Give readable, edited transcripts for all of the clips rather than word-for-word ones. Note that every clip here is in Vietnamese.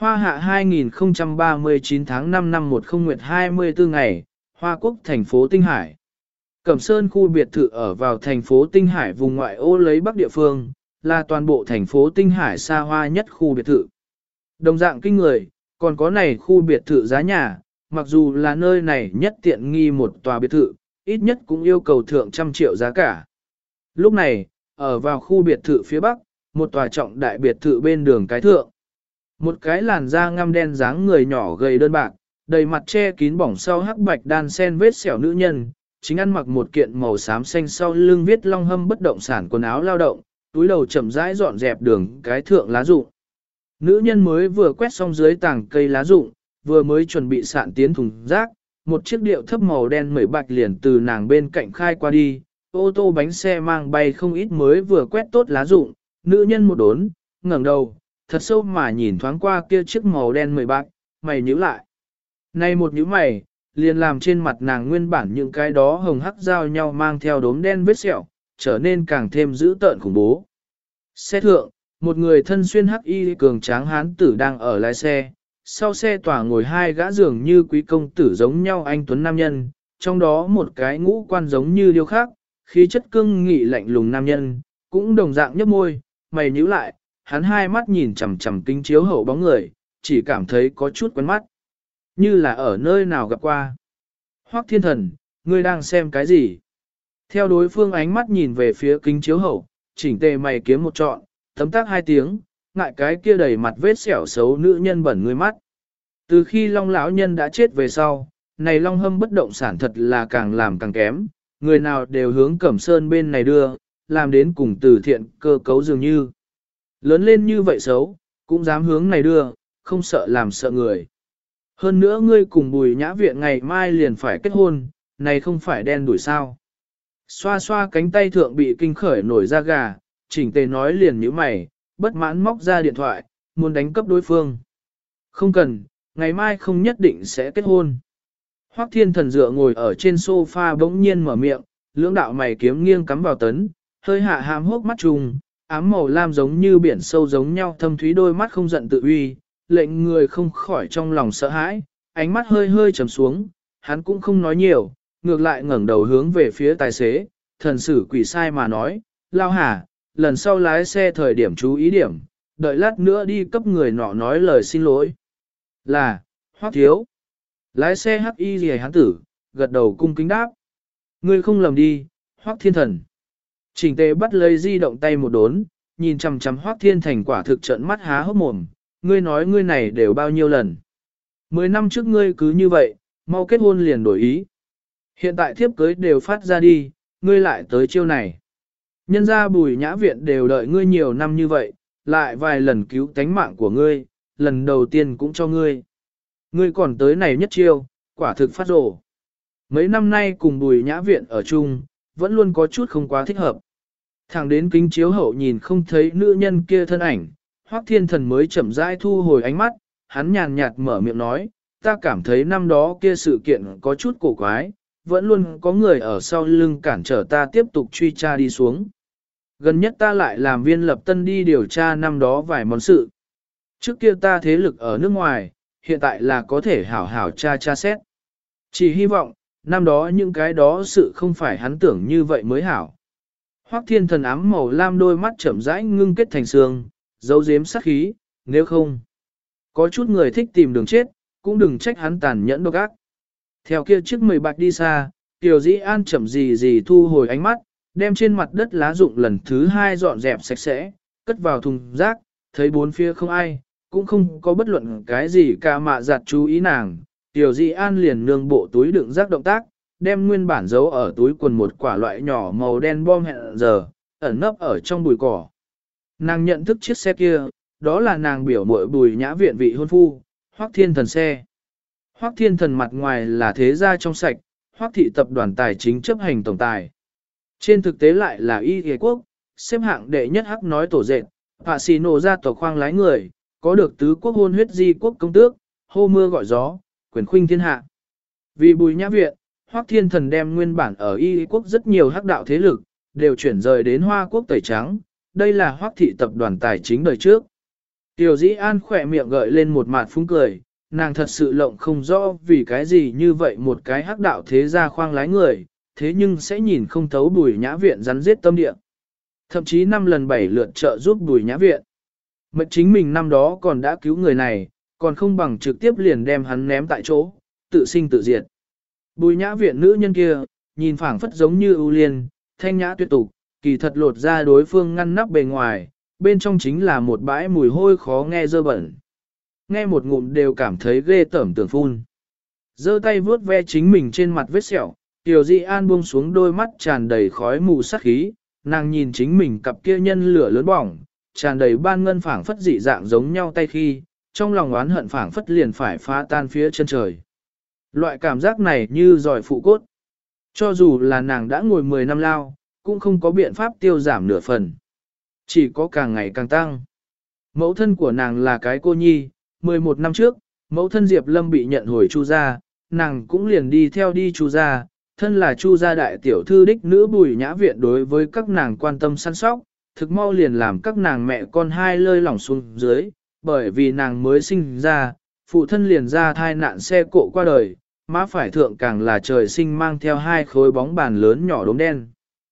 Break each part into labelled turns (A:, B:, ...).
A: Hoa hạ 2039 tháng 5 năm 10 nguyệt 24 ngày, Hoa Quốc thành phố Tinh Hải. Cẩm Sơn khu biệt thự ở vào thành phố Tinh Hải vùng ngoại ô lấy Bắc địa phương, là toàn bộ thành phố Tinh Hải xa hoa nhất khu biệt thự. Đồng dạng kinh người, còn có này khu biệt thự giá nhà, mặc dù là nơi này nhất tiện nghi một tòa biệt thự, ít nhất cũng yêu cầu thượng trăm triệu giá cả. Lúc này, ở vào khu biệt thự phía Bắc, một tòa trọng đại biệt thự bên đường cái thượng. Một cái làn da ngăm đen dáng người nhỏ gầy đơn bạc, đầy mặt che kín bỏng sau hắc bạch đan sen vết sẹo nữ nhân, chính ăn mặc một kiện màu xám xanh sau lưng viết Long Hâm bất động sản quần áo lao động, túi đầu chậm rãi dọn dẹp đường cái thượng lá rụng. Nữ nhân mới vừa quét xong dưới tảng cây lá rụng, vừa mới chuẩn bị sạn tiến thùng rác, một chiếc điệu thấp màu đen mẩy bạch liền từ nàng bên cạnh khai qua đi, ô tô bánh xe mang bay không ít mới vừa quét tốt lá rụng, nữ nhân một đốn, ngẩng đầu, thật sâu mà nhìn thoáng qua kia chiếc màu đen mẩy bạch, mày nhíu lại. Này một nhíu mày, liền làm trên mặt nàng nguyên bản những cái đó hồng hắc giao nhau mang theo đốm đen vết sẹo, trở nên càng thêm dữ tợn khủng bố. Xe thượng, một người thân xuyên hắc y cường tráng hán tử đang ở lái xe, sau xe tỏa ngồi hai gã dường như quý công tử giống nhau anh tuấn nam nhân, trong đó một cái ngũ quan giống như điêu khắc, khí chất cương nghị lạnh lùng nam nhân, cũng đồng dạng nhấp môi, mày nhíu lại, hắn hai mắt nhìn chằm chằm kính chiếu hậu bóng người, chỉ cảm thấy có chút quen mắt. Như là ở nơi nào gặp qua. Hoắc Thiên Thần, ngươi đang xem cái gì? Theo đối phương ánh mắt nhìn về phía kính chiếu hậu, chỉnh tề mày kiếm một trọn, tấm tác hai tiếng, ngại cái kia đầy mặt vết sẹo xấu nữ nhân bẩn người mắt. Từ khi Long lão nhân đã chết về sau, này Long Hâm bất động sản thật là càng làm càng kém, người nào đều hướng Cẩm Sơn bên này đưa, làm đến cùng từ thiện cơ cấu dường như. Lớn lên như vậy xấu, cũng dám hướng này đưa, không sợ làm sợ người. Hơn nữa ngươi cùng Bùi Nhã Viện ngày mai liền phải kết hôn, này không phải đen đuổi sao. Xoa xoa cánh tay thượng bị kinh khởi nổi da gà, chỉnh tề nói liền như mày, bất mãn móc ra điện thoại, muốn đánh cấp đối phương. Không cần, ngày mai không nhất định sẽ kết hôn. Hoắc Thiên Thần dựa ngồi ở trên sofa bỗng nhiên mở miệng, lưỡng đạo mày kiếm nghiêng cắm vào tấn, hơi hạ hàm hốc mắt trùng, ám màu lam giống như biển sâu giống nhau thâm thúy đôi mắt không giận tự uy, lệnh người không khỏi trong lòng sợ hãi, ánh mắt hơi hơi trầm xuống, hắn cũng không nói nhiều, ngược lại ngẩng đầu hướng về phía tài xế, thần sử quỷ sai mà nói, lao hả, lần sau lái xe thời điểm chú ý điểm, đợi lát nữa đi cấp người nọ nói lời xin lỗi. Là, Hoắc thiếu. Lái xe hắc y gì hắn tử, gật đầu cung kính đáp. Ngươi không lầm đi, Hoắc Thiên Thần. Trình tề bắt lấy di động tay một đốn, nhìn chằm chằm Hoắc Thiên Thành quả thực trợn mắt há hốc mồm, ngươi nói ngươi này đều bao nhiêu lần. 10 năm trước ngươi cứ như vậy, mau kết hôn liền đổi ý. Hiện tại thiếp cưới đều phát ra đi, ngươi lại tới chiêu này. Nhân ra Bùi Nhã Viện đều đợi ngươi nhiều năm như vậy, lại vài lần cứu tánh mạng của ngươi, lần đầu tiên cũng cho ngươi. Ngươi còn tới này nhất chiêu, quả thực phát rổ. Mấy năm nay cùng Bùi Nhã Viện ở chung, vẫn luôn có chút không quá thích hợp. Thẳng đến kính chiếu hậu nhìn không thấy nữ nhân kia thân ảnh, Hoắc Thiên Thần mới chậm rãi thu hồi ánh mắt, hắn nhàn nhạt mở miệng nói, ta cảm thấy năm đó kia sự kiện có chút cổ quái, vẫn luôn có người ở sau lưng cản trở ta tiếp tục truy tra đi xuống. Gần nhất ta lại làm viên lập tân đi điều tra năm đó vài món sự. Trước kia ta thế lực ở nước ngoài, hiện tại là có thể hảo hảo tra xét. Chỉ hy vọng, năm đó những cái đó sự không phải hắn tưởng như vậy mới hảo. Hoắc Thiên Thần ám màu lam đôi mắt chậm rãi ngưng kết thành xương, giấu giếm sát khí, nếu không. Có chút người thích tìm đường chết, cũng đừng trách hắn tàn nhẫn độc ác. Theo kia chiếc mười bạch đi xa, Tiểu Dĩ An chậm gì thu hồi ánh mắt, đem trên mặt đất lá rụng lần thứ hai dọn dẹp sạch sẽ, cất vào thùng rác, thấy bốn phía không ai, cũng không có bất luận cái gì cả mạ giặt chú ý nàng. Tiểu Dĩ An liền nương bộ túi đựng rác động tác, đem nguyên bản giấu ở túi quần một quả loại nhỏ màu đen bom hẹn giờ, ẩn nấp ở trong bụi cỏ. Nàng nhận thức chiếc xe kia, đó là nàng biểu muội Bùi Nhã Viện vị hôn phu, Hoắc Thiên Thần xe. Hoắc Thiên Thần mặt ngoài là thế gia trong sạch, Hoắc thị tập đoàn tài chính chấp hành tổng tài. Trên thực tế lại là y ghề quốc, xếp hạng đệ nhất hắc nói tổ dệt, hạ xì nổ ra tộc khoang lái người, có được tứ quốc hôn huyết di quốc công tước, hô mưa gọi gió, quyền khuynh thiên hạ. Vì Bùi Nhã Viện, Hoắc Thiên Thần đem nguyên bản ở y quốc rất nhiều hắc đạo thế lực, đều chuyển rời đến Hoa quốc tẩy trắng, đây là Hoắc thị tập đoàn tài chính đời trước. Tiểu Dĩ An khỏe miệng gợi lên một mặt phúng cười, nàng thật sự lộng không rõ vì cái gì như vậy một cái hắc đạo thế gia khoang lái người, thế nhưng sẽ nhìn không thấu Bùi Nhã Viện rắn giết tâm địa. Thậm chí 5 lần 7 lượt trợ giúp Bùi Nhã Viện. Mệnh chính mình năm đó còn đã cứu người này, còn không bằng trực tiếp liền đem hắn ném tại chỗ, tự sinh tự diệt. Bùi Nhã Viện nữ nhân kia, nhìn phảng phất giống như ưu liên, thanh nhã tuyệt tục, kỳ thật lột ra đối phương ngăn nắp bề ngoài, bên trong chính là một bãi mùi hôi khó nghe dơ bẩn. Nghe một ngụm đều cảm thấy ghê tởm tưởng phun. Giơ tay vuốt ve chính mình trên mặt vết sẹo, Tiểu Di An buông xuống đôi mắt tràn đầy khói mù sát khí, nàng nhìn chính mình cặp kia nhân lửa lớn bỏng, tràn đầy ban ngân phảng phất dị dạng giống nhau tay khi, trong lòng oán hận phảng phất liền phải phá tan phía chân trời. Loại cảm giác này như giỏi phụ cốt. Cho dù là nàng đã ngồi 10 năm lao, cũng không có biện pháp tiêu giảm nửa phần. Chỉ có càng ngày càng tăng. Mẫu thân của nàng là cái cô nhi, 11 năm trước, mẫu thân Diệp Lâm bị nhận hồi Chu gia, nàng cũng liền đi theo đi Chu gia, thân là Chu gia đại tiểu thư đích nữ Bùi Nhã Viện đối với các nàng quan tâm săn sóc, thực mau liền làm các nàng mẹ con hai lơi lỏng xuống dưới, bởi vì nàng mới sinh ra, phụ thân liền ra thai nạn xe cộ qua đời, má phải thượng càng là trời sinh mang theo hai khối bóng bàn lớn nhỏ đốm đen.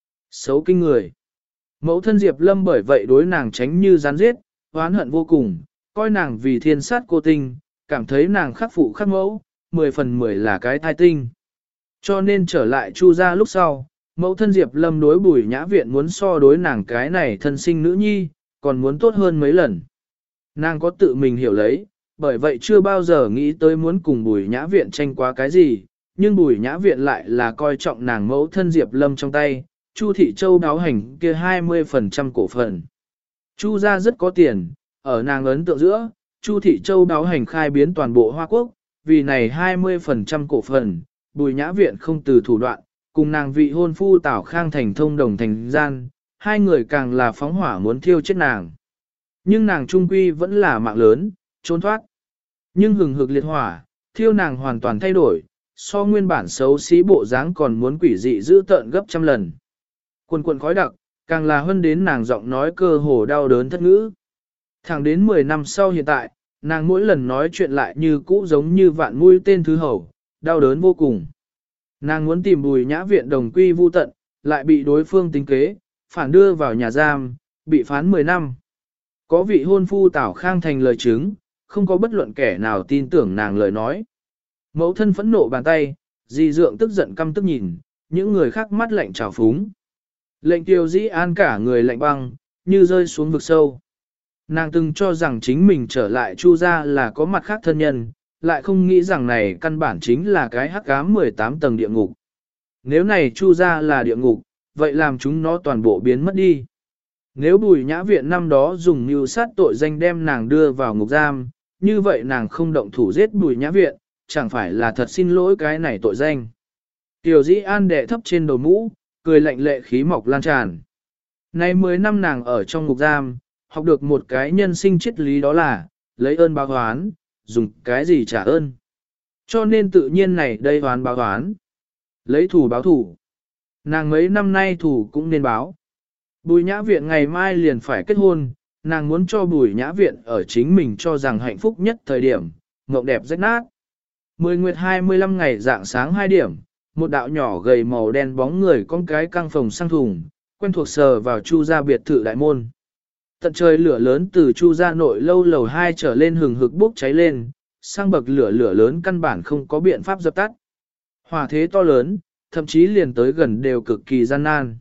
A: Xấu kinh người. Mẫu thân Diệp Lâm bởi vậy đối nàng tránh như rắn giết, oán hận vô cùng, coi nàng vì thiên sát cô tinh, cảm thấy nàng khắc phụ khắc mẫu, 10 phần 10 là cái thai tinh. Cho nên trở lại Chu gia lúc sau, mẫu thân Diệp Lâm đối Bùi Nhã Viện muốn so đối nàng cái này thân sinh nữ nhi, còn muốn tốt hơn mấy lần. Nàng có tự mình hiểu lấy, bởi vậy chưa bao giờ nghĩ tới muốn cùng Bùi Nhã Viện tranh quá cái gì, nhưng Bùi Nhã Viện lại là coi trọng nàng mẫu thân Diệp Lâm trong tay, Chu Thị Châu đáo hành kia 20% cổ phần. Chu gia rất có tiền, ở nàng ấn tượng giữa, Chu Thị Châu đáo hành khai biến toàn bộ Hoa Quốc, vì này 20% cổ phần, Bùi Nhã Viện không từ thủ đoạn, cùng nàng vị hôn phu Tào Khang thành thông đồng thành gian, hai người càng là phóng hỏa muốn thiêu chết nàng. Nhưng nàng trung quy vẫn là mạng lớn, trốn thoát. Nhưng hừng hực liệt hỏa, thiêu nàng hoàn toàn thay đổi, so nguyên bản xấu xí bộ dáng còn muốn quỷ dị dữ tợn gấp trăm lần. Quần quần khói đặc, càng là hơn đến nàng giọng nói cơ hồ đau đớn thất ngữ. Thẳng đến 10 năm sau hiện tại, nàng mỗi lần nói chuyện lại như cũ giống như vạn mũi tên thứ hầu, đau đớn vô cùng. Nàng muốn tìm Bùi Nhã Viện đồng quy vu tận, lại bị đối phương tính kế, phản đưa vào nhà giam, bị phán 10 năm. Có vị hôn phu Tào Khang thành lời chứng, không có bất luận kẻ nào tin tưởng nàng lời nói. Mẫu thân phẫn nộ bàn tay, Di Dượng tức giận căm tức nhìn, những người khác mắt lạnh trào phúng. Lệnh Tiêu Dĩ An cả người lạnh băng, như rơi xuống vực sâu. Nàng từng cho rằng chính mình trở lại Chu gia là có mặt khác thân nhân, lại không nghĩ rằng này căn bản chính là cái hắc ám 18 tầng địa ngục. Nếu này Chu gia là địa ngục, vậy làm chúng nó toàn bộ biến mất đi. Nếu Bùi Nhã Viện năm đó dùng mưu sát tội danh đem nàng đưa vào ngục giam, như vậy nàng không động thủ giết Bùi Nhã Viện, chẳng phải là thật xin lỗi cái này tội danh. Tiểu Dĩ An đệ thấp trên đầu mũ, cười lạnh lệ khí mọc lan tràn. Nay 10 năm nàng ở trong ngục giam, học được một cái nhân sinh triết lý, đó là, lấy ơn báo oán, dùng cái gì trả ơn. Cho nên tự nhiên này đây oán báo oán. Lấy thù báo thù. Nàng mấy năm nay thù cũng nên báo. Bùi Nhã Viện ngày mai liền phải kết hôn, nàng muốn cho Bùi Nhã Viện ở chính mình cho rằng hạnh phúc nhất thời điểm, mộng đẹp rách nát. 10 nguyệt 25 ngày dạng sáng 2 điểm, một đạo nhỏ gầy màu đen bóng người con cái căng phòng sang thùng, quen thuộc sờ vào Chu gia biệt thự đại môn. Tận trời lửa lớn từ Chu gia nội lâu lầu 2 trở lên hừng hực bốc cháy lên, sang bậc lửa lớn căn bản không có biện pháp dập tắt. Hỏa thế to lớn, thậm chí liền tới gần đều cực kỳ gian nan.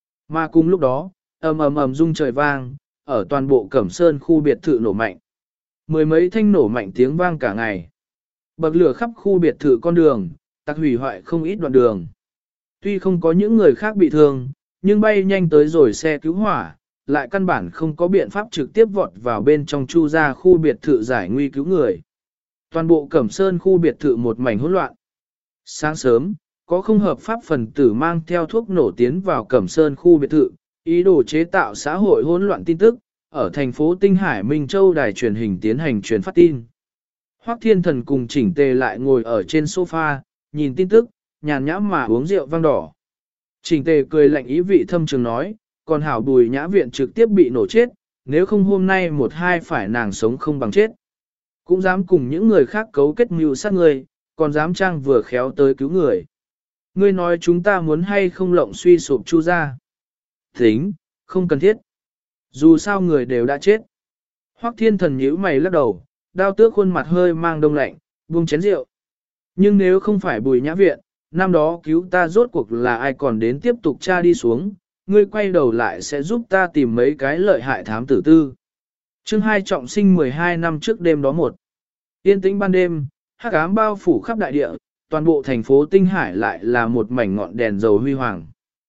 A: Mà cùng lúc đó, ầm rung trời vang, ở toàn bộ Cẩm Sơn khu biệt thự nổ mạnh. Mười mấy thanh nổ mạnh tiếng vang cả ngày. Bậc lửa khắp khu biệt thự con đường, tạc hủy hoại không ít đoạn đường. Tuy không có những người khác bị thương, nhưng bay nhanh tới rồi xe cứu hỏa, lại căn bản không có biện pháp trực tiếp vọt vào bên trong Chu gia khu biệt thự giải nguy cứu người. Toàn bộ Cẩm Sơn khu biệt thự một mảnh hỗn loạn. Sáng sớm, có không hợp pháp phần tử mang theo thuốc nổ tiến vào Cẩm Sơn khu biệt thự, ý đồ chế tạo xã hội hỗn loạn tin tức, ở thành phố Tinh Hải Minh Châu đài truyền hình tiến hành truyền phát tin. Hoắc Thiên Thần cùng Chỉnh Tề lại ngồi ở trên sofa, nhìn tin tức, nhàn nhã mà uống rượu vang đỏ. Chỉnh Tề cười lạnh ý vị thâm trường nói, còn hảo Bùi Nhã Viện trực tiếp bị nổ chết, nếu không hôm nay một hai phải nàng sống không bằng chết. Cũng dám cùng những người khác cấu kết mưu sát người, còn dám trang vừa khéo tới cứu người. Ngươi nói chúng ta muốn hay không lộng suy sụp Chu ra. Tính, không cần thiết. Dù sao người đều đã chết. Hoắc Thiên Thần nhíu mày lắc đầu, đao tước khuôn mặt hơi mang đông lạnh, buông chén rượu. Nhưng nếu không phải Bùi Nhã Viện, năm đó cứu ta rốt cuộc là ai còn đến tiếp tục tra đi xuống, ngươi quay đầu lại sẽ giúp ta tìm mấy cái lợi hại thám tử tư. Chương 2 trọng sinh 12 năm trước đêm đó một. Yên tĩnh ban đêm, hắc ám bao phủ khắp đại địa, toàn bộ thành phố Tinh Hải lại là một mảnh ngọn đèn dầu huy hoàng.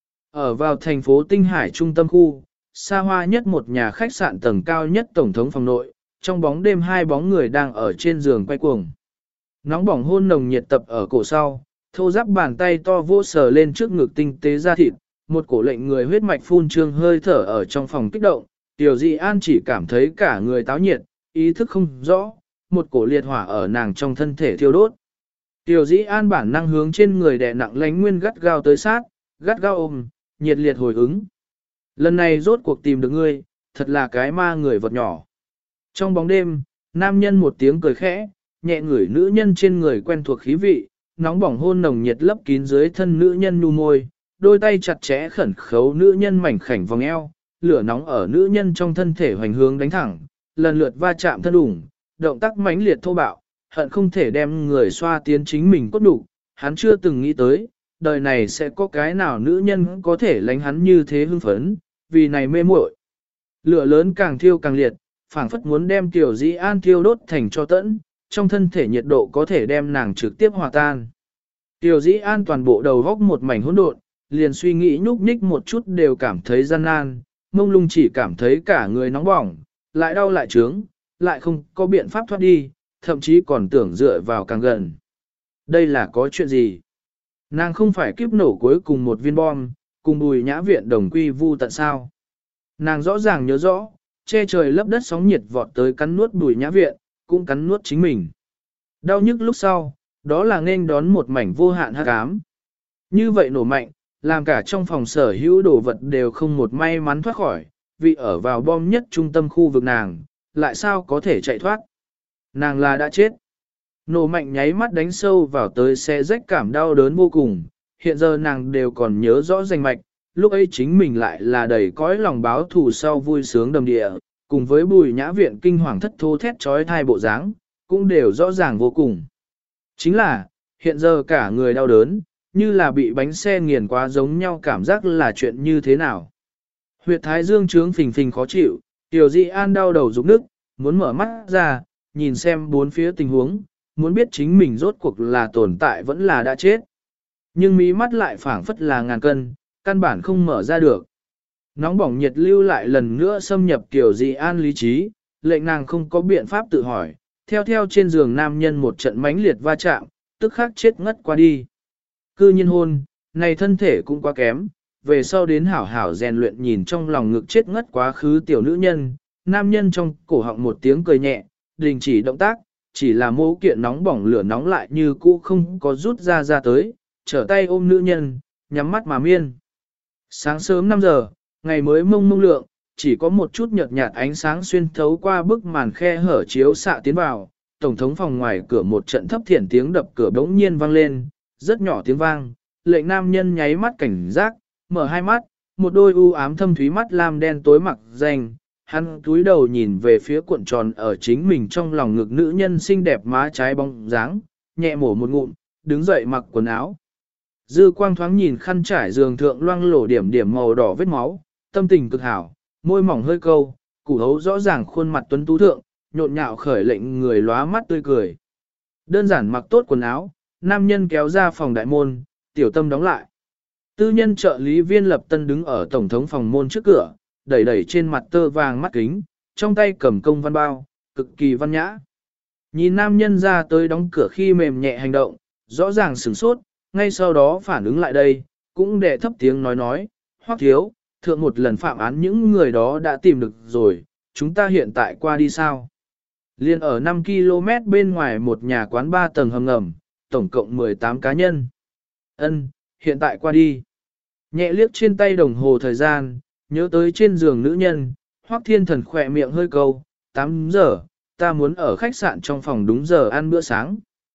A: Ở vào thành phố Tinh Hải trung tâm khu, xa hoa nhất một nhà khách sạn tầng cao nhất tổng thống phòng nội, trong bóng đêm hai bóng người đang ở trên giường quay cuồng. Nóng bỏng hôn nồng nhiệt tập ở cổ sau, thô ráp bàn tay to vô sờ lên trước ngực tinh tế da thịt, một cổ lệnh người huyết mạch phun trương hơi thở ở trong phòng kích động, Tiểu Dị An chỉ cảm thấy cả người táo nhiệt, ý thức không rõ, một cổ liệt hỏa ở nàng trong thân thể thiêu đốt. Tiểu Dĩ An bản năng hướng trên người đè nặng lánh nguyên gắt gao tới sát, gắt gao ôm, nhiệt liệt hồi ứng. Lần này rốt cuộc tìm được ngươi, thật là cái ma người vật nhỏ. Trong bóng đêm, nam nhân một tiếng cười khẽ, nhẹ ngửi nữ nhân trên người quen thuộc khí vị, nóng bỏng hôn nồng nhiệt lấp kín dưới thân nữ nhân nhu môi, đôi tay chặt chẽ khẩn khấu nữ nhân mảnh khảnh vòng eo, lửa nóng ở nữ nhân trong thân thể hoành hướng đánh thẳng, lần lượt va chạm thân ủng, động tác mãnh liệt thô bạo, hận không thể đem người xoa tiến chính mình cốt đủ, hắn chưa từng nghĩ tới, đời này sẽ có cái nào nữ nhân có thể lánh hắn như thế hưng phấn, vì này mê muội. Lửa lớn càng thiêu càng liệt, phảng phất muốn đem Tiểu Dĩ An thiêu đốt thành cho tẫn, trong thân thể nhiệt độ có thể đem nàng trực tiếp hòa tan. Tiểu Dĩ An toàn bộ đầu góc một mảnh hỗn độn, liền suy nghĩ nhúc nhích một chút đều cảm thấy gian nan, mông lung chỉ cảm thấy cả người nóng bỏng, lại đau lại trướng, lại không có biện pháp thoát đi, thậm chí còn tưởng dựa vào càng gần. Đây là có chuyện gì? Nàng không phải kiếp nổ cuối cùng một viên bom, cùng Bùi Nhã Viện đồng quy vu tận sao. Nàng rõ ràng nhớ rõ, che trời lấp đất sóng nhiệt vọt tới cắn nuốt Bùi Nhã Viện, cũng cắn nuốt chính mình. Đau nhức lúc sau, đó là nên đón một mảnh vô hạn hắc ám. Như vậy nổ mạnh, làm cả trong phòng sở hữu đồ vật đều không một may mắn thoát khỏi, vì ở vào bom nhất trung tâm khu vực nàng, lại sao có thể chạy thoát. Nàng là đã chết. Nổ mạnh nháy mắt đánh sâu vào tới xe rách cảm đau đớn vô cùng, hiện giờ nàng đều còn nhớ rõ danh mạch, lúc ấy chính mình lại là đầy cõi lòng báo thù sau vui sướng đầm địa, cùng với Bùi Nhã Viện kinh hoàng thất thố thét trói thai bộ dáng, cũng đều rõ ràng vô cùng. Chính là, hiện giờ cả người đau đớn, như là bị bánh xe nghiền quá giống nhau cảm giác là chuyện như thế nào. Huyệt thái dương trướng phình phình khó chịu, Tiểu Dị An đau đầu rụng nức, muốn mở mắt ra, nhìn xem bốn phía tình huống, muốn biết chính mình rốt cuộc là tồn tại vẫn là đã chết. Nhưng mí mắt lại phảng phất là ngàn cân, căn bản không mở ra được. Nóng bỏng nhiệt lưu lại lần nữa xâm nhập Tiểu Dị An lý trí, lệnh nàng không có biện pháp tự hỏi, theo trên giường nam nhân một trận mãnh liệt va chạm, tức khắc chết ngất qua đi. Cư nhiên hôn, này thân thể cũng quá kém, về sau đến hảo hảo rèn luyện nhìn trong lòng ngực chết ngất quá khứ tiểu nữ nhân, nam nhân trong cổ họng một tiếng cười nhẹ, đình chỉ động tác, chỉ là mô kiện nóng bỏng lửa nóng lại như cũ không có rút ra tới, trở tay ôm nữ nhân, nhắm mắt mà miên. Sáng sớm 5 giờ, ngày mới mông mông lượng, chỉ có một chút nhợt nhạt ánh sáng xuyên thấu qua bức màn khe hở chiếu xạ tiến vào, tổng thống phòng ngoài cửa một trận thấp thiển tiếng đập cửa bỗng nhiên vang lên, rất nhỏ tiếng vang, lệnh nam nhân nháy mắt cảnh giác, mở hai mắt, một đôi u ám thâm thúy mắt lam đen tối mặc danh, hắn túi đầu nhìn về phía cuộn tròn ở chính mình trong lòng ngực nữ nhân xinh đẹp má trái bóng dáng, nhẹ mổ một ngụm, đứng dậy mặc quần áo. Dư quang thoáng nhìn khăn trải giường thượng loang lổ điểm điểm màu đỏ vết máu, tâm tình cực hảo, môi mỏng hơi câu, củ hấu rõ ràng khuôn mặt tuấn tú thượng, nhộn nhạo khởi lệnh người lóa mắt tươi cười. Đơn giản mặc tốt quần áo, nam nhân kéo ra phòng đại môn, tiểu tâm đóng lại. Tư nhân trợ lý viên lập tân đứng ở tổng thống phòng môn trước cửa, đẩy đẩy trên mặt tơ vàng mắt kính, trong tay cầm công văn bao, cực kỳ văn nhã. Nhìn nam nhân ra tới đóng cửa khi mềm nhẹ hành động, rõ ràng sửng sốt, ngay sau đó phản ứng lại đây, cũng đệ thấp tiếng nói, Hoắc thiếu, thượng một lần phạm án những người đó đã tìm được rồi, chúng ta hiện tại qua đi sao? Liên ở 5 km bên ngoài một nhà quán 3 tầng hầm ngầm, tổng cộng 18 cá nhân. Ân, hiện tại qua đi. Nhẹ liếc trên tay đồng hồ thời gian, nhớ tới trên giường nữ nhân, Hoắc Thiên Thần khỏe miệng hơi câu, 8 giờ, ta muốn ở khách sạn trong phòng đúng giờ ăn bữa sáng.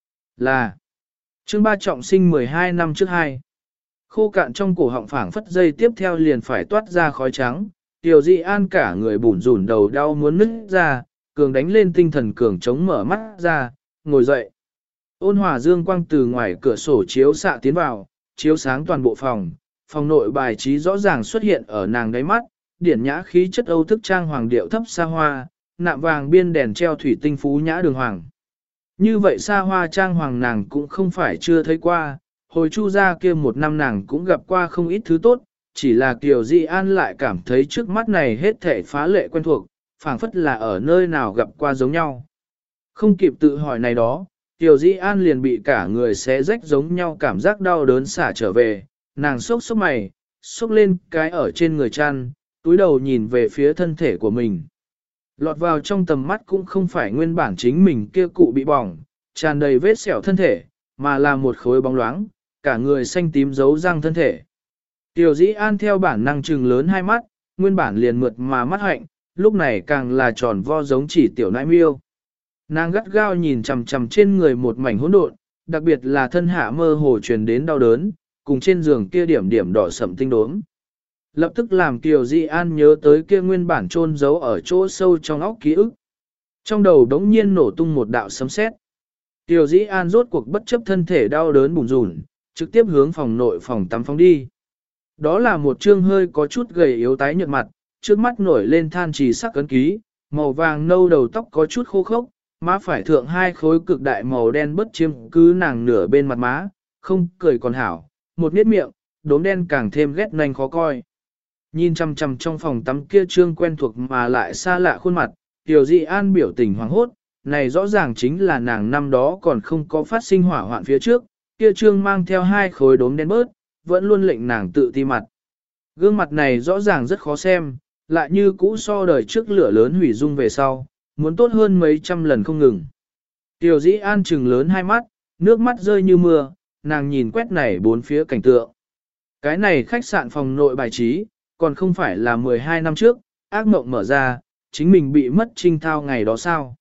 A: Là, chương 3 trọng sinh 12 năm trước 2. Khô cạn trong cổ họng phảng phất dây tiếp theo liền phải toát ra khói trắng, Tiểu Dị An cả người bủn rủn đầu đau muốn nứt ra, cường đánh lên tinh thần cường chống mở mắt ra, ngồi dậy. Ôn hòa dương quang từ ngoài cửa sổ chiếu xạ tiến vào, chiếu sáng toàn bộ phòng, phòng nội bài trí rõ ràng xuất hiện ở nàng đáy mắt, điển nhã khí chất Âu thức trang hoàng điệu thấp xa hoa, nạm vàng biên đèn treo thủy tinh phú nhã đường hoàng. Như vậy xa hoa trang hoàng nàng cũng không phải chưa thấy qua, hồi chu ra kia một năm nàng cũng gặp qua không ít thứ tốt, chỉ là Kiều Dị An lại cảm thấy trước mắt này hết thể phá lệ quen thuộc, phảng phất là ở nơi nào gặp qua giống nhau. Không kịp tự hỏi này đó, Kiều Dị An liền bị cả người xé rách giống nhau cảm giác đau đớn xả trở về, nàng sốc sốc mày, sốc lên cái ở trên người chăn, túi đầu nhìn về phía thân thể của mình. Lọt vào trong tầm mắt cũng không phải nguyên bản chính mình kia cụ bị bỏng, tràn đầy vết sẹo thân thể, mà là một khối bóng loáng, cả người xanh tím giấu răng thân thể. Tiểu Dĩ An theo bản năng trừng lớn hai mắt, nguyên bản liền mượt mà mắt hạnh, lúc này càng là tròn vo giống chỉ tiểu nãi miêu. Nàng gắt gao nhìn chằm chằm trên người một mảnh hỗn độn, đặc biệt là thân hạ mơ hồ truyền đến đau đớn, cùng trên giường kia điểm điểm đỏ sẫm tinh đốm. Lập tức làm Kiều Dị An nhớ tới kia nguyên bản chôn giấu ở chỗ sâu trong óc ký ức. Trong đầu đống nhiên nổ tung một đạo sấm sét. Kiều Dị An rốt cuộc bất chấp thân thể đau đớn bùn rùn, trực tiếp hướng phòng nội phòng tắm phóng đi. Đó là một trương hơi có chút gầy yếu tái nhợt mặt, trước mắt nổi lên than trì sắc ấn ký, màu vàng nâu đầu tóc có chút khô khốc, má phải thượng hai khối cực đại màu đen bất chiếm cứ nàng nửa bên mặt má, không cười còn hảo, một nét miệng, đốm đen càng thêm ghét nanh khó coi. Nhìn chằm chằm trong phòng tắm kia trương quen thuộc mà lại xa lạ khuôn mặt, Tiểu Dị An biểu tình hoảng hốt, này rõ ràng chính là nàng năm đó còn không có phát sinh hỏa hoạn phía trước, kia trương mang theo hai khối đốm đen bớt, vẫn luôn lệnh nàng tự ti mặt. Gương mặt này rõ ràng rất khó xem, lại như cũ so đời trước lửa lớn hủy dung về sau, muốn tốt hơn mấy trăm lần không ngừng. Tiểu Dĩ An trừng lớn hai mắt, nước mắt rơi như mưa, nàng nhìn quét này bốn phía cảnh tượng. Cái này khách sạn phòng nội bài trí, còn không phải là 12 năm trước, ác mộng mở ra, chính mình bị mất trinh thao ngày đó sao.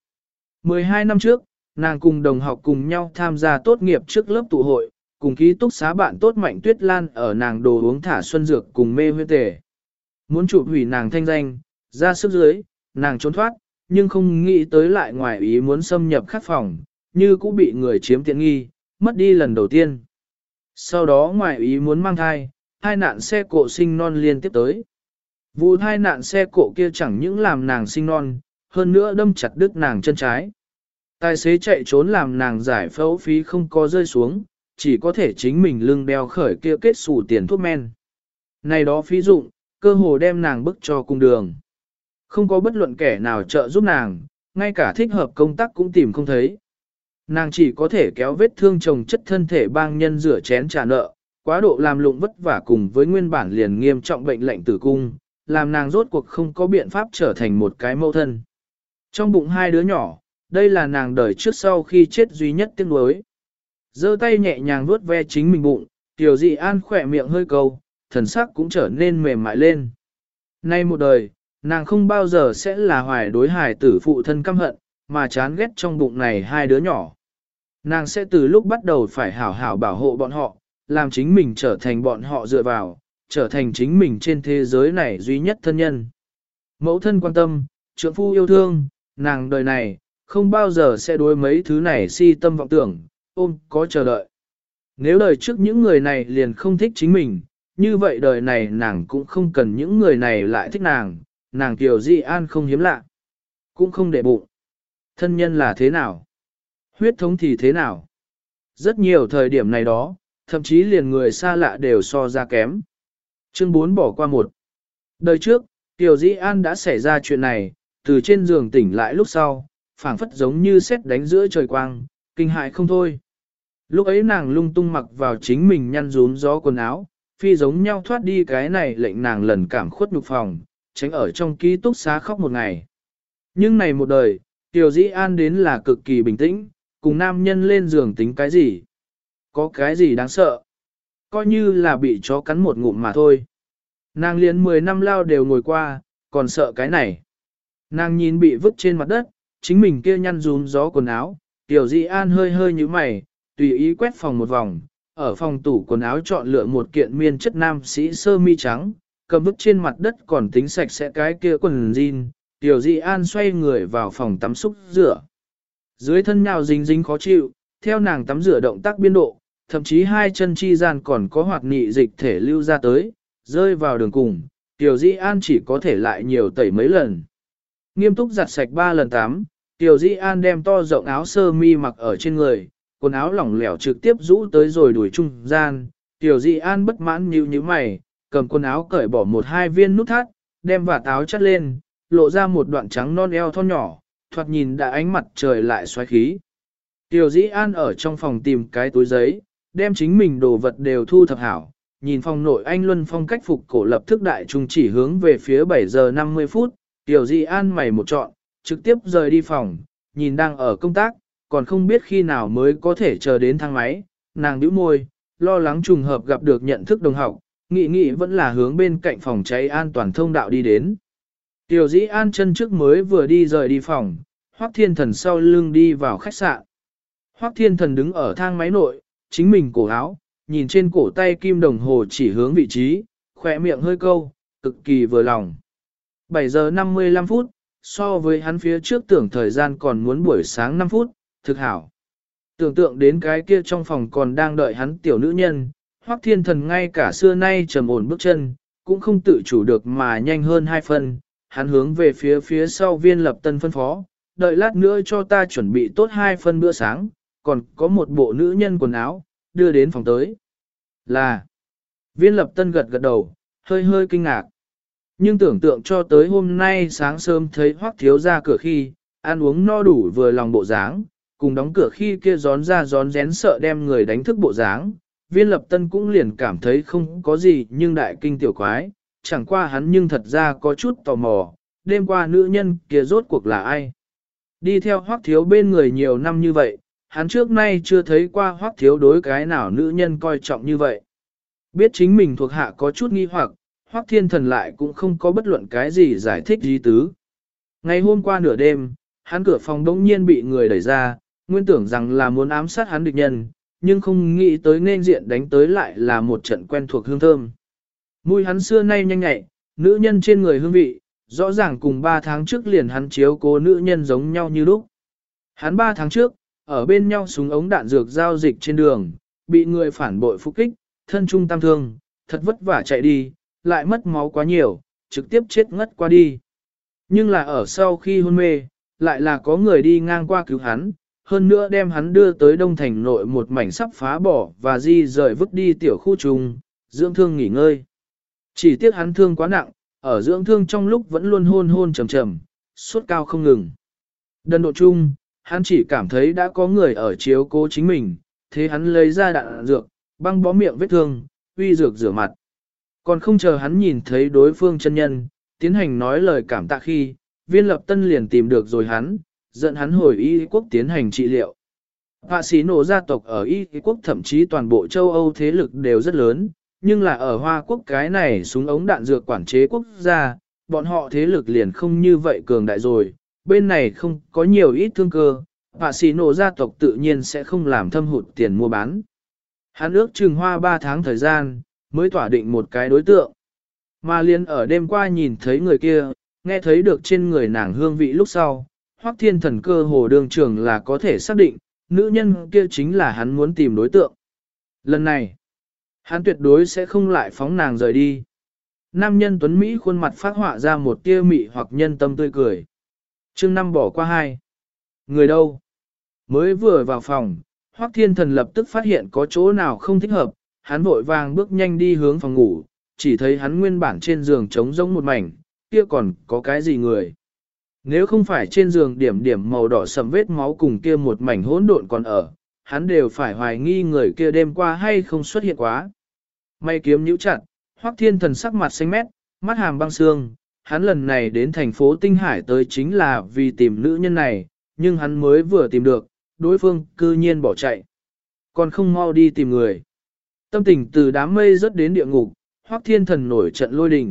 A: 12 năm trước, nàng cùng đồng học cùng nhau tham gia tốt nghiệp trước lớp tụ hội, cùng ký túc xá bạn tốt Mạnh Tuyết Lan ở nàng đồ uống thả xuân dược cùng mê huyết tề. Muốn chụp hủy nàng thanh danh, ra sức dưới, nàng trốn thoát, nhưng không nghĩ tới lại ngoài ý muốn xâm nhập khắc phòng, như cũng bị người chiếm tiện nghi, mất đi lần đầu tiên. Sau đó ngoài ý muốn mang thai, hai nạn xe cộ sinh non liên tiếp tới. Vụ hai nạn xe cộ kia chẳng những làm nàng sinh non, hơn nữa đâm chặt đứt nàng chân trái. Tài xế chạy trốn làm nàng giải phẫu phí không có rơi xuống, chỉ có thể chính mình lưng đeo khởi kia kết sủ tiền thuốc men. Này đó phí dụng, cơ hồ đem nàng bức cho cùng đường. Không có bất luận kẻ nào trợ giúp nàng, ngay cả thích hợp công tác cũng tìm không thấy. Nàng chỉ có thể kéo vết thương chồng chất thân thể bang nhân rửa chén trả nợ, quá độ làm lụng vất vả cùng với nguyên bản liền nghiêm trọng bệnh lệnh tử cung, làm nàng rốt cuộc không có biện pháp trở thành một cái mẫu thân. Trong bụng hai đứa nhỏ, đây là nàng đời trước sau khi chết duy nhất tiếc nuối. Giơ tay nhẹ nhàng vuốt ve chính mình bụng, Tiểu Dị An khỏe miệng hơi câu, thần sắc cũng trở nên mềm mại lên. Nay một đời, nàng không bao giờ sẽ là hoài đối hài tử phụ thân căm hận, mà chán ghét trong bụng này hai đứa nhỏ. Nàng sẽ từ lúc bắt đầu phải hảo hảo bảo hộ bọn họ, làm chính mình trở thành bọn họ dựa vào, trở thành chính mình trên thế giới này duy nhất thân nhân. Mẫu thân quan tâm, trượng phu yêu thương, nàng đời này, không bao giờ sẽ đối mấy thứ này si tâm vọng tưởng, ôm có chờ đợi. Nếu đời trước những người này liền không thích chính mình, như vậy đời này nàng cũng không cần những người này lại thích nàng Tiểu Dị An không hiếm lạ, cũng không để bụng. Thân nhân là thế nào? Huyết thống thì thế nào? Rất nhiều thời điểm này đó, thậm chí liền người xa lạ đều so ra kém. Chương 4 bỏ qua một. Đời trước, Tiểu Dị An đã xảy ra chuyện này, từ trên giường tỉnh lại lúc sau, phảng phất giống như sét đánh giữa trời quang, kinh hại không thôi. Lúc ấy nàng lung tung mặc vào chính mình nhăn rún gió quần áo, phi giống nhau thoát đi cái này lệnh nàng lần cảm khuất nhục phòng, tránh ở trong ký túc xá khóc một ngày. Nhưng này một đời, Tiểu Dĩ An đến là cực kỳ bình tĩnh, cùng nam nhân lên giường tính cái gì? Có cái gì đáng sợ? Coi như là bị chó cắn một ngụm mà thôi. Nàng liền 10 năm lao đều ngồi qua, còn sợ cái này. Nàng nhìn bị vứt trên mặt đất, chính mình kia nhăn rúm gió quần áo, Tiểu Di An hơi hơi như mày, tùy ý quét phòng một vòng, ở phòng tủ quần áo chọn lựa một kiện miên chất nam sĩ sơ mi trắng, cầm vứt trên mặt đất còn tính sạch sẽ cái kia quần jean, Tiểu Di An xoay người vào phòng tắm xúc rửa. Dưới thân nhào dính dính khó chịu, theo nàng tắm rửa động tác biên độ, thậm chí hai chân chi gian còn có hoạt nị dịch thể lưu ra tới, rơi vào đường cùng, Tiểu Di An chỉ có thể lại nhiều tẩy mấy lần. Nghiêm túc giặt sạch 3 lần tắm, Tiểu Di An đem to rộng áo sơ mi mặc ở trên người, quần áo lỏng lẻo trực tiếp rũ tới rồi đuổi trung gian. Tiểu Di An bất mãn nhíu mày, cầm quần áo cởi bỏ 1-2 viên nút thắt, đem vạt áo chắt lên, lộ ra một đoạn trắng non eo thon nhỏ, thoạt nhìn đã ánh mặt trời lại xoáy khí. Tiểu Di An ở trong phòng tìm cái túi giấy, đem chính mình đồ vật đều thu thập hảo, nhìn phòng nội anh Luân Phong cách phục cổ lập thức đại trung chỉ hướng về phía 7 giờ 50 phút, Tiểu Di An mày một chọn, trực tiếp rời đi phòng, nhìn đang ở công tác, còn không biết khi nào mới có thể chờ đến thang máy, nàng nhíu môi, lo lắng trùng hợp gặp được nhận thức đồng học, nghĩ vẫn là hướng bên cạnh phòng cháy an toàn thông đạo đi đến. Tiểu Di An chân trước mới vừa đi rời đi phòng, Hoắc Thiên Thần sau lưng đi vào khách sạn. Hoắc Thiên Thần đứng ở thang máy nội, chính mình cổ áo, nhìn trên cổ tay kim đồng hồ chỉ hướng vị trí, khỏe miệng hơi câu, cực kỳ vừa lòng. 7 giờ 55 phút, so với hắn phía trước tưởng thời gian còn muốn buổi sáng 5 phút, thực hảo. Tưởng tượng đến cái kia trong phòng còn đang đợi hắn tiểu nữ nhân, Hoắc Thiên Thần ngay cả xưa nay trầm ổn bước chân, cũng không tự chủ được mà nhanh hơn 2 phân, hắn hướng về phía sau Viên Lập Tân phân phó, đợi lát nữa cho ta chuẩn bị tốt 2 phân bữa sáng, còn có một bộ nữ nhân quần áo, đưa đến phòng tới. Là, Viên Lập Tân gật đầu, hơi kinh ngạc. Nhưng tưởng tượng cho tới hôm nay sáng sớm thấy Hoắc thiếu ra cửa khi, ăn uống no đủ vừa lòng bộ dáng, cùng đóng cửa khi kia gión ra gión rén sợ đem người đánh thức bộ dáng, Viên Lập Tân cũng liền cảm thấy không có gì nhưng đại kinh tiểu quái, chẳng qua hắn nhưng thật ra có chút tò mò, đêm qua nữ nhân kia rốt cuộc là ai. Đi theo Hoắc thiếu bên người nhiều năm như vậy, hắn trước nay chưa thấy qua Hoắc thiếu đối cái nào nữ nhân coi trọng như vậy. Biết chính mình thuộc hạ có chút nghi hoặc, Hoắc Thiên Thần lại cũng không có bất luận cái gì giải thích gì tứ. Ngày hôm qua nửa đêm, hắn cửa phòng đống nhiên bị người đẩy ra, nguyên tưởng rằng là muốn ám sát hắn địch nhân, nhưng không nghĩ tới nên diện đánh tới lại là một trận quen thuộc hương thơm. Mùi hắn xưa nay nhanh nhạy, nữ nhân trên người hương vị, rõ ràng cùng 3 tháng trước liền hắn chiếu cố nữ nhân giống nhau như lúc. Hắn 3 tháng trước, ở bên nhau súng ống đạn dược giao dịch trên đường, bị người phản bội phục kích, thân trung tam thương, thật vất vả chạy đi, lại mất máu quá nhiều, trực tiếp chết ngất qua đi. Nhưng là ở sau khi hôn mê, lại là có người đi ngang qua cứu hắn, hơn nữa đem hắn đưa tới Đông Thành nội một mảnh sắp phá bỏ và di rời vứt đi tiểu khu trùng, dưỡng thương nghỉ ngơi. Chỉ tiếc hắn thương quá nặng, ở dưỡng thương trong lúc vẫn luôn hôn trầm trầm, sốt cao không ngừng. Đần độ chung, hắn chỉ cảm thấy đã có người ở chiếu cố chính mình, thế hắn lấy ra đạn dược, băng bó miệng vết thương, uy dược rửa mặt. Còn không chờ hắn nhìn thấy đối phương chân nhân, tiến hành nói lời cảm tạ khi, Viên Lập Tân liền tìm được rồi hắn, dẫn hắn hồi Y quốc tiến hành trị liệu. Họa sĩ nổ gia tộc ở Y quốc thậm chí toàn bộ châu Âu thế lực đều rất lớn, nhưng là ở Hoa quốc cái này súng ống đạn dược quản chế quốc gia, bọn họ thế lực liền không như vậy cường đại rồi, bên này không có nhiều ít thương cơ, họa sĩ nổ gia tộc tự nhiên sẽ không làm thâm hụt tiền mua bán. Hắn ước chừng hoa 3 tháng thời gian, mới tỏa định một cái đối tượng. Mà liền ở đêm qua nhìn thấy người kia, nghe thấy được trên người nàng hương vị lúc sau, Hoắc Thiên Thần cơ hồ đường trường là có thể xác định, nữ nhân kia chính là hắn muốn tìm đối tượng. Lần này, hắn tuyệt đối sẽ không lại phóng nàng rời đi. Nam nhân tuấn Mỹ khuôn mặt phát họa ra một tia mị hoặc nhân tâm tươi cười. Chương 5 bỏ qua 2. Người đâu? Mới vừa vào phòng, Hoắc Thiên Thần lập tức phát hiện có chỗ nào không thích hợp, hắn vội vàng bước nhanh đi hướng phòng ngủ, chỉ thấy hắn nguyên bản trên giường trống rỗng một mảnh, kia còn có cái gì người. Nếu không phải trên giường điểm điểm màu đỏ sầm vết máu cùng kia một mảnh hỗn độn còn ở, hắn đều phải hoài nghi người kia đêm qua hay không xuất hiện quá. May kiếm nhíu chặt, Hoắc Thiên Thần sắc mặt xanh mét, mắt hàm băng xương, hắn lần này đến thành phố Tinh Hải tới chính là vì tìm nữ nhân này, nhưng hắn mới vừa tìm được, đối phương cư nhiên bỏ chạy. Còn không mau đi tìm người. Tâm tình từ đám mây rớt đến địa ngục, Hoắc Thiên Thần nổi trận lôi đình,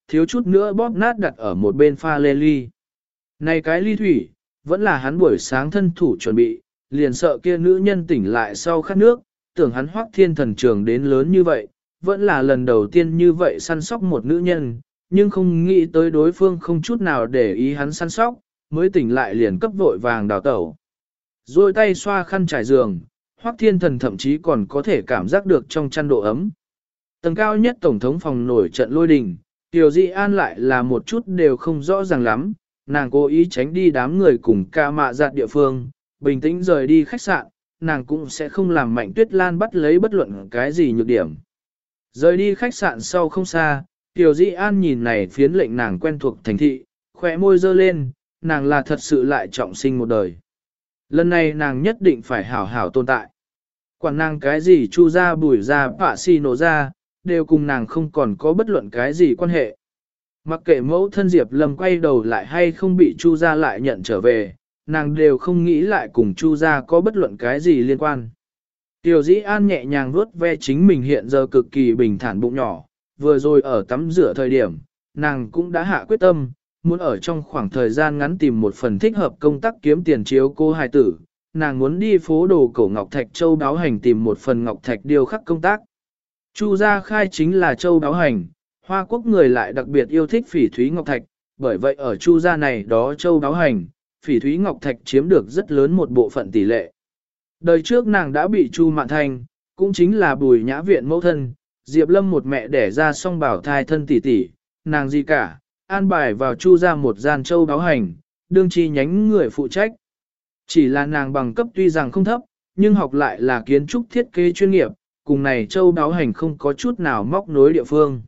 A: thiếu chút nữa bóp nát đặt ở một bên pha lê ly. Này cái ly thủy, vẫn là hắn buổi sáng thân thủ chuẩn bị, liền sợ kia nữ nhân tỉnh lại sau khát nước, tưởng hắn Hoắc Thiên Thần trường đến lớn như vậy, vẫn là lần đầu tiên như vậy săn sóc một nữ nhân, nhưng không nghĩ tới đối phương không chút nào để ý hắn săn sóc, mới tỉnh lại liền cấp vội vàng đào tẩu. Rồi tay xoa khăn trải giường, Hoắc Thiên Thần thậm chí còn có thể cảm giác được trong chăn độ ấm. Tầng cao nhất tổng thống phòng nổi trận lôi đình, Tiểu Di An lại là một chút đều không rõ ràng lắm, nàng cố ý tránh đi đám người cùng ca mạ giặt địa phương, bình tĩnh rời đi khách sạn, nàng cũng sẽ không làm Mạnh Tuyết Lan bắt lấy bất luận cái gì nhược điểm. Rời đi khách sạn sau không xa, Tiểu Di An nhìn này phiến lệnh nàng quen thuộc thành thị, khỏe môi dơ lên, nàng là thật sự lại trọng sinh một đời. Lần này nàng nhất định phải hảo hảo tồn tại. Quản nàng cái gì chu ra bùi ra bạ si nổ ra, đều cùng nàng không còn có bất luận cái gì quan hệ. Mặc kệ mẫu thân Diệp Lâm quay đầu lại hay không bị chu ra lại nhận trở về, nàng đều không nghĩ lại cùng chu ra có bất luận cái gì liên quan. Tiểu Dĩ An nhẹ nhàng vuốt ve chính mình hiện giờ cực kỳ bình thản bụng nhỏ, vừa rồi ở tắm rửa thời điểm, nàng cũng đã hạ quyết tâm, muốn ở trong khoảng thời gian ngắn tìm một phần thích hợp công tác kiếm tiền chiếu cô hài tử, nàng muốn đi phố đồ cổ Ngọc Thạch Châu Đáo Hành tìm một phần Ngọc Thạch điêu khắc công tác. Chu gia khai chính là Châu Đáo Hành, Hoa Quốc người lại đặc biệt yêu thích phỉ thúy Ngọc Thạch, bởi vậy ở Chu gia này đó Châu Đáo Hành, phỉ thúy Ngọc Thạch chiếm được rất lớn một bộ phận tỷ lệ. Đời trước nàng đã bị Chu Mạn Thanh, cũng chính là Bùi Nhã Viện mẫu thân, Diệp Lâm một mẹ đẻ ra song bảo thai thân tỷ tỷ, nàng gì cả, an bài vào Chu ra một gian Châu Đáo Hành, đương chi nhánh người phụ trách. Chỉ là nàng bằng cấp tuy rằng không thấp, nhưng học lại là kiến trúc thiết kế chuyên nghiệp, cùng này Châu Đáo Hành không có chút nào móc nối địa phương.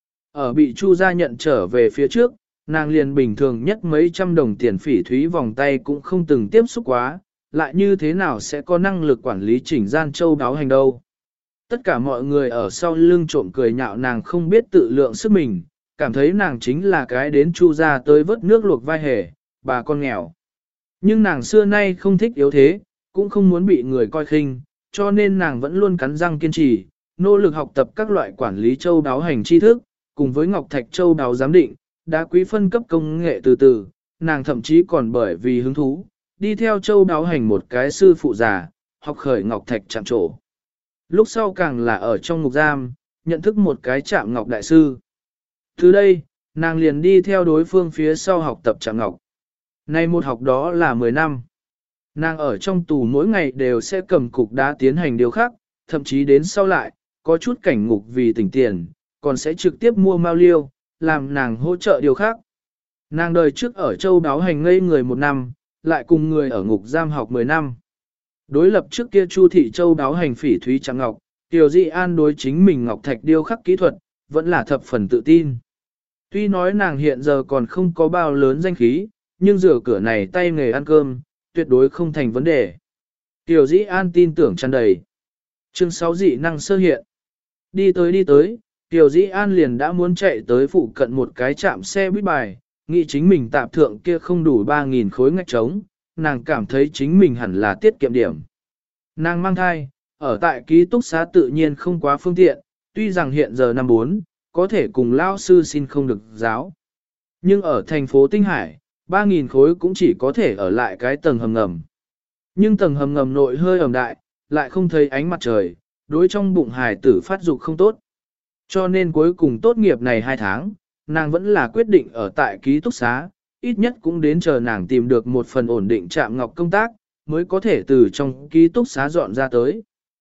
A: Ở bị Chu gia nhận trở về phía trước, nàng liền bình thường nhất mấy trăm đồng tiền phỉ thúy vòng tay cũng không từng tiếp xúc quá, lại như thế nào sẽ có năng lực quản lý chỉnh gian Châu Đáo Hành đâu. Tất cả mọi người ở sau lưng trộm cười nhạo nàng không biết tự lượng sức mình, cảm thấy nàng chính là cái đến Chu gia tới vớt nước luộc vai hề, bà con nghèo. Nhưng nàng xưa nay không thích yếu thế, cũng không muốn bị người coi khinh, cho nên nàng vẫn luôn cắn răng kiên trì, nỗ lực học tập các loại quản lý Châu Đáo Hành tri thức, cùng với Ngọc Thạch Châu Đáo giám định, đá quý phân cấp công nghệ từ từ, nàng thậm chí còn bởi vì hứng thú, đi theo Châu Đáo Hành một cái sư phụ già, học khởi Ngọc Thạch chạm trổ. Lúc sau càng là ở trong ngục giam, nhận thức một cái chạm ngọc đại sư. Từ đây, nàng liền đi theo đối phương phía sau học tập chạm ngọc. Nay một học đó là 10 năm. Nàng ở trong tù mỗi ngày đều sẽ cầm cục đá tiến hành điều khác, thậm chí đến sau lại, có chút cảnh ngục vì tỉnh tiền, còn sẽ trực tiếp mua mao liêu, làm nàng hỗ trợ điều khác. Nàng đời trước ở Châu Đáo Hành ngây người 1 năm, lại cùng người ở ngục giam học 10 năm. Đối lập trước kia Chu Thị Châu Đáo Hành phỉ thúy trắng ngọc, Tiểu Di An đối chính mình ngọc thạch điêu khắc kỹ thuật, vẫn là thập phần tự tin. Tuy nói nàng hiện giờ còn không có bao lớn danh khí, nhưng rửa cửa này tay nghề ăn cơm, tuyệt đối không thành vấn đề. Tiểu Di An tin tưởng tràn đầy. Chương 6 dị năng sơ hiện. Đi tới, Tiểu Di An liền đã muốn chạy tới phụ cận một cái trạm xe buýt bài, nghĩ chính mình tạp thượng kia không đủ 3.000 khối ngạch trống, nàng cảm thấy chính mình hẳn là tiết kiệm điểm. Nàng mang thai, ở tại ký túc xá tự nhiên không quá phương tiện, tuy rằng hiện giờ năm 4, có thể cùng lao sư xin không được giáo. Nhưng ở thành phố Tinh Hải, 3.000 khối cũng chỉ có thể ở lại cái tầng hầm ngầm. Nhưng tầng hầm ngầm nội hơi ẩm đại, lại không thấy ánh mặt trời, đối trong bụng hài tử phát dục không tốt. Cho nên cuối cùng tốt nghiệp này 2 tháng, nàng vẫn là quyết định ở tại ký túc xá, ít nhất cũng đến chờ nàng tìm được một phần ổn định chạm ngọc công tác, mới có thể từ trong ký túc xá dọn ra tới.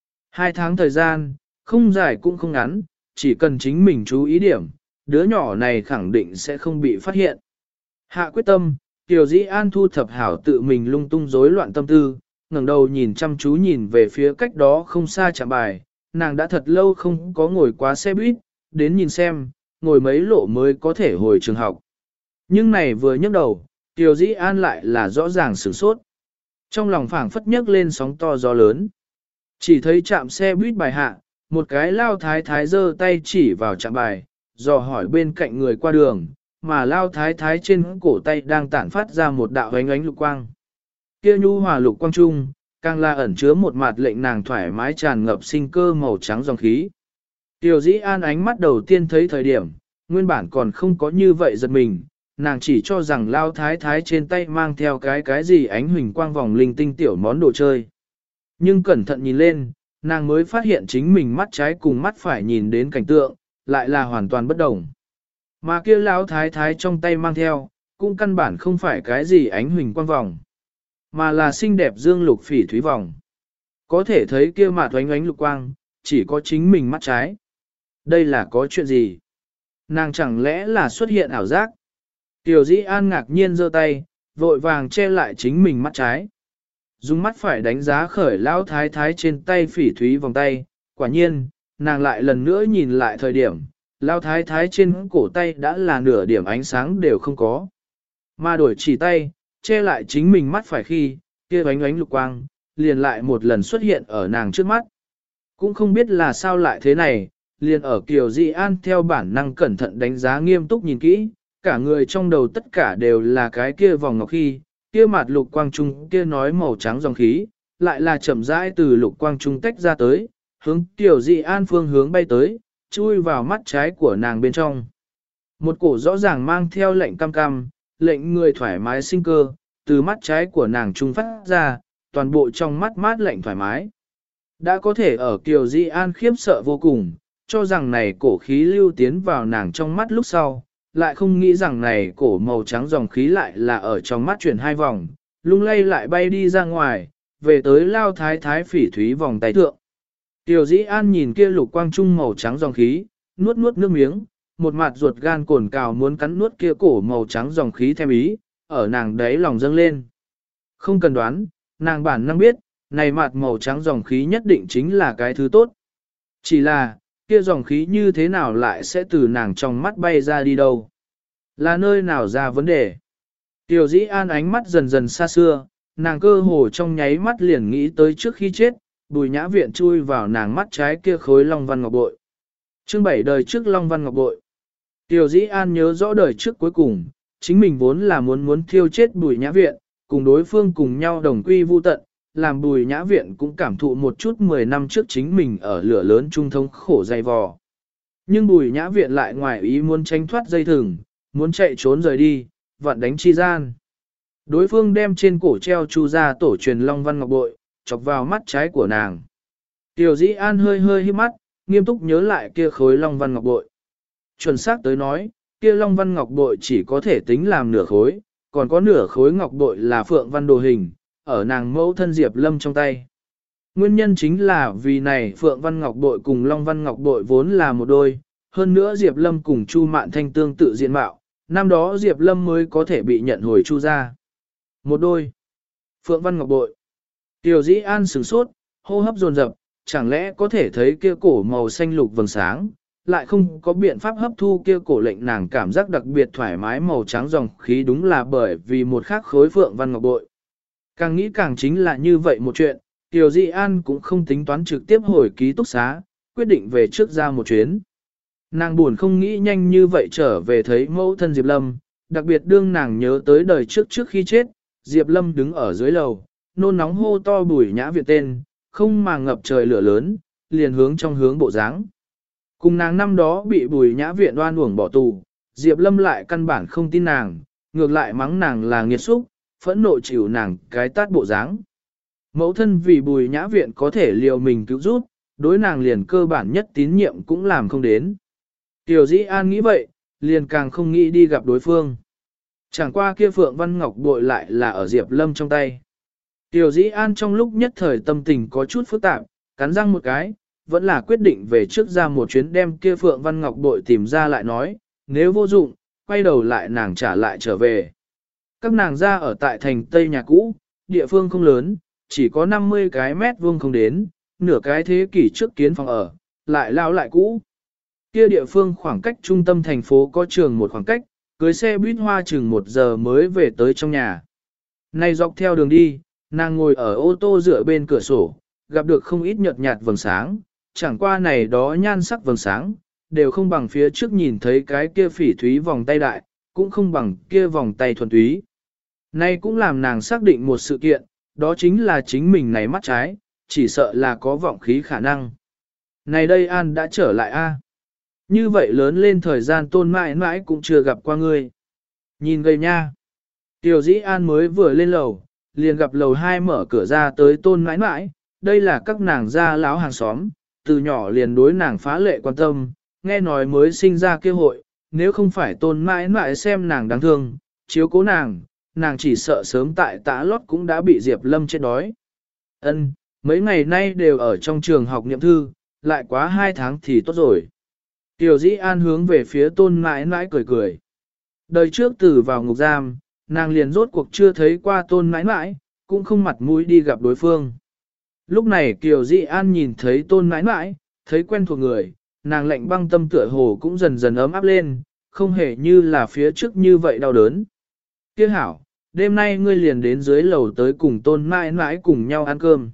A: 2 tháng thời gian, không dài cũng không ngắn, chỉ cần chính mình chú ý điểm, đứa nhỏ này khẳng định sẽ không bị phát hiện. Hạ quyết tâm, Tiểu Dĩ An thu thập hảo tự mình lung tung rối loạn tâm tư, ngẩng đầu nhìn chăm chú nhìn về phía cách đó không xa trạm bài, nàng đã thật lâu không có ngồi quá xe buýt, đến nhìn xem, ngồi mấy lộ mới có thể hồi trường học. Nhưng này vừa nhấc đầu, Tiểu Dĩ An lại là rõ ràng sửng sốt. Trong lòng phảng phất nhấc lên sóng to gió lớn. Chỉ thấy trạm xe buýt bài hạ, một cái lao thái thái giơ tay chỉ vào trạm bài, dò hỏi bên cạnh người qua đường, mà lao thái thái trên cổ tay đang tản phát ra một đạo ánh ánh lục quang. Kia nhu hòa lục quang trung, càng là ẩn chứa một mặt lệnh nàng thoải mái tràn ngập sinh cơ màu trắng dòng khí. Tiểu Dĩ An ánh mắt đầu tiên thấy thời điểm, nguyên bản còn không có như vậy giật mình, nàng chỉ cho rằng lao thái thái trên tay mang theo cái gì ánh huỳnh quang vòng linh tinh tiểu món đồ chơi. Nhưng cẩn thận nhìn lên, nàng mới phát hiện chính mình mắt trái cùng mắt phải nhìn đến cảnh tượng, lại là hoàn toàn bất đồng. Mà kia lão thái thái trong tay mang theo, cũng căn bản không phải cái gì ánh huỳnh quang vòng, mà là xinh đẹp dương lục phỉ thúy vòng. Có thể thấy kia mà oánh oánh lục quang, chỉ có chính mình mắt trái. Đây là có chuyện gì? Nàng chẳng lẽ là xuất hiện ảo giác? Tiểu Dĩ An ngạc nhiên giơ tay, vội vàng che lại chính mình mắt trái. Dùng mắt phải đánh giá khởi lão thái thái trên tay phỉ thúy vòng tay, quả nhiên, nàng lại lần nữa nhìn lại thời điểm, lão thái thái trên cổ tay đã là nửa điểm ánh sáng đều không có. Mà đổi chỉ tay, che lại chính mình mắt phải khi, kia ánh ánh lục quang, liền lại một lần xuất hiện ở nàng trước mắt. Cũng không biết là sao lại thế này, liền ở Kiều Dị An theo bản năng cẩn thận đánh giá nghiêm túc nhìn kỹ, cả người trong đầu tất cả đều là cái kia vòng ngọc khi, kia mặt lục quang trung kia nói màu trắng dòng khí, lại là chậm rãi từ lục quang trung tách ra tới, hướng Kiều Dị An phương hướng bay tới, chui vào mắt trái của nàng bên trong. Một cổ rõ ràng mang theo lệnh cam cam, lệnh người thoải mái sinh cơ, từ mắt trái của nàng trung phát ra, toàn bộ trong mắt mát lạnh thoải mái. Đã có thể ở Kiều Di An khiếp sợ vô cùng, cho rằng này cổ khí lưu tiến vào nàng trong mắt lúc sau, lại không nghĩ rằng này cổ màu trắng dòng khí lại là ở trong mắt chuyển hai vòng, lung lay lại bay đi ra ngoài, về tới lao thái thái phỉ thúy vòng tay thượng. Kiều Di An nhìn kia lục quang trung màu trắng dòng khí, nuốt nuốt nước miếng, một mặt ruột gan cồn cào muốn cắn nuốt kia cổ màu trắng dòng khí theo ý, ở nàng đấy lòng dâng lên. Không cần đoán, nàng bản năng biết, này mặt màu trắng dòng khí nhất định chính là cái thứ tốt. Chỉ là, kia dòng khí như thế nào lại sẽ từ nàng trong mắt bay ra đi đâu? Là nơi nào ra vấn đề? Tiểu Dĩ An ánh mắt dần dần xa xưa, nàng cơ hồ trong nháy mắt liền nghĩ tới trước khi chết, Bùi Nhã Viện chui vào nàng mắt trái kia khối long văn ngọc bội. Chương 7 đời trước long văn ngọc bội. Tiểu Dĩ An nhớ rõ đời trước cuối cùng, chính mình vốn là muốn thiêu chết Bùi Nhã Viện, cùng đối phương cùng nhau đồng quy vu tận, làm Bùi Nhã Viện cũng cảm thụ một chút 10 năm trước chính mình ở lửa lớn trung thống khổ dày vò. Nhưng Bùi Nhã Viện lại ngoài ý muốn tránh thoát dây thừng, muốn chạy trốn rời đi, vặn đánh chi gian. Đối phương đem trên cổ treo chu ra tổ truyền long văn ngọc bội, chọc vào mắt trái của nàng. Tiểu Dĩ An hơi hơi híp mắt, nghiêm túc nhớ lại kia khối long văn ngọc bội. Chuẩn xác tới nói, kia long văn ngọc bội chỉ có thể tính làm nửa khối, còn có nửa khối ngọc bội là phượng văn đồ hình, ở nàng mẫu thân Diệp Lâm trong tay. Nguyên nhân chính là vì này phượng văn ngọc bội cùng long văn ngọc bội vốn là một đôi, hơn nữa Diệp Lâm cùng Chu Mạn Thanh tương tự diện mạo, năm đó Diệp Lâm mới có thể bị nhận hồi Chu ra. Một đôi. Phượng văn ngọc bội. Tiểu Dĩ An sửng sốt, hô hấp dồn dập, chẳng lẽ có thể thấy kia cổ màu xanh lục vầng sáng, lại không có biện pháp hấp thu kia cổ lệnh nàng cảm giác đặc biệt thoải mái màu trắng dòng khí đúng là bởi vì một khắc khối phượng văn ngọc bội. Càng nghĩ càng chính là như vậy một chuyện, Tiểu Di An cũng không tính toán trực tiếp hồi ký túc xá, quyết định về trước ra một chuyến. Nàng buồn không nghĩ nhanh như vậy trở về thấy mẫu thân Diệp Lâm, đặc biệt đương nàng nhớ tới đời trước khi chết, Diệp Lâm đứng ở dưới lầu, nôn nóng hô to Bùi Nhã Viện tên, không mà ngập trời lửa lớn, liền hướng trong hướng bộ dáng. Cùng nàng năm đó bị Bùi Nhã Viện oan uổng bỏ tù, Diệp Lâm lại căn bản không tin nàng, ngược lại mắng nàng là nghiệt xúc, phẫn nộ chịu nàng cái tát bộ dáng. Mẫu thân vì Bùi Nhã Viện có thể liều mình cứu giúp, đối nàng liền cơ bản nhất tín nhiệm cũng làm không đến. Tiểu Dĩ An nghĩ vậy, liền càng không nghĩ đi gặp đối phương. Chẳng qua kia Phượng Văn Ngọc bội lại là ở Diệp Lâm trong tay. Tiểu Dĩ An trong lúc nhất thời tâm tình có chút phức tạp, cắn răng một cái, vẫn là quyết định về trước ra một chuyến đem kia Phượng Văn Ngọc bội tìm ra lại nói, nếu vô dụng, quay đầu lại nàng trả lại trở về. Các nàng ra ở tại thành Tây nhà cũ, địa phương không lớn, chỉ có 50 cái mét vuông không đến, nửa cái thế kỷ trước kiến phòng ở, lại lao lại cũ. Kia địa phương khoảng cách trung tâm thành phố có trường một khoảng cách, cưới xe buýt hoa chừng 1 giờ mới về tới trong nhà. Nay dọc theo đường đi, nàng ngồi ở ô tô dựa bên cửa sổ, gặp được không ít nhợt nhạt vầng sáng, chẳng qua này đó nhan sắc vầng sáng, đều không bằng phía trước nhìn thấy cái kia phỉ thúy vòng tay đại, cũng không bằng kia vòng tay thuần túy. Nay cũng làm nàng xác định một sự kiện, đó chính là chính mình này mắt trái, chỉ sợ là có vọng khí khả năng. Này đây An đã trở lại a. Như vậy lớn lên thời gian Tôn mãi mãi cũng chưa gặp qua ngươi. Nhìn gầy nha. Tiểu Dĩ An mới vừa lên lầu, liền gặp lầu 2 mở cửa ra tới Tôn mãi mãi, đây là các nàng gia láo hàng xóm, từ nhỏ liền đối nàng phá lệ quan tâm, nghe nói mới sinh ra kêu hội, nếu không phải Tôn mãi mãi xem nàng đáng thương, chiếu cố nàng chỉ sợ sớm tại tã lót cũng đã bị Diệp Lâm chết đói. Ân, mấy ngày nay đều ở trong trường học niệm thư, lại quá 2 tháng thì tốt rồi. Tiểu Dĩ An hướng về phía Tôn mãi mãi cười cười. Đời trước từ vào ngục giam, nàng liền rốt cuộc chưa thấy qua Tôn mãi mãi, cũng không mặt mũi đi gặp đối phương. Lúc này Kiều Dĩ An nhìn thấy Tôn mãi mãi, thấy quen thuộc người, nàng lạnh băng tâm tựa hồ cũng dần dần ấm áp lên, không hề như là phía trước như vậy đau đớn. Tiếc hảo, đêm nay ngươi liền đến dưới lầu tới cùng Tôn mãi mãi cùng nhau ăn cơm.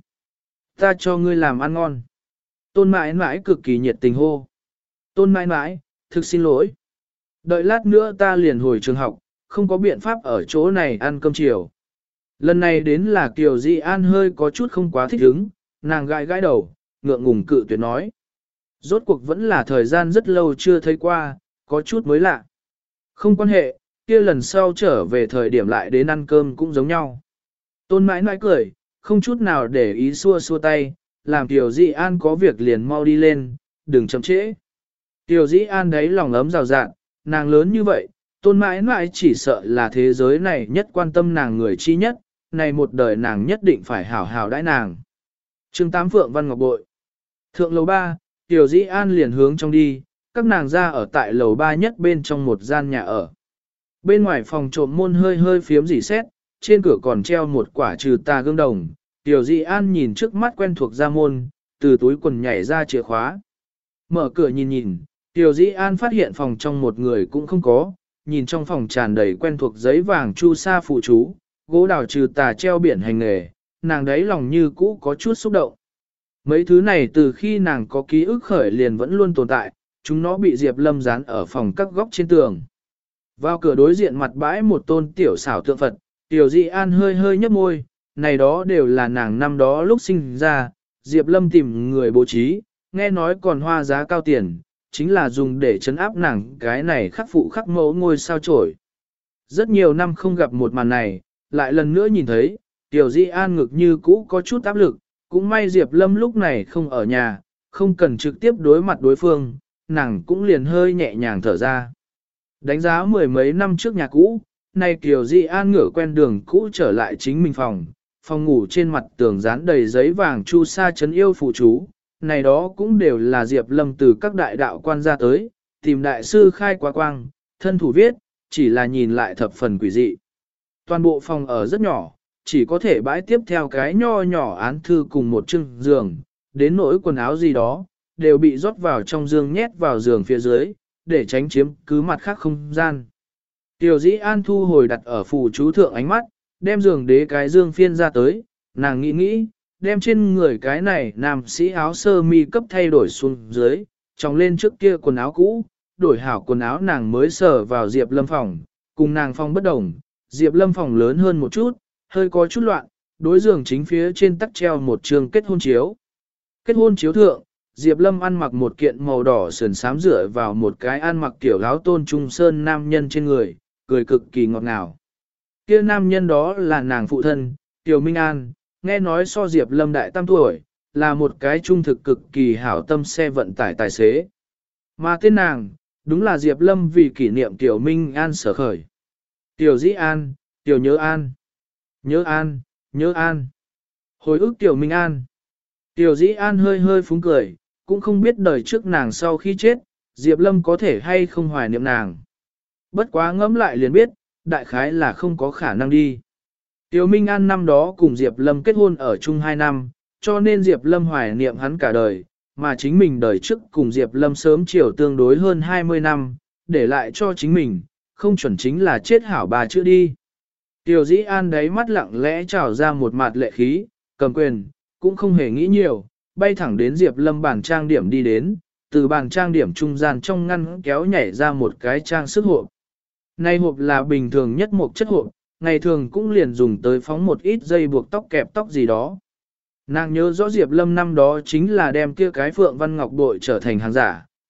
A: Ta cho ngươi làm ăn ngon. Tôn mãi mãi cực kỳ nhiệt tình hô. Tôn mãi mãi, thực xin lỗi. Đợi lát nữa ta liền hồi trường học, không có biện pháp ở chỗ này ăn cơm chiều. Lần này đến là Kiều Dĩ An hơi có chút không quá thích ứng, nàng gãi gãi đầu, ngượng ngùng cự tuyệt nói. Rốt cuộc vẫn là thời gian rất lâu chưa thấy qua, có chút mới lạ. Không quan hệ, kia lần sau trở về thời điểm lại đến ăn cơm cũng giống nhau. Tôn mãi mãi cười, không chút nào để ý xua xua tay, làm Kiều Dĩ An có việc liền mau đi lên, đừng chậm trễ. Kiều Dĩ An đấy lòng ấm rào rạng, nàng lớn như vậy, Tôn mãi mãi chỉ sợ là thế giới này nhất quan tâm nàng người chi nhất, này một đời nàng nhất định phải hảo hảo đãi nàng. Chương 8 Phượng Văn Ngọc Bội. Thượng lầu 3, Tiểu Dĩ An liền hướng trong đi, các nàng ra ở tại lầu 3 nhất bên trong một gian nhà ở. Bên ngoài phòng trộm môn hơi hơi phiếm rỉ sét, trên cửa còn treo một quả trừ tà gương đồng. Tiểu Dĩ An nhìn trước mắt quen thuộc ra môn, từ túi quần nhảy ra chìa khóa. Mở cửa nhìn nhìn, Tiểu Dĩ An phát hiện phòng trong một người cũng không có, nhìn trong phòng tràn đầy quen thuộc giấy vàng chu sa phụ chú, gỗ đào trừ tà treo biển hành nghề, nàng đấy lòng như cũ có chút xúc động. Mấy thứ này từ khi nàng có ký ức khởi liền vẫn luôn tồn tại, chúng nó bị Diệp Lâm dán ở phòng các góc trên tường. Vào cửa đối diện mặt bãi một tôn tiểu xảo tượng Phật, Tiểu Dĩ An hơi hơi nhấp môi, này đó đều là nàng năm đó lúc sinh ra, Diệp Lâm tìm người bố trí, nghe nói còn hoa giá cao tiền, chính là dùng để trấn áp nàng cái này khắc phụ khắc mẫu ngôi sao chổi. Rất nhiều năm không gặp một màn này, lại lần nữa nhìn thấy, Tiểu Dĩ An ngực như cũ có chút áp lực, cũng may Diệp Lâm lúc này không ở nhà, không cần trực tiếp đối mặt đối phương, nàng cũng liền hơi nhẹ nhàng thở ra. Đánh giá mười mấy năm trước nhà cũ, nay Tiểu Dĩ An ngửa quen đường cũ trở lại chính mình phòng ngủ trên mặt tường dán đầy giấy vàng chu sa chấn yêu phụ chú, này đó cũng đều là Diệp Lâm từ các đại đạo quan ra tới, tìm đại sư khai quá quang, thân thủ viết, chỉ là nhìn lại thập phần quỷ dị. Toàn bộ phòng ở rất nhỏ, chỉ có thể bãi tiếp theo cái nho nhỏ án thư cùng một chưng giường, đến nỗi quần áo gì đó, đều bị rót vào trong giường nhét vào giường phía dưới, để tránh chiếm cứ mặt khác không gian. Tiểu Dĩ An thu hồi đặt ở phù chú thượng ánh mắt, đem giường đế cái dương phiên ra tới, nàng nghĩ, đem trên người cái này nam sĩ áo sơ mi cấp thay đổi xuống dưới, tròng lên trước kia quần áo cũ, đổi hảo quần áo nàng mới sờ vào Diệp Lâm phòng, cùng nàng phòng bất đồng, Diệp Lâm phòng lớn hơn một chút, hơi có chút loạn, đối giường chính phía trên tắc treo một trường kết hôn chiếu. Kết hôn chiếu thượng, Diệp Lâm ăn mặc một kiện màu đỏ sườn xám rửa vào một cái ăn mặc kiểu áo tôn trung sơn nam nhân trên người, cười cực kỳ ngọt ngào. Kia nam nhân đó là nàng phụ thân, Tiểu Minh An, nghe nói so Diệp Lâm đại tam tuổi, là một cái trung thực cực kỳ hảo tâm xe vận tải tài xế. Mà tên nàng, đúng là Diệp Lâm vì kỷ niệm Tiểu Minh An sở khởi. Tiểu Dĩ An, Tiểu Nhớ An, Nhớ An, Nhớ An. Hồi ức Tiểu Minh An. Tiểu Dĩ An hơi hơi phúng cười, cũng không biết đời trước nàng sau khi chết, Diệp Lâm có thể hay không hoài niệm nàng. Bất quá ngẫm lại liền biết, đại khái là không có khả năng đi. Tiểu Minh An năm đó cùng Diệp Lâm kết hôn ở chung 2 năm, cho nên Diệp Lâm hoài niệm hắn cả đời, mà chính mình đời trước cùng Diệp Lâm sớm chiều tương đối hơn 20 năm, để lại cho chính mình, không chuẩn chính là chết hảo bà chữa đi. Tiểu Dĩ An đáy mắt lặng lẽ trào ra một mặt lệ khí, cầm quyền, cũng không hề nghĩ nhiều, bay thẳng đến Diệp Lâm bàn trang điểm đi đến, từ bàn trang điểm trung gian trong ngăn kéo nhảy ra một cái trang sức hộp. Này hộp là bình thường nhất một chất hộp, ngày thường cũng liền dùng tới phóng một ít dây buộc tóc kẹp tóc gì đó. Nàng nhớ rõ Diệp Lâm năm đó chính là đem kia cái Phượng Văn Ngọc bội trở thành hàng giả,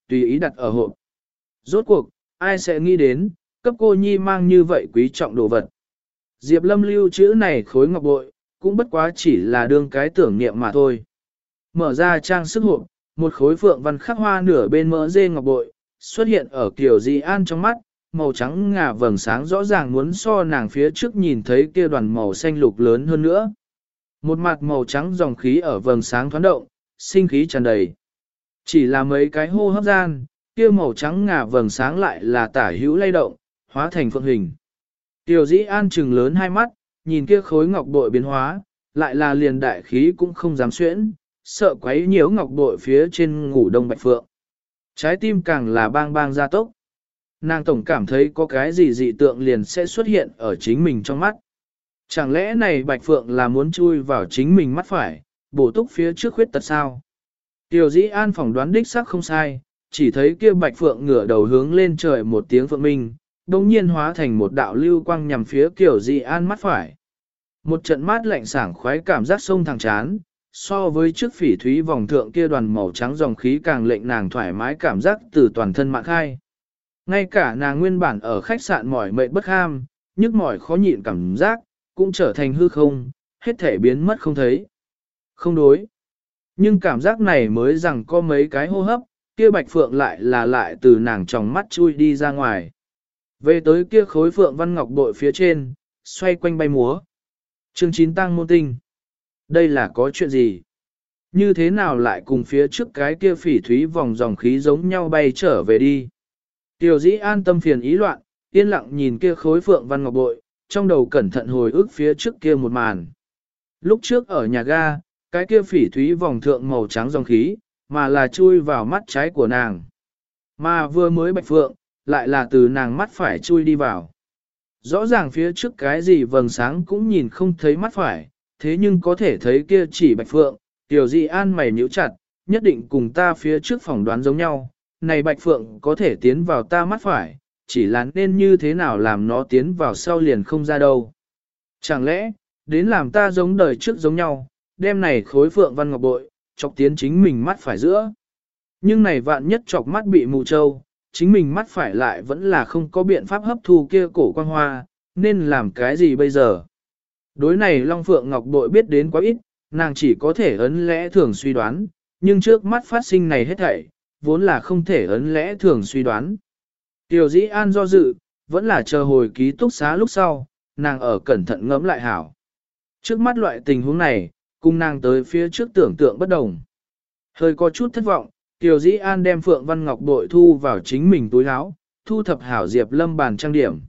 A: tùy ý đặt ở hộp. Rốt cuộc, ai sẽ nghĩ đến, cấp cô nhi mang như vậy quý trọng đồ vật. Diệp Lâm lưu chữ này khối ngọc bội, cũng bất quá chỉ là đương cái tưởng niệm mà thôi. Mở ra trang sức hộp, một khối phượng văn khắc hoa nửa bên mỡ dê ngọc bội, xuất hiện ở Kiều Di An trong mắt, màu trắng ngà vầng sáng rõ ràng muốn so nàng phía trước nhìn thấy kia đoàn màu xanh lục lớn hơn nữa. Một mặt màu trắng dòng khí ở vầng sáng thoáng động, sinh khí tràn đầy. Chỉ là mấy cái hô hấp gian, kia màu trắng ngà vầng sáng lại là tả hữu lay động, hóa thành phượng hình. Kiều Di An trừng lớn hai mắt, nhìn kia khối ngọc bội biến hóa, lại là liền đại khí cũng không dám xuyễn, sợ quấy nhiễu ngọc bội phía trên ngủ đông bạch phượng. Trái tim càng là bang bang gia tốc. Nàng tổng cảm thấy có cái gì dị tượng liền sẽ xuất hiện ở chính mình trong mắt. Chẳng lẽ này bạch phượng là muốn chui vào chính mình mắt phải, bổ túc phía trước khuyết tật sao? Tiểu Dĩ An phỏng đoán đích xác không sai, chỉ thấy kia bạch phượng ngửa đầu hướng lên trời một tiếng phượng minh, đồng nhiên hóa thành một đạo lưu quang nhằm phía Tiểu Dĩ An mắt phải. Một trận mát lạnh sảng khoái cảm giác sông thẳng chán, so với trước phỉ thúy vòng thượng kia đoàn màu trắng dòng khí càng lệnh nàng thoải mái cảm giác từ toàn thân mạng khai. Ngay cả nàng nguyên bản ở khách sạn mỏi mệt bất ham, nhức mỏi khó nhịn cảm giác, cũng trở thành hư không, hết thể biến mất không thấy. Không đối. Nhưng cảm giác này mới rằng có mấy cái hô hấp, kia bạch phượng lại từ nàng trong mắt chui đi ra ngoài. Về tới kia khối phượng văn ngọc bội phía trên, xoay quanh bay múa. Chương 9 tăng môn tinh. Đây là có chuyện gì? Như thế nào lại cùng phía trước cái kia phỉ thúy vòng dòng khí giống nhau bay trở về đi? Tiểu Dĩ An tâm phiền ý loạn, yên lặng nhìn kia khối phượng văn ngọc bội, trong đầu cẩn thận hồi ức phía trước kia một màn. Lúc trước ở nhà ga, cái kia phỉ thúy vòng thượng màu trắng dòng khí, mà là chui vào mắt trái của nàng. Mà vừa mới bạch phượng, lại là từ nàng mắt phải chui đi vào. Rõ ràng phía trước cái gì vầng sáng cũng nhìn không thấy mắt phải, thế nhưng có thể thấy kia chỉ bạch phượng. Tiểu Dĩ An mày nhíu chặt, nhất định cùng ta phía trước phỏng đoán giống nhau, này bạch phượng có thể tiến vào ta mắt phải, chỉ là nên như thế nào làm nó tiến vào sau liền không ra đâu. Chẳng lẽ, đến làm ta giống đời trước giống nhau, đem này khối phượng văn ngọc bội, chọc tiến chính mình mắt phải giữa. Nhưng này vạn nhất chọc mắt bị mù trâu, chính mình mắt phải lại vẫn là không có biện pháp hấp thu kia cổ quang hoa, nên làm cái gì bây giờ? Đối này Long Phượng Ngọc bội biết đến quá ít, nàng chỉ có thể ấn lẽ thường suy đoán, nhưng trước mắt phát sinh này hết thảy, vốn là không thể ấn lẽ thường suy đoán. Tiểu Dĩ An do dự, vẫn là chờ hồi ký túc xá lúc sau, nàng ở cẩn thận ngẫm lại hảo. Trước mắt loại tình huống này, cùng nàng tới phía trước tưởng tượng bất đồng. Hơi có chút thất vọng, Tiểu Dĩ An đem Phượng Văn Ngọc bội thu vào chính mình túi áo, thu thập hảo Diệp Lâm bàn trang điểm.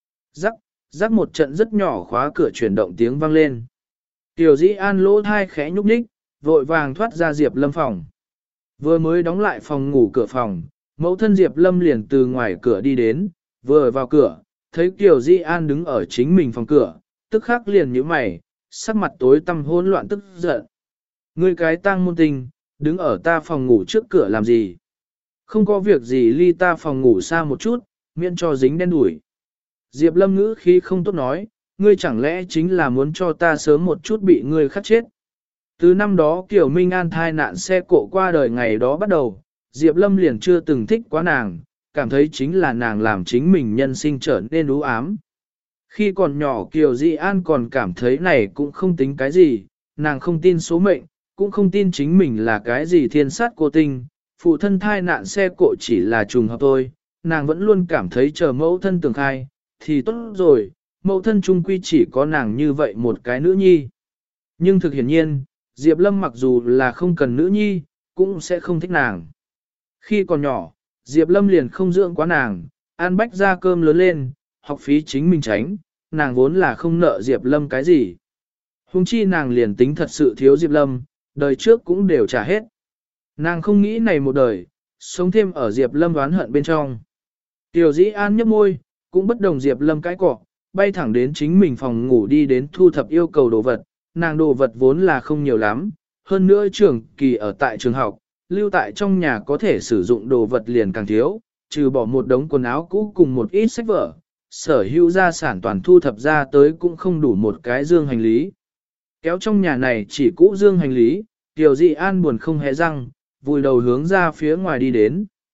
A: Rắc một trận rất nhỏ khóa cửa chuyển động tiếng vang lên. Tiểu Dĩ An lỗ thai khẽ nhúc nhích, vội vàng thoát ra Diệp Lâm phòng. Vừa mới đóng lại phòng ngủ cửa phòng, mẫu thân Diệp Lâm liền từ ngoài cửa đi đến, vừa vào cửa, thấy Tiểu Dĩ An đứng ở chính mình phòng cửa, tức khắc liền nhíu mày, sắc mặt tối tăm hỗn loạn tức giận. Ngươi cái tang môn tình, đứng ở ta phòng ngủ trước cửa làm gì? Không có việc gì ly ta phòng ngủ xa một chút, miễn cho dính đen đuổi. Diệp Lâm ngữ khí không tốt nói, ngươi chẳng lẽ chính là muốn cho ta sớm một chút bị ngươi khắc chết. Từ năm đó Kiều Minh An thai nạn xe cộ qua đời ngày đó bắt đầu, Diệp Lâm liền chưa từng thích quá nàng, cảm thấy chính là nàng làm chính mình nhân sinh trở nên u ám. Khi còn nhỏ Kiều Di An còn cảm thấy này cũng không tính cái gì, nàng không tin số mệnh, cũng không tin chính mình là cái gì thiên sát cô tinh, phụ thân thai nạn xe cộ chỉ là trùng hợp thôi, nàng vẫn luôn cảm thấy chờ mẫu thân tưởng khai, thì tốt rồi, mẫu thân chung quy chỉ có nàng như vậy một cái nữ nhi. Nhưng thực hiển nhiên, Diệp Lâm mặc dù là không cần nữ nhi, cũng sẽ không thích nàng. Khi còn nhỏ, Diệp Lâm liền không dưỡng quá nàng, ăn bách ra cơm lớn lên, học phí chính mình tránh, nàng vốn là không nợ Diệp Lâm cái gì. Hùng chi nàng liền tính thật sự thiếu Diệp Lâm, đời trước cũng đều trả hết. Nàng không nghĩ này một đời, sống thêm ở Diệp Lâm oán hận bên trong. Tiểu Dĩ An nhấp môi, cũng bất đồng Diệp Lâm cái cọ, bay thẳng đến chính mình phòng ngủ đi đến thu thập yêu cầu đồ vật, nàng đồ vật vốn là không nhiều lắm, hơn nữa trường kỳ ở tại trường học, lưu tại trong nhà có thể sử dụng đồ vật liền càng thiếu, trừ bỏ một đống quần áo cũ cùng một ít sách vở, sở hữu gia sản toàn thu thập ra tới cũng không đủ một cái dương hành lý. Kéo trong nhà này chỉ cũ dương hành lý, Tiểu Dị An buồn không hề răng, vùi đầu hướng ra phía ngoài đi đến.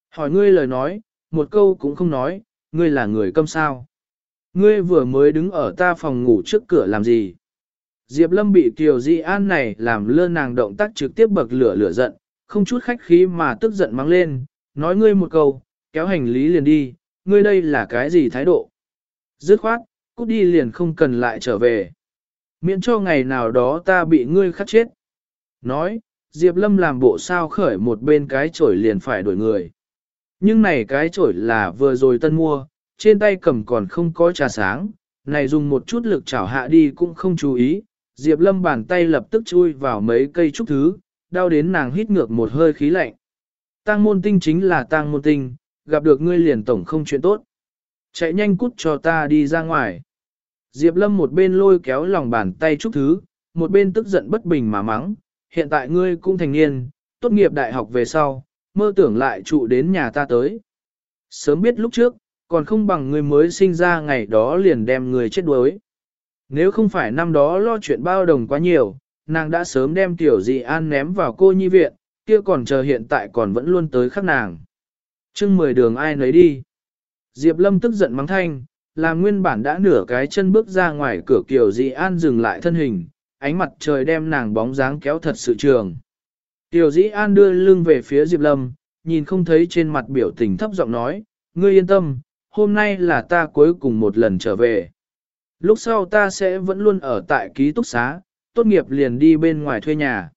A: Hỏi ngươi lời nói, một câu cũng không nói, ngươi là người câm sao. Ngươi vừa mới đứng ở ta phòng ngủ trước cửa làm gì? Diệp Lâm bị Kiều Di An này làm lơ nàng động tác trực tiếp bậc lửa giận, không chút khách khí mà tức giận mắng lên, nói ngươi một câu, kéo hành lý liền đi, ngươi đây là cái gì thái độ? Dứt khoát, cút đi liền không cần lại trở về. Miễn cho ngày nào đó ta bị ngươi khắc chết. Nói, Diệp Lâm làm bộ sao khởi một bên cái chổi liền phải đuổi người. Nhưng này cái chổi là vừa rồi tân mua, trên tay cầm còn không có trà sáng, này dùng một chút lực chảo hạ đi cũng không chú ý. Diệp Lâm bàn tay lập tức chui vào mấy cây trúc thứ, đau đến nàng hít ngược một hơi khí lạnh. Tang môn tinh chính là tang môn tinh, gặp được ngươi liền tổng không chuyện tốt. Chạy nhanh cút cho ta đi ra ngoài. Diệp Lâm một bên lôi kéo lòng bàn tay trúc thứ, một bên tức giận bất bình mà mắng, hiện tại ngươi cũng thành niên, tốt nghiệp đại học về sau, mơ tưởng lại trụ đến nhà ta tới. Sớm biết lúc trước, còn không bằng ngươi mới sinh ra ngày đó liền đem người chết đuối. Nếu không phải năm đó lo chuyện bao đồng quá nhiều, nàng đã sớm đem Tiểu Dị An ném vào cô nhi viện, kia còn chờ hiện tại còn vẫn luôn tới khắc nàng. Chương 10 đường ai nấy đi. Diệp Lâm tức giận mắng thanh, làm nguyên bản đã nửa cái chân bước ra ngoài cửa Kiều Dị An dừng lại thân hình, ánh mặt trời đem nàng bóng dáng kéo thật sự trường. Kiều Dị An đưa lưng về phía Diệp Lâm, nhìn không thấy trên mặt biểu tình thấp giọng nói, ngươi yên tâm, hôm nay là ta cuối cùng một lần trở về. Lúc sau ta sẽ vẫn luôn ở tại ký túc xá, tốt nghiệp liền đi bên ngoài thuê nhà.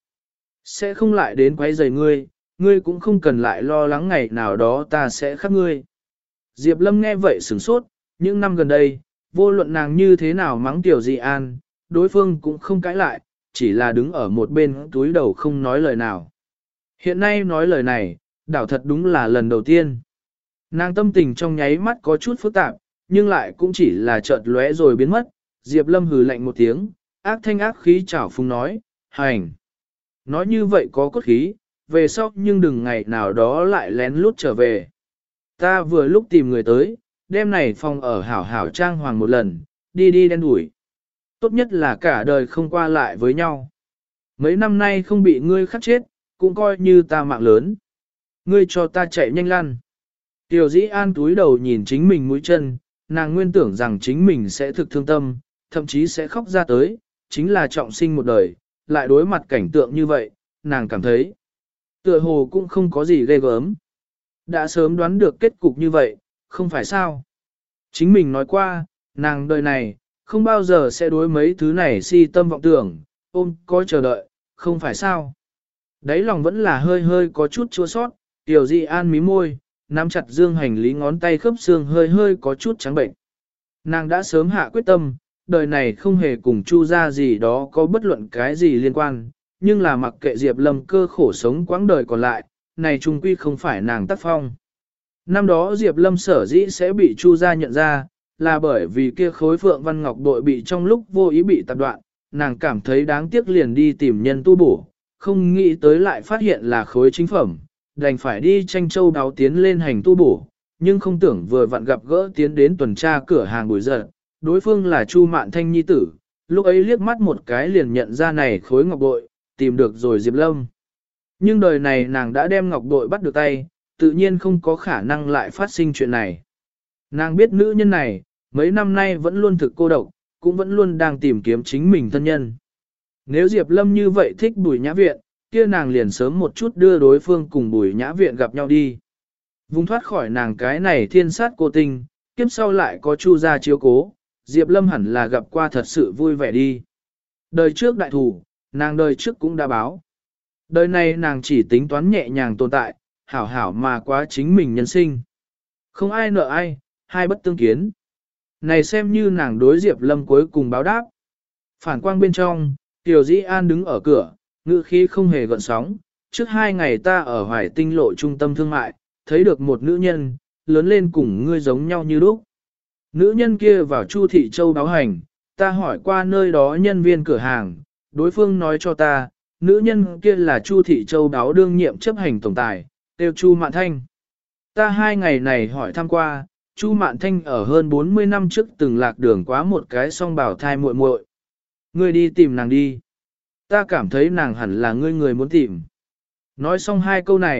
A: Sẽ không lại đến quấy rầy ngươi, ngươi cũng không cần lại lo lắng ngày nào đó ta sẽ khắc ngươi. Diệp Lâm nghe vậy sửng sốt, những năm gần đây, vô luận nàng như thế nào mắng Tiểu Dị An, đối phương cũng không cãi lại, chỉ là đứng ở một bên túi đầu không nói lời nào. Hiện nay nói lời này, đảo thật đúng là lần đầu tiên. Nàng tâm tình trong nháy mắt có chút phức tạp, nhưng lại cũng chỉ là chợt lóe rồi biến mất. Diệp Lâm hừ lạnh một tiếng, ác thanh ác khí chảo phúng nói, hành. Nói như vậy có cốt khí, về sau nhưng đừng ngày nào đó lại lén lút trở về. Ta vừa lúc tìm người tới, đêm này phòng ở hảo hảo trang hoàng một lần, đi đi đen đuổi. Tốt nhất là cả đời không qua lại với nhau. Mấy năm nay không bị ngươi khắc chết, cũng coi như ta mạng lớn. Ngươi cho ta chạy nhanh lăn. Tiểu Dĩ An túi đầu nhìn chính mình mũi chân, nàng nguyên tưởng rằng chính mình sẽ thực thương tâm, thậm chí sẽ khóc ra tới, chính là trọng sinh một đời, lại đối mặt cảnh tượng như vậy, nàng cảm thấy tựa hồ cũng không có gì ghê gớm. Đã sớm đoán được kết cục như vậy, không phải sao. Chính mình nói qua, nàng đời này, không bao giờ sẽ đối mấy thứ này si tâm vọng tưởng, ôm có chờ đợi, không phải sao. Đấy lòng vẫn là hơi hơi có chút chua sót, Tiểu Di An mí môi, nắm chặt dương hành lý ngón tay khớp xương hơi hơi có chút trắng bệnh. Nàng đã sớm hạ quyết tâm, đời này không hề cùng Chu gia gì đó có bất luận cái gì liên quan, nhưng là mặc kệ Diệp Lâm cơ khổ sống quãng đời còn lại, này trung quy không phải nàng tác phong. Năm đó Diệp Lâm sở dĩ sẽ bị Chu gia nhận ra, là bởi vì kia khối Phượng Văn Ngọc bội bị trong lúc vô ý bị tạp đoạn, nàng cảm thấy đáng tiếc liền đi tìm nhân tu bổ, không nghĩ tới lại phát hiện là khối chính phẩm, đành phải đi tranh châu đáo tiến lên hành tu bổ, nhưng không tưởng vừa vặn gặp gỡ tiến đến tuần tra cửa hàng Bùi Giật, đối phương là Chu Mạn Thanh nhi tử, lúc ấy liếc mắt một cái liền nhận ra này khối ngọc bội, tìm được rồi Diệp Lâm. Nhưng đời này nàng đã đem ngọc bội bắt được tay, tự nhiên không có khả năng lại phát sinh chuyện này. Nàng biết nữ nhân này, mấy năm nay vẫn luôn thực cô độc, cũng vẫn luôn đang tìm kiếm chính mình thân nhân. Nếu Diệp Lâm như vậy thích Bùi Nhã Viện, kia nàng liền sớm một chút đưa đối phương cùng Bùi Nhã Viện gặp nhau đi. Vùng thoát khỏi nàng cái này thiên sát cô tình, kiếp sau lại có Chu gia chiếu cố, Diệp Lâm hẳn là gặp qua thật sự vui vẻ đi. Đời trước đại thủ, nàng đời trước cũng đã báo. Đời này nàng chỉ tính toán nhẹ nhàng tồn tại, hảo hảo mà quá chính mình nhân sinh. Không ai nợ ai, hai bất tương kiến. Này xem như nàng đối Diệp Lâm cuối cùng báo đáp. Phản quang bên trong, Tiểu Dĩ An đứng ở cửa, ngữ khí không hề gợn sóng. Trước 2 ngày ta ở Hoài Tinh lộ trung tâm thương mại, thấy được một nữ nhân, lớn lên cùng ngươi giống nhau như lúc. Nữ nhân kia vào Chu Thị Châu báo hành, ta hỏi qua nơi đó nhân viên cửa hàng, đối phương nói cho ta, nữ nhân kia là Chu Thị Châu báo đương nhiệm chấp hành tổng tài, tiêu Chu Mạn Thanh. Ta 2 ngày này hỏi thăm qua, Chu Mạn Thanh ở hơn 40 năm trước từng lạc đường quá một cái song bảo thai muội muội. Ngươi đi tìm nàng đi. Ta cảm thấy nàng hẳn là ngươi người muốn tìm. Nói xong 2 câu này,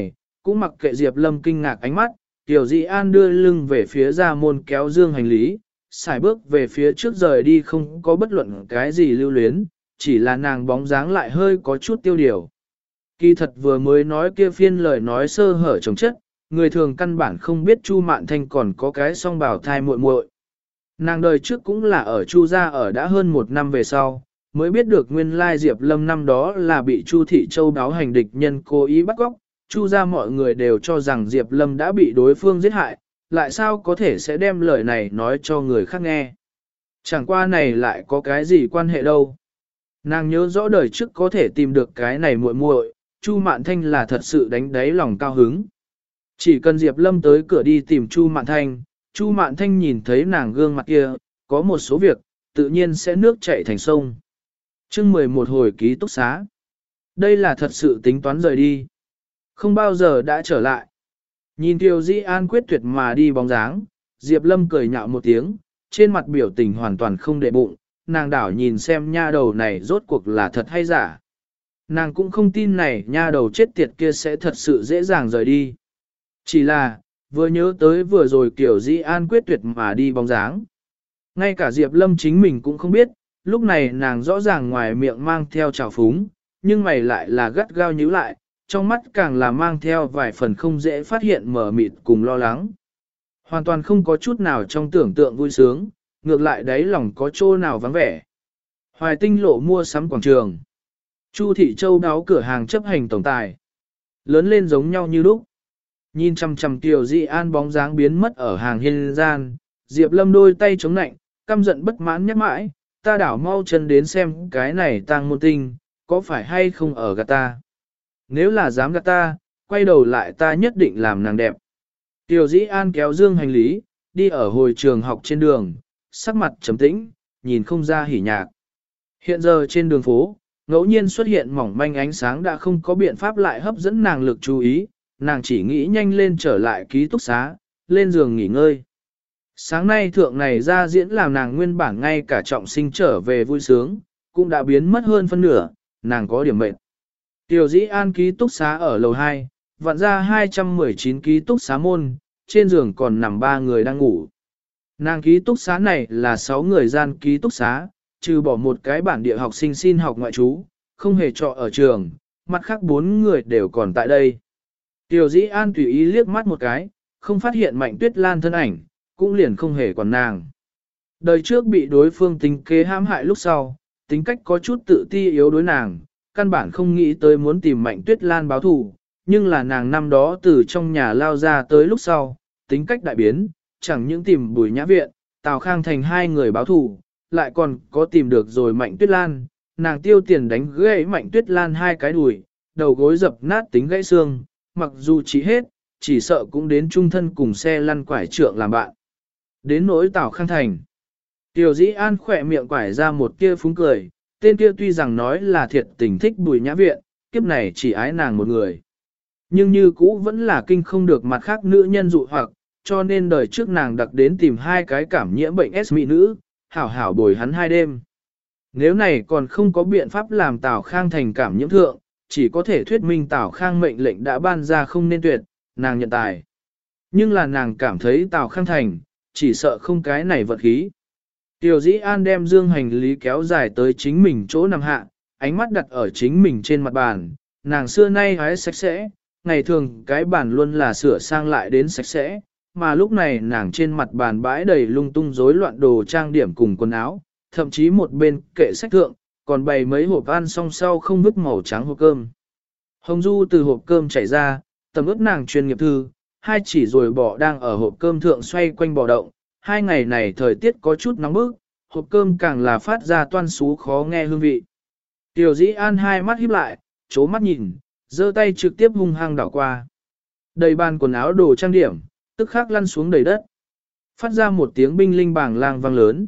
A: cũng mặc kệ Diệp Lâm kinh ngạc ánh mắt, Tiểu Dĩ An đưa lưng về phía ra môn kéo dương hành lý, xài bước về phía trước rời đi không có bất luận cái gì lưu luyến, chỉ là nàng bóng dáng lại hơi có chút tiêu điều. Kỳ thật vừa mới nói kia phiên lời nói sơ hở chồng chất, người thường căn bản không biết Chu Mạn Thanh còn có cái song bào thai muội muội. Nàng đời trước cũng là ở Chu gia ở đã hơn một năm về sau, mới biết được nguyên lai Diệp Lâm năm đó là bị Chu Thị Châu báo hành địch nhân cố ý bắt cóc. Chu gia mọi người đều cho rằng Diệp Lâm đã bị đối phương giết hại, lại sao có thể sẽ đem lời này nói cho người khác nghe. Chẳng qua này lại có cái gì quan hệ đâu. Nàng nhớ rõ đời trước có thể tìm được cái này muội muội, Chu Mạn Thanh là thật sự đánh đáy lòng cao hứng. Chỉ cần Diệp Lâm tới cửa đi tìm Chu Mạn Thanh, Chu Mạn Thanh nhìn thấy nàng gương mặt kia, có một số việc, tự nhiên sẽ nước chảy thành sông. Chương 11 hồi ký túc xá. Đây là thật sự tính toán rời đi. Không bao giờ đã trở lại. Nhìn Kiều Dĩ An quyết tuyệt mà đi bóng dáng, Diệp Lâm cười nhạo một tiếng, trên mặt biểu tình hoàn toàn không để bụng, nàng đảo nhìn xem nha đầu này rốt cuộc là thật hay giả. Nàng cũng không tin này nha đầu chết tiệt kia sẽ thật sự dễ dàng rời đi. Chỉ là, vừa nhớ tới vừa rồi Kiều Dĩ An quyết tuyệt mà đi bóng dáng. Ngay cả Diệp Lâm chính mình cũng không biết, lúc này nàng rõ ràng ngoài miệng mang theo trào phúng, nhưng mày lại là gắt gao nhíu lại, trong mắt càng là mang theo vài phần không dễ phát hiện mờ mịt cùng lo lắng. Hoàn toàn không có chút nào trong tưởng tượng vui sướng, ngược lại đáy lòng có chỗ nào vắng vẻ. Hoài Tinh lộ mua sắm quảng trường. Chu Thị Châu đáo cửa hàng chấp hành tổng tài. Lớn lên giống nhau như lúc. Nhìn chằm chằm Kiều Dĩ An bóng dáng biến mất ở hàng hiên gian, Diệp Lâm đôi tay chống nạnh, căm giận bất mãn nhắc mãi, ta đảo mau chân đến xem cái này tang môn tinh, có phải hay không ở gạt ta. Nếu là dám gạt ta, quay đầu lại ta nhất định làm nàng đẹp. Kiều Dĩ An kéo dương hành lý, đi ở hồi trường học trên đường, sắc mặt trầm tĩnh, nhìn không ra hỉ nhạc. Hiện giờ trên đường phố, ngẫu nhiên xuất hiện mỏng manh ánh sáng đã không có biện pháp lại hấp dẫn nàng lực chú ý, nàng chỉ nghĩ nhanh lên trở lại ký túc xá, lên giường nghỉ ngơi. Sáng nay thượng này ra diễn làm nàng nguyên bản ngay cả trọng sinh trở về vui sướng, cũng đã biến mất hơn phân nửa, nàng có điểm mệt. Tiểu Dĩ An ký túc xá ở lầu 2, vặn ra 219 ký túc xá môn, trên giường còn nằm 3 người đang ngủ. Nàng ký túc xá này là 6 người gian ký túc xá, trừ bỏ một cái bản địa học sinh xin học ngoại trú, không hề trọ ở trường, mặt khác 4 người đều còn tại đây. Tiểu Dĩ An tùy ý liếc mắt một cái, không phát hiện Mạnh Tuyết Lan thân ảnh, cũng liền không hề quản nàng. Đời trước bị đối phương tính kế hãm hại lúc sau, tính cách có chút tự ti yếu đối nàng, căn bản không nghĩ tới muốn tìm Mạnh Tuyết Lan báo thù, nhưng là nàng năm đó từ trong nhà lao ra tới lúc sau, tính cách đại biến, chẳng những tìm Bùi Nhã Viện, Tào Khang thành 2 người báo thù, lại còn có tìm được rồi Mạnh Tuyết Lan, nàng tiêu tiền đánh gãy Mạnh Tuyết Lan 2 cái đùi, đầu gối dập nát tính gãy xương, mặc dù chỉ hết, chỉ sợ cũng đến chung thân cùng xe lăn quải trượng làm bạn. Đến nỗi Tào Khang thành, Tiểu Dĩ An khỏe miệng quải ra một tia phúng cười, tên kia tuy rằng nói là thiệt tình thích Bùi Nhã Viện, kiếp này chỉ ái nàng một người. Nhưng như cũ vẫn là kinh không được mặt khác nữ nhân dụ hoặc, cho nên đời trước nàng đặc đến tìm 2 cái cảm nhiễm bệnh S mỹ nữ, hảo hảo bồi hắn 2 đêm. Nếu này còn không có biện pháp làm Tào Khang thành cảm nhiễm thượng, chỉ có thể thuyết minh Tào Khang mệnh lệnh đã ban ra không nên tuyệt, nàng nhận tài. Nhưng là nàng cảm thấy Tào Khang thành, chỉ sợ không cái này vật khí. Tiểu Dĩ An đem dương hành lý kéo dài tới chính mình chỗ nằm hạ, ánh mắt đặt ở chính mình trên mặt bàn, nàng xưa nay hái sạch sẽ, ngày thường cái bàn luôn là sửa sang lại đến sạch sẽ, mà lúc này nàng trên mặt bàn bãi đầy lung tung rối loạn đồ trang điểm cùng quần áo, thậm chí một bên kệ sách thượng, còn bày mấy hộp ăn xong sau không vứt màu trắng hộp cơm. Hồng Du từ hộp cơm chảy ra, tầm ướp nàng chuyên nghiệp thư, 2 chỉ rồi bỏ đang ở hộp cơm thượng xoay quanh bò động. 2 ngày này thời tiết có chút nóng bức, hộp cơm càng là phát ra toan xú khó nghe hương vị. Tiểu Dĩ An 2 mắt híp lại, chố mắt nhìn, giơ tay trực tiếp hung hăng đảo qua. Đầy bàn quần áo đồ trang điểm, tức khắc lăn xuống đầy đất. Phát ra một tiếng binh linh bảng lang vang lớn.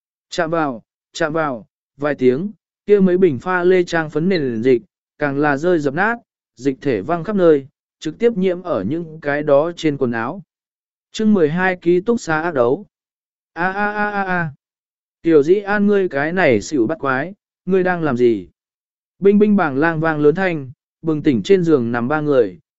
A: Chạm vào, vài tiếng, kia mấy bình pha lê trang phấn nền dịch, càng là rơi dập nát, dịch thể văng khắp nơi, trực tiếp nhiễm ở những cái đó trên quần áo. Chương 12 ký túc xá ác đấu. A. Tiểu Dĩ An ngươi cái này xỉu bắt quái, ngươi đang làm gì? Binh binh bảng lang vang lớn thanh, bừng tỉnh trên giường nằm 3 người,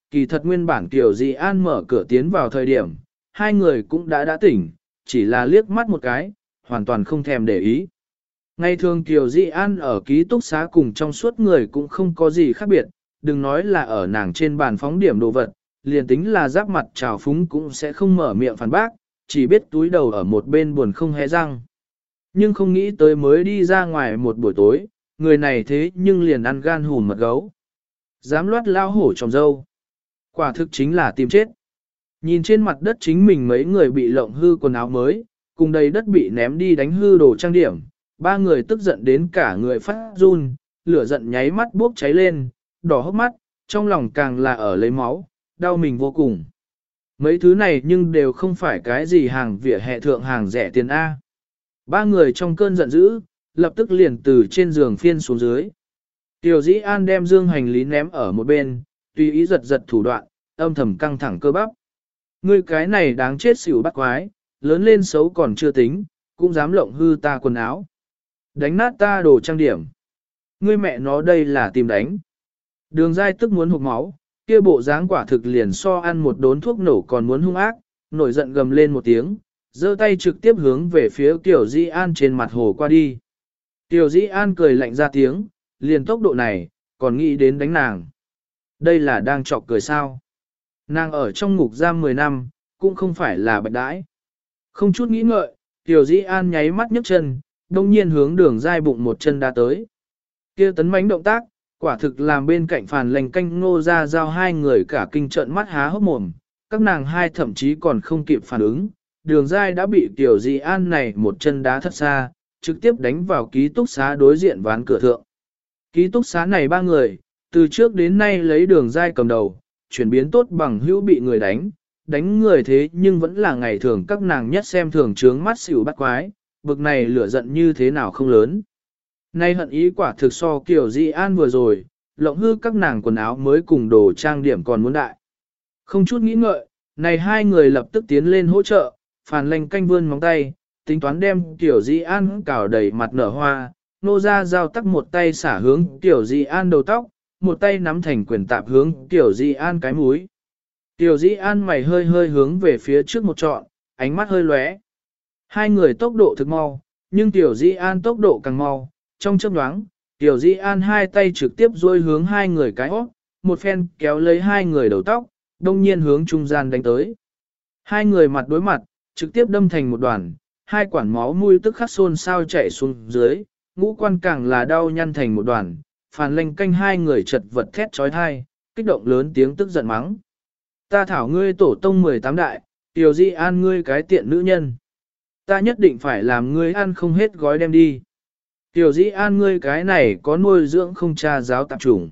A: kỳ thật nguyên bản Kiều Di An mở cửa tiến vào thời điểm, hai người cũng đã tỉnh, chỉ là liếc mắt một cái, hoàn toàn không thèm để ý. Ngày thường Kiều Di An ở ký túc xá cùng trong suốt người cũng không có gì khác biệt, đừng nói là ở nàng trên bàn phóng điểm đồ vật, liền tính là giáp mặt trào phúng cũng sẽ không mở miệng phản bác, chỉ biết túi đầu ở một bên buồn không hé răng. Nhưng không nghĩ tới mới đi ra ngoài một buổi tối, người này thế nhưng liền ăn gan hùn mật gấu. Dám loát lao hổ trong dâu. Quả thực chính là tìm chết. Nhìn trên mặt đất chính mình mấy người bị lộng hư quần áo mới, cùng đầy đất bị ném đi đánh hư đồ trang điểm, ba người tức giận đến cả người phát run, lửa giận nháy mắt bốc cháy lên, đỏ hốc mắt, trong lòng càng là ở lấy máu, đau mình vô cùng. Mấy thứ này nhưng đều không phải cái gì hàng vỉa hè thượng hàng rẻ tiền A. Ba người trong cơn giận dữ, lập tức liền từ trên giường phiên xuống dưới. Tiểu Dĩ An đem dương hành lý ném ở một bên, tùy ý giật giật thủ đoạn, âm thầm căng thẳng cơ bắp. Ngươi cái này đáng chết xỉu bắt quái, lớn lên xấu còn chưa tính, cũng dám lộng hư ta quần áo. Đánh nát ta đồ trang điểm. Ngươi mẹ nó đây là tìm đánh. Đường Giai tức muốn hụt máu, kia bộ dáng quả thực liền so ăn một đốn thuốc nổ còn muốn hung ác, nổi giận gầm lên một tiếng, giơ tay trực tiếp hướng về phía Tiểu Dĩ An trên mặt hồ qua đi. Tiểu Dĩ An cười lạnh ra tiếng, liền tốc độ này, còn nghĩ đến đánh nàng. Đây là đang chọc cười sao. Nàng ở trong ngục giam 10 năm, cũng không phải là bạch đãi. Không chút nghĩ ngợi, Tiểu Dĩ An nháy mắt nhấc chân, đông nhiên hướng Đường Giai bụng một chân đá tới. Kia tấn mãnh động tác, quả thực làm bên cạnh Phàn Lành Canh Ngô Gia Giao hai người cả kinh trợn mắt há hốc mồm, các nàng hai thậm chí còn không kịp phản ứng. Đường Giai đã bị Tiểu Dĩ An này một chân đá thật xa, trực tiếp đánh vào ký túc xá đối diện ván cửa thượng. Ký túc xá này ba người, từ trước đến nay lấy Đường Giai cầm đầu, chuyển biến tốt bằng hữu bị người đánh người thế nhưng vẫn là ngày thường các nàng nhất xem thường trướng mắt xỉu bắt quái, bực này lửa giận như thế nào không lớn. Nay hận ý quả thực so Kiều Di An vừa rồi, lộng hư các nàng quần áo mới cùng đồ trang điểm còn muốn đại. Không chút nghĩ ngợi, này hai người lập tức tiến lên hỗ trợ, Phàn Lành Canh vươn móng tay, tính toán đem Kiều Di An cào đầy mặt nở hoa, Nô Gia Giao tắc một tay xả hướng Kiều Di An đầu tóc, một tay nắm thành quyền tạp hướng Kiều Di An cái mũi. Kiều Di An mày hơi hơi hướng về phía trước một trọn, ánh mắt hơi lóe. Hai người tốc độ thực mau, nhưng Kiều Di An tốc độ càng mau, trong chớp nhoáng, Kiều Di An hai tay trực tiếp duỗi hướng hai người cái hót, một phen kéo lấy hai người đầu tóc, đông nhiên hướng trung gian đánh tới. Hai người mặt đối mặt, trực tiếp đâm thành một đoàn, hai quản máu mũi tức khắc xôn xao chảy xuống dưới, ngũ quan càng là đau nhăn thành một đoàn. Phàn Lành Canh hai người chật vật thét trói thai, kích động lớn tiếng tức giận mắng. Ta thảo ngươi tổ tông 18 đại, Tiểu Di An ngươi cái tiện nữ nhân. Ta nhất định phải làm ngươi ăn không hết gói đem đi. Tiểu Di An ngươi cái này có nuôi dưỡng không cha giáo tạp chủng.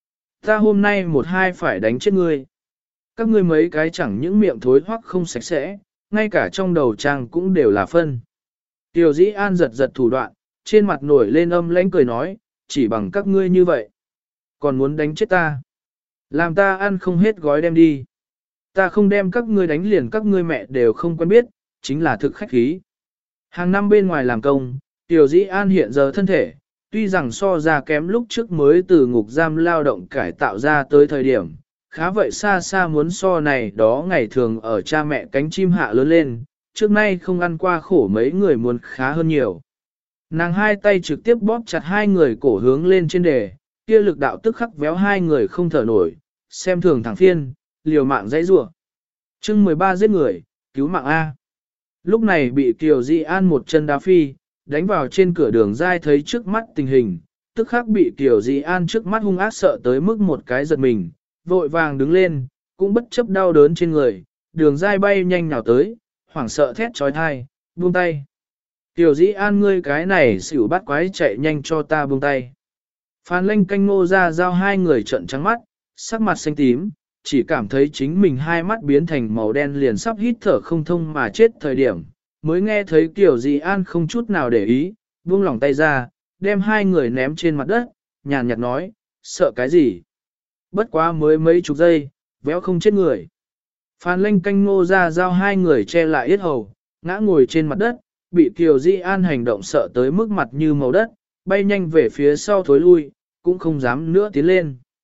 A: Ta hôm nay một hai phải đánh chết ngươi. Các ngươi mấy cái chẳng những miệng thối hoắc không sạch sẽ, ngay cả trong đầu trang cũng đều là phân. Tiểu Di An giật giật thủ đoạn, trên mặt nổi lên âm lãnh cười nói, chỉ bằng các ngươi như vậy. Còn muốn đánh chết ta. Làm ta ăn không hết gói đem đi. Ta không đem các ngươi đánh liền các ngươi mẹ đều không quen biết, chính là thực khách khí. Hàng năm bên ngoài làm công, Tiểu Dĩ An hiện giờ thân thể, tuy rằng so ra kém lúc trước mới từ ngục giam lao động cải tạo ra tới thời điểm, khá vậy xa xa muốn so này đó ngày thường ở cha mẹ cánh chim hạ lớn lên, trước nay không ăn qua khổ mấy người muốn khá hơn nhiều. Nàng hai tay trực tiếp bóp chặt hai người cổ hướng lên trên đề, kia lực đạo tức khắc véo hai người không thở nổi, xem thường thẳng phiên, liều mạng dãy rủa. Chương 13 giết người, cứu mạng A. Lúc này bị Kiều Di An một chân đá phi, đánh vào trên cửa Đường Giai thấy trước mắt tình hình, tức khắc bị Kiều Di An trước mắt hung ác sợ tới mức một cái giật mình, vội vàng đứng lên, cũng bất chấp đau đớn trên người, Đường Giai bay nhanh nhào tới, hoảng sợ thét trói thai, buông tay. Tiểu Dĩ An ngươi cái này xỉu bắt quái chạy nhanh cho ta buông tay. Phàn Lành Canh Ngô Gia Giao hai người trợn trắng mắt, sắc mặt xanh tím, chỉ cảm thấy chính mình hai mắt biến thành màu đen liền sắp hít thở không thông mà chết thời điểm, mới nghe thấy Tiểu Dĩ An không chút nào để ý, buông lỏng tay ra, đem hai người ném trên mặt đất, nhàn nhạt nói, sợ cái gì? Bất quá mới mấy chục giây, véo không chết người. Phàn Lành Canh Ngô Gia Giao hai người che lại yết hầu, ngã ngồi trên mặt đất, bị Kiều Di An hành động sợ tới mức mặt như màu đất, bay nhanh về phía sau thối lui, cũng không dám nữa tiến lên.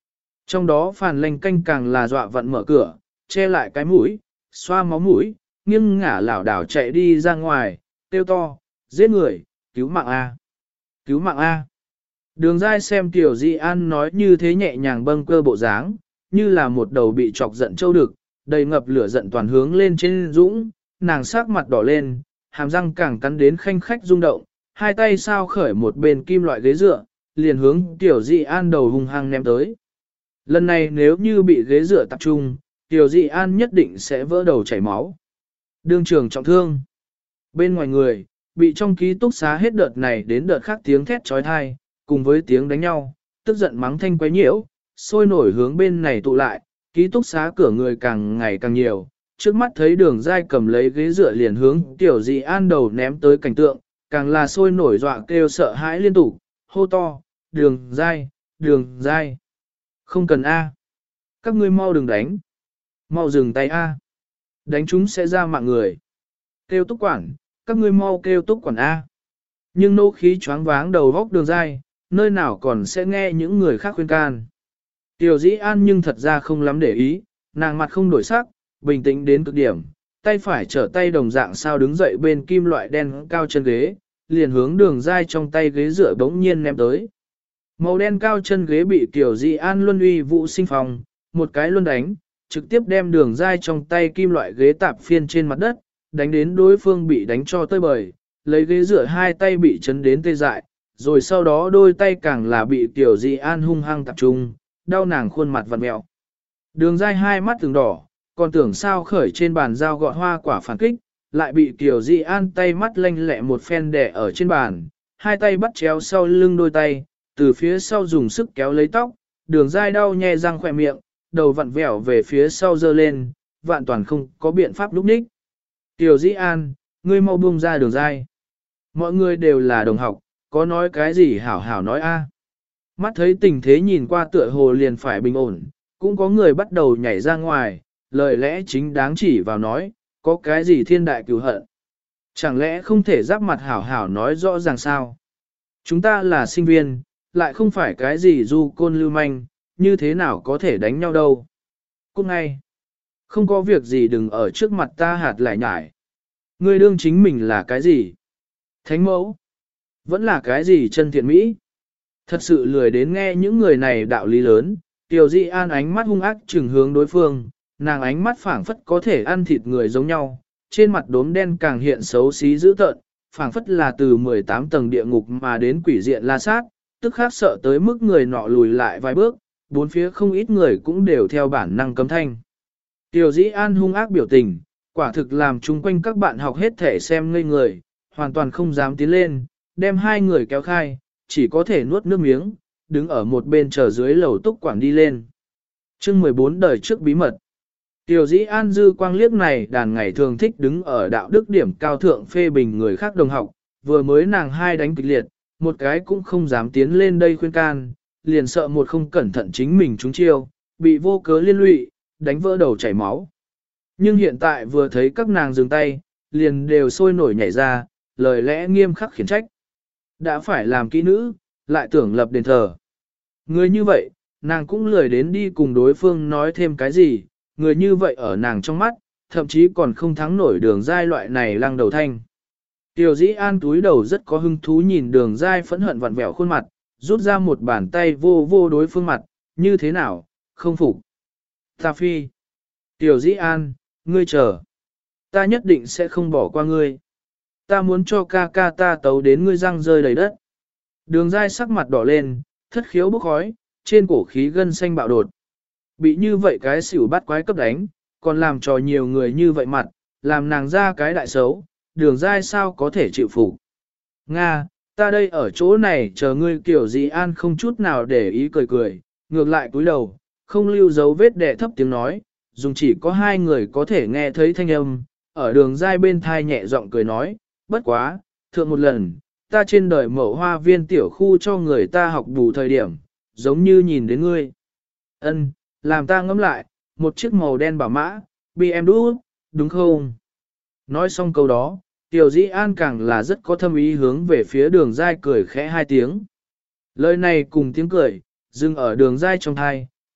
A: Trong đó Phàn Lanh Canh càng là dọa vặn mở cửa, che lại cái mũi, xoa máu mũi, nghiêng ngả lảo đảo chạy đi ra ngoài, kêu to, giết người, cứu mạng A. Cứu mạng A. Đường Giai xem Tiểu Di An nói như thế nhẹ nhàng bâng quơ bộ dáng, như là một đầu bị chọc giận trâu đực, đầy ngập lửa giận toàn hướng lên trên dũng, nàng sắc mặt đỏ lên, hàm răng càng cắn đến khanh khách rung động, hai tay sao khởi một bên kim loại ghế dựa, liền hướng Tiểu Di An đầu hung hăng ném tới. Lần này nếu như bị ghế dựa tập trung, Tiểu Di An nhất định sẽ vỡ đầu chảy máu. Đương trường trọng thương. Bên ngoài người, bị trong ký túc xá hết đợt này đến đợt khác tiếng thét trói thai, cùng với tiếng đánh nhau, tức giận mắng thanh quấy nhiễu, sôi nổi hướng bên này tụ lại, ký túc xá cửa người càng ngày càng nhiều. Trước mắt thấy Đường Giai cầm lấy ghế dựa liền hướng Tiểu Di An đầu ném tới cảnh tượng, càng là sôi nổi dọa kêu sợ hãi liên tục, hô to, Đường Giai, Đường Giai. Không cần A. Các ngươi mau đừng đánh. Mau dừng tay A. Đánh chúng sẽ ra mạng người. Kêu túc quản, các ngươi mau kêu túc quản A. Nhưng nô khí choáng váng đầu góc Đường Giai, nơi nào còn sẽ nghe những người khác khuyên can. Tiểu Dĩ An nhưng thật ra không lắm để ý, nàng mặt không đổi sắc, bình tĩnh đến cực điểm, tay phải trở tay đồng dạng sao đứng dậy bên kim loại đen cao chân ghế, liền hướng Đường Giai trong tay ghế dựa bỗng nhiên ném tới. Màu đen cao chân ghế bị Tiểu Dĩ An luân uy vũ sinh phòng, một cái luân đánh, trực tiếp đem Đường Giai trong tay kim loại ghế tạp phiên trên mặt đất, đánh đến đối phương bị đánh cho tơi bời, lấy ghế dựa hai tay bị chấn đến tê dại, rồi sau đó đôi tay càng là bị Tiểu Dĩ An hung hăng tập trung, đau nàng khuôn mặt vặn mẹo. Đường Giai hai mắt từng đỏ, còn tưởng sao khởi trên bàn dao gọt hoa quả phản kích, lại bị Tiểu Dĩ An tay mắt lanh lẹ một phen đẻ ở trên bàn, hai tay bắt chéo sau lưng đôi tay, từ phía sau dùng sức kéo lấy tóc, Đường Giai đau nhè răng khỏe miệng, đầu vặn vẹo về phía sau giơ lên, vạn toàn không có biện pháp lúc ních. Tiểu Dĩ An, ngươi mau buông ra Đường Giai. Mọi người đều là đồng học, có nói cái gì hảo hảo nói a. Mắt thấy tình thế nhìn qua tựa hồ liền phải bình ổn, cũng có người bắt đầu nhảy ra ngoài, lời lẽ chính đáng chỉ vào nói, có cái gì thiên đại cửu hận. Chẳng lẽ không thể giáp mặt hảo hảo nói rõ ràng sao? Chúng ta là sinh viên, lại không phải cái gì du côn lưu manh, như thế nào có thể đánh nhau đâu. Cút ngay. Không có việc gì đừng ở trước mặt ta hạt lại nhải. Ngươi đương chính mình là cái gì? Thánh mẫu? Vẫn là cái gì chân thiện mỹ? Thật sự lười đến nghe những người này đạo lý lớn. Tiểu Dĩ An ánh mắt hung ác trừng hướng đối phương, nàng ánh mắt phảng phất có thể ăn thịt người giống nhau, trên mặt đốm đen càng hiện xấu xí dữ tợn, phảng phất là từ 18 tầng địa ngục mà đến quỷ diện la sát, tức khắc sợ tới mức người nọ lùi lại vài bước, bốn phía không ít người cũng đều theo bản năng cấm thanh. Tiểu Dĩ An hung ác biểu tình, quả thực làm chung quanh các bạn học hết thể xem ngây người, hoàn toàn không dám tiến lên, đem hai người kéo khai, chỉ có thể nuốt nước miếng, đứng ở một bên chờ dưới lầu túc quản đi lên. Chương 14 đời trước bí mật. Tiểu Dĩ An dư quang liếc này đàn ngày thường thích đứng ở đạo đức điểm cao thượng phê bình người khác đồng học, vừa mới nàng hai đánh kịch liệt, một cái cũng không dám tiến lên đây khuyên can, liền sợ một không cẩn thận chính mình trúng chiêu, bị vô cớ liên lụy, đánh vỡ đầu chảy máu. Nhưng hiện tại vừa thấy các nàng dừng tay, liền đều sôi nổi nhảy ra, lời lẽ nghiêm khắc khiển trách. Đã phải làm kỹ nữ, lại tưởng lập đền thờ. Người như vậy, nàng cũng lười đến đi cùng đối phương nói thêm cái gì, người như vậy ở nàng trong mắt, thậm chí còn không thắng nổi Đường Giai loại này lăng đầu thanh. Tiểu Dĩ An túi đầu rất có hứng thú nhìn Đường Giai phẫn hận vặn vẹo khuôn mặt, rút ra một bàn tay vô vô đối phương mặt, như thế nào, không phục. Ta phi. Tiểu Dĩ An, ngươi chờ. Ta nhất định sẽ không bỏ qua ngươi. Ta muốn cho ca ca ta tấu đến ngươi răng rơi đầy đất. Đường Giai sắc mặt đỏ lên, thất khiếu bốc khói, trên cổ khí gân xanh bạo đột. Bị như vậy cái xỉu bắt quái cấp đánh, còn làm cho nhiều người như vậy mặt, làm nàng ra cái đại xấu, Đường Giai sao có thể chịu phục. Nga, ta đây ở chỗ này chờ ngươi. Kiểu Dĩ An không chút nào để ý cười cười, ngược lại cúi đầu, không lưu dấu vết đè thấp tiếng nói, dùng chỉ có hai người có thể nghe thấy thanh âm, ở Đường Giai bên thai nhẹ giọng cười nói, bất quá, thượng một lần, ta trên đời mẫu hoa viên tiểu khu cho người ta học bù thời điểm, giống như nhìn đến ngươi. Ân, làm ta ngẫm lại, một chiếc màu đen bảo mã, BMW, đúng không? Nói xong câu đó, Tiểu Dĩ An càng là rất có thâm ý hướng về phía Đường Giai cười khẽ hai tiếng. Lời này cùng tiếng cười, dừng ở Đường Giai trong thai,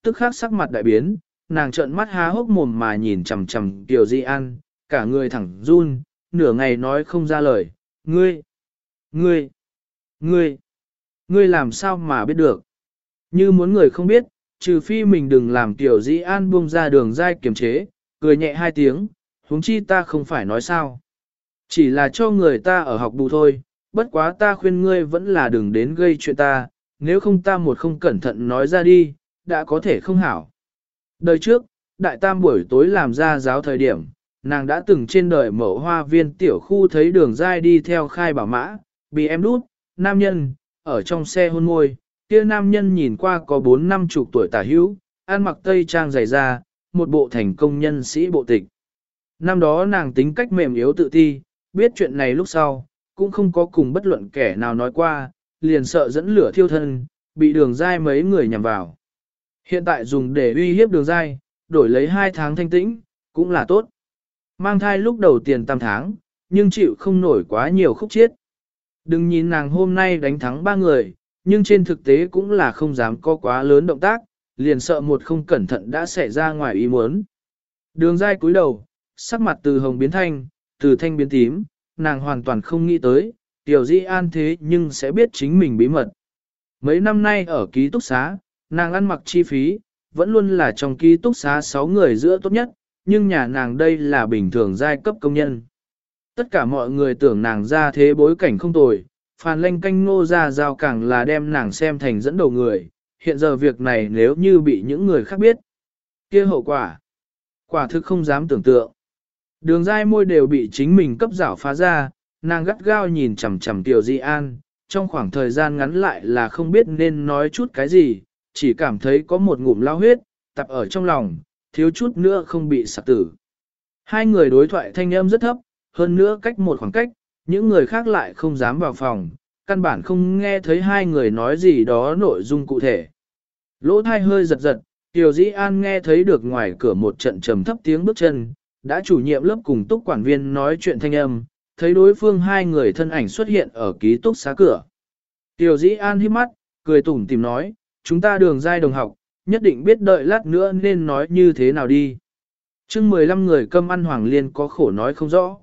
A: tức khắc sắc mặt đại biến, nàng trợn mắt há hốc mồm mà nhìn chằm chằm Tiểu Di An, cả người thẳng run, nửa ngày nói không ra lời, ngươi, ngươi, ngươi, ngươi làm sao mà biết được. Như muốn người không biết, trừ phi mình đừng làm Tiểu Di An buông ra đường dai kiềm chế, cười nhẹ hai tiếng, huống chi ta không phải nói sao. Chỉ là cho người ta ở học bù thôi, bất quá ta khuyên ngươi vẫn là đừng đến gây chuyện ta, nếu không ta một không cẩn thận nói ra đi, đã có thể không hảo. Đời trước, đại tam buổi tối làm ra giáo thời điểm, nàng đã từng trên đời mẫu hoa viên tiểu khu thấy đường dai đi theo khai bảo mã, bị em đút, nam nhân, ở trong xe hôn môi, kia nam nhân nhìn qua có 4-50 tuổi tả hữu, ăn mặc tây trang dày da, một bộ thành công nhân sĩ bộ tịch. Năm đó nàng tính cách mềm yếu tự ti, biết chuyện này lúc sau, cũng không có cùng bất luận kẻ nào nói qua, liền sợ dẫn lửa thiêu thân, bị đường dai mấy người nhằm vào. Hiện tại dùng để uy hiếp đường dai, đổi lấy 2 tháng thanh tĩnh, cũng là tốt. Mang thai lúc đầu tiền 8 tháng, nhưng chịu không nổi quá nhiều khúc chiết. Đừng nhìn nàng hôm nay đánh thắng 3 người, nhưng trên thực tế cũng là không dám có quá lớn động tác, liền sợ một không cẩn thận đã xảy ra ngoài ý muốn. Đường dai cúi đầu, sắc mặt từ hồng biến thanh, từ thanh biến tím, nàng hoàn toàn không nghĩ tới, Tiểu Di An thế nhưng sẽ biết chính mình bí mật. Mấy năm nay ở ký túc xá, nàng ăn mặc chi phí, vẫn luôn là trong ký túc xá 6 người giữa tốt nhất, nhưng nhà nàng đây là bình thường giai cấp công nhân. Tất cả mọi người tưởng nàng ra thế bối cảnh không tồi, Phàn Lanh Canh Ngô ra giao càng là đem nàng xem thành dẫn đầu người, hiện giờ việc này nếu như bị những người khác biết, kia hậu quả, quả thực không dám tưởng tượng. Đường dai môi đều bị chính mình cấp rảo phá ra, nàng gắt gao nhìn chằm chằm Tiểu Di An, trong khoảng thời gian ngắn lại là không biết nên nói chút cái gì, chỉ cảm thấy có một ngụm lao huyết, tập ở trong lòng, thiếu chút nữa không bị sặc tử. Hai người đối thoại thanh âm rất thấp, hơn nữa cách một khoảng cách, những người khác lại không dám vào phòng, căn bản không nghe thấy hai người nói gì đó nội dung cụ thể. Lỗ thai hơi giật giật, Tiểu Dĩ An nghe thấy được ngoài cửa một trận trầm thấp tiếng bước chân, đã chủ nhiệm lớp cùng túc quản viên nói chuyện thanh âm, thấy đối phương hai người thân ảnh xuất hiện ở ký túc xá cửa. Tiểu Dĩ An hít mắt, cười tủm tìm nói, chúng ta đường giai đồng học, nhất định biết đợi lát nữa nên nói như thế nào đi. Chương 15 người cơm ăn Hoàng Liên có khổ nói không rõ.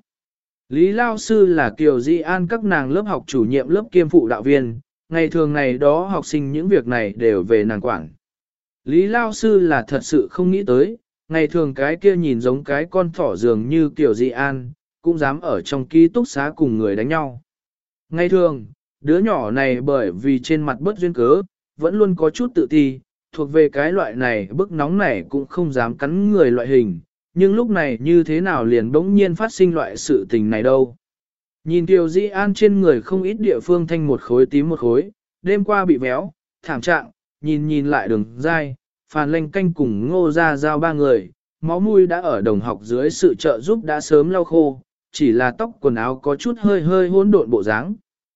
A: Lý Lao Sư là Kiều Di An các nàng lớp học chủ nhiệm lớp kiêm phụ đạo viên, ngày thường này đó học sinh những việc này đều về nàng quản. Lý Lao Sư là thật sự không nghĩ tới, ngày thường cái kia nhìn giống cái con thỏ dường như Kiều Di An, cũng dám ở trong ký túc xá cùng người đánh nhau. Ngày thường, đứa nhỏ này bởi vì trên mặt bất duyên cớ, vẫn luôn có chút tự ti, thuộc về cái loại này bức nóng này cũng không dám cắn người loại hình, nhưng lúc này như thế nào liền bỗng nhiên phát sinh loại sự tình này đâu. Nhìn Kiều Di An trên người không ít địa phương thanh một khối tím một khối, đêm qua bị véo, thảm trạng, nhìn lại đường dai, Phàn Lanh Canh cùng Ngô Gia Giao ba người, máu mũi đã ở đồng học dưới sự trợ giúp đã sớm lau khô, chỉ là tóc quần áo có chút hơi hơi hỗn độn bộ dáng.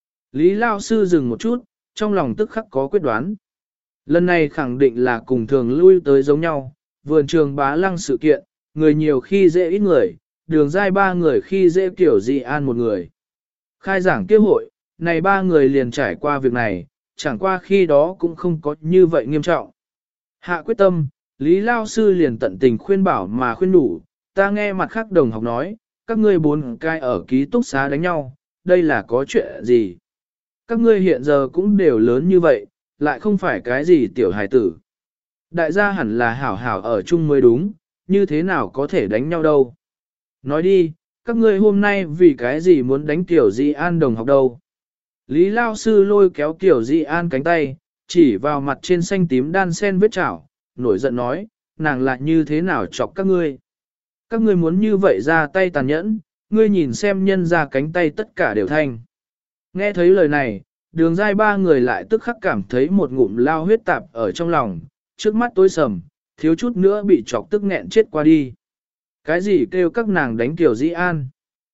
A: Lý Lao Sư dừng một chút, trong lòng tức khắc có quyết đoán. Lần này khẳng định là cùng thường lui tới giống nhau, vườn trường Bá Lăng sự kiện, người nhiều khi dễ ít người, đường dai ba người khi dễ Kiểu Di An một người. Khai giảng kế hội, này ba người liền trải qua việc này, chẳng qua khi đó cũng không có như vậy nghiêm trọng. Hạ quyết tâm, Lý Lao Sư liền tận tình khuyên bảo mà khuyên đủ, ta nghe mặt khác đồng học nói, các ngươi bốn cái ở ký túc xá đánh nhau, đây là có chuyện gì? Các ngươi hiện giờ cũng đều lớn như vậy, lại không phải cái gì tiểu hài tử. Đại gia hẳn là hảo hảo ở chung mới đúng, như thế nào có thể đánh nhau đâu. Nói đi, các ngươi hôm nay vì cái gì muốn đánh Tiểu Di An đồng học đâu. Lý Lao Sư lôi kéo Tiểu Di An cánh tay, chỉ vào mặt trên xanh tím đan sen vết chảo, nổi giận nói, nàng lại như thế nào chọc các ngươi. Các ngươi muốn như vậy ra tay tàn nhẫn, ngươi nhìn xem nhân ra cánh tay tất cả đều thanh. Nghe thấy lời này, đường dai ba người lại tức khắc cảm thấy một ngụm lao huyết tạp ở trong lòng, trước mắt tối sầm, thiếu chút nữa bị chọc tức nghẹn chết qua đi. Cái gì kêu các nàng đánh Kiều Di An?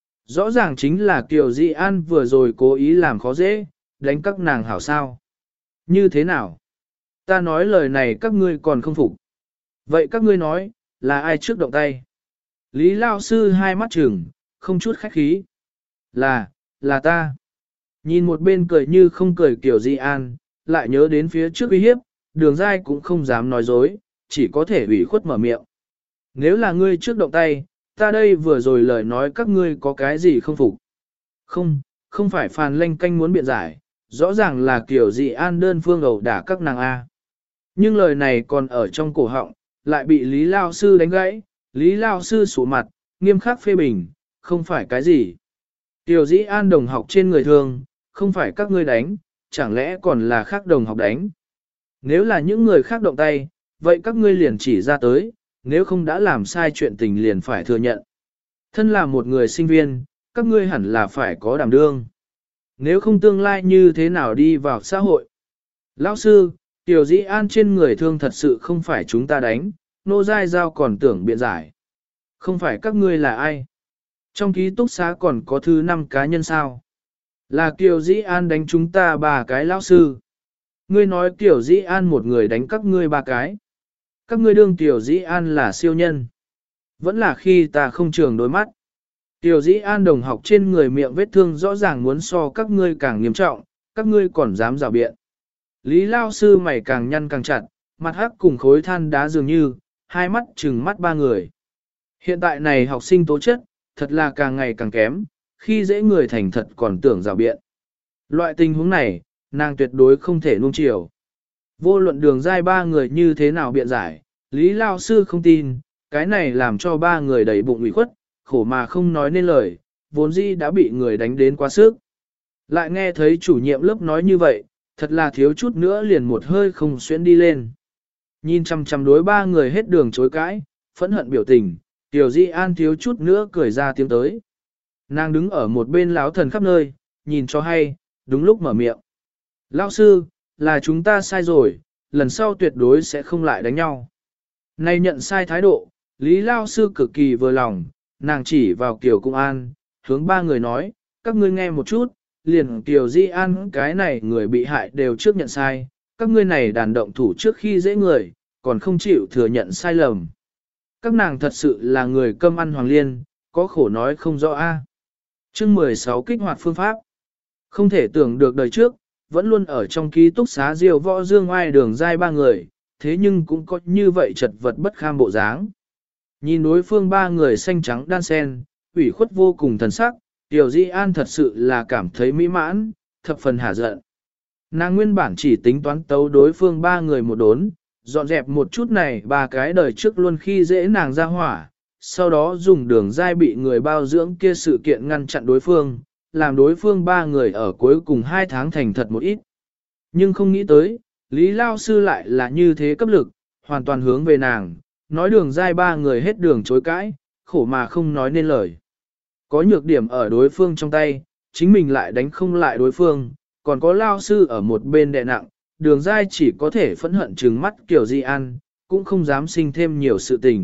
A: Rõ ràng chính là Kiều Di An vừa rồi cố ý làm khó dễ, đánh các nàng hảo sao. Như thế nào? Ta nói lời này các ngươi còn không phục. Vậy các ngươi nói, là ai trước động tay? Lý Lao Sư hai mắt trừng, không chút khách khí. Là ta. Nhìn một bên cười như không cười Kiều Di An, lại nhớ đến phía trước uy hiếp, đường dai cũng không dám nói dối, chỉ có thể ủy khuất mở miệng. Nếu là ngươi trước động tay, ta đây vừa rồi lời nói các ngươi có cái gì không phục. Không phải Phàn Lanh Canh muốn biện giải, rõ ràng là kiểu gì an đơn phương ẩu đả các nàng A. Nhưng lời này còn ở trong cổ họng, lại bị Lý Lao Sư đánh gãy, Lý Lao Sư sủ mặt, nghiêm khắc phê bình, không phải cái gì. Tiểu dĩ an đồng học trên người thường, không phải các ngươi đánh, chẳng lẽ còn là khác đồng học đánh. Nếu là những người khác động tay, vậy các ngươi liền chỉ ra tới, nếu không đã làm sai chuyện tình liền phải thừa nhận. Thân là một người sinh viên, các ngươi hẳn là phải có đảm đương. Nếu không tương lai như thế nào đi vào xã hội. Lão sư, Tiểu Dĩ An trên người thương thật sự không phải chúng ta đánh, nô giai giao còn tưởng biện giải. Không phải các ngươi là ai? Trong ký túc xá còn có thứ 5 cá nhân sao? Là Kiều Dĩ An đánh chúng ta 3 cái lão sư. Ngươi nói Kiều Dĩ An một người đánh các ngươi 3 cái. Các ngươi đương Kiều Dĩ An là siêu nhân. Vẫn là khi ta không trường đôi mắt. Kiều Dĩ An đồng học trên người miệng vết thương rõ ràng muốn so các ngươi càng nghiêm trọng, các ngươi còn dám rào biện. Lý Lao Sư mày càng nhăn càng chặt, mặt hắc cùng khối than đá dường như, hai mắt trừng mắt 3 người. Hiện tại này học sinh tố chất, thật là càng ngày càng kém, khi dễ người thành thật còn tưởng rào biện. Loại tình huống này, nàng tuyệt đối không thể nuông chiều. Vô luận đường giai 3 người như thế nào biện giải, Lý Lao Sư không tin, cái này làm cho 3 người đầy bụng ủy khuất, khổ mà không nói nên lời, vốn dĩ đã bị người đánh đến quá sức. Lại nghe thấy chủ nhiệm lớp nói như vậy, thật là thiếu chút nữa liền một hơi không xuyến đi lên. Nhìn chăm chăm đối 3 người hết đường chối cãi, phẫn hận biểu tình, Tiểu Di An thiếu chút nữa cười ra tiếng tới. Nàng đứng ở một bên láo thần khắp nơi, nhìn cho hay, đúng lúc mở miệng. Lão sư, là chúng ta sai rồi, lần sau tuyệt đối sẽ không lại đánh nhau. Này nhận sai thái độ, Lý Lao Sư cực kỳ vừa lòng, nàng chỉ vào Kiều Cung An, hướng 3 người nói, các ngươi nghe một chút, liền Kiều Di An cái này người bị hại đều trước nhận sai, các ngươi này đàn động thủ trước khi dễ người, còn không chịu thừa nhận sai lầm. Các nàng thật sự là người cơm ăn hoàng liên, có khổ nói không rõ a. Chương 16 kích hoạt phương pháp. Không thể tưởng được đời trước, vẫn luôn ở trong ký túc xá diều võ dương oai đường giai 3 người, thế nhưng cũng có như vậy chật vật bất kham bộ dáng. Nhìn đối phương 3 người xanh trắng đan sen, ủy khuất vô cùng thần sắc, Tiểu Di An thật sự là cảm thấy mỹ mãn, thập phần hả giận. Nàng nguyên bản chỉ tính toán tấu đối phương 3 người một đốn, dọn dẹp một chút này 3 cái đời trước luôn khi dễ nàng ra hỏa, sau đó dùng đường dai bị người bao dưỡng kia sự kiện ngăn chặn đối phương, làm đối phương 3 người ở cuối cùng 2 tháng thành thật một ít. Nhưng không nghĩ tới, Lý Lao Sư lại là như thế cấp lực, hoàn toàn hướng về nàng, nói đường dai 3 người hết đường chối cãi, khổ mà không nói nên lời. Có nhược điểm ở đối phương trong tay, chính mình lại đánh không lại đối phương, còn có Lao Sư ở một bên đè nặng, đường dai chỉ có thể phẫn hận trừng mắt Kiều Di An, cũng không dám sinh thêm nhiều sự tình.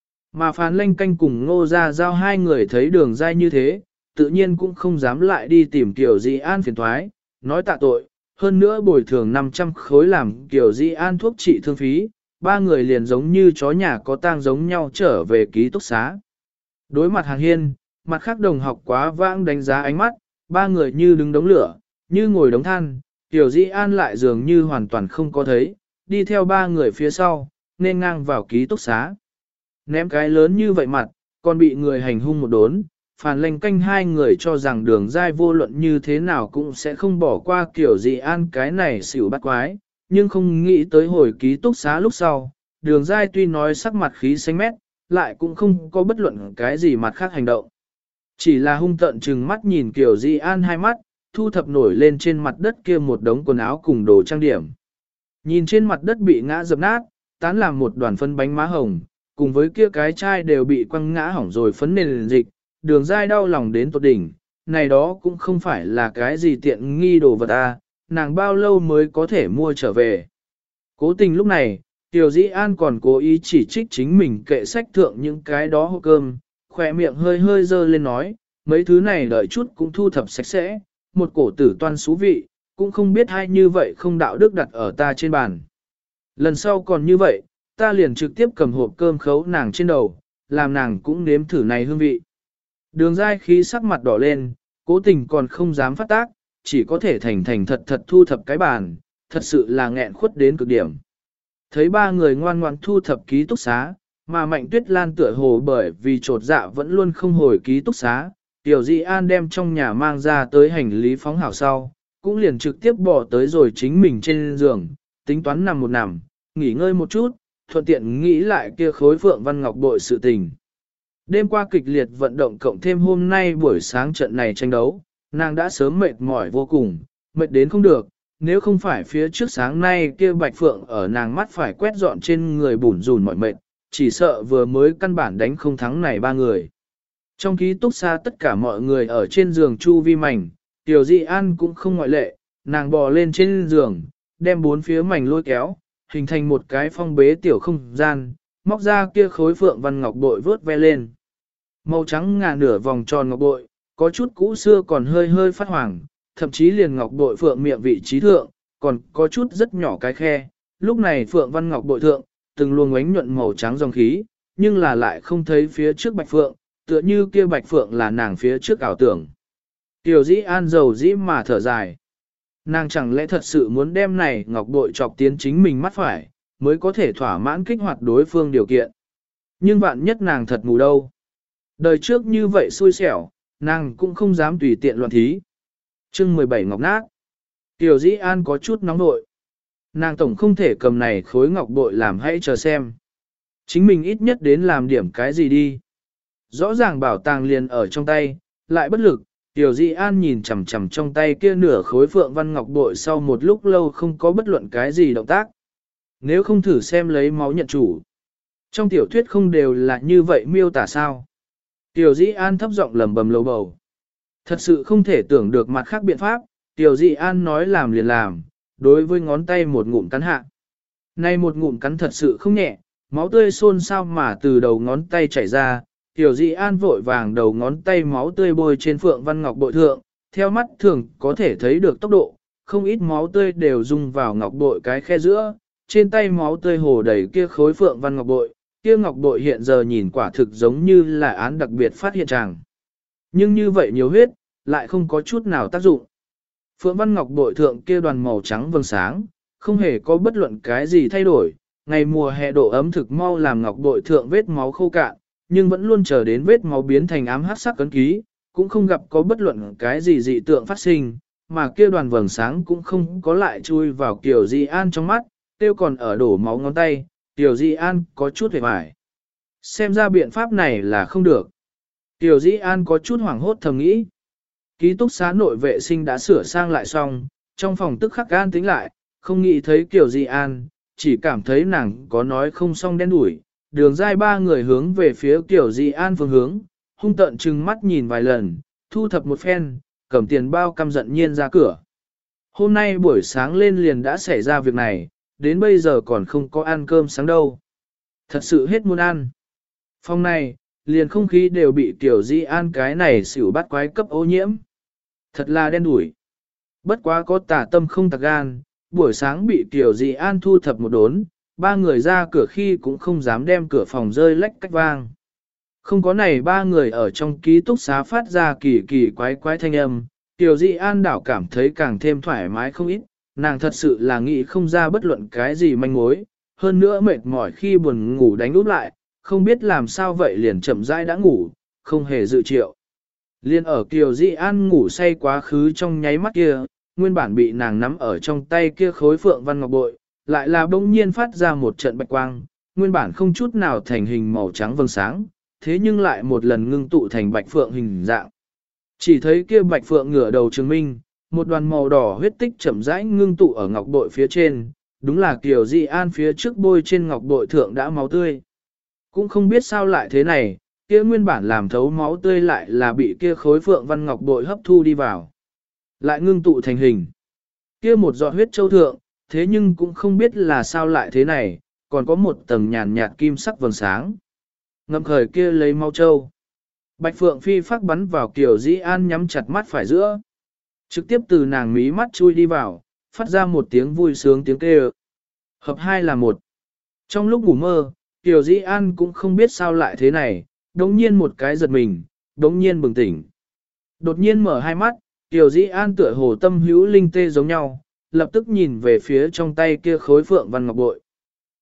A: Mà Phàn Lanh Canh cùng Ngô Gia Giao 2 người thấy đường dai như thế, tự nhiên cũng không dám lại đi tìm Kiều Di An phiền thoái, nói tạ tội, hơn nữa bồi thường 500 khối làm Kiều Di An thuốc trị thương phí, 3 người liền giống như chó nhà có tang giống nhau trở về ký túc xá. Đối mặt Hàng Hiên, mặt khác đồng học quá vãng đánh giá ánh mắt, 3 người như đứng đống lửa, như ngồi đống than, Kiều Di An lại dường như hoàn toàn không có thấy, đi theo 3 người phía sau, nên ngang vào ký túc xá. Ném cái lớn như vậy mặt, còn bị người hành hung một đốn, Phàn Lanh Canh 2 người cho rằng đường dai vô luận như thế nào cũng sẽ không bỏ qua Kiều Di An cái này xỉu bắt quái, nhưng không nghĩ tới hồi ký túc xá lúc sau, đường dai tuy nói sắc mặt khí xanh mét, lại cũng không có bất luận cái gì mặt khác hành động. Chỉ là hung tợn trừng mắt nhìn Kiều Di An 2 mắt, thu thập nổi lên trên mặt đất kia một đống quần áo cùng đồ trang điểm. Nhìn trên mặt đất bị ngã dập nát, tán làm một đoàn phân bánh má hồng, cùng với kia cái chai đều bị quăng ngã hỏng rồi phấn nền dịch, đường dai đau lòng đến tột đỉnh, này đó cũng không phải là cái gì tiện nghi đồ vật à, nàng bao lâu mới có thể mua trở về. Cố tình lúc này, Tiểu Dĩ An còn cố ý chỉ trích chính mình kệ sách thượng những cái đó hộp cơm, khỏe miệng hơi hơi dơ lên nói, mấy thứ này đợi chút cũng thu thập sạch sẽ, một cổ tử toan xú vị, cũng không biết hay như vậy không đạo đức đặt ở ta trên bàn. Lần sau còn như vậy, ta liền trực tiếp cầm hộp cơm khấu nàng trên đầu, làm nàng cũng nếm thử này hương vị. Đường dai khí sắc mặt đỏ lên, cố tình còn không dám phát tác, chỉ có thể thành thành thật thật thu thập cái bàn, thật sự là nghẹn khuất đến cực điểm. Thấy ba người ngoan ngoãn thu thập ký túc xá, mà Mạnh Tuyết Lan tựa hồ bởi vì trột dạ vẫn luôn không hồi ký túc xá, Tiểu Dị An đem trong nhà mang ra tới hành lý phóng hảo sau, cũng liền trực tiếp bỏ tới rồi chính mình trên giường, tính toán nằm một nằm, nghỉ ngơi một chút, thuận tiện nghĩ lại kia khối Phượng Văn Ngọc bội sự tình. Đêm qua kịch liệt vận động cộng thêm hôm nay buổi sáng trận này tranh đấu, nàng đã sớm mệt mỏi vô cùng, mệt đến không được, nếu không phải phía trước sáng nay kia Bạch Phượng ở nàng mắt phải quét dọn trên người bủn rủn mỏi mệt, chỉ sợ vừa mới căn bản đánh không thắng này ba người. Trong ký túc xá tất cả mọi người ở trên giường chu vi mảnh, Tiểu Dị An cũng không ngoại lệ, nàng bò lên trên giường, đem bốn phía mảnh lôi kéo, hình thành một cái phong bế tiểu không gian, móc ra kia khối Phượng Văn Ngọc bội vớt ve lên. Màu trắng ngà nửa vòng tròn ngọc bội, có chút cũ xưa còn hơi hơi phát hoàng, thậm chí liền ngọc bội phượng miệng vị trí thượng, còn có chút rất nhỏ cái khe. Lúc này Phượng Văn Ngọc bội thượng, từng luồng ánh nhuận màu trắng dòng khí, nhưng là lại không thấy phía trước Bạch Phượng, tựa như kia Bạch Phượng là nàng phía trước ảo tưởng. Tiểu Dĩ An dầu dĩ mà thở dài. Nàng chẳng lẽ thật sự muốn đem này ngọc bội chọc tiến chính mình mắt phải, mới có thể thỏa mãn kích hoạt đối phương điều kiện. Nhưng vạn nhất nàng thật mù đâu. Đời trước như vậy xui xẻo, nàng cũng không dám tùy tiện loạn thí. Chương 17 ngọc nát. Tiểu Dĩ An có chút nóng nội. Nàng tổng không thể cầm này khối ngọc bội làm hãy chờ xem. Chính mình ít nhất đến làm điểm cái gì đi. Rõ ràng bảo tàng liền ở trong tay, lại bất lực. Tiểu Dĩ An nhìn chằm chằm trong tay kia nửa khối Phượng Văn Ngọc bội sau một lúc lâu không có bất luận cái gì động tác. Nếu không thử xem lấy máu nhận chủ. Trong tiểu thuyết không đều là như vậy miêu tả sao. Tiểu Dĩ An thấp giọng lẩm bẩm lầu bầu. Thật sự không thể tưởng được mặt khác biện pháp, Tiểu Dĩ An nói làm liền làm, đối với ngón tay một ngụm cắn hạ. Nay một ngụm cắn thật sự không nhẹ, máu tươi xôn xao mà từ đầu ngón tay chảy ra, Tiểu Dĩ An vội vàng đầu ngón tay máu tươi bôi trên Phượng Văn Ngọc bội thượng, theo mắt thường có thể thấy được tốc độ, không ít máu tươi đều dung vào ngọc bội cái khe giữa, trên tay máu tươi hồ đầy kia khối Phượng Văn Ngọc bội, kia ngọc bội hiện giờ nhìn quả thực giống như là án đặc biệt phát hiện tràng. Nhưng như vậy nhiều huyết, lại không có chút nào tác dụng. Phượng Văn Ngọc bội thượng kia đoàn màu trắng vầng sáng, không hề có bất luận cái gì thay đổi. Ngày mùa hè độ ấm thực mau làm ngọc bội thượng vết máu khô cạn, nhưng vẫn luôn chờ đến vết máu biến thành ám hắc sắc cấn ký, cũng không gặp có bất luận cái gì dị tượng phát sinh, mà kia đoàn vầng sáng cũng không có lại chui vào Kiều Di An trong mắt, tiêu còn ở đổ máu ngón tay, Kiều Di An có chút hề mải. Xem ra biện pháp này là không được. Kiều Di An có chút hoảng hốt thầm nghĩ. Ký túc xá nội vệ sinh đã sửa sang lại xong, trong phòng tức khắc an tĩnh lại, không nghĩ thấy Kiều Di An, chỉ cảm thấy nàng có nói không xong đen đủi. Đường dai ba người hướng về phía Kiều Di An phương hướng, hung tợn trừng mắt nhìn vài lần, thu thập một phen, cầm tiền bao căm giận nhiên ra cửa. Hôm nay buổi sáng lên liền đã xảy ra việc này, đến bây giờ còn không có ăn cơm sáng đâu. Thật sự hết muốn ăn. Phòng này, liền không khí đều bị Kiều Di An cái này xỉu bắt quái cấp ô nhiễm. Thật là đen đủi. Bất quá có tà tâm không tạc gan, buổi sáng bị Kiều Di An thu thập một đốn, ba người ra cửa khi cũng không dám đem cửa phòng rơi lách cách vang. Không có này ba người ở trong ký túc xá phát ra kỳ kỳ quái quái thanh âm, Kiều Di An đảo cảm thấy càng thêm thoải mái không ít, nàng thật sự là nghĩ không ra bất luận cái gì manh mối, hơn nữa mệt mỏi khi buồn ngủ đánh úp lại, không biết làm sao vậy liền chậm rãi đã ngủ, không hề dự triệu. Liên ở Kiều Di An ngủ say quá khứ trong nháy mắt kia, nguyên bản bị nàng nắm ở trong tay kia khối Phượng Văn Ngọc bội, lại là bỗng nhiên phát ra một trận bạch quang, nguyên bản không chút nào thành hình màu trắng vầng sáng, thế nhưng lại một lần ngưng tụ thành bạch phượng hình dạng. Chỉ thấy kia bạch phượng ngửa đầu chứng minh, một đoàn màu đỏ huyết tích chậm rãi ngưng tụ ở ngọc bội phía trên, đúng là Kiều Di An phía trước bôi trên ngọc bội thượng đã máu tươi. Cũng không biết sao lại thế này, kia nguyên bản làm thấu máu tươi lại là bị kia khối Phượng Văn Ngọc bội hấp thu đi vào. Lại ngưng tụ thành hình. Kia một giọt huyết châu thượng, thế nhưng cũng không biết là sao lại thế này, còn có một tầng nhàn nhạt kim sắc vầng sáng. Ngậm khởi kia lấy máu châu. Bạch Phượng phi phát bắn vào Kiều Dĩ An nhắm chặt mắt phải giữa. Trực tiếp từ nàng mí mắt chui đi vào, phát ra một tiếng vui sướng tiếng kêu. Hợp hai là một. Trong lúc ngủ mơ, Kiều Dĩ An cũng không biết sao lại thế này, đống nhiên một cái giật mình, đống nhiên bừng tỉnh. Đột nhiên mở hai mắt, Kiều Dĩ An tựa hồ tâm hữu linh tê giống nhau, lập tức nhìn về phía trong tay kia khối Phượng Văn Ngọc bội.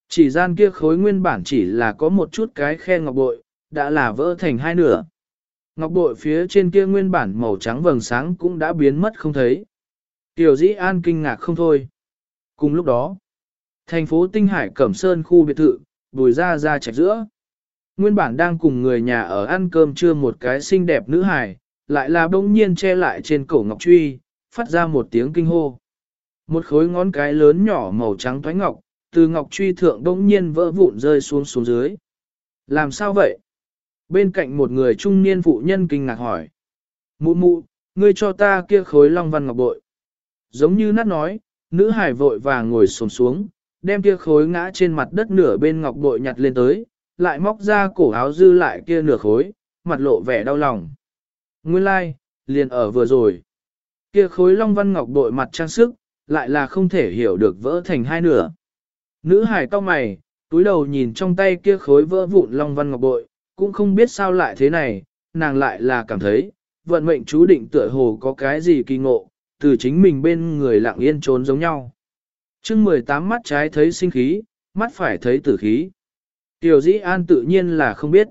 A: Chỉ gian kia khối nguyên bản chỉ là có một chút cái khe ngọc bội, đã là vỡ thành hai nửa. Ngọc bội phía trên kia nguyên bản màu trắng vầng sáng cũng đã biến mất không thấy. Tiểu Dĩ An kinh ngạc không thôi. Cùng lúc đó, thành phố Tinh Hải Cẩm Sơn khu biệt thự, Bùi Gia Gia trạch giữa. Nguyên bản đang cùng người nhà ở ăn cơm trưa một cái xinh đẹp nữ hài, lại là bỗng nhiên che lại trên cổ ngọc truy, phát ra một tiếng kinh hô. Một khối ngón cái lớn nhỏ màu trắng thoái ngọc, từ ngọc truy thượng bỗng nhiên vỡ vụn rơi xuống dưới. Làm sao vậy? Bên cạnh một người trung niên phụ nhân kinh ngạc hỏi. Mụ mụ, ngươi cho ta kia khối long văn ngọc bội. Giống như nát nói, nữ hải vội vàng ngồi xổm xuống, đem kia khối ngã trên mặt đất nửa bên ngọc bội nhặt lên tới, lại móc ra cổ áo dư lại kia nửa khối, mặt lộ vẻ đau lòng. Nguyên lai, liền ở vừa rồi. Kia khối long văn ngọc bội mặt trang sức, lại là không thể hiểu được vỡ thành hai nửa. Nữ hải cau mày, túi đầu nhìn trong tay kia khối vỡ vụn long văn ngọc bội, cũng không biết sao lại thế này, nàng lại là cảm thấy, vận mệnh chú định tựa hồ có cái gì kỳ ngộ, từ chính mình bên người lặng yên trốn giống nhau. chương 18 mắt trái thấy sinh khí, mắt phải thấy tử khí. Tiểu Dĩ An tự nhiên là không biết.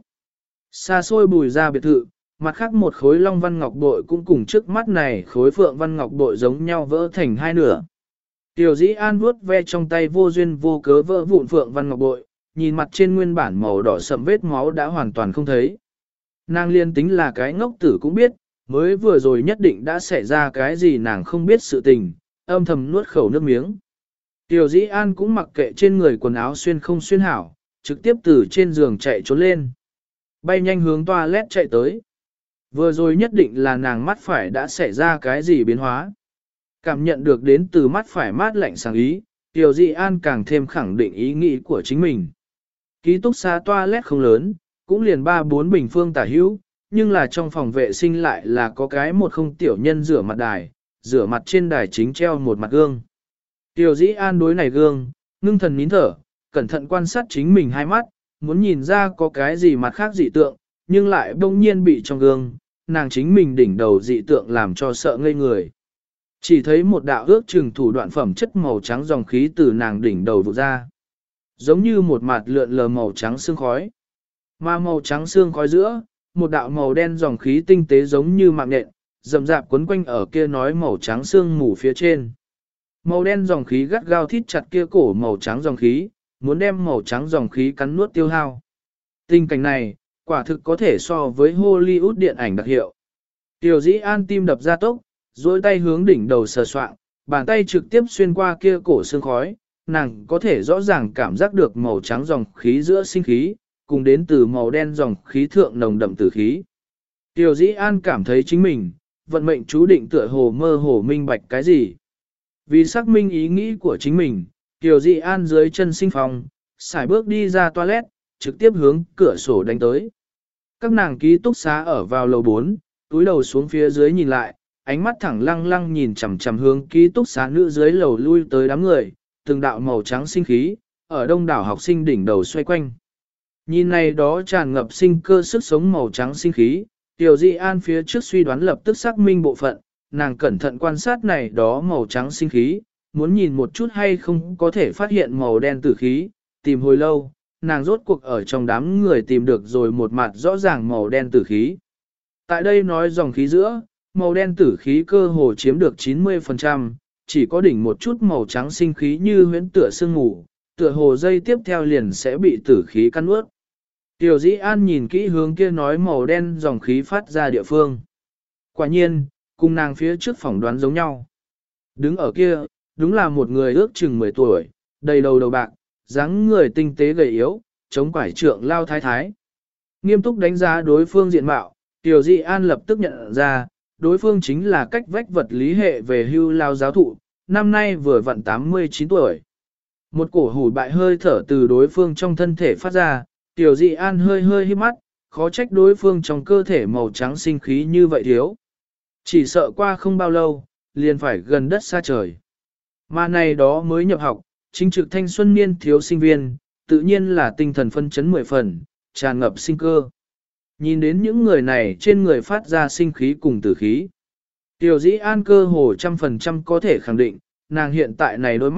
A: Xa xôi Bùi Gia biệt thự, mặt khác một khối long văn ngọc bội cũng cùng trước mắt này khối phượng văn ngọc bội giống nhau vỡ thành hai nửa. Tiểu Dĩ An vuốt ve trong tay vô duyên vô cớ vỡ vụn phượng văn ngọc bội, nhìn mặt trên nguyên bản màu đỏ sậm vết máu đã hoàn toàn không thấy. Nàng liên tính là cái ngốc tử cũng biết, mới vừa rồi nhất định đã xảy ra cái gì nàng không biết sự tình, âm thầm nuốt khẩu nước miếng. Tiểu Dĩ An cũng mặc kệ trên người quần áo xuyên không xuyên hảo, trực tiếp từ trên giường chạy trốn lên. Bay nhanh hướng toilet chạy tới. Vừa rồi nhất định là nàng mắt phải đã xảy ra cái gì biến hóa. Cảm nhận được đến từ mắt phải mát lạnh sáng ý, Tiểu Dĩ An càng thêm khẳng định ý nghĩ của chính mình. Ký túc xá toilet không lớn, cũng liền 3-4 bình phương tả hữu, nhưng là trong phòng vệ sinh lại là có cái một không tiểu nhân rửa mặt đài, rửa mặt trên đài chính treo một mặt gương. Tiểu Dĩ An đối này gương, ngưng thần nín thở, cẩn thận quan sát chính mình hai mắt, muốn nhìn ra có cái gì mặt khác dị tượng, nhưng lại bỗng nhiên bị trong gương, nàng chính mình đỉnh đầu dị tượng làm cho sợ ngây người. Chỉ thấy một đạo ước chừng thủ đoạn phẩm chất màu trắng dòng khí từ nàng đỉnh đầu vụt ra. Giống như một mặt lượn lờ màu trắng sương khói. Mà màu trắng sương khói giữa, một đạo màu đen dòng khí tinh tế giống như mạng nhện, rậm rạp quấn quanh ở kia nói màu trắng sương mù phía trên. Màu đen dòng khí gắt gao thít chặt kia cổ màu trắng dòng khí, muốn đem màu trắng dòng khí cắn nuốt tiêu hao. Tình cảnh này, quả thực có thể so với Hollywood điện ảnh đặc hiệu. Tiểu Dĩ An tim đập ra tốc, duỗi tay hướng đỉnh đầu sờ soạng, bàn tay trực tiếp xuyên qua kia cổ sương khói, nàng có thể rõ ràng cảm giác được màu trắng dòng khí giữa sinh khí, cùng đến từ màu đen dòng khí thượng nồng đậm tử khí. Tiểu Dĩ An cảm thấy chính mình, vận mệnh chú định tựa hồ mơ hồ minh bạch cái gì. Vì xác minh ý nghĩ của chính mình, Tiểu Dĩ An dưới chân sinh phòng, xài bước đi ra toilet, trực tiếp hướng cửa sổ đánh tới. Các nàng ký túc xá ở vào lầu 4, túi đầu xuống phía dưới nhìn lại, ánh mắt thẳng lăng lăng nhìn chằm chằm hướng ký túc xá nữ dưới lầu lui tới đám người, từng đạo màu trắng sinh khí, ở đông đảo học sinh đỉnh đầu xoay quanh. Nhìn này đó tràn ngập sinh cơ sức sống màu trắng sinh khí, Tiểu Dĩ An phía trước suy đoán lập tức xác minh bộ phận, nàng cẩn thận quan sát này đó màu trắng sinh khí, muốn nhìn một chút hay không có thể phát hiện màu đen tử khí, tìm hồi lâu, nàng rốt cuộc ở trong đám người tìm được rồi một mặt rõ ràng màu đen tử khí. Tại đây nói dòng khí giữa, màu đen tử khí cơ hồ chiếm được 90%, chỉ có đỉnh một chút màu trắng sinh khí như huyễn tựa sương ngủ, tựa hồ dây tiếp theo liền sẽ bị tử khí cắn nuốt. Tiểu Dĩ An nhìn kỹ hướng kia nói màu đen dòng khí phát ra địa phương. Quả nhiên, cùng nàng phía trước phỏng đoán giống nhau. Đứng ở kia, đúng là một người ước chừng 10 tuổi, đầy đầu đầu bạc, dáng người tinh tế gầy yếu, chống quải trượng lao thái thái. Nghiêm túc đánh giá đối phương diện mạo, Tiểu Dĩ An lập tức nhận ra, đối phương chính là cách vách vật lý hệ về hưu lao giáo thụ, năm nay vừa vặn 89 tuổi. Một cổ hủ bại hơi thở từ đối phương trong thân thể phát ra, Tiểu Dĩ An hơi hơi híp mắt, khó trách đối phương trong cơ thể màu trắng sinh khí như vậy thiếu. Chỉ sợ qua không bao lâu, liền phải gần đất xa trời. Mà này đó mới nhập học, chính trực thanh xuân niên thiếu sinh viên, tự nhiên là tinh thần phân chấn 10 phần, tràn ngập sinh cơ. Nhìn đến những người này trên người phát ra sinh khí cùng tử khí. Tiểu Dĩ An cơ hồ 100% có thể khẳng định, nàng hiện tại này đôi mắt,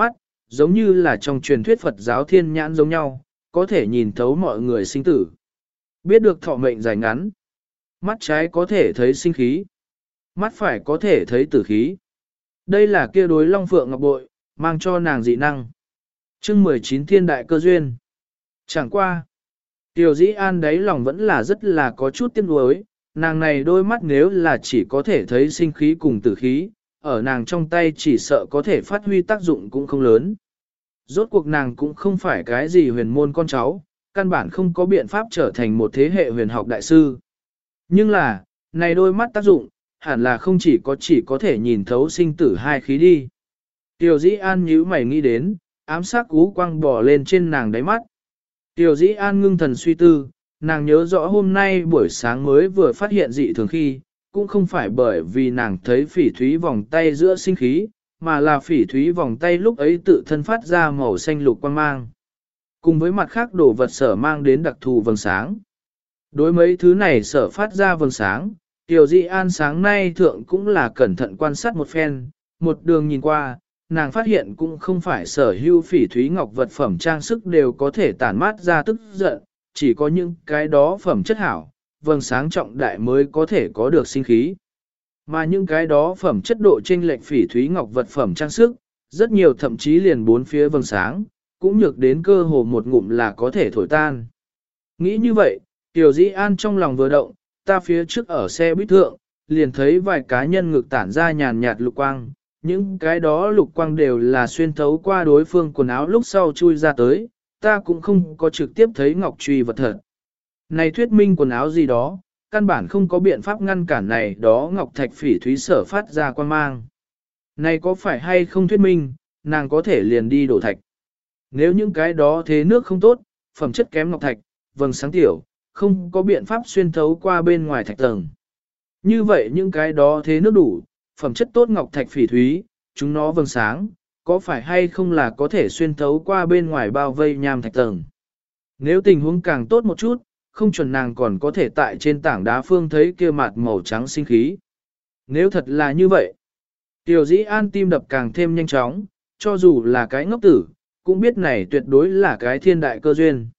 A: giống như là trong truyền thuyết Phật giáo thiên nhãn giống nhau, có thể nhìn thấu mọi người sinh tử. Biết được thọ mệnh dài ngắn. Mắt trái có thể thấy sinh khí. Mắt phải có thể thấy tử khí. Đây là kia đối long phượng ngọc bội, mang cho nàng dị năng. chương 19 thiên đại cơ duyên. Chẳng qua. Tiểu dĩ an đấy lòng vẫn là rất là có chút tiếc nuối, nàng này đôi mắt nếu là chỉ có thể thấy sinh khí cùng tử khí, ở nàng trong tay chỉ sợ có thể phát huy tác dụng cũng không lớn. Rốt cuộc nàng cũng không phải cái gì huyền môn con cháu, căn bản không có biện pháp trở thành một thế hệ huyền học đại sư. Nhưng là, này đôi mắt tác dụng, hẳn là không chỉ có thể nhìn thấu sinh tử hai khí đi. Tiểu dĩ an nhíu mày nghĩ đến, ám sát cú quang bỏ lên trên nàng đáy mắt. Tiểu dĩ an ngưng thần suy tư, nàng nhớ rõ hôm nay buổi sáng mới vừa phát hiện dị thường khi, cũng không phải bởi vì nàng thấy phỉ thúy vòng tay giữa sinh khí, mà là phỉ thúy vòng tay lúc ấy tự thân phát ra màu xanh lục quang mang. Cùng với mặt khác đồ vật sở mang đến đặc thù vầng sáng. Đối mấy thứ này sở phát ra vầng sáng, Tiểu Dị An sáng nay thượng cũng là cẩn thận quan sát một phen, một đường nhìn qua, nàng phát hiện cũng không phải sở hữu phỉ thúy ngọc vật phẩm trang sức đều có thể tản mát ra tức giận, chỉ có những cái đó phẩm chất hảo, vầng sáng trọng đại mới có thể có được sinh khí. Mà những cái đó phẩm chất độ chênh lệch phỉ thúy ngọc vật phẩm trang sức, rất nhiều thậm chí liền bốn phía vầng sáng, cũng nhược đến cơ hồ một ngụm là có thể thổi tan. Nghĩ như vậy, Tiểu Dĩ An trong lòng vừa động, ta phía trước ở xe buýt thượng, liền thấy vài cá nhân ngực tản ra nhàn nhạt lục quang, những cái đó lục quang đều là xuyên thấu qua đối phương quần áo lúc sau chui ra tới, ta cũng không có trực tiếp thấy ngọc truy vật thật. Này thuyết minh quần áo gì đó, căn bản không có biện pháp ngăn cản này đó ngọc thạch phỉ thúy sở phát ra quang mang. Này có phải hay không thuyết minh, nàng có thể liền đi đổ thạch. Nếu những cái đó thế nước không tốt, phẩm chất kém ngọc thạch, vầng sáng tiểu, không có biện pháp xuyên thấu qua bên ngoài thạch tầng. Như vậy những cái đó thế nước đủ, phẩm chất tốt ngọc thạch phỉ thúy, chúng nó vầng sáng, có phải hay không là có thể xuyên thấu qua bên ngoài bao vây nham thạch tầng. Nếu tình huống càng tốt một chút, không chuẩn nàng còn có thể tại trên tảng đá phương thấy kia mặt màu trắng sinh khí. Nếu thật là như vậy, Tiểu Dĩ An tim đập càng thêm nhanh chóng, cho dù là cái ngốc tử, cũng biết này tuyệt đối là cái thiên đại cơ duyên.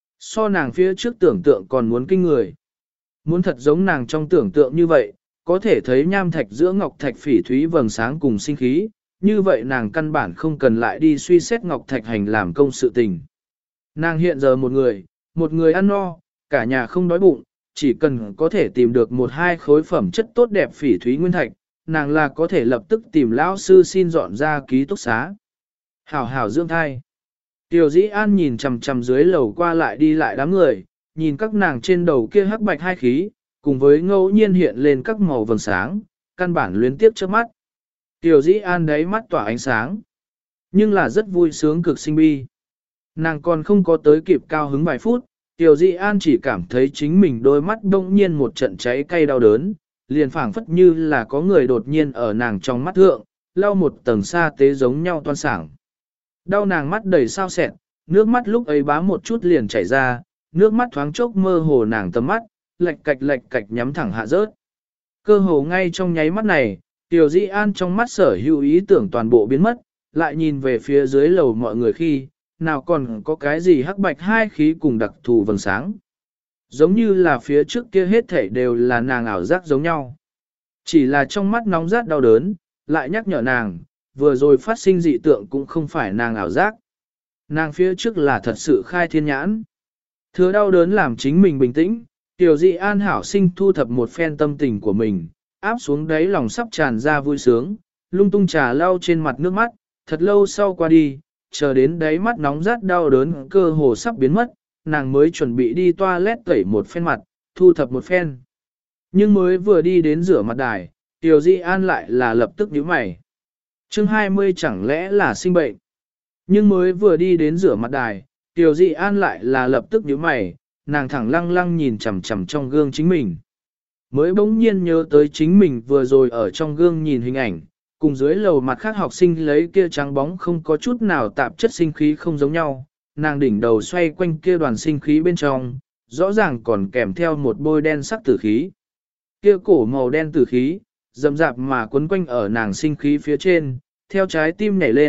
A: So nàng phía trước tưởng tượng còn muốn kinh người. Muốn thật giống nàng trong tưởng tượng như vậy, có thể thấy nham thạch giữa ngọc thạch phỉ thúy vầng sáng cùng sinh khí, như vậy nàng căn bản không cần lại đi suy xét ngọc thạch hành làm công sự tình. Nàng hiện giờ một người ăn no, cả nhà không đói bụng, chỉ cần có thể tìm được một hai khối phẩm chất tốt đẹp phỉ thúy nguyên thạch, nàng là có thể lập tức tìm lão sư xin dọn ra ký túc xá. Hảo hảo dưỡng thai. Tiểu Dĩ An nhìn chằm chằm dưới lầu qua lại đi lại đám người, nhìn các nàng trên đầu kia hắc bạch hai khí, cùng với ngẫu nhiên hiện lên các màu vầng sáng, căn bản luyến tiếp trước mắt. Tiểu Dĩ An đáy mắt tỏa ánh sáng, nhưng là rất vui sướng cực sinh bi. Nàng còn không có tới kịp cao hứng vài phút, Tiểu Dĩ An chỉ cảm thấy chính mình đôi mắt đông nhiên một trận cháy cay đau đớn, liền phảng phất như là có người đột nhiên ở nàng trong mắt thượng, lau một tầng sa tế giống nhau toan sảng. Đau nàng mắt đầy sao sẹn, nước mắt lúc ấy bám một chút liền chảy ra, nước mắt thoáng chốc mơ hồ nàng tầm mắt, lệch cạch nhắm thẳng hạ rớt. Cơ hồ ngay trong nháy mắt này, Tiểu Dĩ An trong mắt sở hữu ý tưởng toàn bộ biến mất, lại nhìn về phía dưới lầu mọi người khi, nào còn có cái gì hắc bạch hai khí cùng đặc thù vầng sáng. Giống như là phía trước kia hết thảy đều là nàng ảo giác giống nhau. Chỉ là trong mắt nóng rát đau đớn, lại nhắc nhở nàng, vừa rồi phát sinh dị tượng cũng không phải nàng ảo giác. Nàng phía trước là thật sự khai thiên nhãn. Thừa đau đớn làm chính mình bình tĩnh, Tiểu Dĩ An hảo sinh thu thập một phen tâm tình của mình, áp xuống đáy lòng sắp tràn ra vui sướng, lung tung trà lau trên mặt nước mắt, thật lâu sau qua đi, chờ đến đáy mắt nóng rát đau đớn cơ hồ sắp biến mất, nàng mới chuẩn bị đi toilet tẩy một phen mặt, thu thập một phen. Nhưng mới vừa đi đến rửa mặt đài, Tiểu Dĩ An lại là lập tức nhíu mày. chương 20 chẳng lẽ là sinh bệnh. Nhưng mới vừa đi đến rửa mặt đài, Tiểu Dĩ An lại là lập tức nhíu mày, nàng thẳng lăng lăng nhìn chằm chằm trong gương chính mình. Mới bỗng nhiên nhớ tới chính mình vừa rồi ở trong gương nhìn hình ảnh, cùng dưới lầu mặt khác học sinh lấy kia trắng bóng không có chút nào tạp chất sinh khí không giống nhau, nàng đỉnh đầu xoay quanh kia đoàn sinh khí bên trong, rõ ràng còn kèm theo một bôi đen sắc tử khí. Kia cổ màu đen tử khí, rậm rạp mà quấn quanh ở nàng sinh khí phía trên, theo trái tim nhảy lên,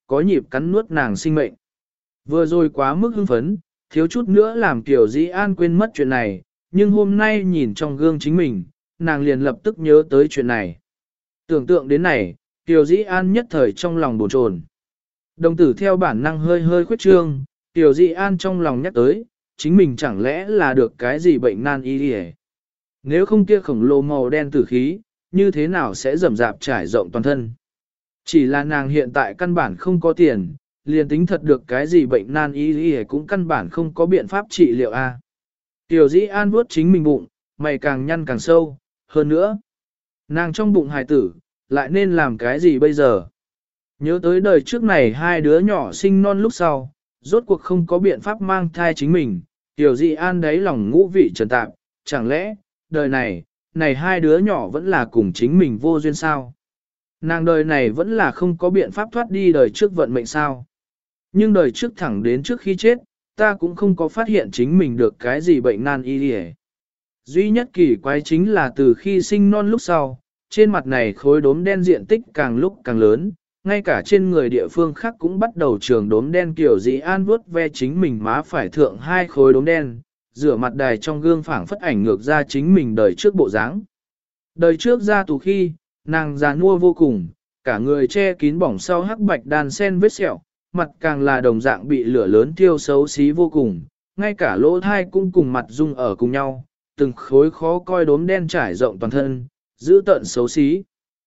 A: có nhịp cắn nuốt nàng sinh mệnh. Vừa rồi quá mức hưng phấn, thiếu chút nữa làm Kiều Dĩ An quên mất chuyện này, nhưng hôm nay nhìn trong gương chính mình, nàng liền lập tức nhớ tới chuyện này. Tưởng tượng đến này, Kiều Dĩ An nhất thời trong lòng bồn chồn. Đồng tử theo bản năng hơi hơi khuyết trương, Kiều Dĩ An trong lòng nhắc tới, chính mình chẳng lẽ là được cái gì bệnh nan y đi. Nếu không kia khổng lồ màu đen tử khí, như thế nào sẽ rầm rạp trải rộng toàn thân. Chỉ là nàng hiện tại căn bản không có tiền, liền tính thật được cái gì bệnh nan y cũng căn bản không có biện pháp trị liệu a. Tiểu Dĩ An vuốt chính mình bụng, mày càng nhăn càng sâu, hơn nữa. Nàng trong bụng hài tử, lại nên làm cái gì bây giờ? Nhớ tới đời trước này hai đứa nhỏ sinh non lúc sau, rốt cuộc không có biện pháp mang thai chính mình, Tiểu Dĩ An đáy lòng ngũ vị trần tạp, chẳng lẽ, đời này, hai đứa nhỏ vẫn là cùng chính mình vô duyên sao? Nàng đời này vẫn là không có biện pháp thoát đi đời trước vận mệnh sao? Nhưng đời trước thẳng đến trước khi chết, ta cũng không có phát hiện chính mình được cái gì bệnh nan y đi. Duy nhất kỳ quái chính là từ khi sinh non lúc sau, trên mặt này khối đốm đen diện tích càng lúc càng lớn, ngay cả trên người địa phương khác cũng bắt đầu trường đốm đen. Kiểu Dĩ An vuốt ve chính mình má phải thượng hai khối đốm đen, rửa mặt đài trong gương phảng phất ảnh ngược ra chính mình đời trước bộ dáng. Đời trước ra tù khi, nàng già nua vô cùng, cả người che kín bỏng sau hắc bạch đan sen vết sẹo, mặt càng là đồng dạng bị lửa lớn thiêu xấu xí vô cùng, ngay cả lỗ thai cũng cùng mặt dung ở cùng nhau, từng khối khó coi đốm đen trải rộng toàn thân, dữ tợn xấu xí.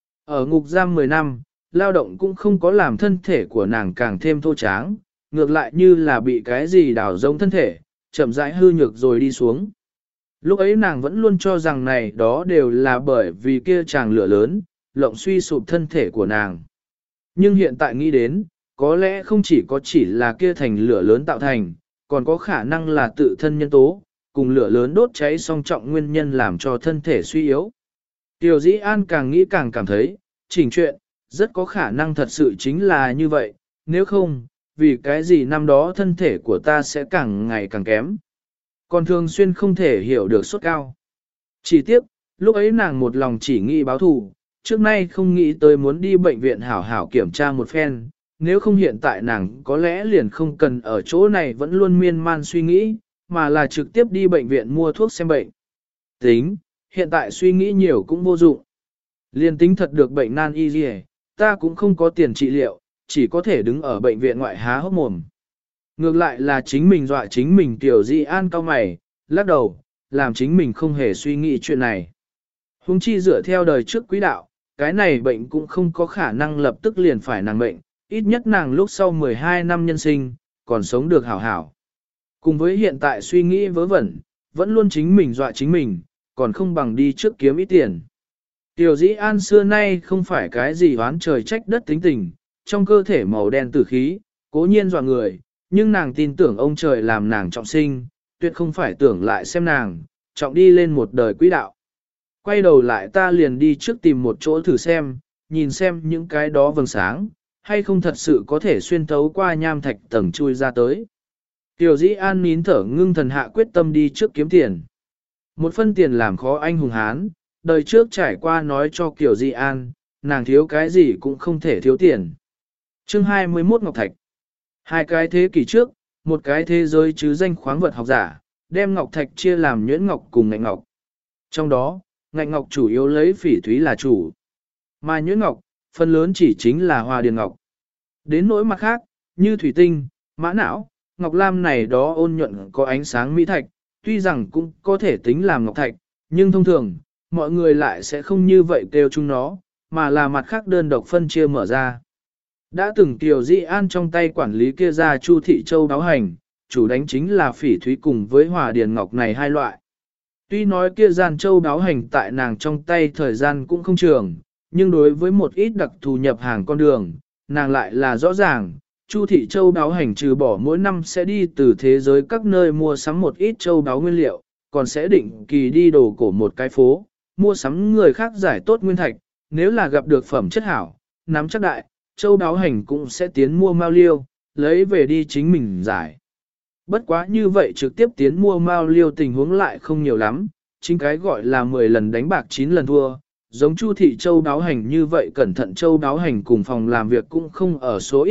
A: Ở ngục giam 10 năm, lao động cũng không có làm thân thể của nàng càng thêm thô tráng, ngược lại như là bị cái gì đảo giống thân thể, chậm rãi hư nhược rồi đi xuống. Lúc ấy nàng vẫn luôn cho rằng này đó đều là bởi vì kia chàng lửa lớn, lộng suy sụp thân thể của nàng. Nhưng hiện tại nghĩ đến, có lẽ không chỉ là kia thành lửa lớn tạo thành, còn có khả năng là tự thân nhân tố, cùng lửa lớn đốt cháy song trọng nguyên nhân làm cho thân thể suy yếu. Tiểu Dĩ An càng nghĩ càng cảm thấy, chỉnh chuyện, rất có khả năng thật sự chính là như vậy, nếu không, vì cái gì năm đó thân thể của ta sẽ càng ngày càng kém. Còn thường xuyên không thể hiểu được sốt cao. Chỉ tiếc, lúc ấy nàng một lòng chỉ nghĩ báo thù, trước nay không nghĩ tới muốn đi bệnh viện hảo hảo kiểm tra một phen, nếu không hiện tại nàng có lẽ liền không cần ở chỗ này vẫn luôn miên man suy nghĩ, mà là trực tiếp đi bệnh viện mua thuốc xem bệnh. Tính, hiện tại suy nghĩ nhiều cũng vô dụng. Liền tính thật được bệnh nan y gì, ta cũng không có tiền trị liệu, chỉ có thể đứng ở bệnh viện ngoại há hốc mồm. Ngược lại là chính mình dọa chính mình. Tiểu Dĩ An cau mày, lắc đầu, làm chính mình không hề suy nghĩ chuyện này. Huống chi dựa theo đời trước quý đạo, cái này bệnh cũng không có khả năng lập tức liền phải nàng bệnh, ít nhất nàng lúc sau 12 năm nhân sinh, còn sống được hảo hảo. Cùng với hiện tại suy nghĩ vớ vẩn, vẫn luôn chính mình dọa chính mình, còn không bằng đi trước kiếm ít tiền. Tiểu Dĩ An xưa nay không phải cái gì oán trời trách đất tính tình, trong cơ thể màu đen tử khí, cố nhiên dọa người, nhưng nàng tin tưởng ông trời làm nàng trọng sinh, tuyệt không phải tưởng lại xem nàng, trọng đi lên một đời quỹ đạo. Quay đầu lại ta liền đi trước tìm một chỗ thử xem, nhìn xem những cái đó vầng sáng, hay không thật sự có thể xuyên thấu qua nham thạch tầng chui ra tới. Tiểu Dĩ An nín thở ngưng thần hạ quyết tâm đi trước kiếm tiền. Một phân tiền làm khó anh hùng hán, đời trước trải qua nói cho Kiều Dĩ An, nàng thiếu cái gì cũng không thể thiếu tiền. Chương 21 Ngọc Thạch. Hai cái thế kỷ trước, một cái thế giới chứ danh khoáng vật học giả, đem Ngọc Thạch chia làm nhuyễn ngọc cùng ngạnh ngọc. Trong đó, ngạnh ngọc chủ yếu lấy phỉ thúy là chủ, mà nhuyễn ngọc, phần lớn chỉ chính là hòa điền ngọc. Đến nỗi mặt khác, như thủy tinh, mã não, ngọc lam này đó ôn nhuận có ánh sáng mỹ thạch, tuy rằng cũng có thể tính làm ngọc thạch, nhưng thông thường, mọi người lại sẽ không như vậy kêu chúng nó, mà là mặt khác đơn độc phân chia mở ra. Đã từng Tiểu Dĩ An trong tay quản lý kia ra Chu Thị Châu đáo hành, chủ đánh chính là phỉ thúy cùng với hòa điền ngọc này hai loại. Tuy nói kia gian châu đáo hành tại nàng trong tay thời gian cũng không trường, nhưng đối với một ít đặc thù nhập hàng con đường, nàng lại là rõ ràng, Chu Thị Châu đáo hành trừ bỏ mỗi năm sẽ đi từ thế giới các nơi mua sắm một ít châu đáo nguyên liệu, còn sẽ định kỳ đi đồ cổ một cái phố, mua sắm người khác giải tốt nguyên thạch, nếu là gặp được phẩm chất hảo, nắm chắc đại, châu đáo hành cũng sẽ tiến mua mao liêu, lấy về đi chính mình giải. Bất quá như vậy trực tiếp tiến mua mao liêu tình huống lại không nhiều lắm, chính cái gọi là 10 lần đánh bạc 9 lần thua, giống Chu Thị Châu đáo hành như vậy cẩn thận châu đáo hành cùng phòng làm việc cũng không ở số ít,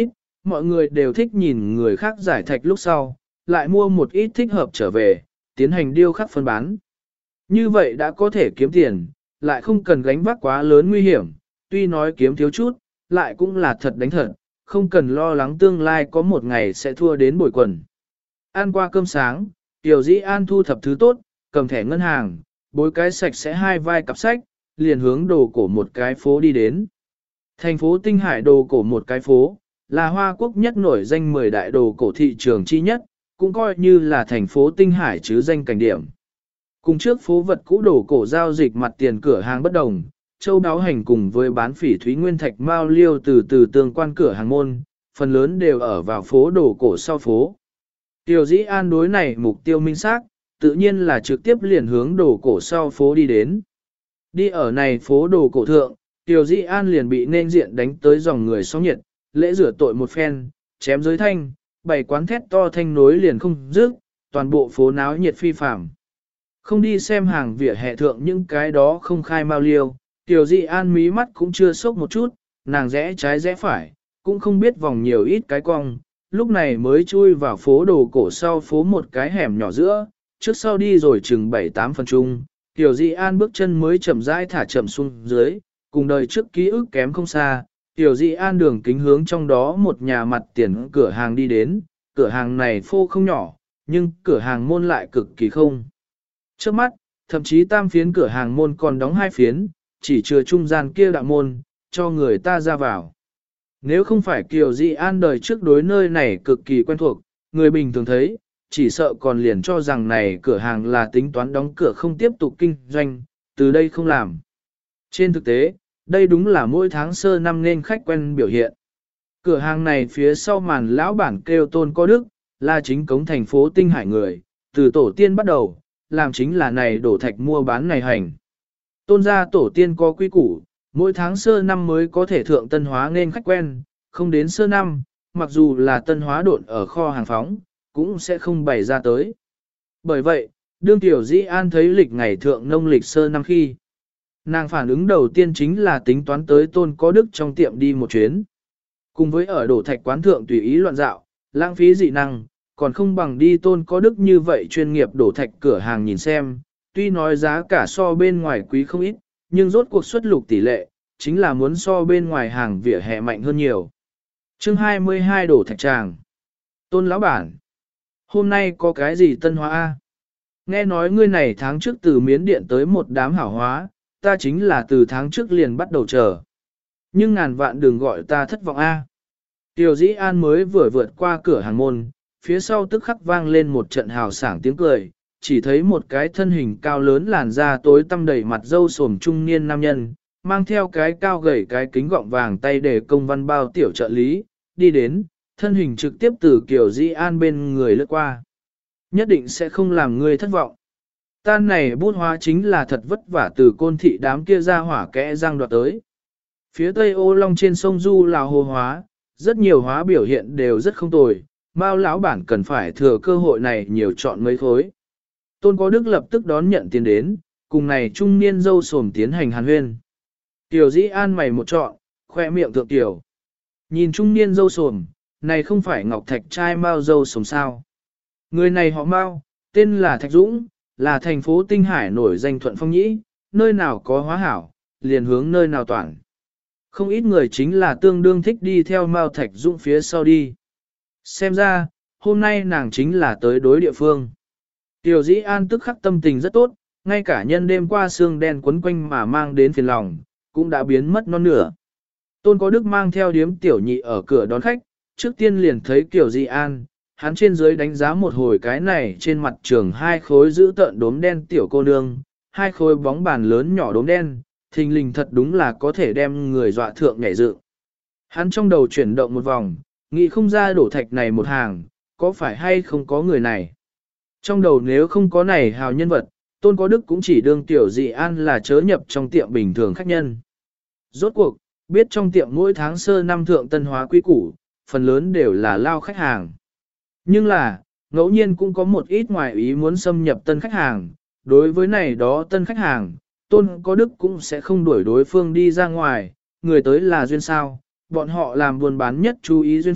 A: mọi người đều thích nhìn người khác giải thạch lúc sau, lại mua một ít thích hợp trở về, tiến hành điêu khắc phân bán. Như vậy đã có thể kiếm tiền, lại không cần gánh vác quá lớn nguy hiểm, tuy nói kiếm thiếu chút, lại cũng là thật đánh thật, không cần lo lắng tương lai có một ngày sẽ thua đến bội quần. Ăn qua cơm sáng, Tiểu Dĩ An thu thập thứ tốt, cầm thẻ ngân hàng, bối cái sạch sẽ hai vai cặp sách, liền hướng đồ cổ một cái phố đi đến. Thành phố Tinh Hải đồ cổ một cái phố, là Hoa Quốc nhất nổi danh 10 đại đồ cổ thị trường chi nhất, cũng coi như là thành phố Tinh Hải chứ danh cảnh điểm. Cùng trước phố vật cũ đồ cổ giao dịch mặt tiền cửa hàng bất đồng, châu đáo hành cùng với bán phỉ thúy nguyên thạch mao liêu từ từ tương quan cửa hàng môn, phần lớn đều ở vào phố đồ cổ sau phố. Tiểu Dĩ An đối này mục tiêu minh xác, tự nhiên là trực tiếp liền hướng đồ cổ sau phố đi đến. Đi ở này phố đồ cổ thượng, Tiểu Dĩ An liền bị nên diện đánh tới dòng người sóng nhiệt, lễ rửa tội một phen, chém giới thanh, bày quán thét to thanh nối liền không dứt, toàn bộ phố náo nhiệt phi phàm. Không đi xem hàng vỉa hè thượng những cái đó không khai mau liêu, Tiểu Dĩ An mí mắt cũng chưa sốc một chút, nàng rẽ trái rẽ phải, cũng không biết vòng nhiều ít cái cong, lúc này mới chui vào phố đồ cổ sau phố một cái hẻm nhỏ giữa, trước sau đi rồi chừng 7-8 phần chung, Tiểu Dĩ An bước chân mới chậm rãi thả chậm xuống dưới, cùng đời trước ký ức kém không xa, Tiểu Dĩ An đường kính hướng trong đó một nhà mặt tiền cửa hàng đi đến, cửa hàng này phô không nhỏ, nhưng cửa hàng môn lại cực kỳ không. Trước mắt, thậm chí tam phiến cửa hàng môn còn đóng 2 phiến, chỉ chừa trung gian kia đạo môn, cho người ta ra vào. Nếu không phải Kiều Dĩ An đời trước đối nơi này cực kỳ quen thuộc, người bình thường thấy, chỉ sợ còn liền cho rằng này cửa hàng là tính toán đóng cửa không tiếp tục kinh doanh, từ đây không làm. Trên thực tế, đây đúng là mỗi tháng sơ năm nên khách quen biểu hiện. Cửa hàng này phía sau màn lão bản kêu Tôn Có Đức, là chính cống thành phố Tinh Hải người, từ tổ tiên bắt đầu, làm chính là này đổ thạch mua bán này hành. Tôn gia tổ tiên có quy củ, mỗi tháng sơ năm mới có thể thượng tân hóa nên khách quen, không đến sơ năm, mặc dù là tân hóa độn ở kho hàng phóng, cũng sẽ không bày ra tới. Bởi vậy, đương Tiểu Dĩ An thấy lịch ngày thượng nông lịch sơ năm khi, nàng phản ứng đầu tiên chính là tính toán tới Tôn Có Đức trong tiệm đi một chuyến. Cùng với ở đổ thạch quán thượng tùy ý loạn dạo, lãng phí dị năng, còn không bằng đi Tôn Có Đức như vậy chuyên nghiệp đổ thạch cửa hàng nhìn xem, tuy nói giá cả so bên ngoài quý không ít, nhưng rốt cuộc xuất lục tỷ lệ, chính là muốn so bên ngoài hàng vỉa hè mạnh hơn nhiều. Chương 22 đổ thạch tràng. Tôn lão bản, hôm nay có cái gì tân hóa a? Nghe nói ngươi này tháng trước từ Miến Điện tới một đám hảo hóa, ta chính là từ tháng trước liền bắt đầu chờ. Nhưng ngàn vạn đừng gọi ta thất vọng a. Tiểu Dĩ An mới vừa vượt qua cửa hàng môn, phía sau tức khắc vang lên một trận hào sảng tiếng cười, chỉ thấy một cái thân hình cao lớn làn da tối tăm đầy mặt râu sồm trung niên nam nhân, mang theo cái cao gầy cái kính gọng vàng tay để công văn bao tiểu trợ lý, đi đến, thân hình trực tiếp từ Kiều Dĩ An bên người lướt qua. Nhất định sẽ không làm người thất vọng. Ta này bút hóa chính là thật vất vả từ côn thị đám kia ra hỏa kẽ răng đoạt tới. Phía tây ô long trên sông Du Lào hồ hóa, rất nhiều hóa biểu hiện đều rất không tồi, Mao lão bản cần phải thừa cơ hội này nhiều chọn mấy khối. Tôn Có Đức lập tức đón nhận tiền đến, cùng này trung niên dâu sồm tiến hành hàn huyên. Tiểu Dĩ An mày một chọn, khoe miệng thượng tiểu. Nhìn trung niên dâu sồm, này không phải Ngọc Thạch trai Mao dâu sồm sao. Người này họ Mao, tên là Thạch Dũng, là thành phố Tinh Hải nổi danh Thuận Phong Nhĩ, nơi nào có hóa hảo, liền hướng nơi nào toàn. Không ít người chính là tương đương thích đi theo Mao Thạch Dũng phía sau đi. Xem ra, hôm nay nàng chính là tới đối địa phương. Tiểu Dĩ An tức khắc tâm tình rất tốt, ngay cả nhân đêm qua sương đen quấn quanh mà mang đến phiền lòng, cũng đã biến mất non nửa. Tôn Có Đức mang theo điếm tiểu nhị ở cửa đón khách, trước tiên liền thấy Tiểu Dĩ An, hắn trên dưới đánh giá một hồi cái này trên mặt trường 2 khối giữ tợn đốm đen tiểu cô nương, 2 khối bóng bàn lớn nhỏ đốm đen, thình lình thật đúng là có thể đem người dọa thượng nhảy dựng. Hắn trong đầu chuyển động một vòng, nghĩ không ra đổ thạch này một hàng, có phải hay không có người này. Trong đầu nếu không có này hào nhân vật, Tôn Có Đức cũng chỉ đương Tiểu Dĩ An là chớ nhập trong tiệm bình thường khách nhân. Rốt cuộc, biết trong tiệm mỗi tháng sơ năm thượng tân hóa quý củ, phần lớn đều là lao khách hàng. Nhưng là, ngẫu nhiên cũng có một ít ngoại ý muốn xâm nhập tân khách hàng, đối với này đó tân khách hàng, Tôn Có Đức cũng sẽ không đuổi đối phương đi ra ngoài, người tới là duyên sao, bọn họ làm buôn bán nhất chú ý duyên phận,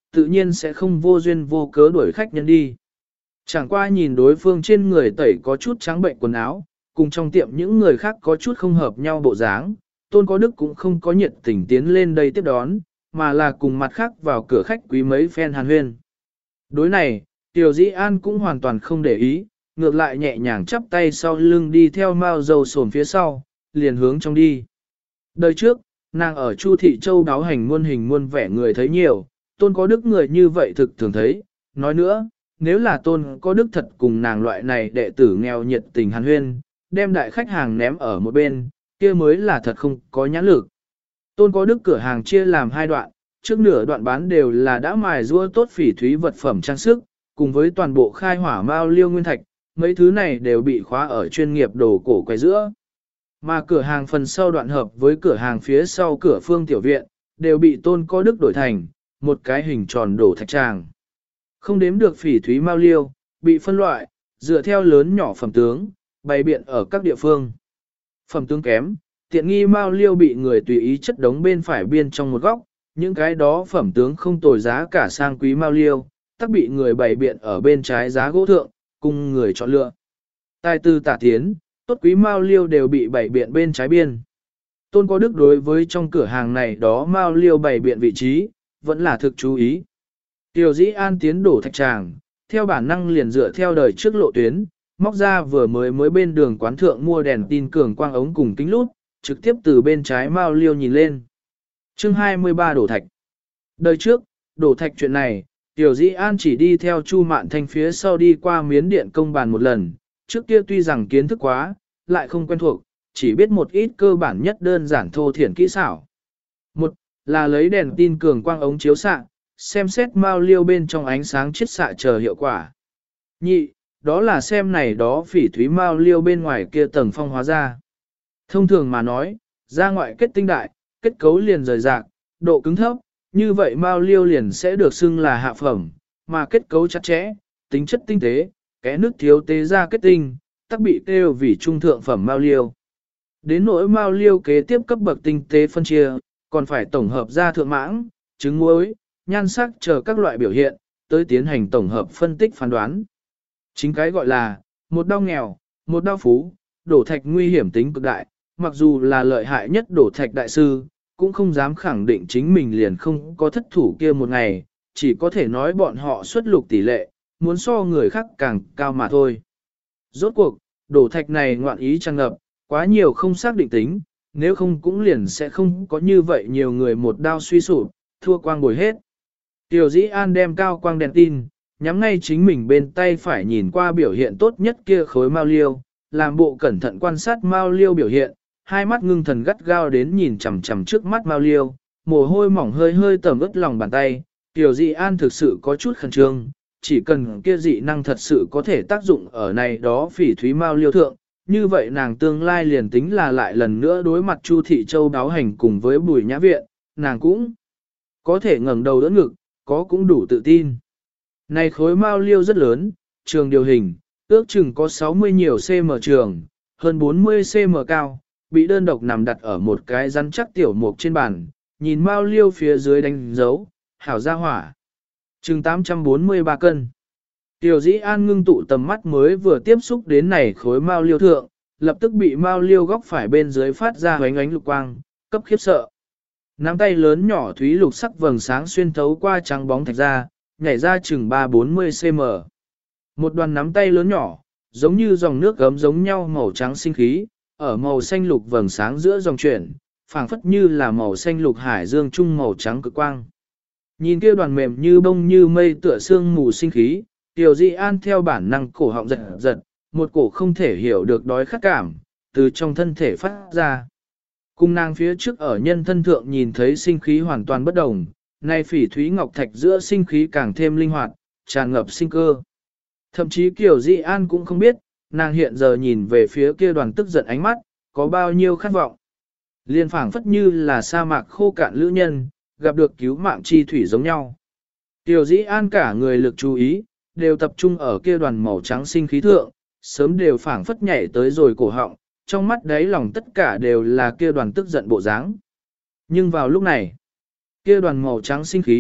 A: tự nhiên sẽ không vô duyên vô cớ đuổi khách nhân đi. Chẳng qua nhìn đối phương trên người tẩy có chút trắng bệnh quần áo, cùng trong tiệm những người khác có chút không hợp nhau bộ dáng, Tôn Có Đức cũng không có nhiệt tình tiến lên đây tiếp đón, mà là cùng mặt khác vào cửa khách quý mấy phen hàn huyên. Đối này, Tiểu Dĩ An cũng hoàn toàn không để ý, ngược lại nhẹ nhàng chắp tay sau lưng đi theo Mao Dầu sồn phía sau, liền hướng trong đi. Đời trước, nàng ở Chu Thị Châu đáo hành muôn hình muôn vẻ người thấy nhiều, Tôn Có Đức người như vậy thực thường thấy. Nói nữa, nếu là Tôn Có Đức thật cùng nàng loại này đệ tử nghèo nhiệt tình hàn huyên, đem đại khách hàng ném ở một bên, kia mới là thật không có nhãn lực. Tôn Có Đức cửa hàng chia làm hai đoạn, trước nửa đoạn bán đều là đã mài rũa tốt phỉ thúy vật phẩm trang sức, cùng với toàn bộ khai hỏa mao liêu nguyên thạch, mấy thứ này đều bị khóa ở chuyên nghiệp đồ cổ quay giữa. Mà cửa hàng phần sau đoạn hợp với cửa hàng phía sau cửa phương tiểu viện, đều bị Tôn Có Đức đổi thành một cái hình tròn đổ thạch tràng. Không đếm được phỉ thúy mao liêu, bị phân loại, dựa theo lớn nhỏ phẩm tướng, bày biện ở các địa phương. Phẩm tướng kém, tiện nghi mao liêu bị người tùy ý chất đống bên phải biên trong một góc, những cái đó phẩm tướng không tồi giá cả sang quý mao liêu, tắc bị người bày biện ở bên trái giá gỗ thượng, cùng người chọn lựa. Tài tư tả tiến, tốt quý mao liêu đều bị bày biện bên trái biên. Tôn Có Đức đối với trong cửa hàng này đó mao liêu bày biện vị trí, vẫn là thực chú ý. Tiểu Dĩ An tiến đổ thạch tràng, theo bản năng liền dựa theo đời trước lộ tuyến, móc ra vừa mới bên đường quán thượng mua đèn tin cường quang ống cùng kính lút, trực tiếp từ bên trái mao liêu nhìn lên. Chương 23 đổ thạch. Đời trước, đổ thạch chuyện này, Tiểu Dĩ An chỉ đi theo Chu Mạn Thanh phía sau đi qua miến điện công bàn một lần, trước kia tuy rằng kiến thức quá, lại không quen thuộc, chỉ biết một ít cơ bản nhất đơn giản thô thiển kỹ xảo. Một là lấy đèn tin cường quang ống chiếu xạ, xem xét mao liêu bên trong ánh sáng chiết xạ chờ hiệu quả. Nhị, đó là xem này đó phỉ thúy mao liêu bên ngoài kia tầng phong hóa ra. Thông thường mà nói, ra ngoại kết tinh đại, kết cấu liền rời rạc, độ cứng thấp, như vậy mao liêu liền sẽ được xưng là hạ phẩm, mà kết cấu chặt chẽ, tính chất tinh tế, kẽ nước thiếu tế ra kết tinh, tắc bị kêu vì trung thượng phẩm mao liêu. Đến nỗi mao liêu kế tiếp cấp bậc tinh tế phân chia, còn phải tổng hợp ra thượng mãng, trứng muối, nhan sắc chờ các loại biểu hiện, tới tiến hành tổng hợp phân tích phán đoán. Chính cái gọi là, một đao nghèo, một đao phú, đổ thạch nguy hiểm tính cực đại, mặc dù là lợi hại nhất đổ thạch đại sư, cũng không dám khẳng định chính mình liền không có thất thủ kia một ngày, chỉ có thể nói bọn họ xuất lục tỷ lệ, muốn so người khác càng cao mà thôi. Rốt cuộc, đổ thạch này ngoạn ý tràn ngập, quá nhiều không xác định tính, nếu không cũng liền sẽ không có như vậy nhiều người một đao suy sụp, thua quang bồi hết. Tiểu Dĩ An đem cao quang đèn tin, nhắm ngay chính mình bên tay phải nhìn qua biểu hiện tốt nhất kia khối mao liêu, làm bộ cẩn thận quan sát mao liêu biểu hiện, hai mắt ngưng thần gắt gao đến nhìn chằm chằm trước mắt mao liêu, mồ hôi mỏng hơi hơi tẩm ướt lòng bàn tay. Tiểu Dị An thực sự có chút khẩn trương, chỉ cần kia dị năng thật sự có thể tác dụng ở này đó phỉ thúy mao liêu thượng, như vậy nàng tương lai liền tính là lại lần nữa đối mặt Chu Thị Châu đáo hành cùng với Bùi Nhã Viện, nàng cũng có thể ngẩng đầu đỡ ngực, có cũng đủ tự tin. Này khối mao liêu rất lớn, trường điều hình, ước chừng có 60 nhiều cm trường, hơn 40 cm cao, bị đơn độc nằm đặt ở một cái rắn chắc tiểu mục trên bàn, nhìn mao liêu phía dưới đánh dấu, hảo gia hỏa. Chừng 843 cân. Tiểu Dĩ An ngưng tụ tầm mắt mới vừa tiếp xúc đến này khối mao liêu thượng, lập tức bị mao liêu góc phải bên dưới phát ra ánh ánh lục quang, cấp khiếp sợ. Nắm tay lớn nhỏ thúy lục sắc vầng sáng xuyên thấu qua trắng bóng thạch ra, nhảy ra chừng 3-40 cm. Một đoàn nắm tay lớn nhỏ, giống như dòng nước gấm giống nhau màu trắng sinh khí, ở màu xanh lục vầng sáng giữa dòng chuyển, phảng phất như là màu xanh lục hải dương trung màu trắng cực quang. Nhìn kia đoàn mềm như bông như mây tựa sương mù sinh khí, Tiểu Dị An theo bản năng cổ họng giật giật, một cổ không thể hiểu được đói khát cảm, từ trong thân thể phát ra. Cùng nàng phía trước ở nhân thân thượng nhìn thấy sinh khí hoàn toàn bất đồng, nay phỉ thúy ngọc thạch giữa sinh khí càng thêm linh hoạt, tràn ngập sinh cơ. Thậm chí Kiều Dị An cũng không biết, nàng hiện giờ nhìn về phía kia đoàn tức giận ánh mắt, có bao nhiêu khát vọng. Liên phảng phất như là sa mạc khô cạn lữ nhân, gặp được cứu mạng chi thủy giống nhau. Kiều Dĩ An cả người lực chú ý, đều tập trung ở kia đoàn màu trắng sinh khí thượng, sớm đều phảng phất nhảy tới rồi cổ họng, trong mắt đáy lòng tất cả đều là kia đoàn tức giận bộ dáng. Nhưng vào lúc này, kia đoàn màu trắng sinh khí,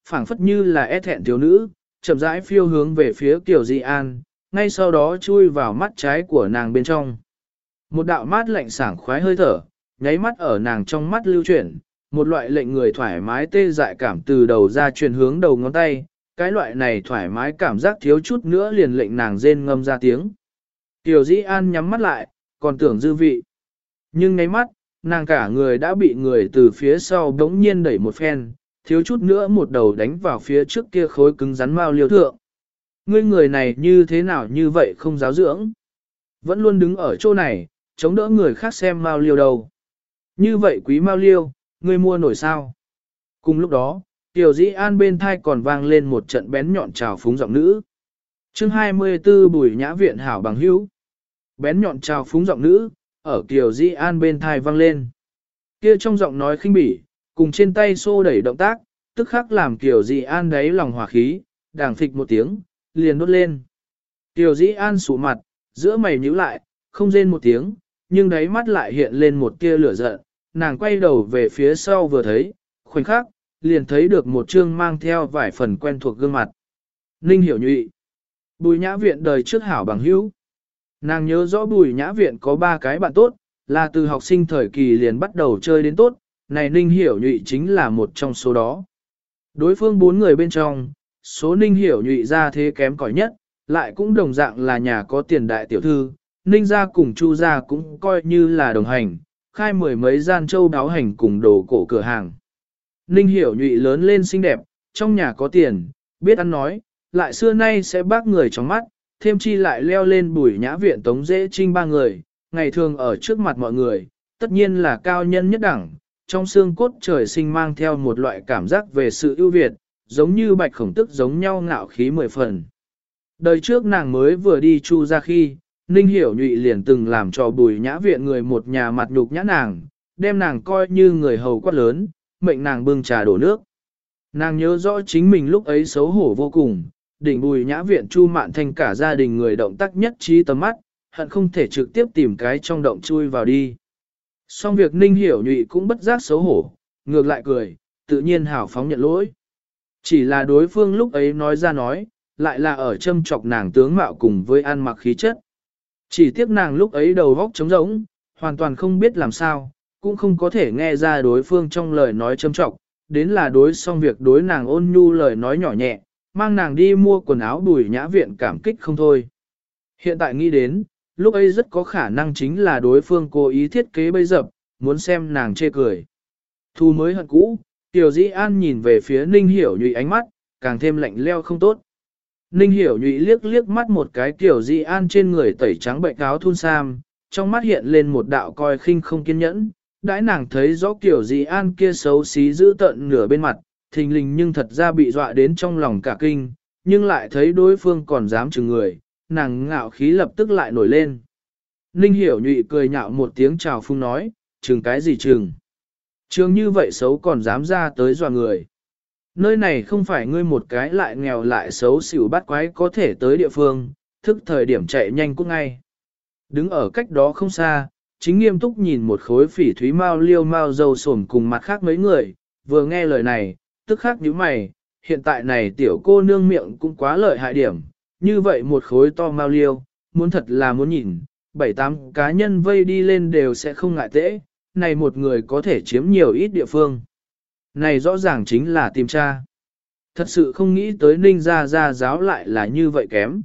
A: phảng phất như là e thẹn thiếu nữ, chậm rãi phiêu hướng về phía Kiều Di An, ngay sau đó chui vào mắt trái của nàng bên trong. Một đạo mát lạnh sảng khoái hơi thở, nháy mắt ở nàng trong mắt lưu chuyển, một loại lệnh người thoải mái tê dại cảm từ đầu ra truyền hướng đầu ngón tay, cái loại này thoải mái cảm giác thiếu chút nữa liền lệnh nàng rên ngâm ra tiếng. Kiều Dĩ An nhắm mắt lại, còn tưởng dư vị. Nhưng nháy mắt, nàng cả người đã bị người từ phía sau đống nhiên đẩy một phen, thiếu chút nữa một đầu đánh vào phía trước kia khối cứng rắn mao liêu thượng. Ngươi người này như thế nào như vậy không giáo dưỡng? Vẫn luôn đứng ở chỗ này, chống đỡ người khác xem mao liêu đâu. Như vậy quý mao liêu, ngươi mua nổi sao? Cùng lúc đó, Tiểu Dĩ An bên thai còn vang lên một trận bén nhọn trào phúng giọng nữ. Chương 24 Bùi Nhã Viện hảo bằng hữu. Bén nhọn trào phúng giọng nữ, ở Tiểu Dĩ An bên thai vang lên. Kia trong giọng nói khinh bỉ, cùng trên tay xô đẩy động tác, tức khắc làm Tiểu Dĩ An đáy lòng hỏa khí, đàng phịch một tiếng, liền đốt lên. Tiểu Dĩ An sụ mặt, giữa mày nhíu lại, không rên một tiếng, nhưng đáy mắt lại hiện lên một tia lửa giận, nàng quay đầu về phía sau vừa thấy, khoảnh khắc, liền thấy được một chương mang theo vài phần quen thuộc gương mặt. Ninh Hiểu Nhụy, Bùi Nhã Viện đời trước hảo bằng hữu. Nàng nhớ rõ Bùi Nhã Viện có 3 cái bạn tốt, là từ học sinh thời kỳ liền bắt đầu chơi đến tốt, này Ninh Hiểu Nhụy chính là một trong số đó. Đối phương 4 người bên trong, số Ninh Hiểu Nhụy ra thế kém cỏi nhất, lại cũng đồng dạng là nhà có tiền đại tiểu thư, Ninh gia cùng Chu gia cũng coi như là đồng hành, khai 10 mấy gian châu đáo hành cùng đồ cổ cửa hàng. Ninh Hiểu Nhụy lớn lên xinh đẹp, trong nhà có tiền, biết ăn nói, lại xưa nay sẽ bác người trong mắt, thêm chi lại leo lên Bùi Nhã Viện Tống Dễ Trinh 3 người, ngày thường ở trước mặt mọi người, tất nhiên là cao nhân nhất đẳng, trong xương cốt trời sinh mang theo một loại cảm giác về sự ưu việt, giống như bạch khổng tức giống nhau ngạo khí 10 phần. Đời trước nàng mới vừa đi Chu ra khi, Ninh Hiểu Nhụy liền từng làm cho Bùi Nhã Viện người một nhà mặt nhục nhã nàng, đem nàng coi như người hầu quát lớn, mệnh nàng bưng trà đổ nước. Nàng nhớ rõ chính mình lúc ấy xấu hổ vô cùng, đỉnh Bùi Nhã Viện Chu Mạn Thanh cả gia đình người động tác nhất trí tầm mắt, hận không thể trực tiếp tìm cái trong động chui vào đi. Xong việc Ninh Hiểu Nhụy cũng bất giác xấu hổ, ngược lại cười, tự nhiên hào phóng nhận lỗi. Chỉ là đối phương lúc ấy nói ra nói, lại là ở châm chọc nàng tướng mạo cùng với ăn mặc khí chất. Chỉ tiếc nàng lúc ấy đầu vóc trống rỗng, hoàn toàn không biết làm sao, cũng không có thể nghe ra đối phương trong lời nói châm chọc, đến là đối xong việc đối nàng ôn nhu lời nói nhỏ nhẹ, mang nàng đi mua quần áo Bùi Nhã Viện cảm kích không thôi. Hiện tại nghĩ đến, lúc ấy rất có khả năng chính là đối phương cố ý thiết kế bẫy dập, muốn xem nàng chê cười. Thu mới hận cũ, Tiểu Dĩ An nhìn về phía Ninh Hiểu Nhụy ánh mắt, càng thêm lạnh leo không tốt. Ninh Hiểu Nhụy liếc liếc mắt một cái Tiểu Dĩ An trên người tẩy trắng bệnh áo thun sam, trong mắt hiện lên một đạo coi khinh không kiên nhẫn, đãi nàng thấy rõ Tiểu Dĩ An kia xấu xí giữ tận nửa bên mặt, thình lình nhưng thật ra bị dọa đến trong lòng cả kinh, nhưng lại thấy đối phương còn dám chừng người, nàng ngạo khí lập tức lại nổi lên. Ninh Hiểu Nhụy cười nhạo một tiếng chào phung nói, chừng cái gì chừng. Trường như vậy xấu còn dám ra tới dọa người. Nơi này không phải ngươi một cái lại nghèo lại xấu xỉu bắt quái có thể tới địa phương, thức thời điểm chạy nhanh cút ngay. Đứng ở cách đó không xa, chính nghiêm túc nhìn một khối phỉ thúy mao liêu mao dầu sổm cùng mặt khác mấy người, vừa nghe lời này, tức khắc nhíu mày, hiện tại này tiểu cô nương miệng cũng quá lợi hại điểm, như vậy một khối to mao liêu, muốn thật là muốn nhìn, 7-8 cá nhân vây đi lên đều sẽ không ngại tễ, này một người có thể chiếm nhiều ít địa phương. Này rõ ràng chính là tìm tra. Thật sự không nghĩ tới Ninh gia gia giáo lại là như vậy kém.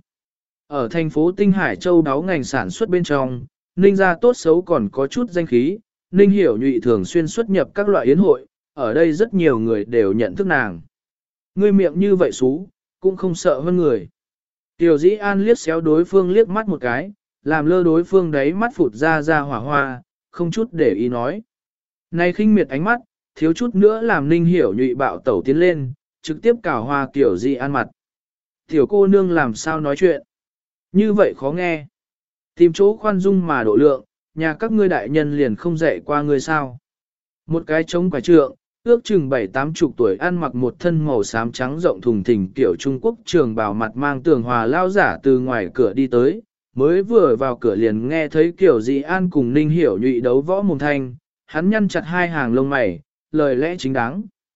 A: Ở thành phố Tinh Hải Châu đáo ngành sản xuất bên trong, Ninh gia tốt xấu còn có chút danh khí, Ninh Hiểu Nhụy thường xuyên xuất nhập các loại yến hội, ở đây rất nhiều người đều nhận thức nàng. Ngươi miệng như vậy xú, cũng không sợ hơn người. Tiểu Dĩ An liếc xéo đối phương liếc mắt một cái, làm lơ đối phương đấy mắt phụt ra hỏa hoa, không chút để ý nói. Này khinh miệt ánh mắt, thiếu chút nữa làm Ninh Hiểu Nhụy bạo tẩu tiến lên, trực tiếp cào hoa Tiểu Dĩ An mặt. Tiểu cô nương làm sao nói chuyện? Như vậy khó nghe. Tìm chỗ khoan dung mà độ lượng, nhà các ngươi đại nhân liền không dạy qua ngươi sao. Một cái trống quả trượng, ước chừng 7-80 tuổi ăn mặc một thân màu xám trắng rộng thùng thình kiểu Trung Quốc trường bào mặt mang tường hòa lao giả từ ngoài cửa đi tới, mới vừa vào cửa liền nghe thấy Tiểu Dĩ An cùng Ninh Hiểu Nhụy đấu võ mồm thanh, hắn nhăn chặt hai hàng lông mày, lời lẽ chính đáng.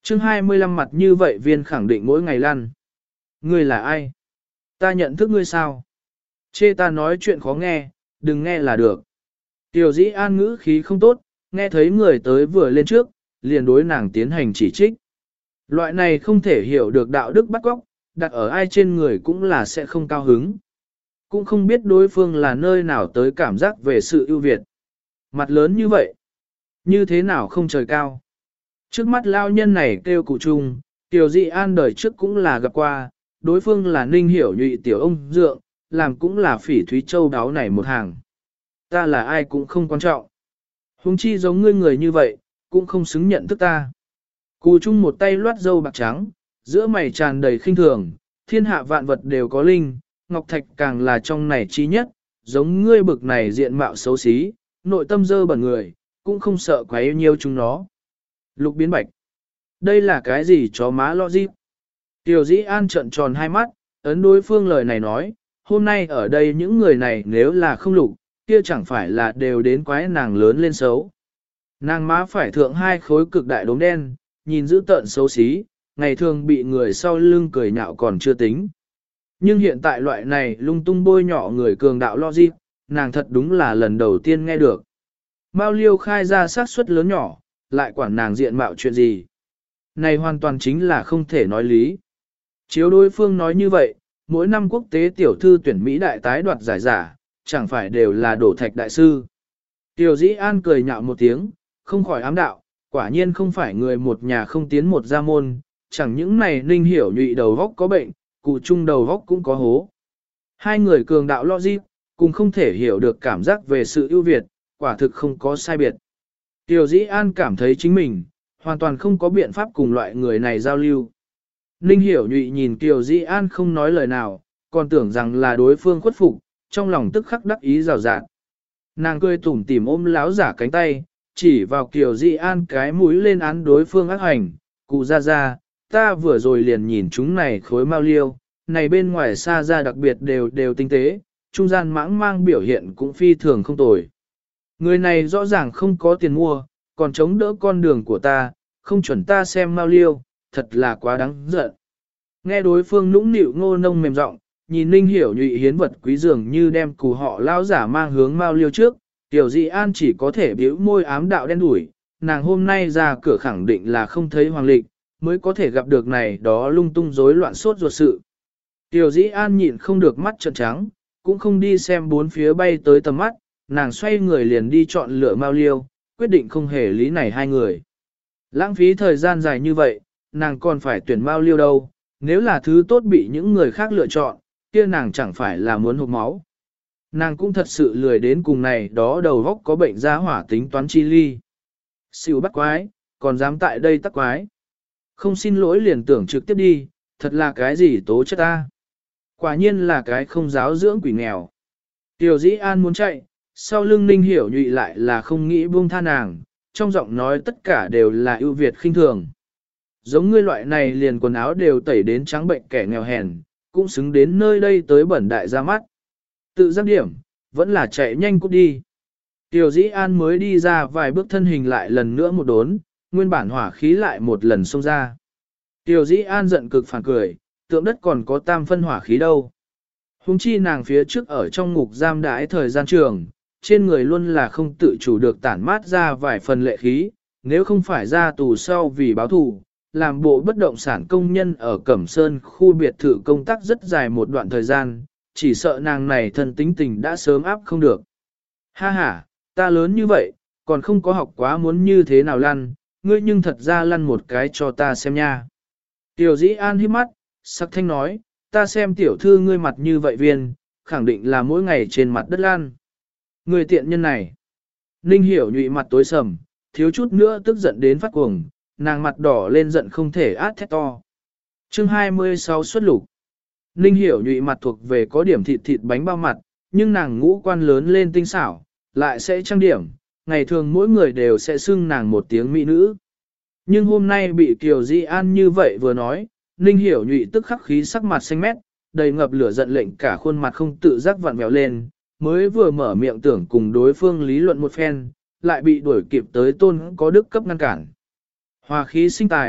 A: chương 25 mặt như vậy viên khẳng định mỗi ngày lăn. Ngươi là ai? Ta nhận thức ngươi sao? Chê ta nói chuyện khó nghe, đừng nghe là được. Tiểu dĩ an ngữ khí không tốt, nghe thấy người tới vừa lên trước, liền đối nàng tiến hành chỉ trích. Loại này không thể hiểu được đạo đức bắt góc, đặt ở ai trên người cũng là sẽ không cao hứng. Cũng không biết đối phương là nơi nào tới cảm giác về sự ưu việt. Mặt lớn như vậy, như thế nào không trời cao. Trước mắt lao nhân này kêu cụ trung, Tiểu Dị An đời trước cũng là gặp qua, đối phương là Ninh Hiểu Nhụy tiểu ông dượng, làm cũng là Phỉ Thúy Châu đáo này một hàng. Ta là ai cũng không quan trọng. Huống chi giống ngươi người như vậy, cũng không xứng nhận thức ta. Cụ trung một tay loát râu bạc trắng, giữa mày tràn đầy khinh thường, thiên hạ vạn vật đều có linh, ngọc thạch càng là trong này chi nhất, giống ngươi bực này diện mạo xấu xí, nội tâm dơ bẩn người, cũng không sợ quá yêu nhiêu chúng nó. Lục biến bạch. Đây là cái gì chó má lo dịp? Tiểu dĩ an trợn tròn hai mắt, ấn đối phương lời này nói, hôm nay ở đây những người này nếu là không lục, kia chẳng phải là đều đến quái nàng lớn lên xấu. Nàng má phải thượng hai khối cực đại đốm đen, nhìn dữ tợn xấu xí, ngày thường bị người sau lưng cười nhạo còn chưa tính. Nhưng hiện tại loại này lung tung bôi nhỏ người cường đạo logic, nàng thật đúng là lần đầu tiên nghe được. Mao Liêu khai ra xác suất lớn nhỏ, lại quản nàng diện mạo chuyện gì. Này hoàn toàn chính là không thể nói lý. Chiếu đối phương nói như vậy, mỗi năm quốc tế tiểu thư tuyển Mỹ đại tái đoạt giải giả, chẳng phải đều là đổ thạch đại sư. Tiểu dĩ an cười nhạo một tiếng, không khỏi ám đạo, quả nhiên không phải người một nhà không tiến một gia môn, chẳng những này Ninh Hiểu Nhụy đầu vóc có bệnh, cụ trung đầu vóc cũng có hố. Hai người cường đạo logic, cùng không thể hiểu được cảm giác về sự ưu việt, quả thực không có sai biệt. Tiểu dĩ an cảm thấy chính mình, hoàn toàn không có biện pháp cùng loại người này giao lưu. Ninh Hiểu Nhụy nhìn Tiểu dĩ an không nói lời nào, còn tưởng rằng là đối phương khuất phục, trong lòng tức khắc đắc ý rào rạt. Nàng cười tủm tỉm ôm láo giả cánh tay, chỉ vào Kiều Di An cái mũi lên án đối phương ác hành, cụ ra, ta vừa rồi liền nhìn chúng này khối mau liêu, này bên ngoài xa ra đặc biệt đều tinh tế, trung gian mãng mang biểu hiện cũng phi thường không tồi. Người này rõ ràng không có tiền mua, còn chống đỡ con đường của ta, không chuẩn ta xem mau liêu, thật là quá đáng giận. Nghe đối phương nũng nịu ngô nông mềm giọng, nhìn Ninh Hiểu Nhụy hiến vật quý dường như đem cù họ lao giả mang hướng mau liêu trước, Tiểu Dị An chỉ có thể bĩu môi ám đạo đen đủi, nàng hôm nay ra cửa khẳng định là không thấy hoàng lịch, mới có thể gặp được này đó lung tung rối loạn sốt ruột sự. Tiểu Dĩ An nhịn không được mắt trợn trắng, cũng không đi xem bốn phía bay tới tầm mắt, nàng xoay người liền đi chọn lựa Mao Liêu, quyết định không hề lý này hai người. Lãng phí thời gian dài như vậy, nàng còn phải tuyển Mao Liêu đâu, nếu là thứ tốt bị những người khác lựa chọn, kia nàng chẳng phải là muốn hụt máu. Nàng cũng thật sự lười đến cùng này đó đầu góc có bệnh ra hỏa tính toán chi ly. Xỉu bắt quái, còn dám tại đây tắc quái. Không xin lỗi liền tưởng trực tiếp đi, thật là cái gì tố chất ta. Quả nhiên là cái không giáo dưỡng quỷ nghèo. Tiểu Dĩ An muốn chạy, sau lưng Ninh Hiểu Nhụy lại là không nghĩ buông tha nàng, trong giọng nói tất cả đều là ưu việt khinh thường. Giống ngươi loại này liền quần áo đều tẩy đến trắng bệnh kẻ nghèo hèn, cũng xứng đến nơi đây tới bẩn đại ra mắt. Tự giác điểm, vẫn là chạy nhanh cút đi. Tiểu Dĩ An mới đi ra vài bước thân hình lại lần nữa một đốn, nguyên bản hỏa khí lại một lần xông ra. Tiểu Dĩ An giận cực phản cười, tượng đất còn có tam phân hỏa khí đâu. Hùng chi nàng phía trước ở trong ngục giam đãi thời gian trường, trên người luôn là không tự chủ được tản mát ra vài phần lệ khí, nếu không phải ra tù sau vì báo thù, làm bộ bất động sản công nhân ở Cẩm Sơn khu biệt thự công tác rất dài một đoạn thời gian, chỉ sợ nàng này thân tính tình đã sớm áp không được. Ha ha, ta lớn như vậy, còn không có học quá muốn như thế nào lăn, ngươi nhưng thật ra lăn một cái cho ta xem nha. Tiểu Dĩ An hít mắt, sắc thanh nói, ta xem tiểu thư ngươi mặt như vậy viên, khẳng định là mỗi ngày trên mặt đất lăn. Người tiện nhân này. Ninh Hiểu Nhụy mặt tối sầm, thiếu chút nữa tức giận đến phát cuồng, nàng mặt đỏ lên giận không thể át thét to. Chương 26 xuất lục. Ninh Hiểu Nhụy mặt thuộc về có điểm thịt thịt bánh bao mặt, nhưng nàng ngũ quan lớn lên tinh xảo, lại sẽ trang điểm, ngày thường mỗi người đều sẽ xưng nàng một tiếng mỹ nữ. Nhưng hôm nay bị Kiều Di An như vậy vừa nói, Ninh Hiểu Nhụy tức khắc khí sắc mặt xanh mét, đầy ngập lửa giận lệnh cả khuôn mặt không tự giác vặn vẹo lên, mới vừa mở miệng tưởng cùng đối phương lý luận một phen, lại bị đuổi kịp tới tôn có đức cấp ngăn cản. Hòa khí sinh tài,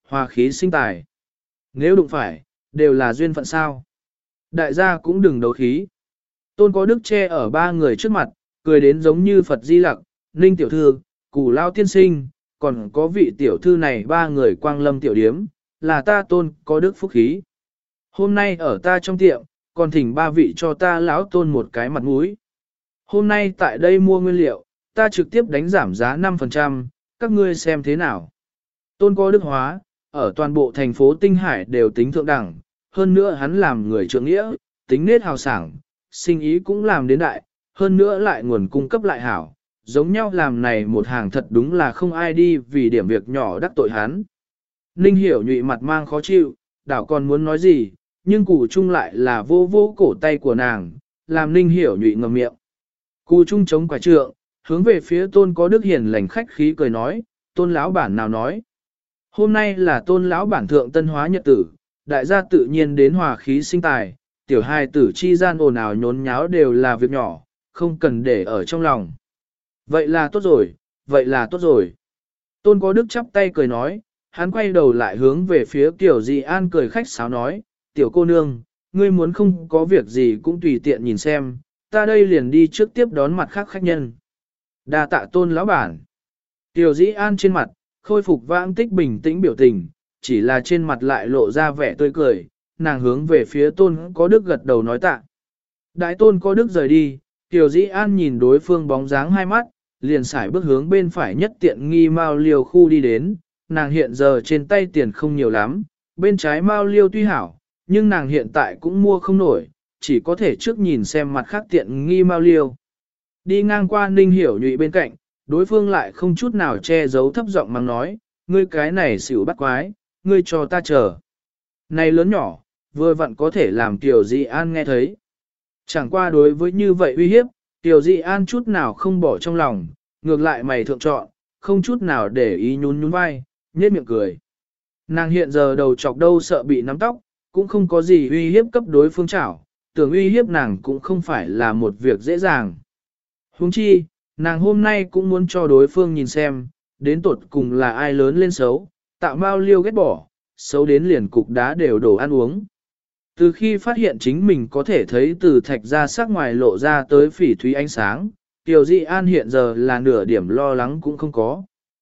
A: hòa khí sinh tài. Nếu đụng phải, đều là duyên phận sao. Đại gia cũng đừng đấu khí. Tôn có đức che ở ba người trước mặt, cười đến giống như Phật Di Lặc, Ninh tiểu thư, Cù Lao tiên sinh, còn có vị tiểu thư này ba người quang lâm tiểu điếm, là ta Tôn có đức phúc khí. Hôm nay ở ta trong tiệm, còn thỉnh ba vị cho ta lão Tôn một cái mặt mũi. Hôm nay tại đây mua nguyên liệu, ta trực tiếp đánh giảm giá 5%, các ngươi xem thế nào. Tôn có đức hóa, ở toàn bộ thành phố Tinh Hải đều tính thượng đẳng, hơn nữa hắn làm người trượng nghĩa, tính nết hào sảng, sinh ý cũng làm đến đại, hơn nữa lại nguồn cung cấp lại hảo, giống nhau làm này một hàng thật đúng là không ai đi vì điểm việc nhỏ đắc tội hắn. Ninh Hiểu nhụy mặt mang khó chịu, đảo còn muốn nói gì, nhưng Cù Trung lại là vô vô cổ tay của nàng, làm Ninh Hiểu nhụy ngậm miệng. Cù Trung chống quả trượng, hướng về phía Tôn có đức hiền lành khách khí cười nói, Tôn lão bản nào nói. Hôm nay là Tôn lão bản thượng tân hóa nhật tử, đại gia tự nhiên đến hòa khí sinh tài, tiểu hài tử chi gian ồn ào nhốn nháo đều là việc nhỏ, không cần để ở trong lòng. Vậy là tốt rồi, vậy là tốt rồi. Tôn có đức chắp tay cười nói, hắn quay đầu lại hướng về phía Tiểu Dị An cười khách sáo nói, tiểu cô nương, ngươi muốn không có việc gì cũng tùy tiện nhìn xem, ta đây liền đi trước tiếp đón mặt khác khách nhân. Đa tạ Tôn lão bản. Tiểu Dĩ An trên mặt, khôi phục vãng tích bình tĩnh biểu tình, chỉ là trên mặt lại lộ ra vẻ tươi cười, nàng hướng về phía Tôn có đức gật đầu nói tạ. Đại Tôn có đức rời đi, Tiểu Dĩ An nhìn đối phương bóng dáng hai mắt, liền sải bước hướng bên phải nhất tiện nghi Mao Liêu khu đi đến, nàng hiện giờ trên tay tiền không nhiều lắm, bên trái Mao Liêu tuy hảo, nhưng nàng hiện tại cũng mua không nổi, chỉ có thể trước nhìn xem mặt khác tiện nghi Mao Liêu. Đi ngang qua Ninh Hiểu nhụy bên cạnh, đối phương lại không chút nào che giấu thấp giọng mang nói, ngươi cái này xỉu bắt quái, ngươi cho ta chờ. Này lớn nhỏ, vừa vặn có thể làm Tiểu Dị An nghe thấy. Chẳng qua đối với như vậy uy hiếp, Tiểu Dị An chút nào không bỏ trong lòng, ngược lại mày thượng chọn, không chút nào để ý nhún nhún vai, nhếch miệng cười. Nàng hiện giờ đầu chọc đâu sợ bị nắm tóc, cũng không có gì uy hiếp cấp đối phương chảo, tưởng uy hiếp nàng cũng không phải là một việc dễ dàng. Huống chi, nàng hôm nay cũng muốn cho đối phương nhìn xem, đến tột cùng là ai lớn lên xấu, tạo Mao Liêu ghét bỏ, xấu đến liền cục đá đều đổ ăn uống. Từ khi phát hiện chính mình có thể thấy từ thạch ra sắc ngoài lộ ra tới phỉ thúy ánh sáng, Tiểu Dị An hiện giờ là nửa điểm lo lắng cũng không có.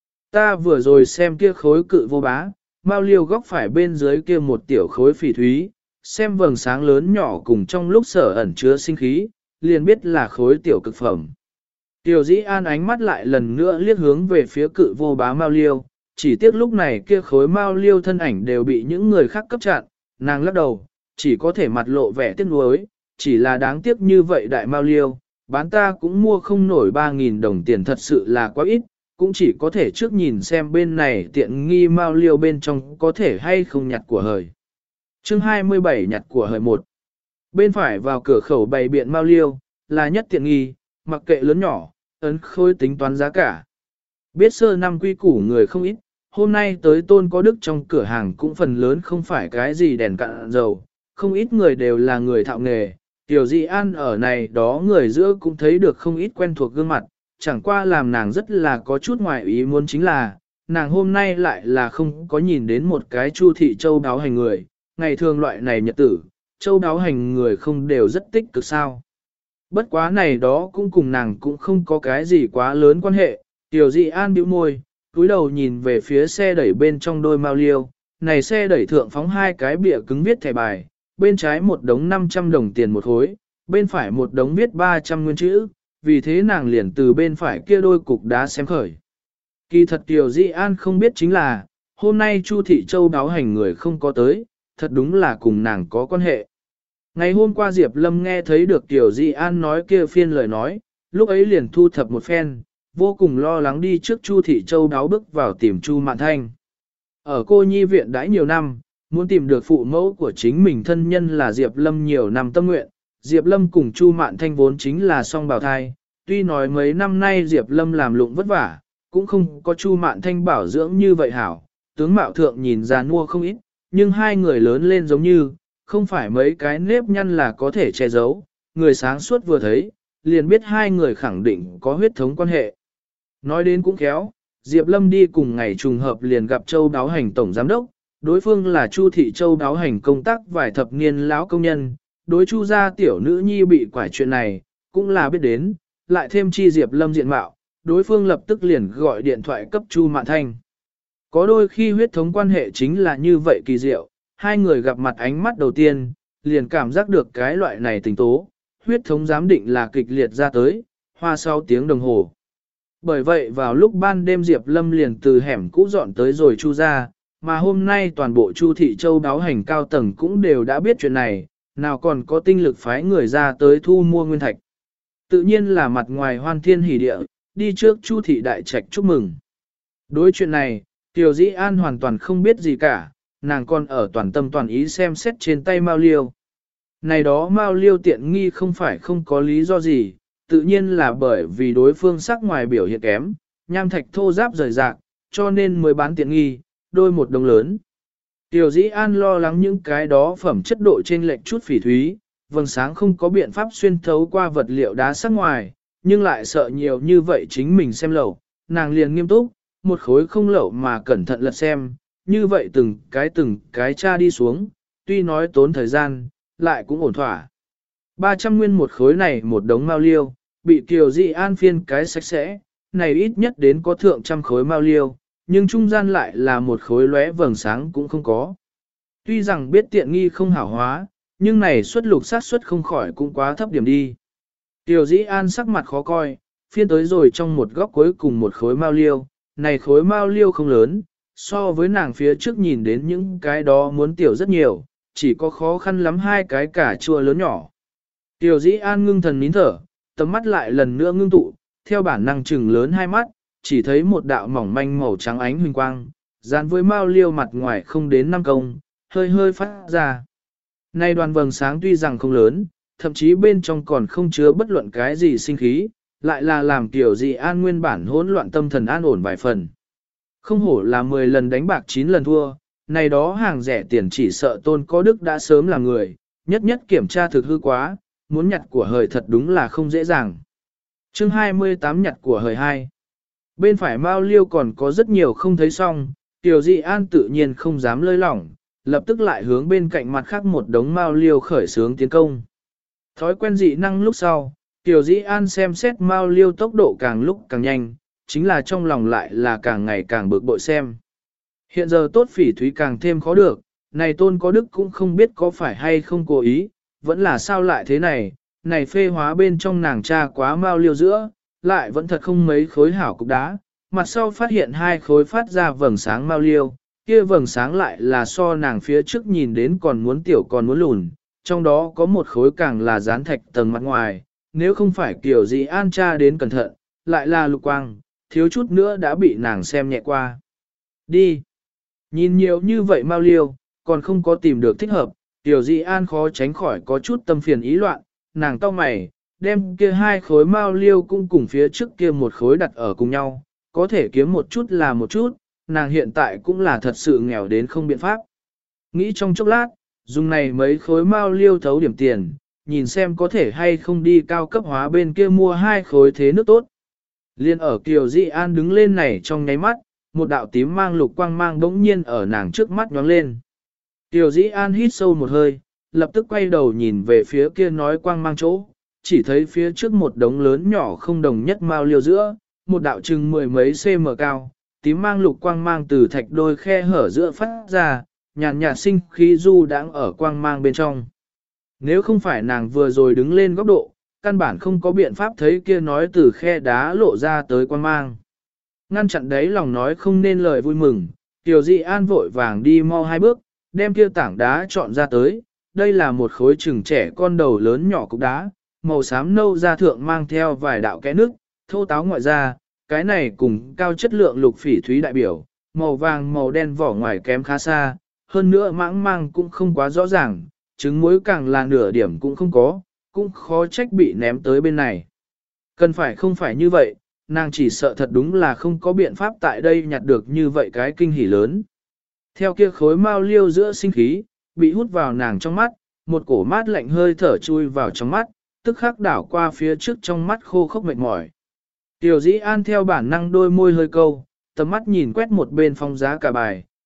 A: Ta vừa rồi xem kia khối cự vô bá, Mao Liêu góc phải bên dưới kia một tiểu khối phỉ thúy, xem vầng sáng lớn nhỏ cùng trong lúc sở ẩn chứa sinh khí, liền biết là khối tiểu cực phẩm. Tiểu Dĩ An ánh mắt lại lần nữa liếc hướng về phía cự vô bá Mao Liêu, chỉ tiếc lúc này kia khối Mao Liêu thân ảnh đều bị những người khác cấp chặn, nàng lắc đầu, chỉ có thể mặt lộ vẻ tiếc nuối, chỉ là đáng tiếc như vậy đại Mao Liêu, bán ta cũng mua không nổi 3.000 đồng tiền thật sự là quá ít, cũng chỉ có thể trước nhìn xem bên này tiện nghi Mao Liêu bên trong có thể hay không nhặt của hời. Chương 27 nhặt của hời 1. Bên phải vào cửa khẩu bày biện Mao Liêu, là nhất tiện nghi, mặc kệ lớn nhỏ, ấn khôi tính toán giá cả. Biết sơ năm quy củ người không ít, hôm nay tới Tôn có đức trong cửa hàng cũng phần lớn không phải cái gì đèn cạn dầu, không ít người đều là người thạo nghề. Tiểu Dị An ở này đó người giữa cũng thấy được không ít quen thuộc gương mặt, chẳng qua làm nàng rất là có chút ngoài ý muốn chính là, nàng hôm nay lại là không có nhìn đến một cái Chu thị châu đáo hành người, ngày thường loại này nhật tử, châu đáo hành người không đều rất tích cực sao. Bất quá này đó cũng cùng nàng cũng không có cái gì quá lớn quan hệ, Tiểu Dị An bĩu môi, cúi đầu nhìn về phía xe đẩy bên trong đôi Mao Liêu, này xe đẩy thượng phóng hai cái bìa cứng viết thẻ bài, bên trái một đống 500 đồng tiền một khối, bên phải một đống viết 300 nguyên chữ, vì thế nàng liền từ bên phải kia đôi cục đá xem khởi. Kỳ thật Tiểu Dị An không biết chính là, hôm nay Chu thị châu đáo hành người không có tới, thật đúng là cùng nàng có quan hệ. Ngày hôm qua Diệp Lâm nghe thấy được Tiểu Dị An nói kia phiên lời nói, lúc ấy liền thu thập một phen, vô cùng lo lắng đi trước Chu thị châu đáo bước vào tìm Chu Mạn Thanh. Ở cô nhi viện đãi nhiều năm, muốn tìm được phụ mẫu của chính mình thân nhân là Diệp Lâm nhiều năm tâm nguyện. Diệp Lâm cùng Chu Mạn Thanh vốn chính là song bào thai, tuy nói mấy năm nay Diệp Lâm làm lụng vất vả, cũng không có Chu Mạn Thanh bảo dưỡng như vậy hảo, tướng mạo thượng nhìn ra nua không ít, nhưng hai người lớn lên giống như, không phải mấy cái nếp nhăn là có thể che giấu, người sáng suốt vừa thấy, liền biết hai người khẳng định có huyết thống quan hệ. Nói đến cũng khéo, Diệp Lâm đi cùng ngày trùng hợp liền gặp Châu Đáo Hành tổng giám đốc, đối phương là Chu Thị Châu đáo hành công tác vài thập niên lão công nhân, đối Chu gia tiểu nữ nhi bị quải chuyện này, cũng là biết đến, lại thêm chi Diệp Lâm diện mạo, đối phương lập tức liền gọi điện thoại cấp Chu Mạn Thanh. Có đôi khi huyết thống quan hệ chính là như vậy kỳ diệu, hai người gặp mặt ánh mắt đầu tiên, liền cảm giác được cái loại này tình tố, huyết thống giám định là kịch liệt ra tới, hoa sau tiếng đồng hồ. Bởi vậy vào lúc ban đêm Diệp Lâm liền từ hẻm cũ dọn tới rồi Chu ra, mà hôm nay toàn bộ Chu Thị Châu đáo hành cao tầng cũng đều đã biết chuyện này, nào còn có tinh lực phái người ra tới thu mua nguyên thạch. Tự nhiên là mặt ngoài hoan thiên hỉ địa, đi trước Chu Thị Đại Trạch chúc mừng. Đối chuyện này, Tiểu Dĩ An hoàn toàn không biết gì cả, nàng còn ở toàn tâm toàn ý xem xét trên tay Mao Liêu. Này đó Mao Liêu tiện nghi không phải không có lý do gì, tự nhiên là bởi vì đối phương sắc ngoài biểu hiện kém, nham thạch thô ráp rời rạc, cho nên mới bán tiện nghi, đôi một đồng lớn. Tiểu Dĩ An lo lắng những cái đó phẩm chất độ trên lệch chút phỉ thúy, vầng sáng không có biện pháp xuyên thấu qua vật liệu đá sắc ngoài, nhưng lại sợ nhiều như vậy chính mình xem lậu, nàng liền nghiêm túc, một khối không lậu mà cẩn thận lật xem, như vậy từng cái tra đi xuống, tuy nói tốn thời gian, lại cũng ổn thỏa. 300 nguyên một khối này một đống mao liêu, bị Kiều Dị An phiên cái sạch sẽ, này ít nhất đến có thượng trăm khối mao liêu, nhưng trung gian lại là một khối lóe vầng sáng cũng không có. Tuy rằng biết tiện nghi không hảo hóa, nhưng này suất lục sát suất không khỏi cũng quá thấp điểm đi. Kiều Dĩ An sắc mặt khó coi, phiên tới rồi trong một góc cuối cùng một khối mao liêu, này khối mao liêu không lớn, so với nàng phía trước nhìn đến những cái đó muốn tiểu rất nhiều, chỉ có khó khăn lắm hai cái cả chua lớn nhỏ. Tiểu Dĩ An ngưng thần nín thở, tầm mắt lại lần nữa ngưng tụ, theo bản năng chừng lớn hai mắt, chỉ thấy một đạo mỏng manh màu trắng ánh huỳnh quang, dán với mao liêu mặt ngoài không đến 5 công, hơi hơi phát ra. Nay đoàn vầng sáng tuy rằng không lớn, thậm chí bên trong còn không chứa bất luận cái gì sinh khí, lại là làm Tiểu Dị An nguyên bản hỗn loạn tâm thần an ổn vài phần. Không hổ là 10 lần đánh bạc 9 lần thua, này đó hàng rẻ tiền chỉ sợ Tôn Có Đức đã sớm là người, nhất nhất kiểm tra thực hư quá, muốn nhặt của hời thật đúng là không dễ dàng. Chương 28 nhặt của hời 2. Bên phải Mao Liêu còn có rất nhiều không thấy xong, Tiểu Dị An tự nhiên không dám lơi lỏng, lập tức lại hướng bên cạnh mặt khác một đống Mao Liêu khởi xướng tiến công. Thói quen dị năng lúc sau, Tiểu Dĩ An xem xét Mao Liêu tốc độ càng lúc càng nhanh, chính là trong lòng lại là càng ngày càng bực bội xem. Hiện giờ tốt phỉ thúy càng thêm khó được, này Tôn Có Đức cũng không biết có phải hay không cố ý, vẫn là sao lại thế này, này phê hóa bên trong nàng tra quá Mao Liêu giữa, lại vẫn thật không mấy khối hảo cục đá, mặt sau phát hiện hai khối phát ra vầng sáng Mao Liêu, kia vầng sáng lại là so nàng phía trước nhìn đến còn muốn tiểu còn muốn lùn, trong đó có một khối càng là dán thạch tầng mặt ngoài, nếu không phải Kiều Dị An tra đến cẩn thận, lại là lục quang, thiếu chút nữa đã bị nàng xem nhẹ qua. Đi! Nhìn nhiều như vậy Mao Liêu, còn không có tìm được thích hợp, Kiều Dị An khó tránh khỏi có chút tâm phiền ý loạn, nàng cau mày, đem kia hai khối Mao Liêu cũng cùng phía trước kia một khối đặt ở cùng nhau, có thể kiếm một chút là một chút, nàng hiện tại cũng là thật sự nghèo đến không biện pháp. Nghĩ trong chốc lát, dùng này mấy khối Mao Liêu thấu điểm tiền, nhìn xem có thể hay không đi cao cấp hóa bên kia mua hai khối thế nước tốt. Liên ở Kiều Dị An đứng lên này trong nháy mắt, một đạo tím mang lục quang mang bỗng nhiên ở nàng trước mắt nhoáng lên. Kiều Dị An hít sâu một hơi, lập tức quay đầu nhìn về phía kia nói quang mang chỗ, chỉ thấy phía trước một đống lớn nhỏ không đồng nhất Mao Liêu giữa, một đạo chừng mười mấy cm cao, tím mang lục quang mang từ thạch đôi khe hở giữa phát ra, nhàn nhạt sinh khí du đang ở quang mang bên trong. Nếu không phải nàng vừa rồi đứng lên góc độ, căn bản không có biện pháp thấy kia nói từ khe đá lộ ra tới quang mang. Ngăn chặn đấy lòng nói không nên lời vui mừng, Tiểu Dị An vội vàng đi mau hai bước, đem kia tảng đá chọn ra tới. Đây là một khối chừng trẻ con đầu lớn nhỏ cục đá, màu xám nâu da thượng mang theo vài đạo kẽ nước, thô táo ngoại ra, cái này cùng cao chất lượng lục phỉ thúy đại biểu, màu vàng màu đen vỏ ngoài kém khá xa, hơn nữa mãng mang cũng không quá rõ ràng, trứng muối càng là nửa điểm cũng không có, cũng khó trách bị ném tới bên này. Cần phải không phải như vậy, nàng chỉ sợ thật đúng là không có biện pháp tại đây nhặt được như vậy cái kinh hỉ lớn. Theo kia khối Mao Liêu giữa sinh khí, bị hút vào nàng trong mắt, một cổ mát lạnh hơi thở chui vào trong mắt, tức khắc đảo qua phía trước trong mắt khô khốc mệt mỏi. Tiểu Dĩ An theo bản năng đôi môi hơi câu, tầm mắt nhìn quét một bên phong giá cả bài,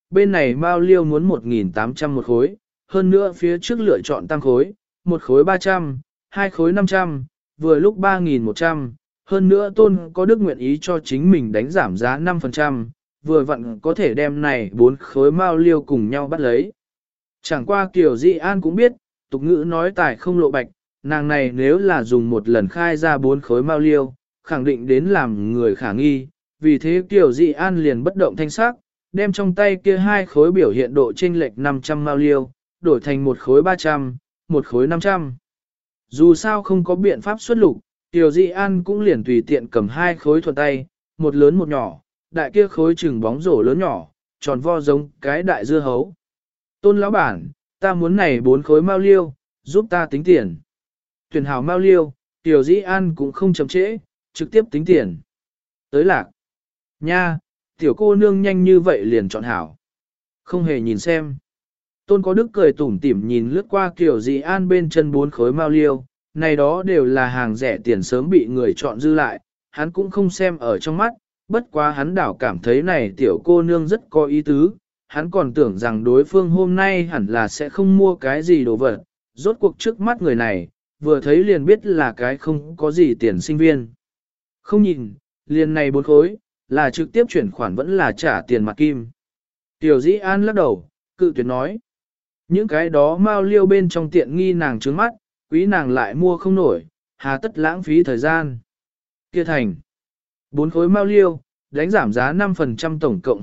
A: bên này mao liêu muốn 1.800 một khối, hơn nữa phía trước lựa chọn tăng khối, một khối 300, hai khối 500, vừa lúc 3.100, hơn nữa Tôn có đức nguyện ý cho chính mình đánh giảm giá 5%, vừa vặn có thể đem này 4 khối mao liêu cùng nhau bắt lấy. Chẳng qua Kiều Dị An cũng biết, tục ngữ nói tài không lộ bạch, nàng này nếu là dùng một lần khai ra 4 khối mao liêu, khẳng định đến làm người khả nghi, vì thế Kiều Dị An liền bất động thanh sắc, đem trong tay kia 2 khối biểu hiện độ chênh lệch 500 mao liêu, đổi thành một khối 300, một khối 500. Dù sao không có biện pháp xuất lục, Kiều Dị An cũng liền tùy tiện cầm 2 khối thuận tay, một lớn một nhỏ, đại kia khối chừng bóng rổ lớn nhỏ, tròn vo giống cái đại dưa hấu. Tôn lão bản, ta muốn này 4 khối mao liêu, giúp ta tính tiền. Tuyển hảo mao liêu, Kiều Dị An cũng không chậm trễ, trực tiếp tính tiền. Tới lạc. Nha, tiểu cô nương nhanh như vậy liền chọn hảo. Không hề nhìn xem. Tôn có đức cười tủm tỉm nhìn lướt qua Kiều Dị An bên chân 4 khối mao liêu, này đó đều là hàng rẻ tiền sớm bị người chọn dư lại, hắn cũng không xem ở trong mắt, bất quá hắn đảo cảm thấy này tiểu cô nương rất có ý tứ, hắn còn tưởng rằng đối phương hôm nay hẳn là sẽ không mua cái gì đồ vật, rốt cuộc trước mắt người này, vừa thấy liền biết là cái không có gì tiền sinh viên. Không nhìn, liền này 4 khối, là trực tiếp chuyển khoản vẫn là trả tiền mặt kim. Tiểu Dĩ An lắc đầu, cự tuyệt nói. Những cái đó mao liêu bên trong tiện nghi nàng trướng mắt, quý nàng lại mua không nổi, hà tất lãng phí thời gian. Kia thành. 4 khối mao liêu, đánh giảm giá 5% tổng cộng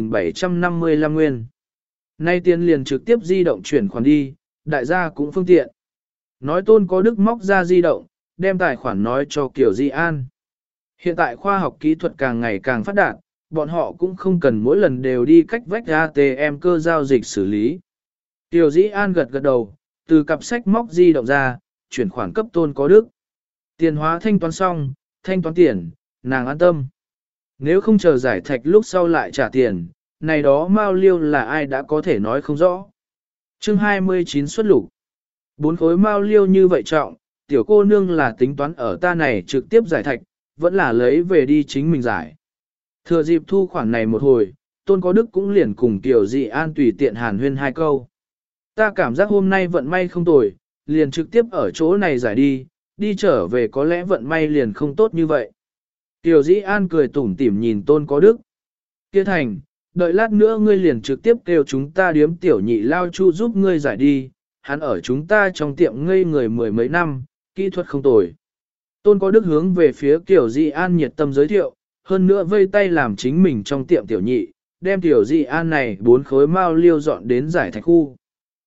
A: 2.755 nguyên. Nay tiền liền trực tiếp di động chuyển khoản đi, đại gia cũng phương tiện. Nói Tôn có đức móc ra di động, đem tài khoản nói cho Kiều Dị An. Hiện tại khoa học kỹ thuật càng ngày càng phát đạt, bọn họ cũng không cần mỗi lần đều đi cách vách ATM cơ giao dịch xử lý. Kiều Dị An gật gật đầu, từ cặp sách móc di động ra, chuyển khoản cấp Tôn có đức. Tiền hóa thanh toán xong, thanh toán tiền, nàng an tâm. Nếu không chờ giải thạch lúc sau lại trả tiền, này đó mao liêu là ai đã có thể nói không rõ. Chương 29 xuất lục. 4 khối mao liêu như vậy trọng, tiểu cô nương là tính toán ở ta này trực tiếp giải thạch, vẫn là lấy về đi chính mình giải. Thừa dịp thu khoản này một hồi, Tôn có đức cũng liền cùng Kiều Dị An tùy tiện hàn huyên 2 câu. Ta cảm giác hôm nay vận may không tồi, liền trực tiếp ở chỗ này giải đi, đi trở về có lẽ vận may liền không tốt như vậy. Kiều Dĩ An cười tủm tỉm nhìn Tôn có đức. Kia thành, đợi lát nữa ngươi liền trực tiếp kêu chúng ta điếm tiểu nhị lao chu giúp ngươi giải đi, hắn ở chúng ta trong tiệm ngây người 10 mấy năm, kỹ thuật không tồi. Tôn có đức hướng về phía Kiều Dĩ An nhiệt tâm giới thiệu, hơn nữa vây tay làm chính mình trong tiệm tiểu nhị, đem Kiều Dĩ An này 4 khối mao liêu dọn đến giải thạch khu.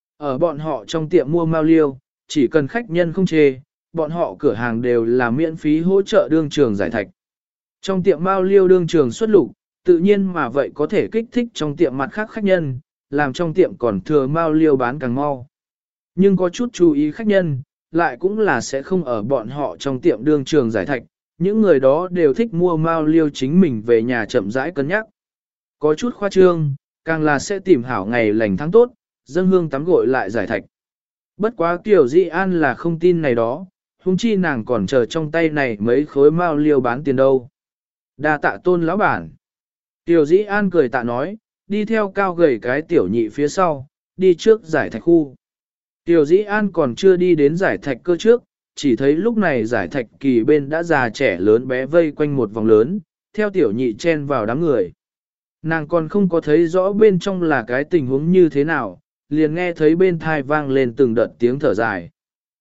A: Ở bọn họ trong tiệm mua mao liêu, chỉ cần khách nhân không chê, bọn họ cửa hàng đều là miễn phí hỗ trợ đương trường giải thạch. Trong tiệm mao liêu đương trường xuất lục, tự nhiên mà vậy có thể kích thích trong tiệm mặt khác khách nhân, làm trong tiệm còn thừa mao liêu bán càng mau. Nhưng có chút chú ý khách nhân, lại cũng là sẽ không ở bọn họ trong tiệm đương trường giải thạch, những người đó đều thích mua mao liêu chính mình về nhà chậm rãi cân nhắc. Có chút khoa trương, càng là sẽ tìm hảo ngày lành tháng tốt, dâng hương tắm gội lại giải thạch. Bất quá Kiều Dị An là không tin này đó, huống chi nàng còn chờ trong tay này mấy khối mao liêu bán tiền đâu. Đa tạ Tôn lão bản. Kiều Dĩ An cười tạ nói, đi theo cao gầy cái tiểu nhị phía sau, đi trước giải thạch khu. Kiều Dĩ An còn chưa đi đến giải thạch cơ trước, chỉ thấy lúc này giải thạch kỳ bên đã già trẻ lớn bé vây quanh một vòng lớn, theo tiểu nhị chen vào đám người. Nàng còn không có thấy rõ bên trong là cái tình huống như thế nào, liền nghe thấy bên thai vang lên từng đợt tiếng thở dài.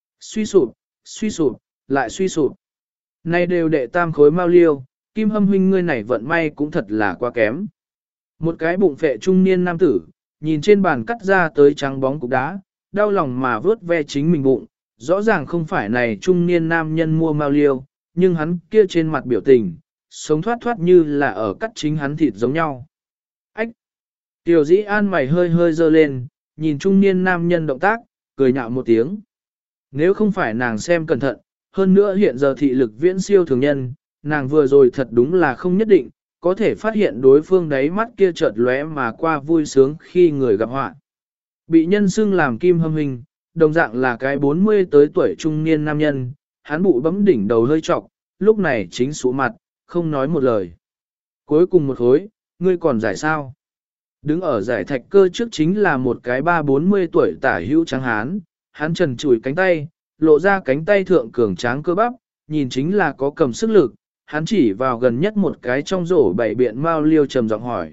A: Suy sụp, lại suy sụp. Nay đều đệ tam khối mao liêu, Kim Hâm huynh ngươi này vận may cũng thật là quá kém. Một cái bụng phệ trung niên nam tử, nhìn trên bàn cắt ra tới trắng bóng cục đá, đau lòng mà vớt ve chính mình bụng, rõ ràng không phải này trung niên nam nhân mua mao liêu, nhưng hắn kia trên mặt biểu tình, sống thoát thoát như là ở cắt chính hắn thịt giống nhau. Ách! Tiểu Dĩ An mày hơi hơi dơ lên, nhìn trung niên nam nhân động tác, cười nhạo một tiếng. Nếu không phải nàng xem cẩn thận, hơn nữa hiện giờ thị lực viễn siêu thường nhân, nàng vừa rồi thật đúng là không nhất định, có thể phát hiện đối phương đáy mắt kia chợt lóe mà qua vui sướng khi người gặp họa. Bị nhân xưng làm Kim Hâm huynh, đồng dạng là cái 40 tới tuổi trung niên nam nhân, hắn bụ bấm đỉnh đầu hơi trọc, lúc này chính sụ mặt, không nói một lời. Cuối cùng một hối, ngươi còn giải sao? Đứng ở giải thạch cơ trước chính là một cái 30-40 tuổi tả hữu trắng hán, hắn trần chùi cánh tay, lộ ra cánh tay thượng cường tráng cơ bắp, nhìn chính là có cầm sức lực, hắn chỉ vào gần nhất một cái trong rổ bảy biện mao liêu trầm giọng hỏi.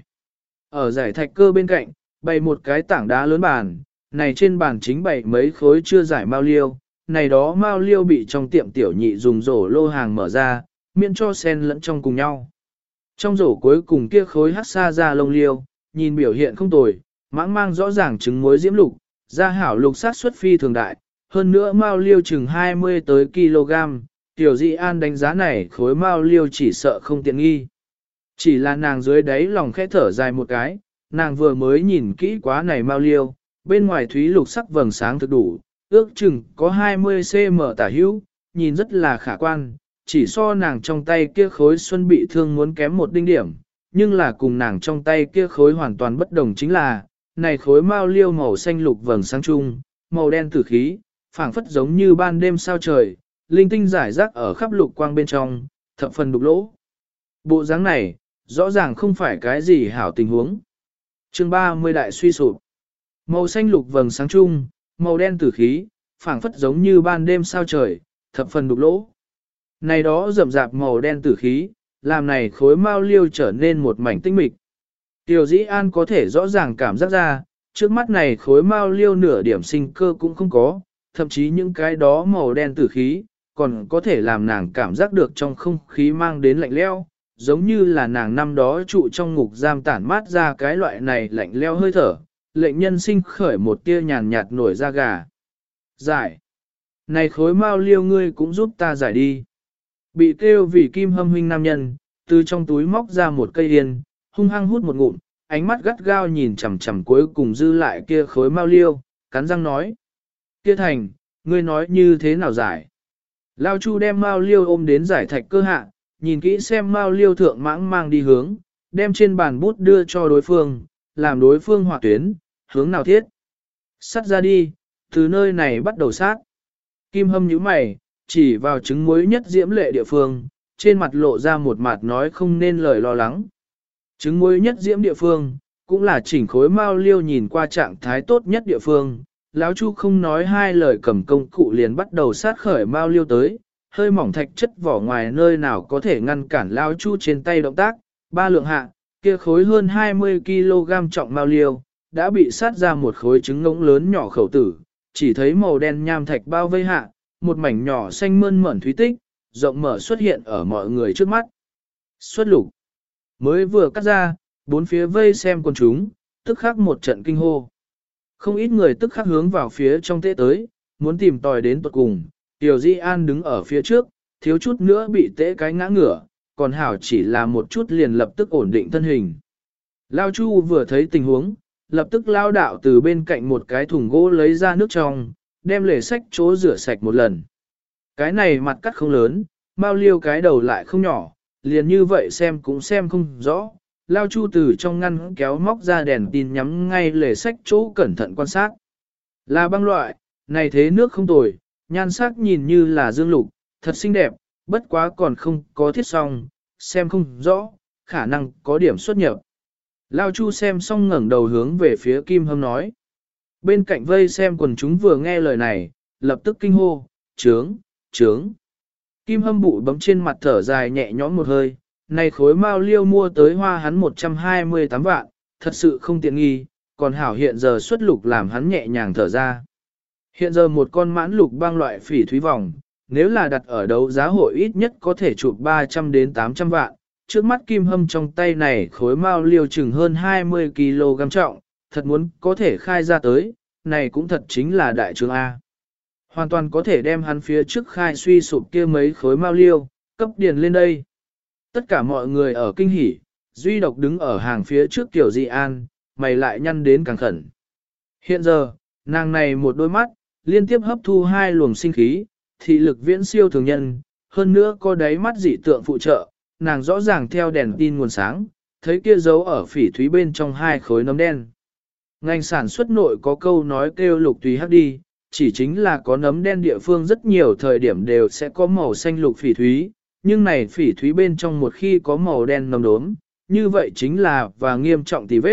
A: Ở giải thạch cơ bên cạnh, bày một cái tảng đá lớn bàn, này trên bàn chính bày mấy khối chưa giải mao liêu, này đó mao liêu bị trong tiệm tiểu nhị dùng rổ lô hàng mở ra, miễn cho xen lẫn trong cùng nhau. Trong rổ cuối cùng kia khối hắc sa ra lông liêu, nhìn biểu hiện không tồi, mãng mang rõ ràng trứng muối diễm lục, da hảo lục sát xuất phi thường đại, hơn nữa mao liêu chừng 20 tới kg, tiểu dị an đánh giá này khối mao liêu chỉ sợ không tiện nghi. Chỉ là nàng dưới đáy lòng khẽ thở dài một cái, nàng vừa mới nhìn kỹ quá này mao liêu, bên ngoài thúy lục sắc vầng sáng thực đủ, ước chừng có 20 cm tả hữu, nhìn rất là khả quan, chỉ so nàng trong tay kia khối xuân bị thương muốn kém một đinh điểm, nhưng là cùng nàng trong tay kia khối hoàn toàn bất đồng chính là, này khối mao liêu màu xanh lục vầng sáng chung, màu đen tử khí, phảng phất giống như ban đêm sao trời, linh tinh giải rác ở khắp lục quang bên trong, thập phần đục lỗ. Bộ dáng này, rõ ràng không phải cái gì hảo tình huống. Chương 30 đại suy sụp. Màu xanh lục vầng sáng chung, màu đen tử khí, phảng phất giống như ban đêm sao trời, thập phần đục lỗ. Này đó rậm rạp màu đen tử khí, làm này khối mao liêu trở nên một mảnh tinh mịch. Tiểu dĩ an có thể rõ ràng cảm giác ra, trước mắt này khối mao liêu nửa điểm sinh cơ cũng không có, thậm chí những cái đó màu đen tử khí, còn có thể làm nàng cảm giác được trong không khí mang đến lạnh leo, giống như là nàng năm đó trụ trong ngục giam tản mát ra cái loại này lạnh leo hơi thở, lệnh nhân sinh khởi một tia nhàn nhạt nổi da gà. Giải! Này khối mao liêu ngươi cũng giúp ta giải đi. Bị kêu vì kim hâm huynh nam nhân, từ trong túi móc ra một cây yên, hung hăng hút một ngụm, ánh mắt gắt gao nhìn chằm chằm cuối cùng dư lại kia khối mao liêu, cắn răng nói. Kia thành, ngươi nói như thế nào giải? Lao Chu đem mao liêu ôm đến giải thạch cơ hạ, nhìn kỹ xem mao liêu thượng mãng mang đi hướng, đem trên bàn bút đưa cho đối phương, làm đối phương họa tuyến, hướng nào thiết. Sắt ra đi, từ nơi này bắt đầu sát. Kim hâm nhíu mày, chỉ vào trứng muối nhất diễm lệ địa phương, trên mặt lộ ra một mặt nói không nên lời lo lắng. Trứng muối nhất diễm địa phương, cũng là chỉnh khối mao liêu nhìn qua trạng thái tốt nhất địa phương. Lão Chu không nói hai lời cầm công cụ liền bắt đầu sát khởi mao liêu tới, hơi mỏng thạch chất vỏ ngoài nơi nào có thể ngăn cản Lão Chu trên tay động tác, ba lượng hạ, kia khối hơn 20 kg trọng mao liêu, đã bị sát ra một khối trứng ngỗng lớn nhỏ khẩu tử, chỉ thấy màu đen nham thạch bao vây hạ, một mảnh nhỏ xanh mơn mởn thúy tích, rộng mở xuất hiện ở mọi người trước mắt. Xuất lục, mới vừa cắt ra, bốn phía vây xem quần chúng, tức khắc một trận kinh hô. Không ít người tức khắc hướng vào phía trong tế tới, muốn tìm tòi đến tuột cùng. Tiểu Di An đứng ở phía trước, thiếu chút nữa bị tế cái ngã ngửa, còn Hảo chỉ là một chút liền lập tức ổn định thân hình. Lao Chu vừa thấy tình huống, lập tức lao đạo từ bên cạnh một cái thùng gỗ lấy ra nước trong, đem lề sách chỗ rửa sạch một lần. Cái này mặt cắt không lớn, mao liêu cái đầu lại không nhỏ, liền như vậy xem cũng xem không rõ. Lao Chu từ trong ngăn kéo móc ra đèn tin nhắm ngay lề sách chỗ cẩn thận quan sát. Là băng loại, này thế nước không tồi, nhan sắc nhìn như là dương lục, thật xinh đẹp, bất quá còn không có thiết xong, xem không rõ, khả năng có điểm xuất nhập. Lao Chu xem xong ngẩng đầu hướng về phía Kim Hâm nói. Bên cạnh vây xem quần chúng vừa nghe lời này, lập tức kinh hô, trướng, trướng. Kim Hâm bụi bấm trên mặt thở dài nhẹ nhõm một hơi, này khối mao liêu mua tới hoa hắn 128 vạn, thật sự không tiện nghi, còn hảo hiện giờ xuất lục làm hắn nhẹ nhàng thở ra. Hiện giờ một con mãn lục băng loại phỉ thúy vòng, nếu là đặt ở đấu giá hội ít nhất có thể chụp 300 đến 800 vạn, trước mắt Kim Hâm trong tay này khối mao liêu chừng hơn 20 kg trọng, thật muốn có thể khai ra tới, này cũng thật chính là đại trướng A. Hoàn toàn có thể đem hắn phía trước khai suy sụp kia mấy khối mao liêu, cấp điền lên đây. Tất cả mọi người ở kinh hỉ, duy độc đứng ở hàng phía trước Tiểu Di An, mày lại nhăn đến càng khẩn. Hiện giờ, nàng này một đôi mắt, liên tiếp hấp thu hai luồng sinh khí, thị lực viễn siêu thường nhân, hơn nữa có đáy mắt dị tượng phụ trợ, nàng rõ ràng theo đèn tin nguồn sáng, thấy kia dấu ở phỉ thúy bên trong hai khối nấm đen. Ngành sản xuất nội có câu nói kêu lục tùy hắc đi, chỉ chính là có nấm đen địa phương rất nhiều thời điểm đều sẽ có màu xanh lục phỉ thúy, nhưng này phỉ thúy bên trong một khi có màu đen nấm đốm, như vậy chính là và nghiêm trọng tì vết,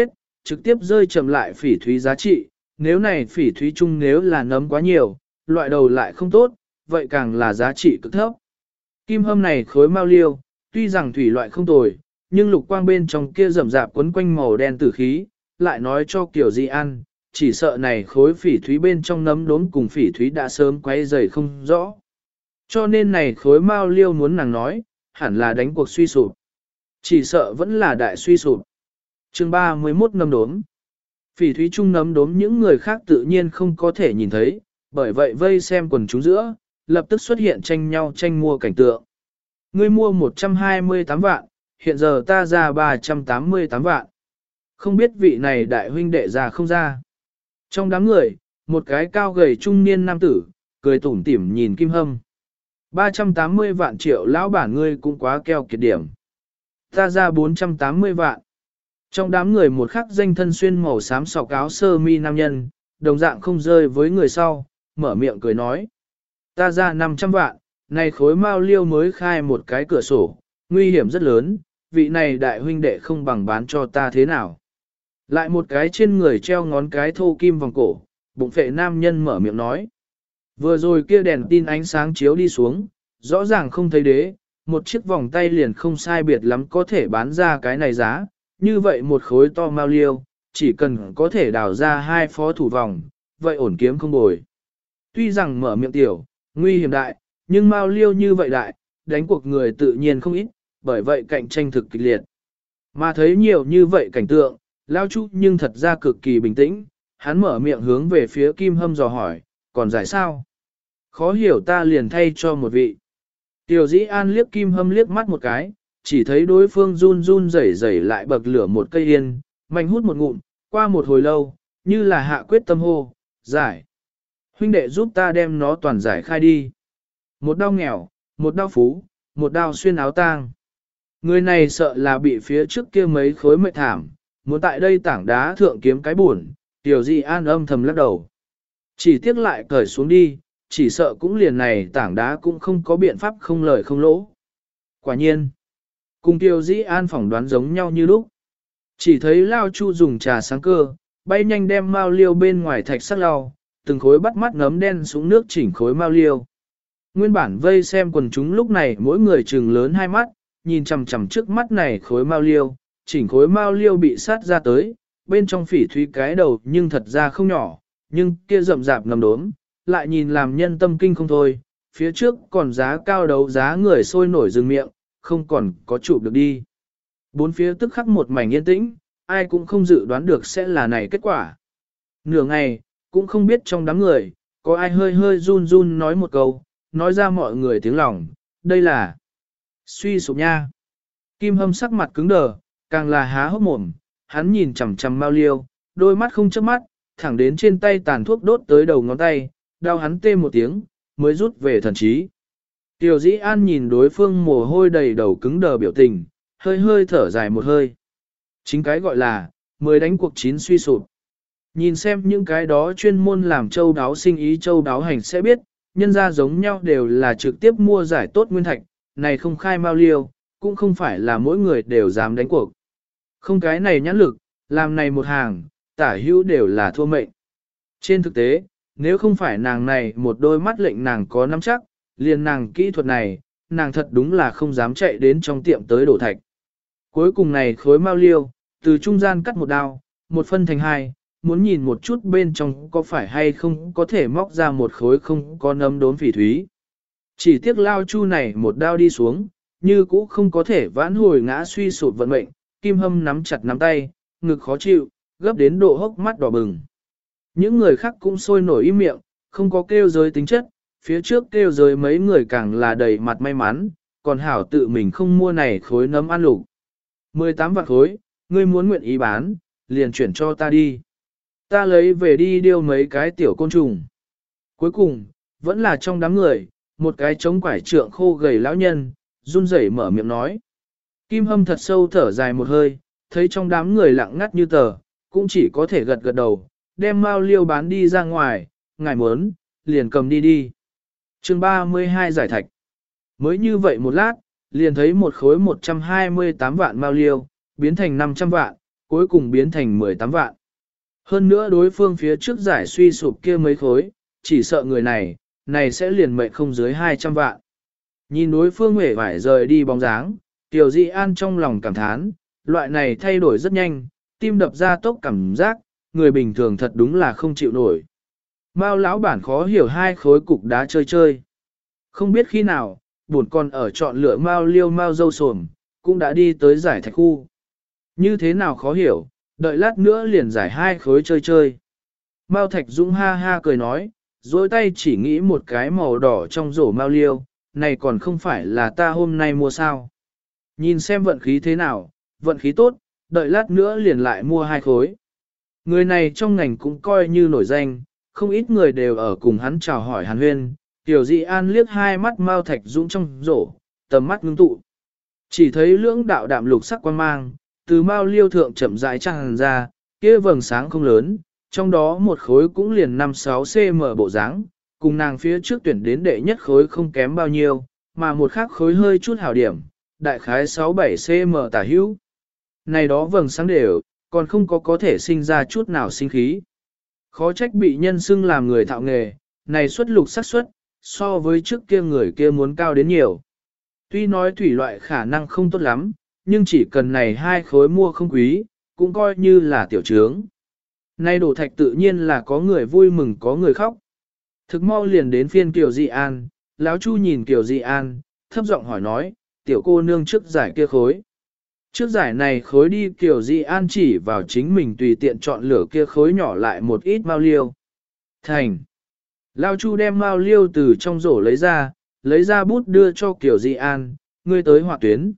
A: trực tiếp rơi chậm lại phỉ thúy giá trị, nếu này phỉ thúy chung nếu là nấm quá nhiều, loại đầu lại không tốt, vậy càng là giá trị cực thấp. Kim hâm này khối mao liêu, tuy rằng thủy loại không tồi, nhưng lục quang bên trong kia rậm rạp quấn quanh màu đen tử khí, lại nói cho kiểu gì ăn, chỉ sợ này khối phỉ thúy bên trong nấm đốm cùng phỉ thúy đã sớm quay dày không rõ. Cho nên này khối mao liêu muốn nàng nói, hẳn là đánh cuộc suy sụp. Chỉ sợ vẫn là đại suy sụp. Chương 31 nấm đốm. Phỉ thúy chung nấm đốm những người khác tự nhiên không có thể nhìn thấy, bởi vậy vây xem quần chúng giữa, lập tức xuất hiện tranh nhau tranh mua cảnh tượng. Ngươi mua 128 vạn, hiện giờ ta ra 388 vạn. Không biết vị này đại huynh đệ ra không ra. Trong đám người, một cái cao gầy trung niên nam tử, cười tủm tỉm nhìn Kim Hâm. 380 vạn triệu lão bản ngươi cũng quá keo kiệt điểm. Ta ra 480 vạn. Trong đám người một khắc danh thân xuyên màu xám sọc áo sơ mi nam nhân, đồng dạng không rơi với người sau, mở miệng cười nói. Ta ra 500 vạn, này khối mao liêu mới khai một cái cửa sổ, nguy hiểm rất lớn, vị này đại huynh đệ không bằng bán cho ta thế nào. Lại một cái trên người treo ngón cái thô kim vòng cổ, bụng phệ nam nhân mở miệng nói. Vừa rồi kia đèn tin ánh sáng chiếu đi xuống, rõ ràng không thấy đế, một chiếc vòng tay liền không sai biệt lắm có thể bán ra cái này giá, như vậy một khối to mao liêu, chỉ cần có thể đào ra 2 phó thủ vòng, vậy ổn kiếm không bồi. Tuy rằng mở miệng tiểu, nguy hiểm đại, nhưng mao liêu như vậy đại, đánh cuộc người tự nhiên không ít, bởi vậy cạnh tranh thực kịch liệt. Mà thấy nhiều như vậy cảnh tượng, Lao Chu nhưng thật ra cực kỳ bình tĩnh, hắn mở miệng hướng về phía Kim Hâm dò hỏi, còn giải sao? Khó hiểu ta liền thay cho một vị. Tiểu Dĩ An liếc Kim Hâm liếc mắt một cái, chỉ thấy đối phương run run rẩy rẩy lại bậc lửa một cây yên, mạnh hút một ngụm, qua một hồi lâu, như là hạ quyết tâm hô, giải. Huynh đệ giúp ta đem nó toàn giải khai đi. Một đao nghèo, một đao phú, một đao xuyên áo tang. Người này sợ là bị phía trước kia mấy khối mệt thảm, muốn tại đây tảng đá thượng kiếm cái buồn, Tiểu Di An âm thầm lắc đầu. Chỉ tiếc lại cởi xuống đi, chỉ sợ cũng liền này tảng đá cũng không có biện pháp không lời không lỗ. Quả nhiên, cùng Tiểu Di An phỏng đoán giống nhau như lúc. Chỉ thấy Lao Chu dùng trà sáng cơ, bay nhanh đem mao liêu bên ngoài thạch sắt lau, từng khối bắt mắt ngấm đen xuống nước chỉnh khối mao liêu. Nguyên bản vây xem quần chúng lúc này mỗi người trừng lớn hai mắt, nhìn chằm chằm trước mắt này khối mao liêu, chỉnh khối mao liêu bị sát ra tới, bên trong phỉ thúy cái đầu nhưng thật ra không nhỏ, nhưng kia rậm rạp ngầm đốm, lại nhìn làm nhân tâm kinh không thôi, phía trước còn giá cao đấu giá người sôi nổi rừng miệng, không còn có chụp được đi. Bốn phía tức khắc một mảnh yên tĩnh, ai cũng không dự đoán được sẽ là này kết quả. Nửa ngày, cũng không biết trong đám người, có ai hơi hơi run run nói một câu, nói ra mọi người tiếng lòng, đây là suy sụp nha. Kim Hâm sắc mặt cứng đờ, càng là há hốc mồm, hắn nhìn chằm chằm Mao Liêu, đôi mắt không chớp mắt, thẳng đến trên tay tàn thuốc đốt tới đầu ngón tay, đau hắn tê một tiếng, mới rút về thần trí. Tiểu Dĩ An nhìn đối phương mồ hôi đầy đầu cứng đờ biểu tình, hơi hơi thở dài một hơi. Chính cái gọi là, mới đánh cuộc chín suy sụp. Nhìn xem những cái đó chuyên môn làm châu đáo sinh ý châu đáo hành sẽ biết, nhân ra giống nhau đều là trực tiếp mua giải tốt nguyên thạch, này không khai Mao Liêu, cũng không phải là mỗi người đều dám đánh cuộc. Không cái này nhãn lực, làm này một hàng, tả hữu đều là thua mệnh. Trên thực tế, nếu không phải nàng này một đôi mắt lệnh nàng có nắm chắc, liền nàng kỹ thuật này, nàng thật đúng là không dám chạy đến trong tiệm tới đổ thạch. Cuối cùng này khối Mao Liêu, từ trung gian cắt một đao, một phân thành hai, muốn nhìn một chút bên trong có phải hay không có thể móc ra một khối không có nấm đốm phỉ thúy. Chỉ tiếc Lao Chu này một đao đi xuống, như cũ không có thể vãn hồi ngã suy sụp vận mệnh, Kim Hâm nắm chặt nắm tay, ngực khó chịu, gấp đến độ hốc mắt đỏ bừng. Những người khác cũng sôi nổi im miệng, không có kêu giới tính chất, phía trước kêu giới mấy người càng là đầy mặt may mắn, còn hảo tự mình không mua này khối nấm ăn lục. 18 vạn khối, ngươi muốn nguyện ý bán, liền chuyển cho ta đi. Ta lấy về đi điêu mấy cái tiểu côn trùng. Cuối cùng, vẫn là trong đám người, một cái trống quải trượng khô gầy lão nhân, run rẩy mở miệng nói. Kim Hâm thật sâu thở dài một hơi, thấy trong đám người lặng ngắt như tờ, cũng chỉ có thể gật gật đầu, đem Mao Liêu bán đi ra ngoài, ngài muốn, liền cầm đi đi. Chương 32 giải thạch. Mới như vậy một lát, liền thấy một khối 128 vạn Mao Liêu, biến thành 500 vạn, cuối cùng biến thành 18 vạn. Hơn nữa đối phương phía trước giải suy sụp kia mấy khối, chỉ sợ người này sẽ liền mệnh không dưới 200 vạn. Nhìn đối phương hề vải rời đi bóng dáng, Tiểu Dị An trong lòng cảm thán, loại này thay đổi rất nhanh, tim đập ra tốc cảm giác, người bình thường thật đúng là không chịu nổi. Mao lão bản khó hiểu hai khối cục đá chơi chơi. Không biết khi nào, buồn con ở chọn lựa Mao Liêu Mao dâu sồm, cũng đã đi tới giải thạch khu. Như thế nào khó hiểu, đợi lát nữa liền giải hai khối chơi chơi. Mao Thạch Dũng ha ha cười nói, dối tay chỉ nghĩ một cái màu đỏ trong rổ Mao Liêu, này còn không phải là ta hôm nay mua sao. Nhìn xem vận khí thế nào, vận khí tốt, đợi lát nữa liền lại mua hai khối. Người này trong ngành cũng coi như nổi danh, không ít người đều ở cùng hắn chào hỏi hàn huyên. Tiểu Dị An liếc hai mắt Mao Thạch Dũng trong rổ, tầm mắt ngưng tụ. Chỉ thấy lưỡng đạo đạm lục sắc quan mang, từ Mao Liêu thượng chậm rãi tràn ra, kia vầng sáng không lớn, trong đó một khối cũng liền 5-6 cm bộ dáng, cùng nàng phía trước tuyển đến đệ nhất khối không kém bao nhiêu, mà một khác khối hơi chút hảo điểm, đại khái 6-7 cm tả hữu. Này đó vầng sáng đều, còn không có thể sinh ra chút nào sinh khí. Khó trách bị nhân xưng làm người thạo nghề, này xuất lục xác suất, so với trước kia người kia muốn cao đến nhiều. Tuy nói thủy loại khả năng không tốt lắm, nhưng chỉ cần này hai khối mua không quý, cũng coi như là tiểu trướng. Nay đổ thạch tự nhiên là có người vui mừng có người khóc. Thực mau liền đến phiên Kiều Dị An, lão Chu nhìn Kiều Dị An, thấp giọng hỏi nói, tiểu cô nương trước giải kia khối. Trước giải này khối đi Kiều Dị An chỉ vào chính mình tùy tiện chọn lửa kia khối nhỏ lại một ít mao liêu. Thành. Lão Chu đem mao liêu từ trong rổ lấy ra bút đưa cho Kiều Dị An, ngươi tới họa tuyến.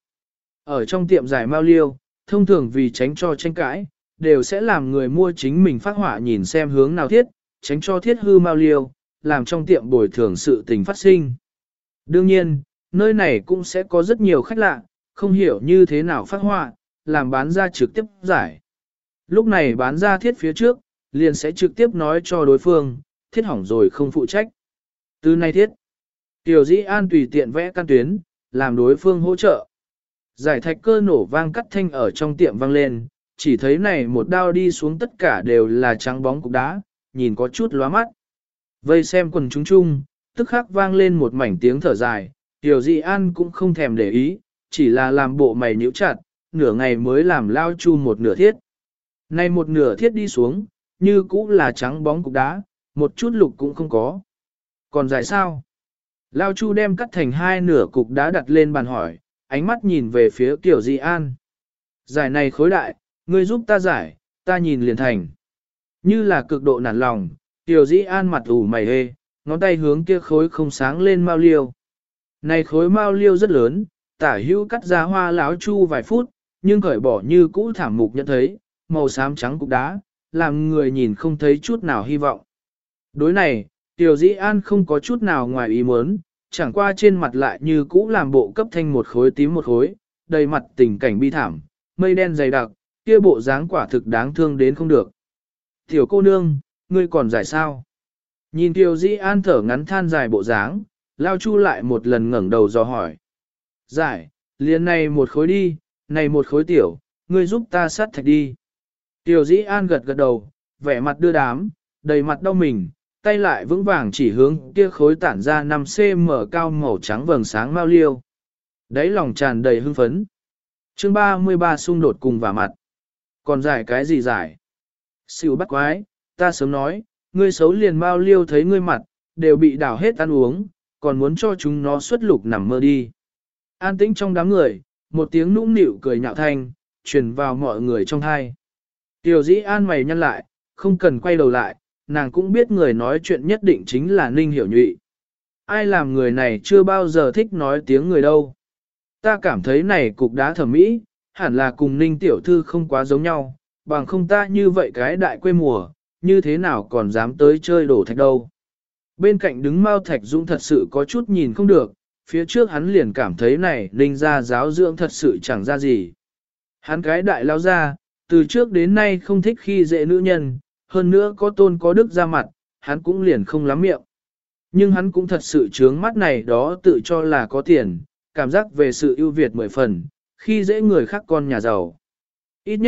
A: Ở trong tiệm giải mao liêu, thông thường vì tránh cho tranh cãi, đều sẽ làm người mua chính mình phát họa nhìn xem hướng nào thiết, tránh cho thiết hư mao liêu, làm trong tiệm bồi thường sự tình phát sinh. Đương nhiên, nơi này cũng sẽ có rất nhiều khách lạ, không hiểu như thế nào phát họa, làm bán ra trực tiếp giải. Lúc này bán ra thiết phía trước, liền sẽ trực tiếp nói cho đối phương, thiết hỏng rồi không phụ trách. Từ nay thiết, Tiểu Dĩ An tùy tiện vẽ căn tuyến, làm đối phương hỗ trợ. Giải thạch cơ nổ vang cắt thanh ở trong tiệm vang lên, chỉ thấy này một đao đi xuống tất cả đều là trắng bóng cục đá, nhìn có chút lóa mắt. Vây xem quần chúng chung, tức khắc vang lên một mảnh tiếng thở dài, Tiểu Dị An cũng không thèm để ý, chỉ là làm bộ mày nhíu chặt, nửa ngày mới làm Lao Chu một nửa thiết. Này một nửa thiết đi xuống, như cũng là trắng bóng cục đá, một chút lục cũng không có. Còn giải sao? Lao Chu đem cắt thành hai nửa cục đá đặt lên bàn hỏi, ánh mắt nhìn về phía Tiểu Dị An. Giải này khối đại, ngươi giúp ta giải, ta nhìn liền thành. Như là cực độ nản lòng, Tiểu Dị An mặt ủ mày hê, ngón tay hướng kia khối không sáng lên mao liêu. Này khối mao liêu rất lớn, tả hữu cắt ra hoa lão Chu vài phút, nhưng cởi bỏ như cũ thảm mục nhận thấy, màu xám trắng cục đá, làm người nhìn không thấy chút nào hy vọng. Đối này, Tiểu Dĩ An không có chút nào ngoài ý muốn, chẳng qua trên mặt lại như cũ làm bộ cấp thanh một khối tím một khối, đầy mặt tình cảnh bi thảm, mây đen dày đặc, kia bộ dáng quả thực đáng thương đến không được. Tiểu cô nương, ngươi còn giải sao? Nhìn Tiểu Dĩ An thở ngắn than dài bộ dáng, Lao Chu lại một lần ngẩng đầu dò hỏi. Giải, liền này một khối đi, này một khối tiểu, ngươi giúp ta sát thạch đi. Tiểu Dĩ An gật gật đầu, vẻ mặt đưa đám, đầy mặt đau mình, tay lại vững vàng chỉ hướng kia khối tản ra 5 cm cao màu trắng vầng sáng mao liêu. Đấy lòng tràn đầy hưng phấn. Chương 33 xung đột cùng vả mặt. Còn giải cái gì giải? Xỉu bắt quái, ta sớm nói, ngươi xấu liền mao liêu thấy ngươi mặt, đều bị đảo hết ăn uống, còn muốn cho chúng nó xuất lục nằm mơ đi. An tĩnh trong đám người, một tiếng nũng nịu cười nhạo thanh, truyền vào mọi người trong thai. Tiểu Dĩ An mày nhăn lại, không cần quay đầu lại, nàng cũng biết người nói chuyện nhất định chính là Ninh Hiểu Nhụy. Ai làm người này chưa bao giờ thích nói tiếng người đâu. Ta cảm thấy này cục đá thẩm mỹ, hẳn là cùng Ninh Tiểu Thư không quá giống nhau, bằng không ta như vậy cái đại quê mùa, như thế nào còn dám tới chơi đổ thạch đâu. Bên cạnh đứng Mao Thạch Dũng thật sự có chút nhìn không được, phía trước hắn liền cảm thấy này Ninh gia giáo dưỡng thật sự chẳng ra gì. Hắn cái đại lao ra, từ trước đến nay không thích khi dễ nữ nhân, hơn nữa có tôn có đức ra mặt, hắn cũng liền không lắm miệng. Nhưng hắn cũng thật sự trướng mắt này đó tự cho là có tiền, cảm giác về sự ưu việt 10 phần, khi dễ người khác con nhà giàu. Ít nhất,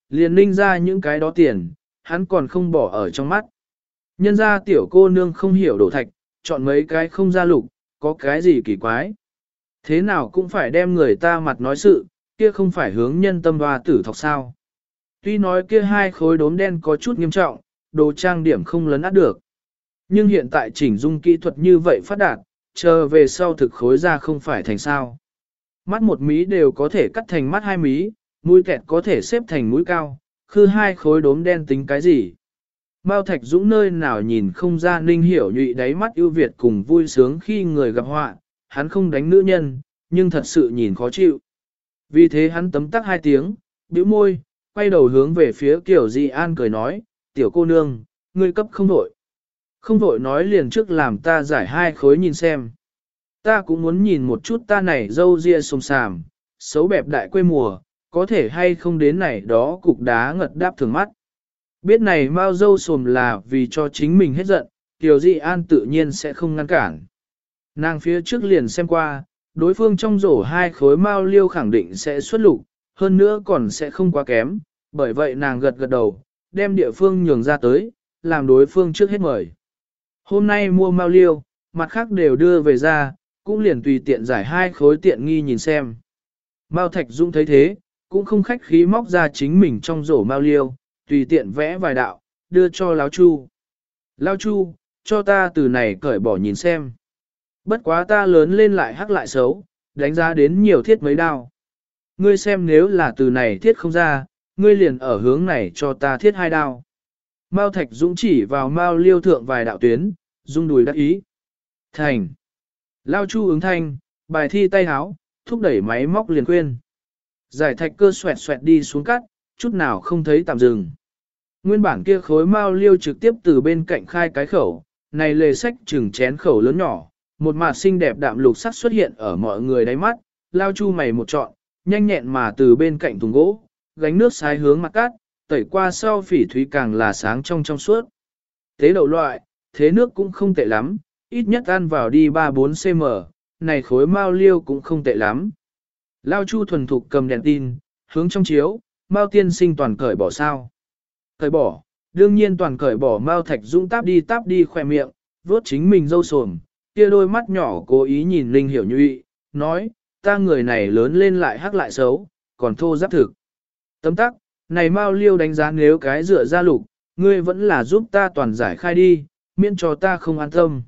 A: liền ninh ra những cái đó tiền, hắn còn không bỏ ở trong mắt. Nhân ra tiểu cô nương không hiểu đổ thạch, chọn mấy cái không ra lục, có cái gì kỳ quái. Thế nào cũng phải đem người ta mặt nói sự, kia không phải hướng nhân tâm hoa tử thọc sao. Tuy nói kia hai khối đốm đen có chút nghiêm trọng, đồ trang điểm không lấn át được. Nhưng hiện tại chỉnh dung kỹ thuật như vậy phát đạt, chờ về sau thực khối ra không phải thành sao. Mắt một mí đều có thể cắt thành mắt hai mí, mũi kẹt có thể xếp thành mũi cao, khư hai khối đốm đen tính cái gì. Mao Thạch Dũng nơi nào nhìn không ra Ninh Hiểu Nhụy đáy mắt ưu việt cùng vui sướng khi người gặp họa, hắn không đánh nữ nhân, nhưng thật sự nhìn khó chịu. Vì thế hắn tấm tắc hai tiếng, bĩu môi, quay đầu hướng về phía Kiều Di An cười nói, tiểu cô nương, ngươi cấp không vội. Không vội nói liền trước làm ta giải hai khối nhìn xem. Ta cũng muốn nhìn một chút ta này dâu ria xồm xàm, xấu bẹp đại quê mùa, có thể hay không đến này đó cục đá ngật đáp thường mắt. Biết này Mao dâu xồm là vì cho chính mình hết giận, Kiều Di An tự nhiên sẽ không ngăn cản. Nàng phía trước liền xem qua, đối phương trong rổ hai khối Mao liêu khẳng định sẽ xuất lục, hơn nữa còn sẽ không quá kém, bởi vậy nàng gật gật đầu, đem địa phương nhường ra tới, làm đối phương trước hết mời. Hôm nay mua Mao liêu, mặt khác đều đưa về ra, cũng liền tùy tiện giải hai khối tiện nghi nhìn xem. Mao Thạch Dũng thấy thế, cũng không khách khí móc ra chính mình trong rổ Mao liêu, tùy tiện vẽ vài đạo, đưa cho Lão Chu. Lão Chu, cho ta từ này cởi bỏ nhìn xem. Bất quá ta lớn lên lại hắc lại xấu, đánh giá đến nhiều thiết mấy đao. Ngươi xem nếu là từ này thiết không ra, ngươi liền ở hướng này cho ta thiết hai đao. Mao Thạch Dũng chỉ vào Mao liêu thượng vài đạo tuyến, rung đùi đắc ý. Thành. Lão Chu ứng thanh, bài thi tay háo, thúc đẩy máy móc liền khuyên. Giải thạch cơ xoẹt xoẹt đi xuống cắt, chút nào không thấy tạm dừng. Nguyên bản kia khối Mao liêu trực tiếp từ bên cạnh khai cái khẩu, này lề sách chừng chén khẩu lớn nhỏ, một mặt xinh đẹp đạm lục sắc xuất hiện ở mọi người đáy mắt, Lao Chu mày một trọn, nhanh nhẹn mà từ bên cạnh thùng gỗ, gánh nước sái hướng mặt cát, tẩy qua sau phỉ thúy càng là sáng trong suốt. Tế đậu loại, thế nước cũng không tệ lắm, ít nhất ăn vào đi 3-4 cm, này khối Mao liêu cũng không tệ lắm. Lao Chu thuần thục cầm đèn tin, hướng trong chiếu, Mao tiên sinh toàn cởi bỏ sao. Cởi bỏ, đương nhiên toàn cởi bỏ. Mao Thạch Dũng táp đi khỏe miệng, vuốt chính mình râu sồm, kia đôi mắt nhỏ cố ý nhìn Linh Hiểu Nhụy, nói, ta người này lớn lên lại hắc lại xấu, còn thô giáp thực. Tấm tắc, này Mao liêu đánh giá nếu cái dựa ra lục, ngươi vẫn là giúp ta toàn giải khai đi, miễn cho ta không an tâm.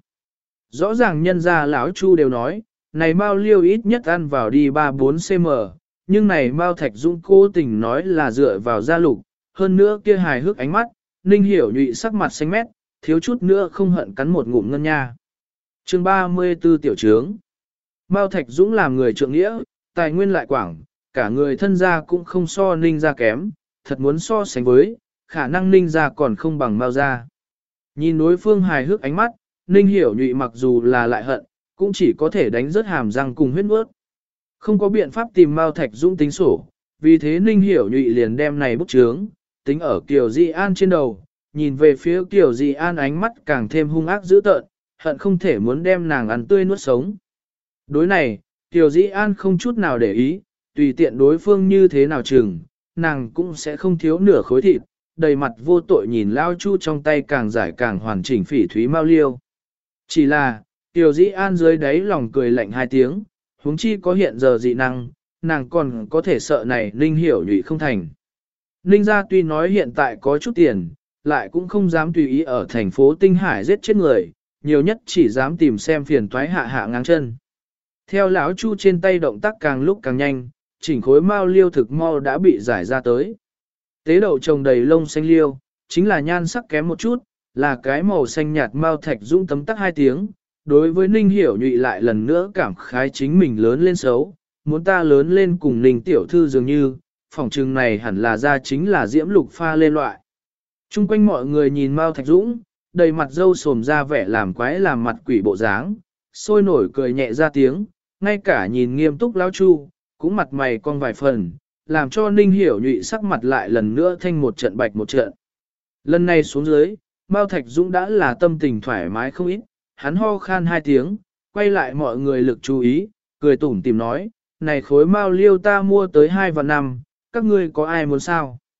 A: Rõ ràng nhân gia lão Chu đều nói, này Mao liêu ít nhất ăn vào đi 3-4 cm, nhưng này Mao Thạch Dũng cố tình nói là dựa vào gia lục, hơn nữa kia hài hước ánh mắt, Ninh Hiểu Nhụy sắc mặt xanh mét, thiếu chút nữa không hận cắn một ngụm ngân nha. Chương 34 tiểu trướng. Mao Thạch Dũng làm người trượng nghĩa, tài nguyên lại quảng, cả người thân gia cũng không so Ninh gia kém, thật muốn so sánh với, khả năng Ninh gia còn không bằng Mao gia. Nhìn đối phương hài hước ánh mắt, Ninh Hiểu Nhụy mặc dù là lại hận, cũng chỉ có thể đánh rớt hàm răng cùng huyết nuốt. Không có biện pháp tìm Mao Thạch Dũng tính sổ, vì thế Ninh Hiểu Nhụy liền đem này bút chướng, tính ở Kiều Di An trên đầu, nhìn về phía Kiều Di An ánh mắt càng thêm hung ác dữ tợn, hận không thể muốn đem nàng ăn tươi nuốt sống. Đối này, Kiều Di An không chút nào để ý, tùy tiện đối phương như thế nào chừng, nàng cũng sẽ không thiếu nửa khối thịt, đầy mặt vô tội nhìn Lao Chu trong tay càng giải càng hoàn chỉnh phỉ thúy Mao liêu. Chỉ là, Kiều Di An dưới đáy lòng cười lạnh hai tiếng, huống chi có hiện giờ dị năng, nàng còn có thể sợ này Ninh Hiểu Nhụy không thành. Ninh gia tuy nói hiện tại có chút tiền, lại cũng không dám tùy ý ở thành phố Tinh Hải giết chết người, nhiều nhất chỉ dám tìm xem phiền toái hạ hạ ngang chân. Theo lão Chu trên tay động tác càng lúc càng nhanh, chỉnh khối Mao liêu thực mau đã bị giải ra tới. Tế đậu trồng đầy lông xanh liêu, chính là nhan sắc kém một chút, là cái màu xanh nhạt. Mao Thạch Dũng tấm tắc hai tiếng, đối với Ninh Hiểu Nhụy lại lần nữa cảm khái chính mình lớn lên xấu, muốn ta lớn lên cùng Ninh tiểu thư dường như, phỏng trừng này hẳn là ra chính là diễm lục pha lên loại. Trung quanh mọi người nhìn Mao Thạch Dũng, đầy mặt râu sồm ra vẻ làm quái làm mặt quỷ bộ dáng, sôi nổi cười nhẹ ra tiếng, ngay cả nhìn nghiêm túc lão Chu, cũng mặt mày cong vài phần, làm cho Ninh Hiểu Nhụy sắc mặt lại lần nữa thanh một trận bạch một trận. Lần này xuống dưới, Mao Thạch Dũng đã là tâm tình thoải mái không ít, hắn ho khan hai tiếng, quay lại mọi người lực chú ý, cười tủm tìm nói, này khối Mao liêu ta mua tới 2 vạn 5, các ngươi có ai muốn sao?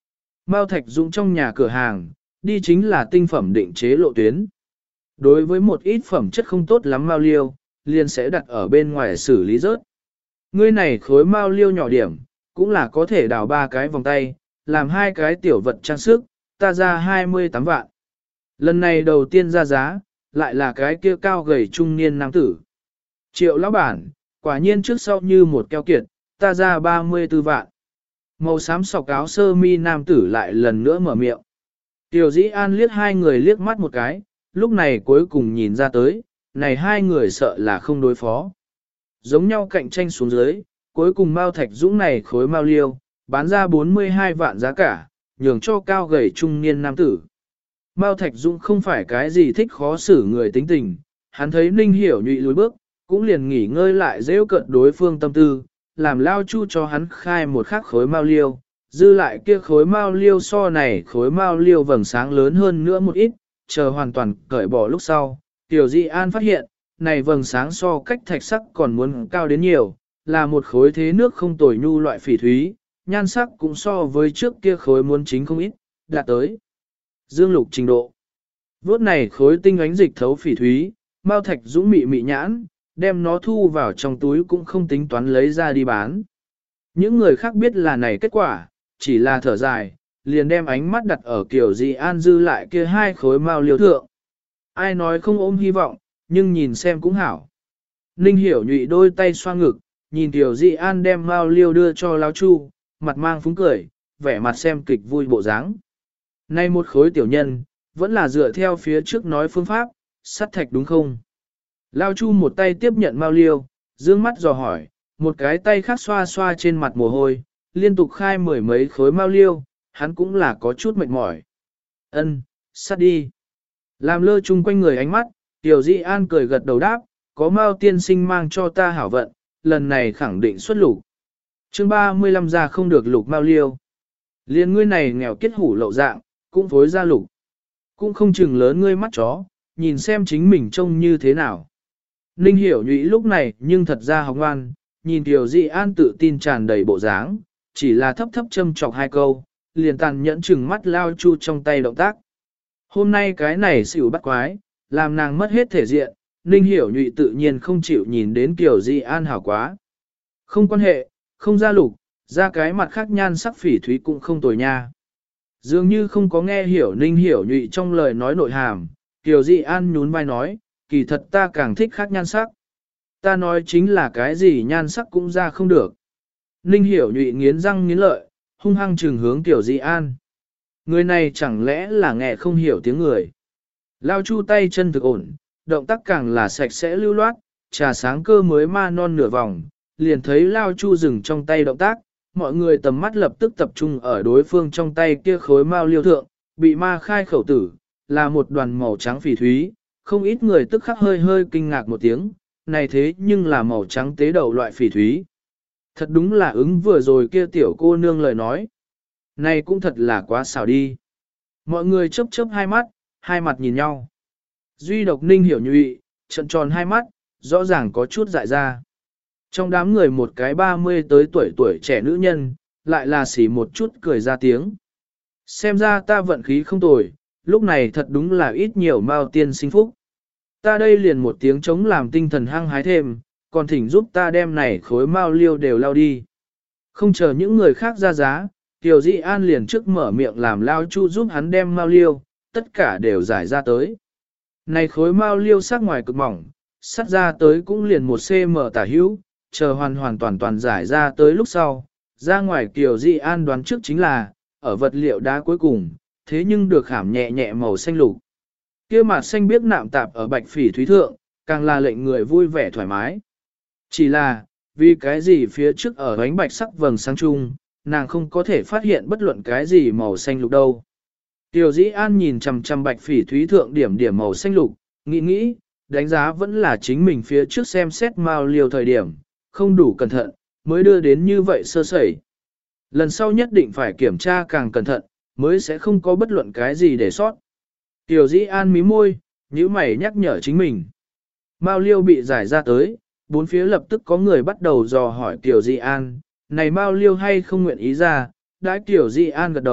A: Mao Thạch Dũng trong nhà cửa hàng, đi chính là tinh phẩm định chế lộ tuyến. Đối với một ít phẩm chất không tốt lắm mao liêu, liền sẽ đặt ở bên ngoài xử lý rớt. Ngươi này khối mao liêu nhỏ điểm, cũng là có thể đào 3 cái vòng tay, làm 2 cái tiểu vật trang sức, ta ra 28 vạn. Lần này đầu tiên ra giá, lại là cái kia cao gầy trung niên nam tử. Triệu lão bản, quả nhiên trước sau như một keo kiệt, ta ra 34 vạn. Màu xám sọc áo sơ mi nam tử lại lần nữa mở miệng. Tiểu Dĩ An liếc hai người liếc mắt một cái, lúc này cuối cùng nhìn ra tới, này hai người sợ là không đối phó. Giống nhau cạnh tranh xuống dưới, cuối cùng Mao Thạch Dũng này khối mao liêu, bán ra 42 vạn giá cả, nhường cho cao gầy trung niên nam tử. Mao Thạch Dũng không phải cái gì thích khó xử người tính tình, hắn thấy Ninh Hiểu nhụy lùi bước, cũng liền nghỉ ngơi lại rêu cận đối phương tâm tư, làm lao chu cho hắn khai một khắc khối mao liêu, dư lại kia khối mao liêu so này khối mao liêu vầng sáng lớn hơn nữa một ít, chờ hoàn toàn cởi bỏ lúc sau. Tiểu Di An phát hiện, này vầng sáng so cách thạch sắc còn muốn cao đến nhiều, là một khối thế nước không tồi nhu loại phỉ thúy, nhan sắc cũng so với trước kia khối muốn chính không ít, đạt tới dương lục trình độ. Vốt này khối tinh ánh dịch thấu phỉ thúy, Mao Thạch Dũng mị mị nhãn, đem nó thu vào trong túi cũng không tính toán lấy ra đi bán. Những người khác biết là này kết quả, chỉ là thở dài, liền đem ánh mắt đặt ở Kiều Di An dư lại kia 2 khối mao liêu thượng. Ai nói không ôm hy vọng, nhưng nhìn xem cũng hảo. Ninh Hiểu nhụy đôi tay xoa ngực, nhìn Kiều Di An đem mao liêu đưa cho Lão Chu, mặt mang phúng cười, vẻ mặt xem kịch vui bộ dáng. Nay một khối tiểu nhân, vẫn là dựa theo phía trước nói phương pháp, sắt thạch đúng không? Lao Chu một tay tiếp nhận mao liêu, dương mắt dò hỏi, một cái tay khác xoa xoa trên mặt mồ hôi, liên tục khai 10 mấy khối mao liêu, hắn cũng là có chút mệt mỏi. Ân, sắt đi. Làm lơ chung quanh người ánh mắt, Tiểu Di An cười gật đầu đáp, có Mao tiên sinh mang cho ta hảo vận, lần này khẳng định xuất lục. Chương 35 ra không được lục mao liêu. Liên ngươi này nghèo kết hủ lậu dạng, cũng phối ra lục. Cũng không chừng lớn ngươi mắt chó, nhìn xem chính mình trông như thế nào. Ninh Hiểu nhụy lúc này nhưng thật ra học ngoan, nhìn Tiểu Di An tự tin tràn đầy bộ dáng, chỉ là thấp thấp châm chọc 2 câu, liền tàn nhẫn chừng mắt Lao Chu trong tay động tác. Hôm nay cái này xỉu bắt quái, làm nàng mất hết thể diện, Ninh Hiểu nhụy tự nhiên không chịu nhìn đến Tiểu Di An hảo quá. Không quan hệ, không ra lục, ra cái mặt khác nhan sắc phỉ thúy cũng không tồi nha. Dường như không có nghe hiểu Ninh Hiểu nhụy trong lời nói nội hàm, Tiểu Di An nhún vai nói, kỳ thật ta càng thích khác nhan sắc. Ta nói chính là cái gì nhan sắc cũng ra không được. Ninh Hiểu nhụy nghiến răng nghiến lợi, hung hăng trừng hướng Tiểu Di An. Người này chẳng lẽ là nghe không hiểu tiếng người. Lao Chu tay chân thực ổn, động tác càng là sạch sẽ lưu loát, trà sáng cơ mới ma non nửa vòng, liền thấy Lao Chu dừng trong tay động tác, mọi người tầm mắt lập tức tập trung ở đối phương trong tay kia khối mao liêu thượng, bị ma khai khẩu tử, là một đoàn màu trắng phỉ thúy, không ít người tức khắc hơi hơi kinh ngạc một tiếng, này thế nhưng là màu trắng tế đầu loại phỉ thúy. Thật đúng là ứng vừa rồi kia tiểu cô nương lời nói. Này cũng thật là quá xảo đi. Mọi người chớp chớp hai mặt nhìn nhau. Duy độc Ninh Hiểu nhụy, trận tròn 2 mắt, rõ ràng có chút dại ra. Trong đám người một cái 30 tới tuổi trẻ nữ nhân, lại là xỉ một chút cười ra tiếng. Xem ra ta vận khí không tồi, lúc này thật đúng là ít nhiều Mao tiên sinh phúc. Ta đây liền một tiếng chống làm tinh thần hăng hái thêm, còn thỉnh giúp ta đem này khối mao liêu đều lao đi. Không chờ những người khác ra giá, Tiểu Di An liền trước mở miệng làm Lao Chu giúp hắn đem mao liêu, tất cả đều giải ra tới. Này khối mao liêu sắc ngoài cực mỏng, sắt ra tới cũng liền 1 cm tả hữu, chờ hoàn toàn giải ra tới lúc sau. Ra ngoài Tiểu Di An đoán trước chính là, ở vật liệu đá cuối cùng, thế nhưng được khảm nhẹ nhẹ màu xanh lục. Kia mặt xanh biếc nạm tạp ở bạch phỉ thúy thượng, càng là lệnh người vui vẻ thoải mái. Chỉ là, vì cái gì phía trước ở ánh bạch sắc vầng sáng chung, nàng không có thể phát hiện bất luận cái gì màu xanh lục đâu. Tiểu Dĩ An nhìn chằm chằm bạch phỉ thúy thượng điểm màu xanh lục, nghĩ, đánh giá vẫn là chính mình phía trước xem xét mao liều thời điểm, không đủ cẩn thận, mới đưa đến như vậy sơ sẩy. Lần sau nhất định phải kiểm tra càng cẩn thận, mới sẽ không có bất luận cái gì để sót. Tiểu Dĩ An mí môi, nhíu mày nhắc nhở chính mình. Mao liêu bị giải ra tới, bốn phía lập tức có người bắt đầu dò hỏi Tiểu Dĩ An, này Mao liêu hay không nguyện ý ra, đã Tiểu Dĩ An gật đầu,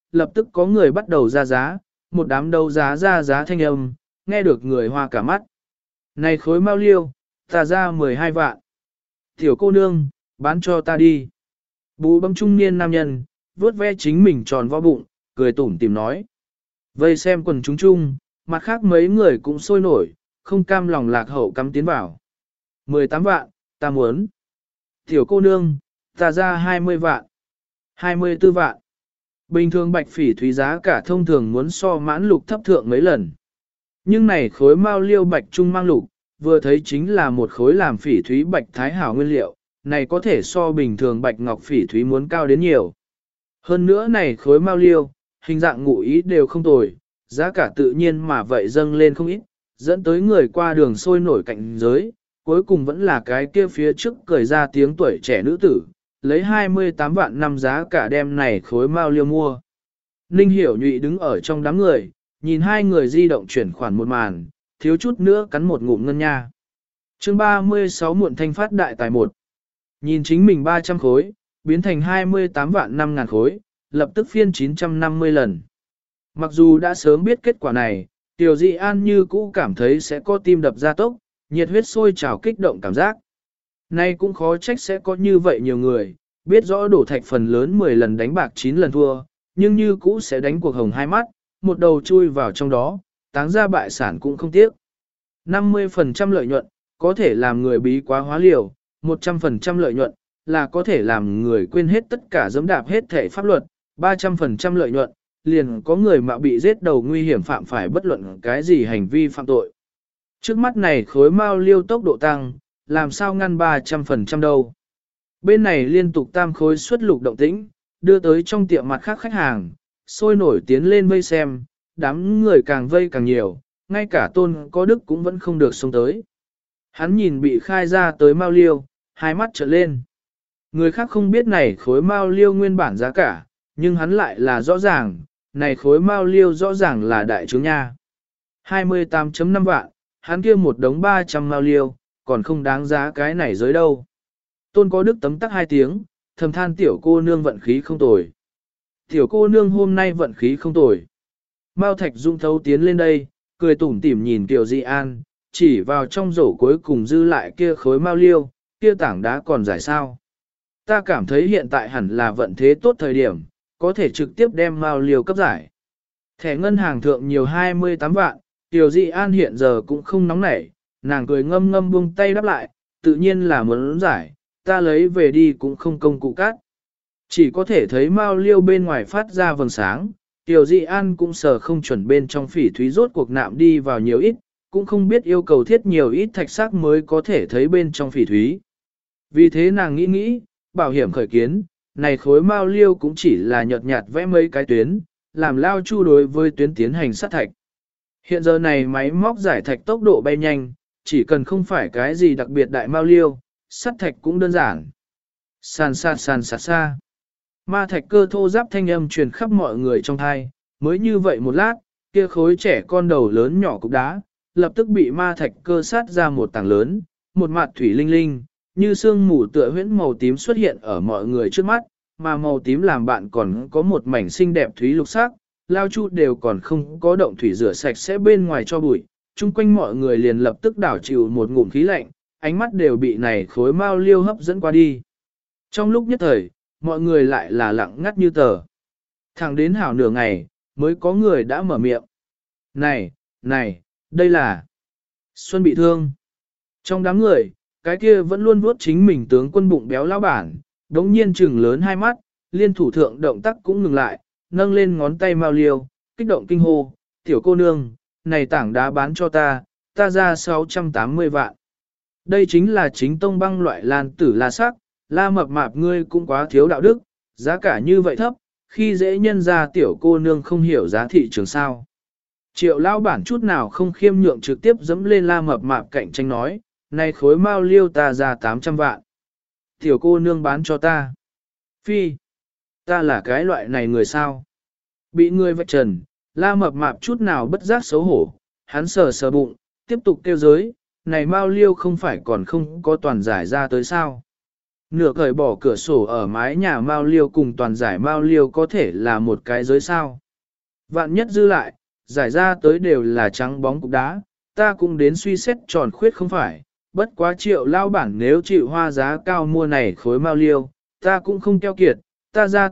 A: lập tức có người bắt đầu ra giá, một đám đấu giá ra giá thanh âm, nghe được người hoa cả mắt. Này khối mao liêu, ta ra 12 vạn. Tiểu cô nương, bán cho ta đi. Bú bấm trung niên nam nhân, vuốt ve chính mình tròn vo bụng, cười tủm tìm nói. Vây xem quần chúng chung, mặt khác mấy người cũng sôi nổi, không cam lòng lạc hậu cắm tiến vào. 18 vạn, ta muốn. Tiểu cô nương, ta ra 20 vạn. 24 vạn. Bình thường bạch phỉ thúy giá cả thông thường muốn so mãn lục thấp thượng mấy lần. Nhưng này khối mao liêu bạch trung mang lục, vừa thấy chính là một khối làm phỉ thúy bạch thái hảo nguyên liệu, này có thể so bình thường bạch ngọc phỉ thúy muốn cao đến nhiều. Hơn nữa này khối mao liêu, hình dạng ngụ ý đều không tồi, giá cả tự nhiên mà vậy dâng lên không ít, dẫn tới người qua đường sôi nổi cạnh giới, cuối cùng vẫn là cái kia phía trước cười ra tiếng tuổi trẻ nữ tử, lấy 28 vạn năm giá cả đem này khối mao liêu mua. Ninh Hiểu Nhụy đứng ở trong đám người, nhìn hai người di động chuyển khoản một màn, thiếu chút nữa cắn một ngụm ngân nha. Chương 36 muộn thanh phát đại tài một. Nhìn chính mình 300 khối, biến thành 28 vạn 5 ngàn khối, lập tức phiên 950 lần. Mặc dù đã sớm biết kết quả này, Tiểu Dị An như cũ cảm thấy sẽ có tim đập gia tốc, nhiệt huyết sôi trào kích động cảm giác. Nay cũng khó trách sẽ có như vậy nhiều người, biết rõ đổ thạch phần lớn 10 lần đánh bạc 9 lần thua, nhưng như cũ sẽ đánh cuộc hồng hai mắt, một đầu chui vào trong đó, táng ra bại sản cũng không tiếc. 50% lợi nhuận, có thể làm người bí quá hóa liều, 100% lợi nhuận, là có thể làm người quên hết tất cả dẫm đạp hết thể pháp luật, 300% lợi nhuận, liền có người mà bị giết đầu nguy hiểm phạm phải bất luận cái gì hành vi phạm tội. Trước mắt này khối mao liêu tốc độ tăng, làm sao ngăn 300% đâu. Bên này liên tục tam khối xuất lục động tĩnh, đưa tới trong tiệm mặt khác khách hàng, sôi nổi tiến lên vây xem, đám người càng vây càng nhiều, ngay cả Tôn Có Đức cũng vẫn không được xông tới. Hắn nhìn bị khai ra tới mao liêu, hai mắt trợn lên. Người khác không biết này khối mao liêu nguyên bản giá cả, nhưng hắn lại là rõ ràng, này khối mao liêu rõ ràng là đại trướng nha. 28.5 vạn, hắn kia một đống 300 mao liêu, còn không đáng giá cái này giới đâu. Tôn Có Đức tấm tắc 2 tiếng, thầm than tiểu cô nương vận khí không tồi. Tiểu cô nương hôm nay vận khí không tồi. Mao Thạch Dung thấu tiến lên đây, cười tủm tỉm nhìn Tiểu Dị An, chỉ vào trong rổ cuối cùng dư lại kia khối mao liêu, kia tảng đá còn giải sao. Ta cảm thấy hiện tại hẳn là vận thế tốt thời điểm, có thể trực tiếp đem mao liêu cấp giải. Thẻ ngân hàng thượng nhiều 28 vạn, Tiểu Dị An hiện giờ cũng không nóng nảy, nàng cười ngâm ngâm buông tay đáp lại, tự nhiên là muốn giải, ta lấy về đi cũng không công cụ cát. Chỉ có thể thấy mao liêu bên ngoài phát ra vầng sáng, Tiểu Dị An cũng sờ không chuẩn bên trong phỉ thúy rốt cuộc nạm đi vào nhiều ít, cũng không biết yêu cầu thiết nhiều ít thạch xác mới có thể thấy bên trong phỉ thúy. Vì thế nàng nghĩ, bảo hiểm khởi kiến, này khối mao liêu cũng chỉ là nhợt nhạt vẽ mấy cái tuyến, làm lao chu đối với tuyến tiến hành sát thạch. Hiện giờ này máy móc giải thạch tốc độ bay nhanh, chỉ cần không phải cái gì đặc biệt đại mao liêu, sát thạch cũng đơn giản. Sàn xa. Ma thạch cơ thô giáp thanh âm truyền khắp mọi người trong thai, mới như vậy một lát, kia khối trẻ con đầu lớn nhỏ cục đá, lập tức bị ma thạch cơ sát ra một tảng lớn, một mặt thủy linh linh, như sương mù tựa huyễn màu tím xuất hiện ở mọi người trước mắt, mà màu tím làm bạn còn có một mảnh xinh đẹp thúy lục sắc, lao chu đều còn không có động thủy rửa sạch sẽ bên ngoài cho bụi, chung quanh mọi người liền lập tức đảo chịu một ngụm khí lạnh, ánh mắt đều bị này khối mao liêu hấp dẫn qua đi. Trong lúc nhất thời, mọi người lại là lặng ngắt như tờ. Thẳng đến hảo nửa ngày, mới có người đã mở miệng. Này, đây là Xuân bị thương. Trong đám người, cái kia vẫn luôn vuốt chính mình tướng quân bụng béo lão bản, đống nhiên trừng lớn hai mắt, liên thủ thượng động tác cũng ngừng lại, nâng lên ngón tay mao liêu, kích động kinh hô, tiểu cô nương, này tảng đá bán cho ta ra 680 vạn. Đây chính là chính tông băng loại lan tử la sắc, la mập mạp ngươi cũng quá thiếu đạo đức, giá cả như vậy thấp, khi dễ nhân ra tiểu cô nương không hiểu giá thị trường sao. Triệu lão bản chút nào không khiêm nhượng trực tiếp dẫm lên la mập mạp cạnh tranh nói, này khối mao liêu ta ra 800 vạn. Tiểu cô nương bán cho ta. Phi, ta là cái loại này người sao? Bị người vạch trần, la mập mạp chút nào bất giác xấu hổ, hắn sờ bụng, tiếp tục kêu giới, này mao liêu không phải còn không có toàn giải ra tới sao. Nửa cởi bỏ cửa sổ ở mái nhà mao liêu cùng toàn giải mao liêu có thể là một cái giới sao. Vạn nhất dư lại, giải ra tới đều là trắng bóng cục đá, ta cũng đến suy xét tròn khuyết không phải, bất quá Triệu lao bản nếu chịu hoa giá cao mua này khối mao liêu, ta cũng không keo kiệt, ta ra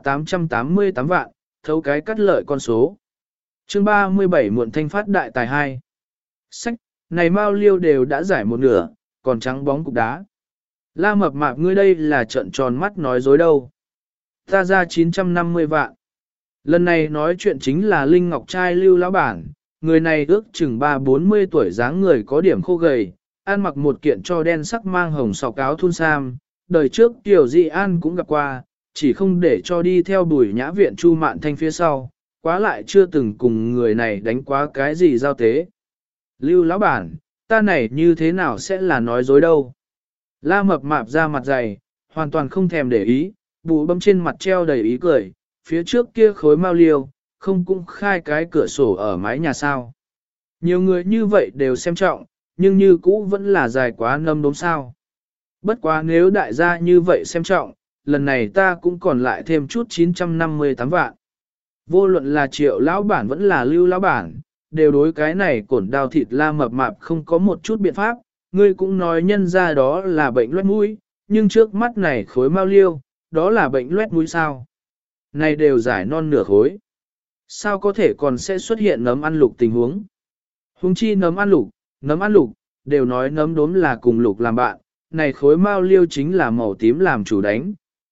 A: 888 vạn, thấu cái cắt lợi con số. Chương 37 muộn thanh phát đại tài 2. Sách, này mao liêu đều đã giải một nửa, còn trắng bóng cục đá. La mập mạp ngươi đây là trợn tròn mắt nói dối đâu. Ta ra 950 vạn. Lần này nói chuyện chính là Linh Ngọc trai Lưu lão bản, người này ước chừng 3-40 tuổi dáng người có điểm khô gầy, ăn mặc một kiện cho đen sắc mang hồng sọc áo thun sam, đời trước Tiểu Dị An cũng gặp qua, chỉ không để cho đi theo Bùi Nhã viện Chu Mạn Thanh phía sau, quá lại chưa từng cùng người này đánh quá cái gì giao tế. Lưu lão bản, ta này như thế nào sẽ là nói dối đâu. La mập mạp ra mặt dày, hoàn toàn không thèm để ý, bụ bấm trên mặt treo đầy ý cười, phía trước kia khối mao liêu, không cũng khai cái cửa sổ ở mái nhà sao. Nhiều người như vậy đều xem trọng, nhưng như cũ vẫn là dài quá nâm đốm sao. Bất quá nếu đại gia như vậy xem trọng, lần này ta cũng còn lại thêm chút 958 vạn. Vô luận là Triệu lão bản vẫn là Lưu lão bản, đều đối cái này cổn đao thịt la mập mạp không có một chút biện pháp, ngươi cũng nói nhân ra đó là bệnh loét mũi, nhưng trước mắt này khối mao liêu, đó là bệnh loét mũi sao. Này đều giải non nửa khối. Sao có thể còn sẽ xuất hiện nấm ăn lục tình huống? Huống chi nấm ăn lục, đều nói nấm đốm là cùng lục làm bạn, này khối mao liêu chính là màu tím làm chủ đánh.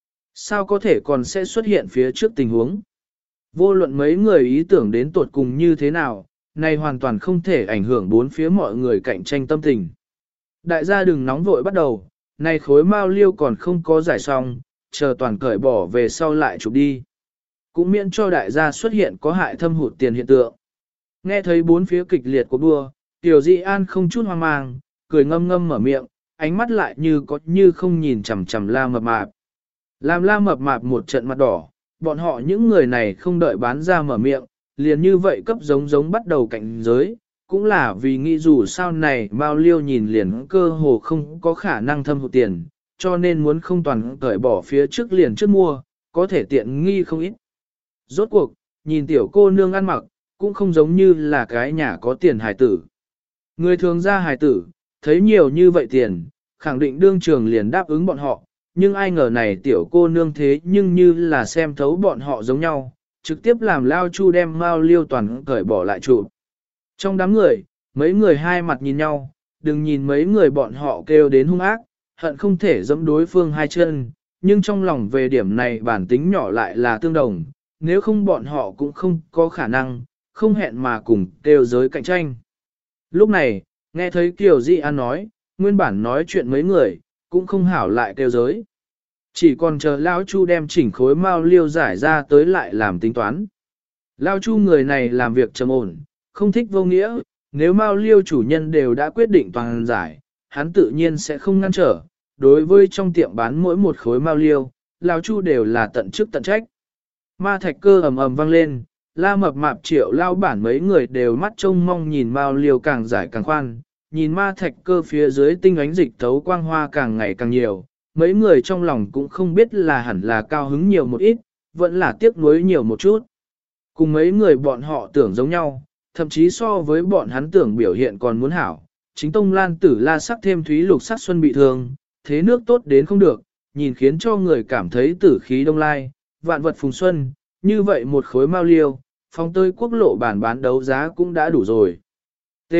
A: Sao có thể còn sẽ xuất hiện phía trước tình huống? Vô luận mấy người ý tưởng đến tuột cùng như thế nào, này hoàn toàn không thể ảnh hưởng bốn phía mọi người cạnh tranh tâm tình. Đại gia đừng nóng vội bắt đầu, này khối mao liêu còn không có giải xong, chờ toàn cởi bỏ về sau lại chụp đi. Cũng miễn cho đại gia xuất hiện có hại thâm hụt tiền hiện tượng. Nghe thấy bốn phía kịch liệt của đua, Tiểu Dị An không chút hoang mang, cười ngâm ngâm mở miệng, ánh mắt lại như có như không nhìn chằm chằm la mập mạp. Làm la mập mạp một trận mặt đỏ, bọn họ những người này không đợi bán ra mở miệng, liền như vậy cấp giống bắt đầu cạnh giới, cũng là vì nghĩ dù sao này Mao Liêu nhìn liền cơ hồ không có khả năng thâm hụt tiền, cho nên muốn không toàn cởi bỏ phía trước liền trước mua, có thể tiện nghi không ít. Rốt cuộc, nhìn tiểu cô nương ăn mặc, cũng không giống như là cái nhà có tiền hài tử. Người thường ra hài tử, thấy nhiều như vậy tiền, khẳng định đương trường liền đáp ứng bọn họ, nhưng ai ngờ này tiểu cô nương thế nhưng như là xem thấu bọn họ giống nhau, trực tiếp làm Lao Chu đem Mao Liêu toàn cởi bỏ lại trụ. Trong đám người, mấy người hai mặt nhìn nhau, đừng nhìn mấy người bọn họ kêu đến hung ác, hận không thể giẫm đối phương hai chân, nhưng trong lòng về điểm này bản tính nhỏ lại là tương đồng, nếu không bọn họ cũng không có khả năng, không hẹn mà cùng kêu giới cạnh tranh. Lúc này, nghe thấy Kiều Dị An nói, nguyên bản nói chuyện mấy người, cũng không hảo lại kêu giới. Chỉ còn chờ Lão Chu đem chỉnh khối Mao Liêu giải ra tới lại làm tính toán. Lão Chu người này làm việc trầm ổn, không thích vô nghĩa, nếu Mao Liêu chủ nhân đều đã quyết định toàn giải, hắn tự nhiên sẽ không ngăn trở. Đối với trong tiệm bán mỗi một khối Mao Liêu, Lão Chu đều là tận chức tận trách. Ma thạch cơ ầm ầm vang lên, la mập mạp Triệu lao bản mấy người đều mắt trông mong nhìn Mao Liêu càng giải càng khoan, nhìn ma thạch cơ phía dưới tinh ánh dịch thấu quang hoa càng ngày càng nhiều, mấy người trong lòng cũng không biết là hẳn là cao hứng nhiều một ít, vẫn là tiếc nuối nhiều một chút. Cùng mấy người bọn họ tưởng giống nhau, thậm chí so với bọn hắn tưởng biểu hiện còn muốn hảo, chính tông lan tử la sắc thêm thúy lục sắc xuân bị thương, thế nước tốt đến không được, nhìn khiến cho người cảm thấy tử khí đông lai, vạn vật phùng xuân, như vậy một khối Mao Liêu, phong tơi quốc lộ bản bán đấu giá cũng đã đủ rồi. T.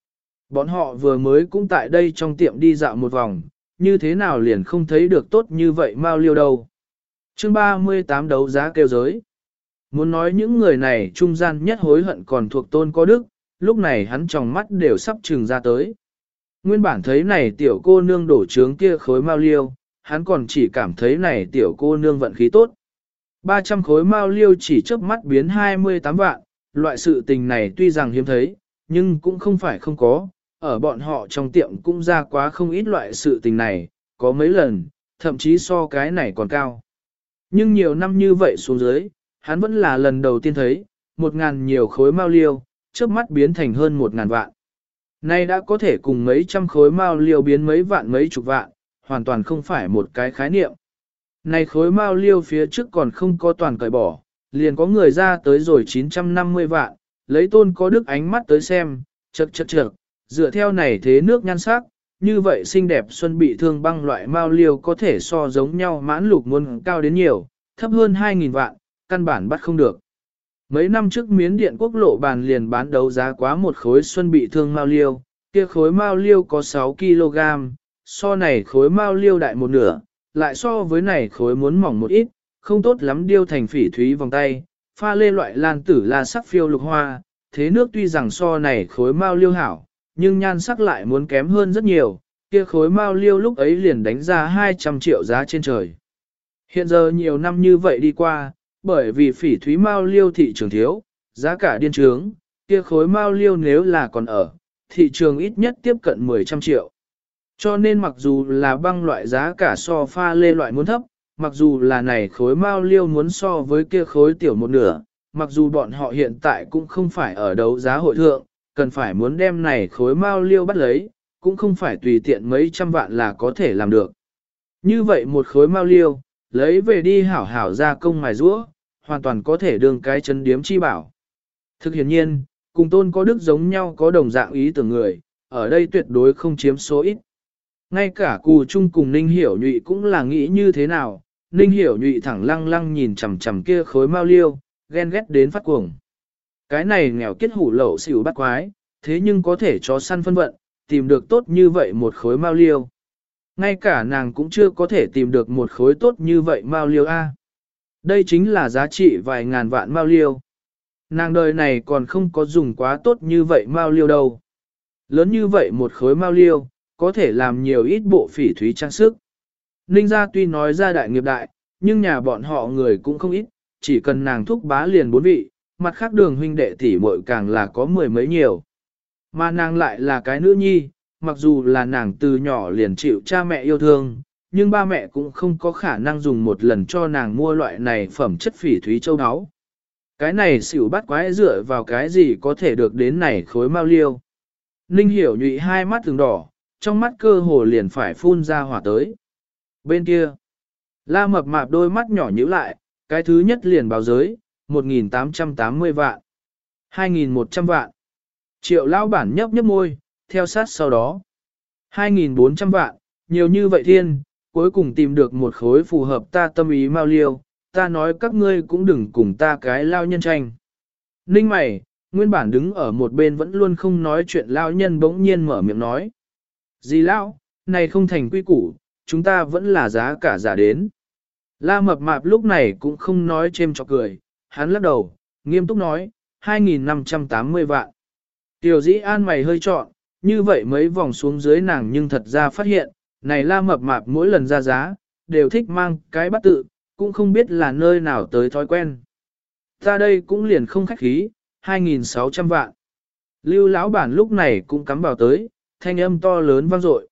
A: Bọn họ vừa mới cũng tại đây trong tiệm đi dạo một vòng, như thế nào liền không thấy được tốt như vậy Mao Liêu đâu. Chương 38 đấu giá kêu giới. Muốn nói những người này trung gian nhất hối hận còn thuộc Tôn Có Đức, lúc này hắn tròng mắt đều sắp trừng ra tới. Nguyên bản thấy này tiểu cô nương đổ trướng kia khối Mao Liêu, hắn còn chỉ cảm thấy này tiểu cô nương vận khí tốt. 300 khối Mao Liêu chỉ chớp mắt biến 28 vạn, loại sự tình này tuy rằng hiếm thấy, nhưng cũng không phải không có, ở bọn họ trong tiệm cũng ra quá không ít loại sự tình này, có mấy lần, thậm chí so cái này còn cao. Nhưng nhiều năm như vậy xuống dưới, hắn vẫn là lần đầu tiên thấy, 1.000 nhiều khối Mao Liêu, chớp mắt biến thành hơn 1.000 vạn. Nay đã có thể cùng mấy trăm khối Mao Liêu biến mấy vạn mấy chục vạn, hoàn toàn không phải một cái khái niệm. Này khối mao liêu phía trước còn không có toàn cởi bỏ, liền có người ra tới rồi 950 vạn, lấy Tôn có đức ánh mắt tới xem, chật, dựa theo này thế nước nhan sắc, như vậy xinh đẹp xuân bị thương băng loại mao liêu có thể so giống nhau mãn lục muốn cao đến nhiều, thấp hơn 2.000 vạn, căn bản bắt không được. Mấy năm trước Miến Điện quốc lộ bàn liền bán đấu giá quá một khối xuân bị thương mao liêu, kia khối mao liêu có 6 kg, so này khối mao liêu đại một nửa, lại so với này khối muốn mỏng một ít, không tốt lắm điêu thành phỉ thúy vòng tay, pha lê loại lan tử là sắc phiêu lục hoa, thế nước tuy rằng so này khối mao liêu hảo, nhưng nhan sắc lại muốn kém hơn rất nhiều, kia khối mao liêu lúc ấy liền đánh ra 200 triệu giá trên trời. Hiện giờ nhiều năm như vậy đi qua, bởi vì phỉ thúy mao liêu thị trường thiếu, giá cả điên trướng, kia khối mao liêu nếu là còn ở, thị trường ít nhất tiếp cận 10 triệu. Cho nên mặc dù là băng loại giá cả so pha lê loại muốn thấp, mặc dù là này khối mao liêu muốn so với kia khối tiểu một nửa, mặc dù bọn họ hiện tại cũng không phải ở đấu giá hội thượng, cần phải muốn đem này khối mao liêu bắt lấy, cũng không phải tùy tiện mấy trăm vạn là có thể làm được. Như vậy một khối mao liêu, lấy về đi hảo hảo ra công mài rũa, hoàn toàn có thể đương cái chấn điếm chi bảo. Thực hiện nhiên, cùng Tôn có đức giống nhau có đồng dạng ý tưởng người, ở đây tuyệt đối không chiếm số ít. Ngay cả Cù Trung cùng Ninh Hiểu Nhụy cũng là nghĩ như thế nào, Ninh Hiểu Nhụy thẳng lăng lăng nhìn chằm chằm kia khối mao liêu, ghen ghét đến phát cuồng. Cái này nghèo kết hủ lậu xỉu bắt quái, thế nhưng có thể cho săn phân vận, tìm được tốt như vậy một khối mao liêu. Ngay cả nàng cũng chưa có thể tìm được một khối tốt như vậy mao liêu A. Đây chính là giá trị vài ngàn vạn mao liêu. Nàng đời này còn không có dùng quá tốt như vậy mao liêu đâu. Lớn như vậy một khối mao liêu, có thể làm nhiều ít bộ phỉ thúy trang sức. Ninh gia tuy nói ra đại nghiệp đại, nhưng nhà bọn họ người cũng không ít, chỉ cần nàng thúc bá liền 4 vị, mặt khác Đường huynh đệ tỷ muội càng là có 10 mấy nhiều. Mà nàng lại là cái nữ nhi, mặc dù là nàng từ nhỏ liền chịu cha mẹ yêu thương, nhưng ba mẹ cũng không có khả năng dùng một lần cho nàng mua loại này phẩm chất phỉ thúy châu áo. Cái này xỉu bắt quái dựa vào cái gì có thể được đến này khối mao liêu. Ninh Hiểu Nhụy hai mắt từng đỏ, trong mắt cơ hồ liền phải phun ra hỏa tới. Bên kia, La Mập Mạp đôi mắt nhỏ nhíu lại, cái thứ nhất liền báo giới, 1.880 vạn, 2.100 vạn. Triệu lão bản nhấp nhấp môi, theo sát sau đó. 2.400 vạn, nhiều như vậy thiên, cuối cùng tìm được một khối phù hợp ta tâm ý mao liêu, ta nói các ngươi cũng đừng cùng ta cái lao nhân tranh. Ninh mày, nguyên bản đứng ở một bên vẫn luôn không nói chuyện lao nhân bỗng nhiên mở miệng nói. Gì lão, này không thành quy củ, chúng ta vẫn là giá cả giả đến. La Mập Mạp lúc này cũng không nói chêm chọc cười, hắn lắc đầu, nghiêm túc nói, 2.580 vạn. Tiểu Dĩ An mày hơi trọn, như vậy mấy vòng xuống dưới nàng nhưng thật ra phát hiện, này La Mập Mạp mỗi lần ra giá, đều thích mang cái bắt tự, cũng không biết là nơi nào tới thói quen. Ta đây cũng liền không khách khí, 2.600 vạn. Lưu lão bản lúc này cũng cắm vào tới, thanh âm to lớn vang dội.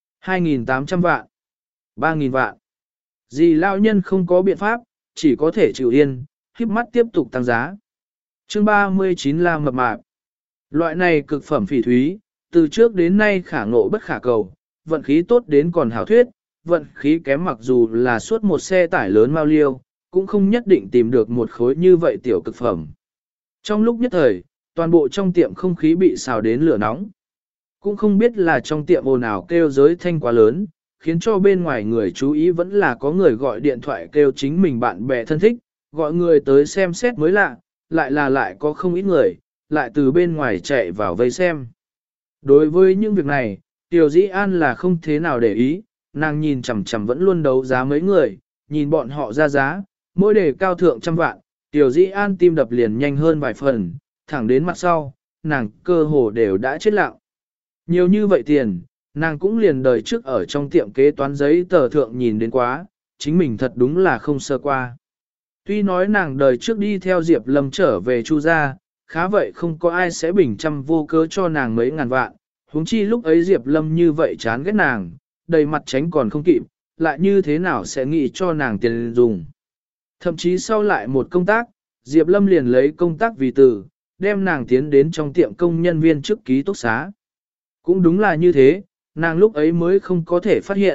A: 2.800 vạn. 3.000 vạn. Dì lão nhân không có biện pháp, chỉ có thể chịu yên, híp mắt tiếp tục tăng giá. Chương 39 La Mập Mạp. Loại này cực phẩm phỉ thúy, từ trước đến nay khả ngộ bất khả cầu, vận khí tốt đến còn hảo thuyết, vận khí kém mặc dù là suốt một xe tải lớn mao liêu, cũng không nhất định tìm được một khối như vậy tiểu cực phẩm. Trong lúc nhất thời, toàn bộ trong tiệm không khí bị xào đến lửa nóng. Cũng không biết là trong tiệm ồn ào kêu giới thanh quá lớn, khiến cho bên ngoài người chú ý vẫn là có người gọi điện thoại kêu chính mình bạn bè thân thích, gọi người tới xem xét mới lạ, lại có không ít người, lại từ bên ngoài chạy vào vây xem. Đối với những việc này, Tiểu Dĩ An là không thế nào để ý, nàng nhìn chằm chằm vẫn luôn đấu giá mấy người, nhìn bọn họ ra giá, mỗi đề cao thượng trăm vạn, Tiểu Dĩ An tim đập liền nhanh hơn vài phần, thẳng đến mặt sau, nàng cơ hồ đều đã chết lặng. Nhiều như vậy tiền, nàng cũng liền đời trước ở trong tiệm kế toán giấy tờ thượng nhìn đến quá, chính mình thật đúng là không sơ qua. Tuy nói nàng đời trước đi theo Diệp Lâm trở về Chu gia, khá vậy không có ai sẽ bình trăm vô cớ cho nàng mấy ngàn vạn, huống chi lúc ấy Diệp Lâm như vậy chán ghét nàng, đầy mặt tránh còn không kịp, lại như thế nào sẽ nghĩ cho nàng tiền dùng. Thậm chí sau lại một công tác, Diệp Lâm liền lấy công tác vì từ, đem nàng tiến đến trong tiệm công nhân viên chức ký túc xá. Cũng đúng là như thế, nàng lúc ấy mới không có thể phát hiện,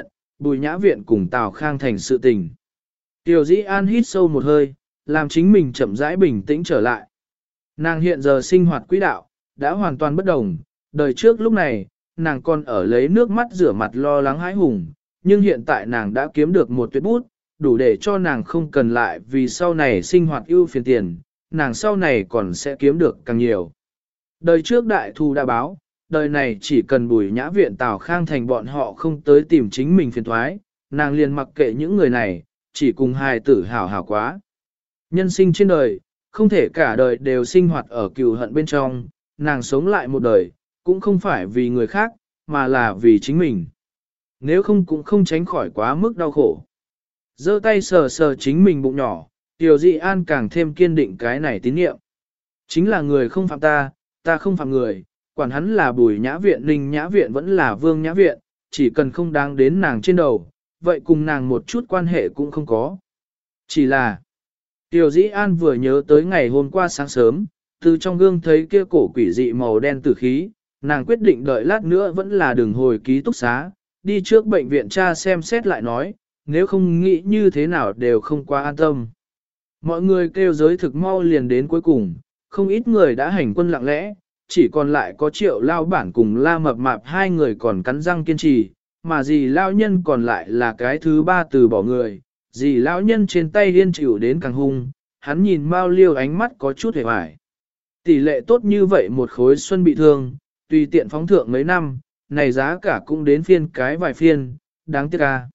A: Bùi Nhã Viện cùng Tào Khang Thành sự tình. Tiểu Dĩ An hít sâu một hơi, làm chính mình chậm rãi bình tĩnh trở lại. Nàng hiện giờ sinh hoạt quỹ đạo, đã hoàn toàn bất đồng, đời trước lúc này, nàng còn ở lấy nước mắt rửa mặt lo lắng hãi hùng, nhưng hiện tại nàng đã kiếm được một tuyệt bút, đủ để cho nàng không cần lại vì sau này sinh hoạt ưu phiền tiền, nàng sau này còn sẽ kiếm được càng nhiều. Đời trước đại thù đã báo, đời này chỉ cần Bùi Nhã Viện Tào Khang Thành bọn họ không tới tìm chính mình phiền thoái, nàng liền mặc kệ những người này, chỉ cùng hài tử hảo hảo quá. Nhân sinh trên đời, không thể cả đời đều sinh hoạt ở cừu hận bên trong, nàng sống lại một đời, cũng không phải vì người khác, mà là vì chính mình. Nếu không cũng không tránh khỏi quá mức đau khổ. Giơ tay sờ sờ chính mình bụng nhỏ, Tiểu Dị An càng thêm kiên định cái này tín nhiệm. Chính là người không phạm ta, ta không phạm người, quản hắn là Bùi Nhã Viện, Ninh Nhã Viện vẫn là Vương Nhã Viện, chỉ cần không đáng đến nàng trên đầu, vậy cùng nàng một chút quan hệ cũng không có. Chỉ là, Tiểu Dĩ An vừa nhớ tới ngày hôm qua sáng sớm, từ trong gương thấy kia cổ quỷ dị màu đen tử khí, nàng quyết định đợi lát nữa vẫn là đường hồi ký túc xá, đi trước bệnh viện tra xem xét lại nói, nếu không nghĩ như thế nào đều không quá an tâm. Mọi người kêu giới thực mau liền đến cuối cùng, không ít người đã hành quân lặng lẽ, chỉ còn lại có Triệu Lao Bản cùng La Mập Mạp hai người còn cắn răng kiên trì, mà dì Lao Nhân còn lại là cái thứ ba từ bỏ người. Dì Lão Nhân trên tay điên chịu đến càng hung, hắn nhìn Mao Liêu ánh mắt có chút hề hoài. Tỷ lệ tốt như vậy một khối xuân bị thương, tùy tiện phóng thượng mấy năm, này giá cả cũng đến phiên cái vài phiên, đáng tiếc à.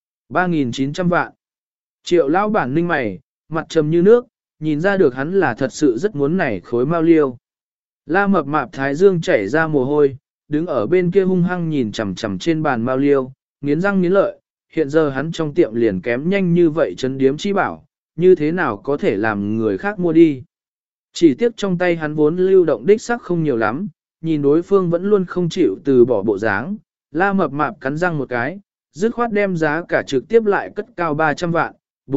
A: 3.900 vạn. Triệu Lão Bản ninh mày, mặt trầm như nước, nhìn ra được hắn là thật sự rất muốn này khối Mao Liêu. La Mập Mạp thái dương chảy ra mồ hôi, đứng ở bên kia hung hăng nhìn chằm chằm trên bàn Mao Liêu, nghiến răng nghiến lợi, hiện giờ hắn trong tiệm liền kém nhanh như vậy chấn điếm chi bảo, như thế nào có thể làm người khác mua đi. Chỉ tiếc trong tay hắn vốn lưu động đích sắc không nhiều lắm, nhìn đối phương vẫn luôn không chịu từ bỏ bộ dáng, La Mập Mạp cắn răng một cái, dứt khoát đem giá cả trực tiếp lại cất cao 300 vạn,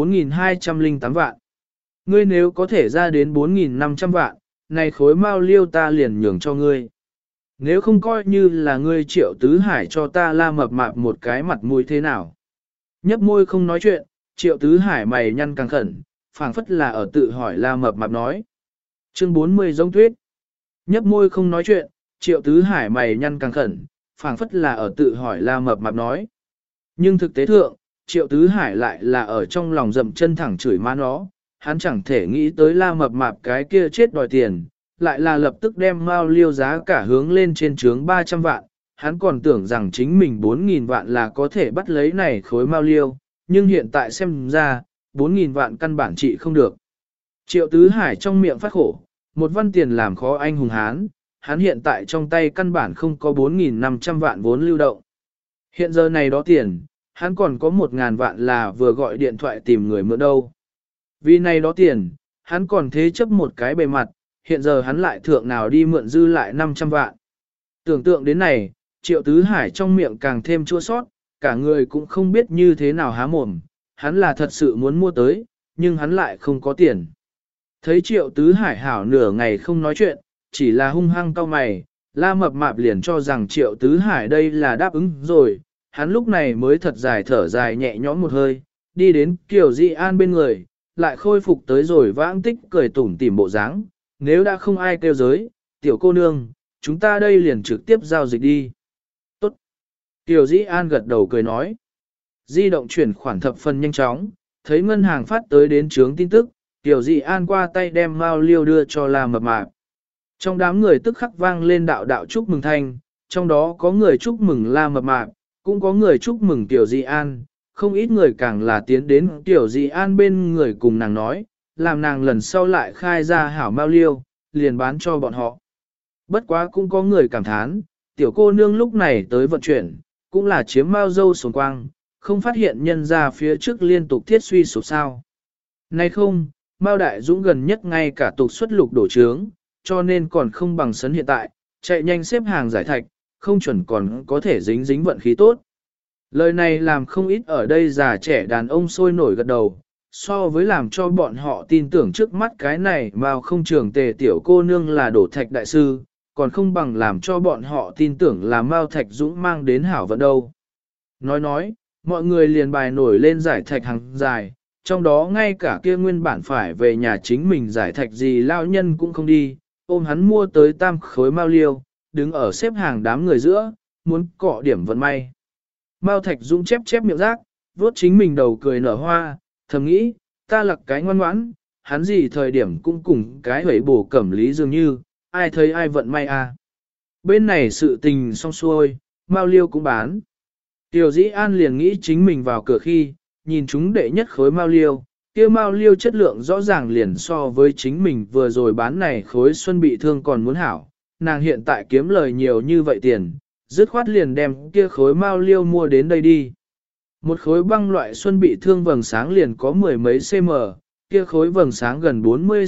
A: 4.208 vạn. Ngươi nếu có thể ra đến 4.500 vạn, này khối Mao Liêu ta liền nhường cho ngươi. Nếu không coi như là ngươi Triệu Tứ Hải cho ta La Mập Mạp một cái mặt mũi thế nào. Nhấp môi không nói chuyện, Triệu Tứ Hải mày nhăn càng khẩn, phảng phất là ở tự hỏi La Mập Mạp nói. Chương 40 giống tuyết. Nhấp môi không nói chuyện, Triệu Tứ Hải mày nhăn càng khẩn, phảng phất là ở tự hỏi La Mập Mạp nói. Nhưng thực tế thượng, Triệu Tứ Hải lại là ở trong lòng dậm chân thẳng chửi má nó, hắn chẳng thể nghĩ tới La Mập Mạp cái kia chết đòi tiền, lại là lập tức đem Mao Liêu giá cả hướng lên trên trướng 300 vạn, hắn còn tưởng rằng chính mình 4.000 vạn là có thể bắt lấy này khối Mao Liêu, nhưng hiện tại xem ra, 4.000 vạn căn bản trị không được. Triệu Tứ Hải trong miệng phát khổ, một văn tiền làm khó anh hùng hán, hắn hiện tại trong tay căn bản không có 4.500 vạn vốn lưu động. Hiện giờ này đó tiền, hắn còn có 1.000 vạn là vừa gọi điện thoại tìm người mượn đâu. Vì này đó tiền, hắn còn thế chấp một cái bề mặt, hiện giờ hắn lại thượng nào đi mượn dư lại 500 vạn. Tưởng tượng đến này, Triệu Tứ Hải trong miệng càng thêm chua sót, cả người cũng không biết như thế nào há mồm, hắn là thật sự muốn mua tới, nhưng hắn lại không có tiền. Thấy Triệu Tứ Hải hảo nửa ngày không nói chuyện, chỉ là hung hăng cau mày, La Mập Mạp liền cho rằng Triệu Tứ Hải đây là đáp ứng rồi, hắn lúc này mới thật dài thở dài nhẹ nhõm một hơi, đi đến Kiều Di An bên người, lại khôi phục tới rồi vãng tích cười tủm tỉm bộ dáng. Nếu đã không ai kêu giới, tiểu cô nương, chúng ta đây liền trực tiếp giao dịch đi. Tốt. Kiều Di An gật đầu cười nói. Di động chuyển khoản thập phần nhanh chóng, thấy ngân hàng phát tới đến trướng tin tức, Kiều Di An qua tay đem Mao Liêu đưa cho La Mập Mạp. Trong đám người tức khắc vang lên đạo đạo chúc mừng thanh, trong đó có người chúc mừng La Mập Mạp, cũng có người chúc mừng Kiều Di An, không ít người càng là tiến đến Kiều Di An bên người cùng nàng nói, làm nàng lần sau lại khai ra hảo Mao Liêu, liền bán cho bọn họ. Bất quá cũng có người cảm thán, tiểu cô nương lúc này tới vận chuyển, cũng là chiếm Mao dâu sồn quang, không phát hiện nhân ra phía trước liên tục thiết suy sụp sao. Nay không, Mao Đại Dũng gần nhất ngay cả tục xuất lục đổ trướng, cho nên còn không bằng sấn hiện tại, chạy nhanh xếp hàng giải thạch, không chuẩn còn có thể dính dính vận khí tốt. Lời này làm không ít ở đây già trẻ đàn ông sôi nổi gật đầu, so với làm cho bọn họ tin tưởng trước mắt cái này mà không trường tề tiểu cô nương là đổ thạch đại sư, còn không bằng làm cho bọn họ tin tưởng là Mao Thạch Dũng mang đến hảo vận đâu. Nói, mọi người liền bài nổi lên giải thạch hàng dài, trong đó ngay cả kia nguyên bản phải về nhà chính mình giải thạch gì lao nhân cũng không đi, ôm hắn mua tới tam khối mao liêu, đứng ở xếp hàng đám người giữa, muốn cọ điểm vận may. Mao Thạch Dũng chép chép miệng rác, vuốt chính mình đầu cười nở hoa, thầm nghĩ, ta lặc cái ngoan ngoãn, hắn gì thời điểm cũng cùng cái hủy bổ cẩm lý dường như, ai thấy ai vận may à. Bên này sự tình xong xuôi, Mao Liêu cũng bán. Tiểu Dĩ An liền nghĩ chính mình vào cửa khi, nhìn chúng đệ nhất khối Mao Liêu, kia Mao Liêu chất lượng rõ ràng liền so với chính mình vừa rồi bán này khối xuân bị thương còn muốn hảo, nàng hiện tại kiếm lời nhiều như vậy tiền, dứt khoát liền đem kia khối Mao Liêu mua đến đây đi. Một khối băng loại xuân bị thương vầng sáng liền có mười mấy cm, kia khối vầng sáng gần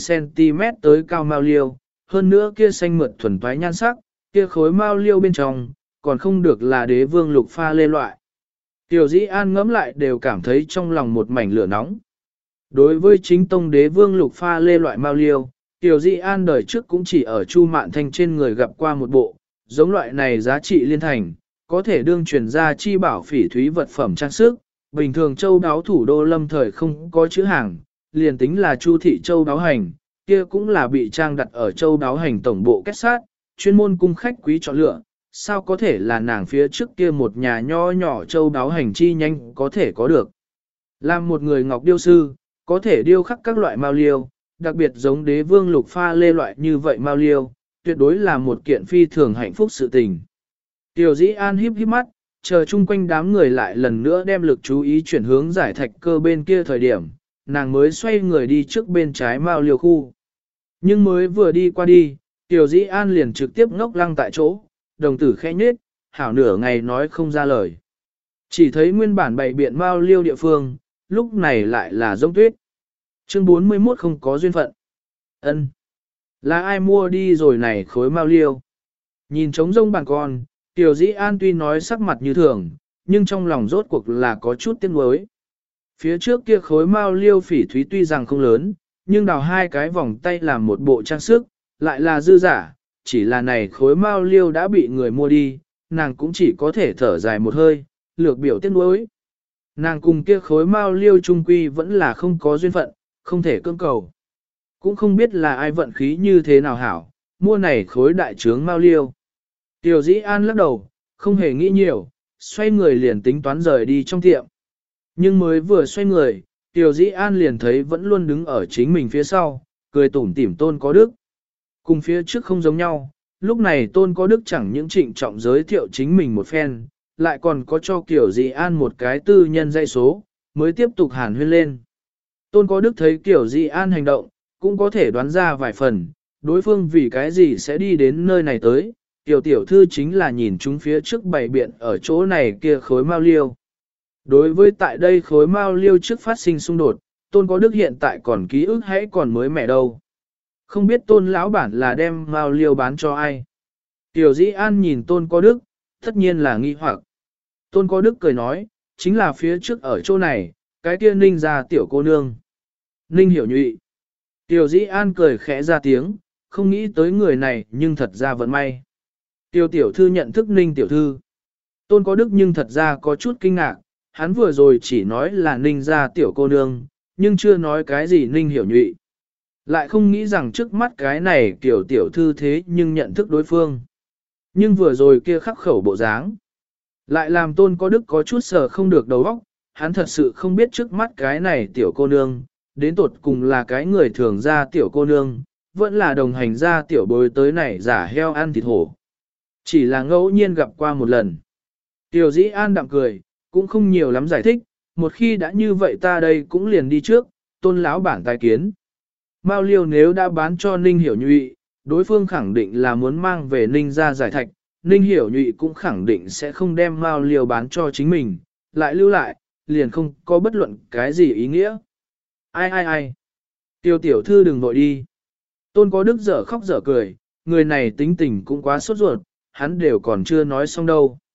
A: 40cm tới cao Mao Liêu, hơn nữa kia xanh mượt thuần toái nhan sắc, kia khối Mao Liêu bên trong, còn không được là đế vương lục pha lê loại. Tiểu Dĩ An ngẫm lại đều cảm thấy trong lòng một mảnh lửa nóng. Đối với chính tông đế vương lục pha lê loại Mao Liêu, Tiểu Dĩ An đời trước cũng chỉ ở Chu Mạn Thanh trên người gặp qua một bộ, giống loại này giá trị liên thành, có thể đương truyền ra chi bảo phỉ thúy vật phẩm trang sức, bình thường châu đáo thủ đô lâm thời không có chữ hàng, liền tính là Chu thị châu đáo hành, kia cũng là bị trang đặt ở châu đáo hành tổng bộ kết sát, chuyên môn cung khách quý chọn lựa, sao có thể là nàng phía trước kia một nhà nho nhỏ châu đáo hành chi nhanh có thể có được. Làm một người ngọc điêu sư, có thể điêu khắc các loại mao liêu, đặc biệt giống đế vương lục pha lê loại như vậy mao liêu, tuyệt đối là một kiện phi thường hạnh phúc sự tình. Tiểu Dĩ An híp híp mắt, chờ chung quanh đám người lại lần nữa đem lực chú ý chuyển hướng giải thạch cơ bên kia thời điểm, nàng mới xoay người đi trước bên trái mao liêu khu. Nhưng mới vừa đi qua đi, Tiểu Dĩ An liền trực tiếp ngốc lăng tại chỗ, đồng tử khẽ nhếch, hảo nửa ngày nói không ra lời. Chỉ thấy nguyên bản bày biện mao liêu địa phương, lúc này lại là giống tuyết. Chương 41 không có duyên phận. Ân, là ai mua đi rồi này khối mao liêu? Nhìn trống rông bàn con, Tiểu Dĩ An tuy nói sắc mặt như thường, nhưng trong lòng rốt cuộc là có chút tiếc nuối. Phía trước kia khối mao liêu phỉ thúy tuy rằng không lớn, nhưng đào hai cái vòng tay làm một bộ trang sức, lại là dư giả, chỉ là này khối mao liêu đã bị người mua đi, nàng cũng chỉ có thể thở dài một hơi, lược biểu tiếc nuối. Nàng cùng kia khối mao liêu trung quy vẫn là không có duyên phận, không thể cưỡng cầu. Cũng không biết là ai vận khí như thế nào hảo, mua này khối đại trướng mao liêu. Tiểu Dĩ An lắc đầu, không hề nghĩ nhiều, xoay người liền tính toán rời đi trong tiệm. Nhưng mới vừa xoay người, Tiểu Dĩ An liền thấy vẫn luôn đứng ở chính mình phía sau, cười tủm tỉm Tôn Có Đức. Cùng phía trước không giống nhau, lúc này Tôn Có Đức chẳng những trịnh trọng giới thiệu chính mình một phen, lại còn có cho Tiểu Dĩ An một cái tư nhân dãy số, mới tiếp tục hàn huyên lên. Tôn Có Đức thấy Tiểu Dĩ An hành động, cũng có thể đoán ra vài phần, đối phương vì cái gì sẽ đi đến nơi này tới. Tiểu thư chính là nhìn chúng phía trước bày biện ở chỗ này kia khối mao liêu. Đối với tại đây khối mao liêu trước phát sinh xung đột, Tôn Có Đức hiện tại còn ký ức hãy còn mới mẻ đâu. Không biết Tôn lão bản là đem mao liêu bán cho ai. Tiểu Dĩ An nhìn Tôn Có Đức, tất nhiên là nghi hoặc. Tôn Có Đức cười nói, chính là phía trước ở chỗ này, cái kia Ninh ra tiểu cô nương. Ninh hiểu nhụy. Tiểu Dĩ An cười khẽ ra tiếng, không nghĩ tới người này nhưng thật ra vận may. Tiểu thư nhận thức Ninh tiểu thư. Tôn Có Đức nhưng thật ra có chút kinh ngạc, hắn vừa rồi chỉ nói là Ninh ra tiểu cô nương, nhưng chưa nói cái gì Ninh hiểu nhụy. Lại không nghĩ rằng trước mắt cái này tiểu thư thế nhưng nhận thức đối phương. Nhưng vừa rồi kia khắc khẩu bộ dáng. Lại làm Tôn Có Đức có chút sờ không được đầu óc, hắn thật sự không biết trước mắt cái này tiểu cô nương, đến tột cùng là cái người thường ra tiểu cô nương, vẫn là đồng hành ra tiểu bối tới này giả heo ăn thịt hổ. Chỉ là ngẫu nhiên gặp qua một lần. Tiểu Dĩ An đạm cười, cũng không nhiều lắm giải thích, một khi đã như vậy ta đây cũng liền đi trước, Tôn lão bản tài kiến. Mao liêu nếu đã bán cho Ninh hiểu nhụy, đối phương khẳng định là muốn mang về Ninh ra giải thạch, Ninh hiểu nhụy cũng khẳng định sẽ không đem Mao liêu bán cho chính mình, lại lưu lại, liền không có bất luận cái gì ý nghĩa. Ai. Tiểu thư đừng vội đi. Tôn Có Đức dở khóc dở cười, người này tính tình cũng quá sốt ruột, hắn đều còn chưa nói xong đâu.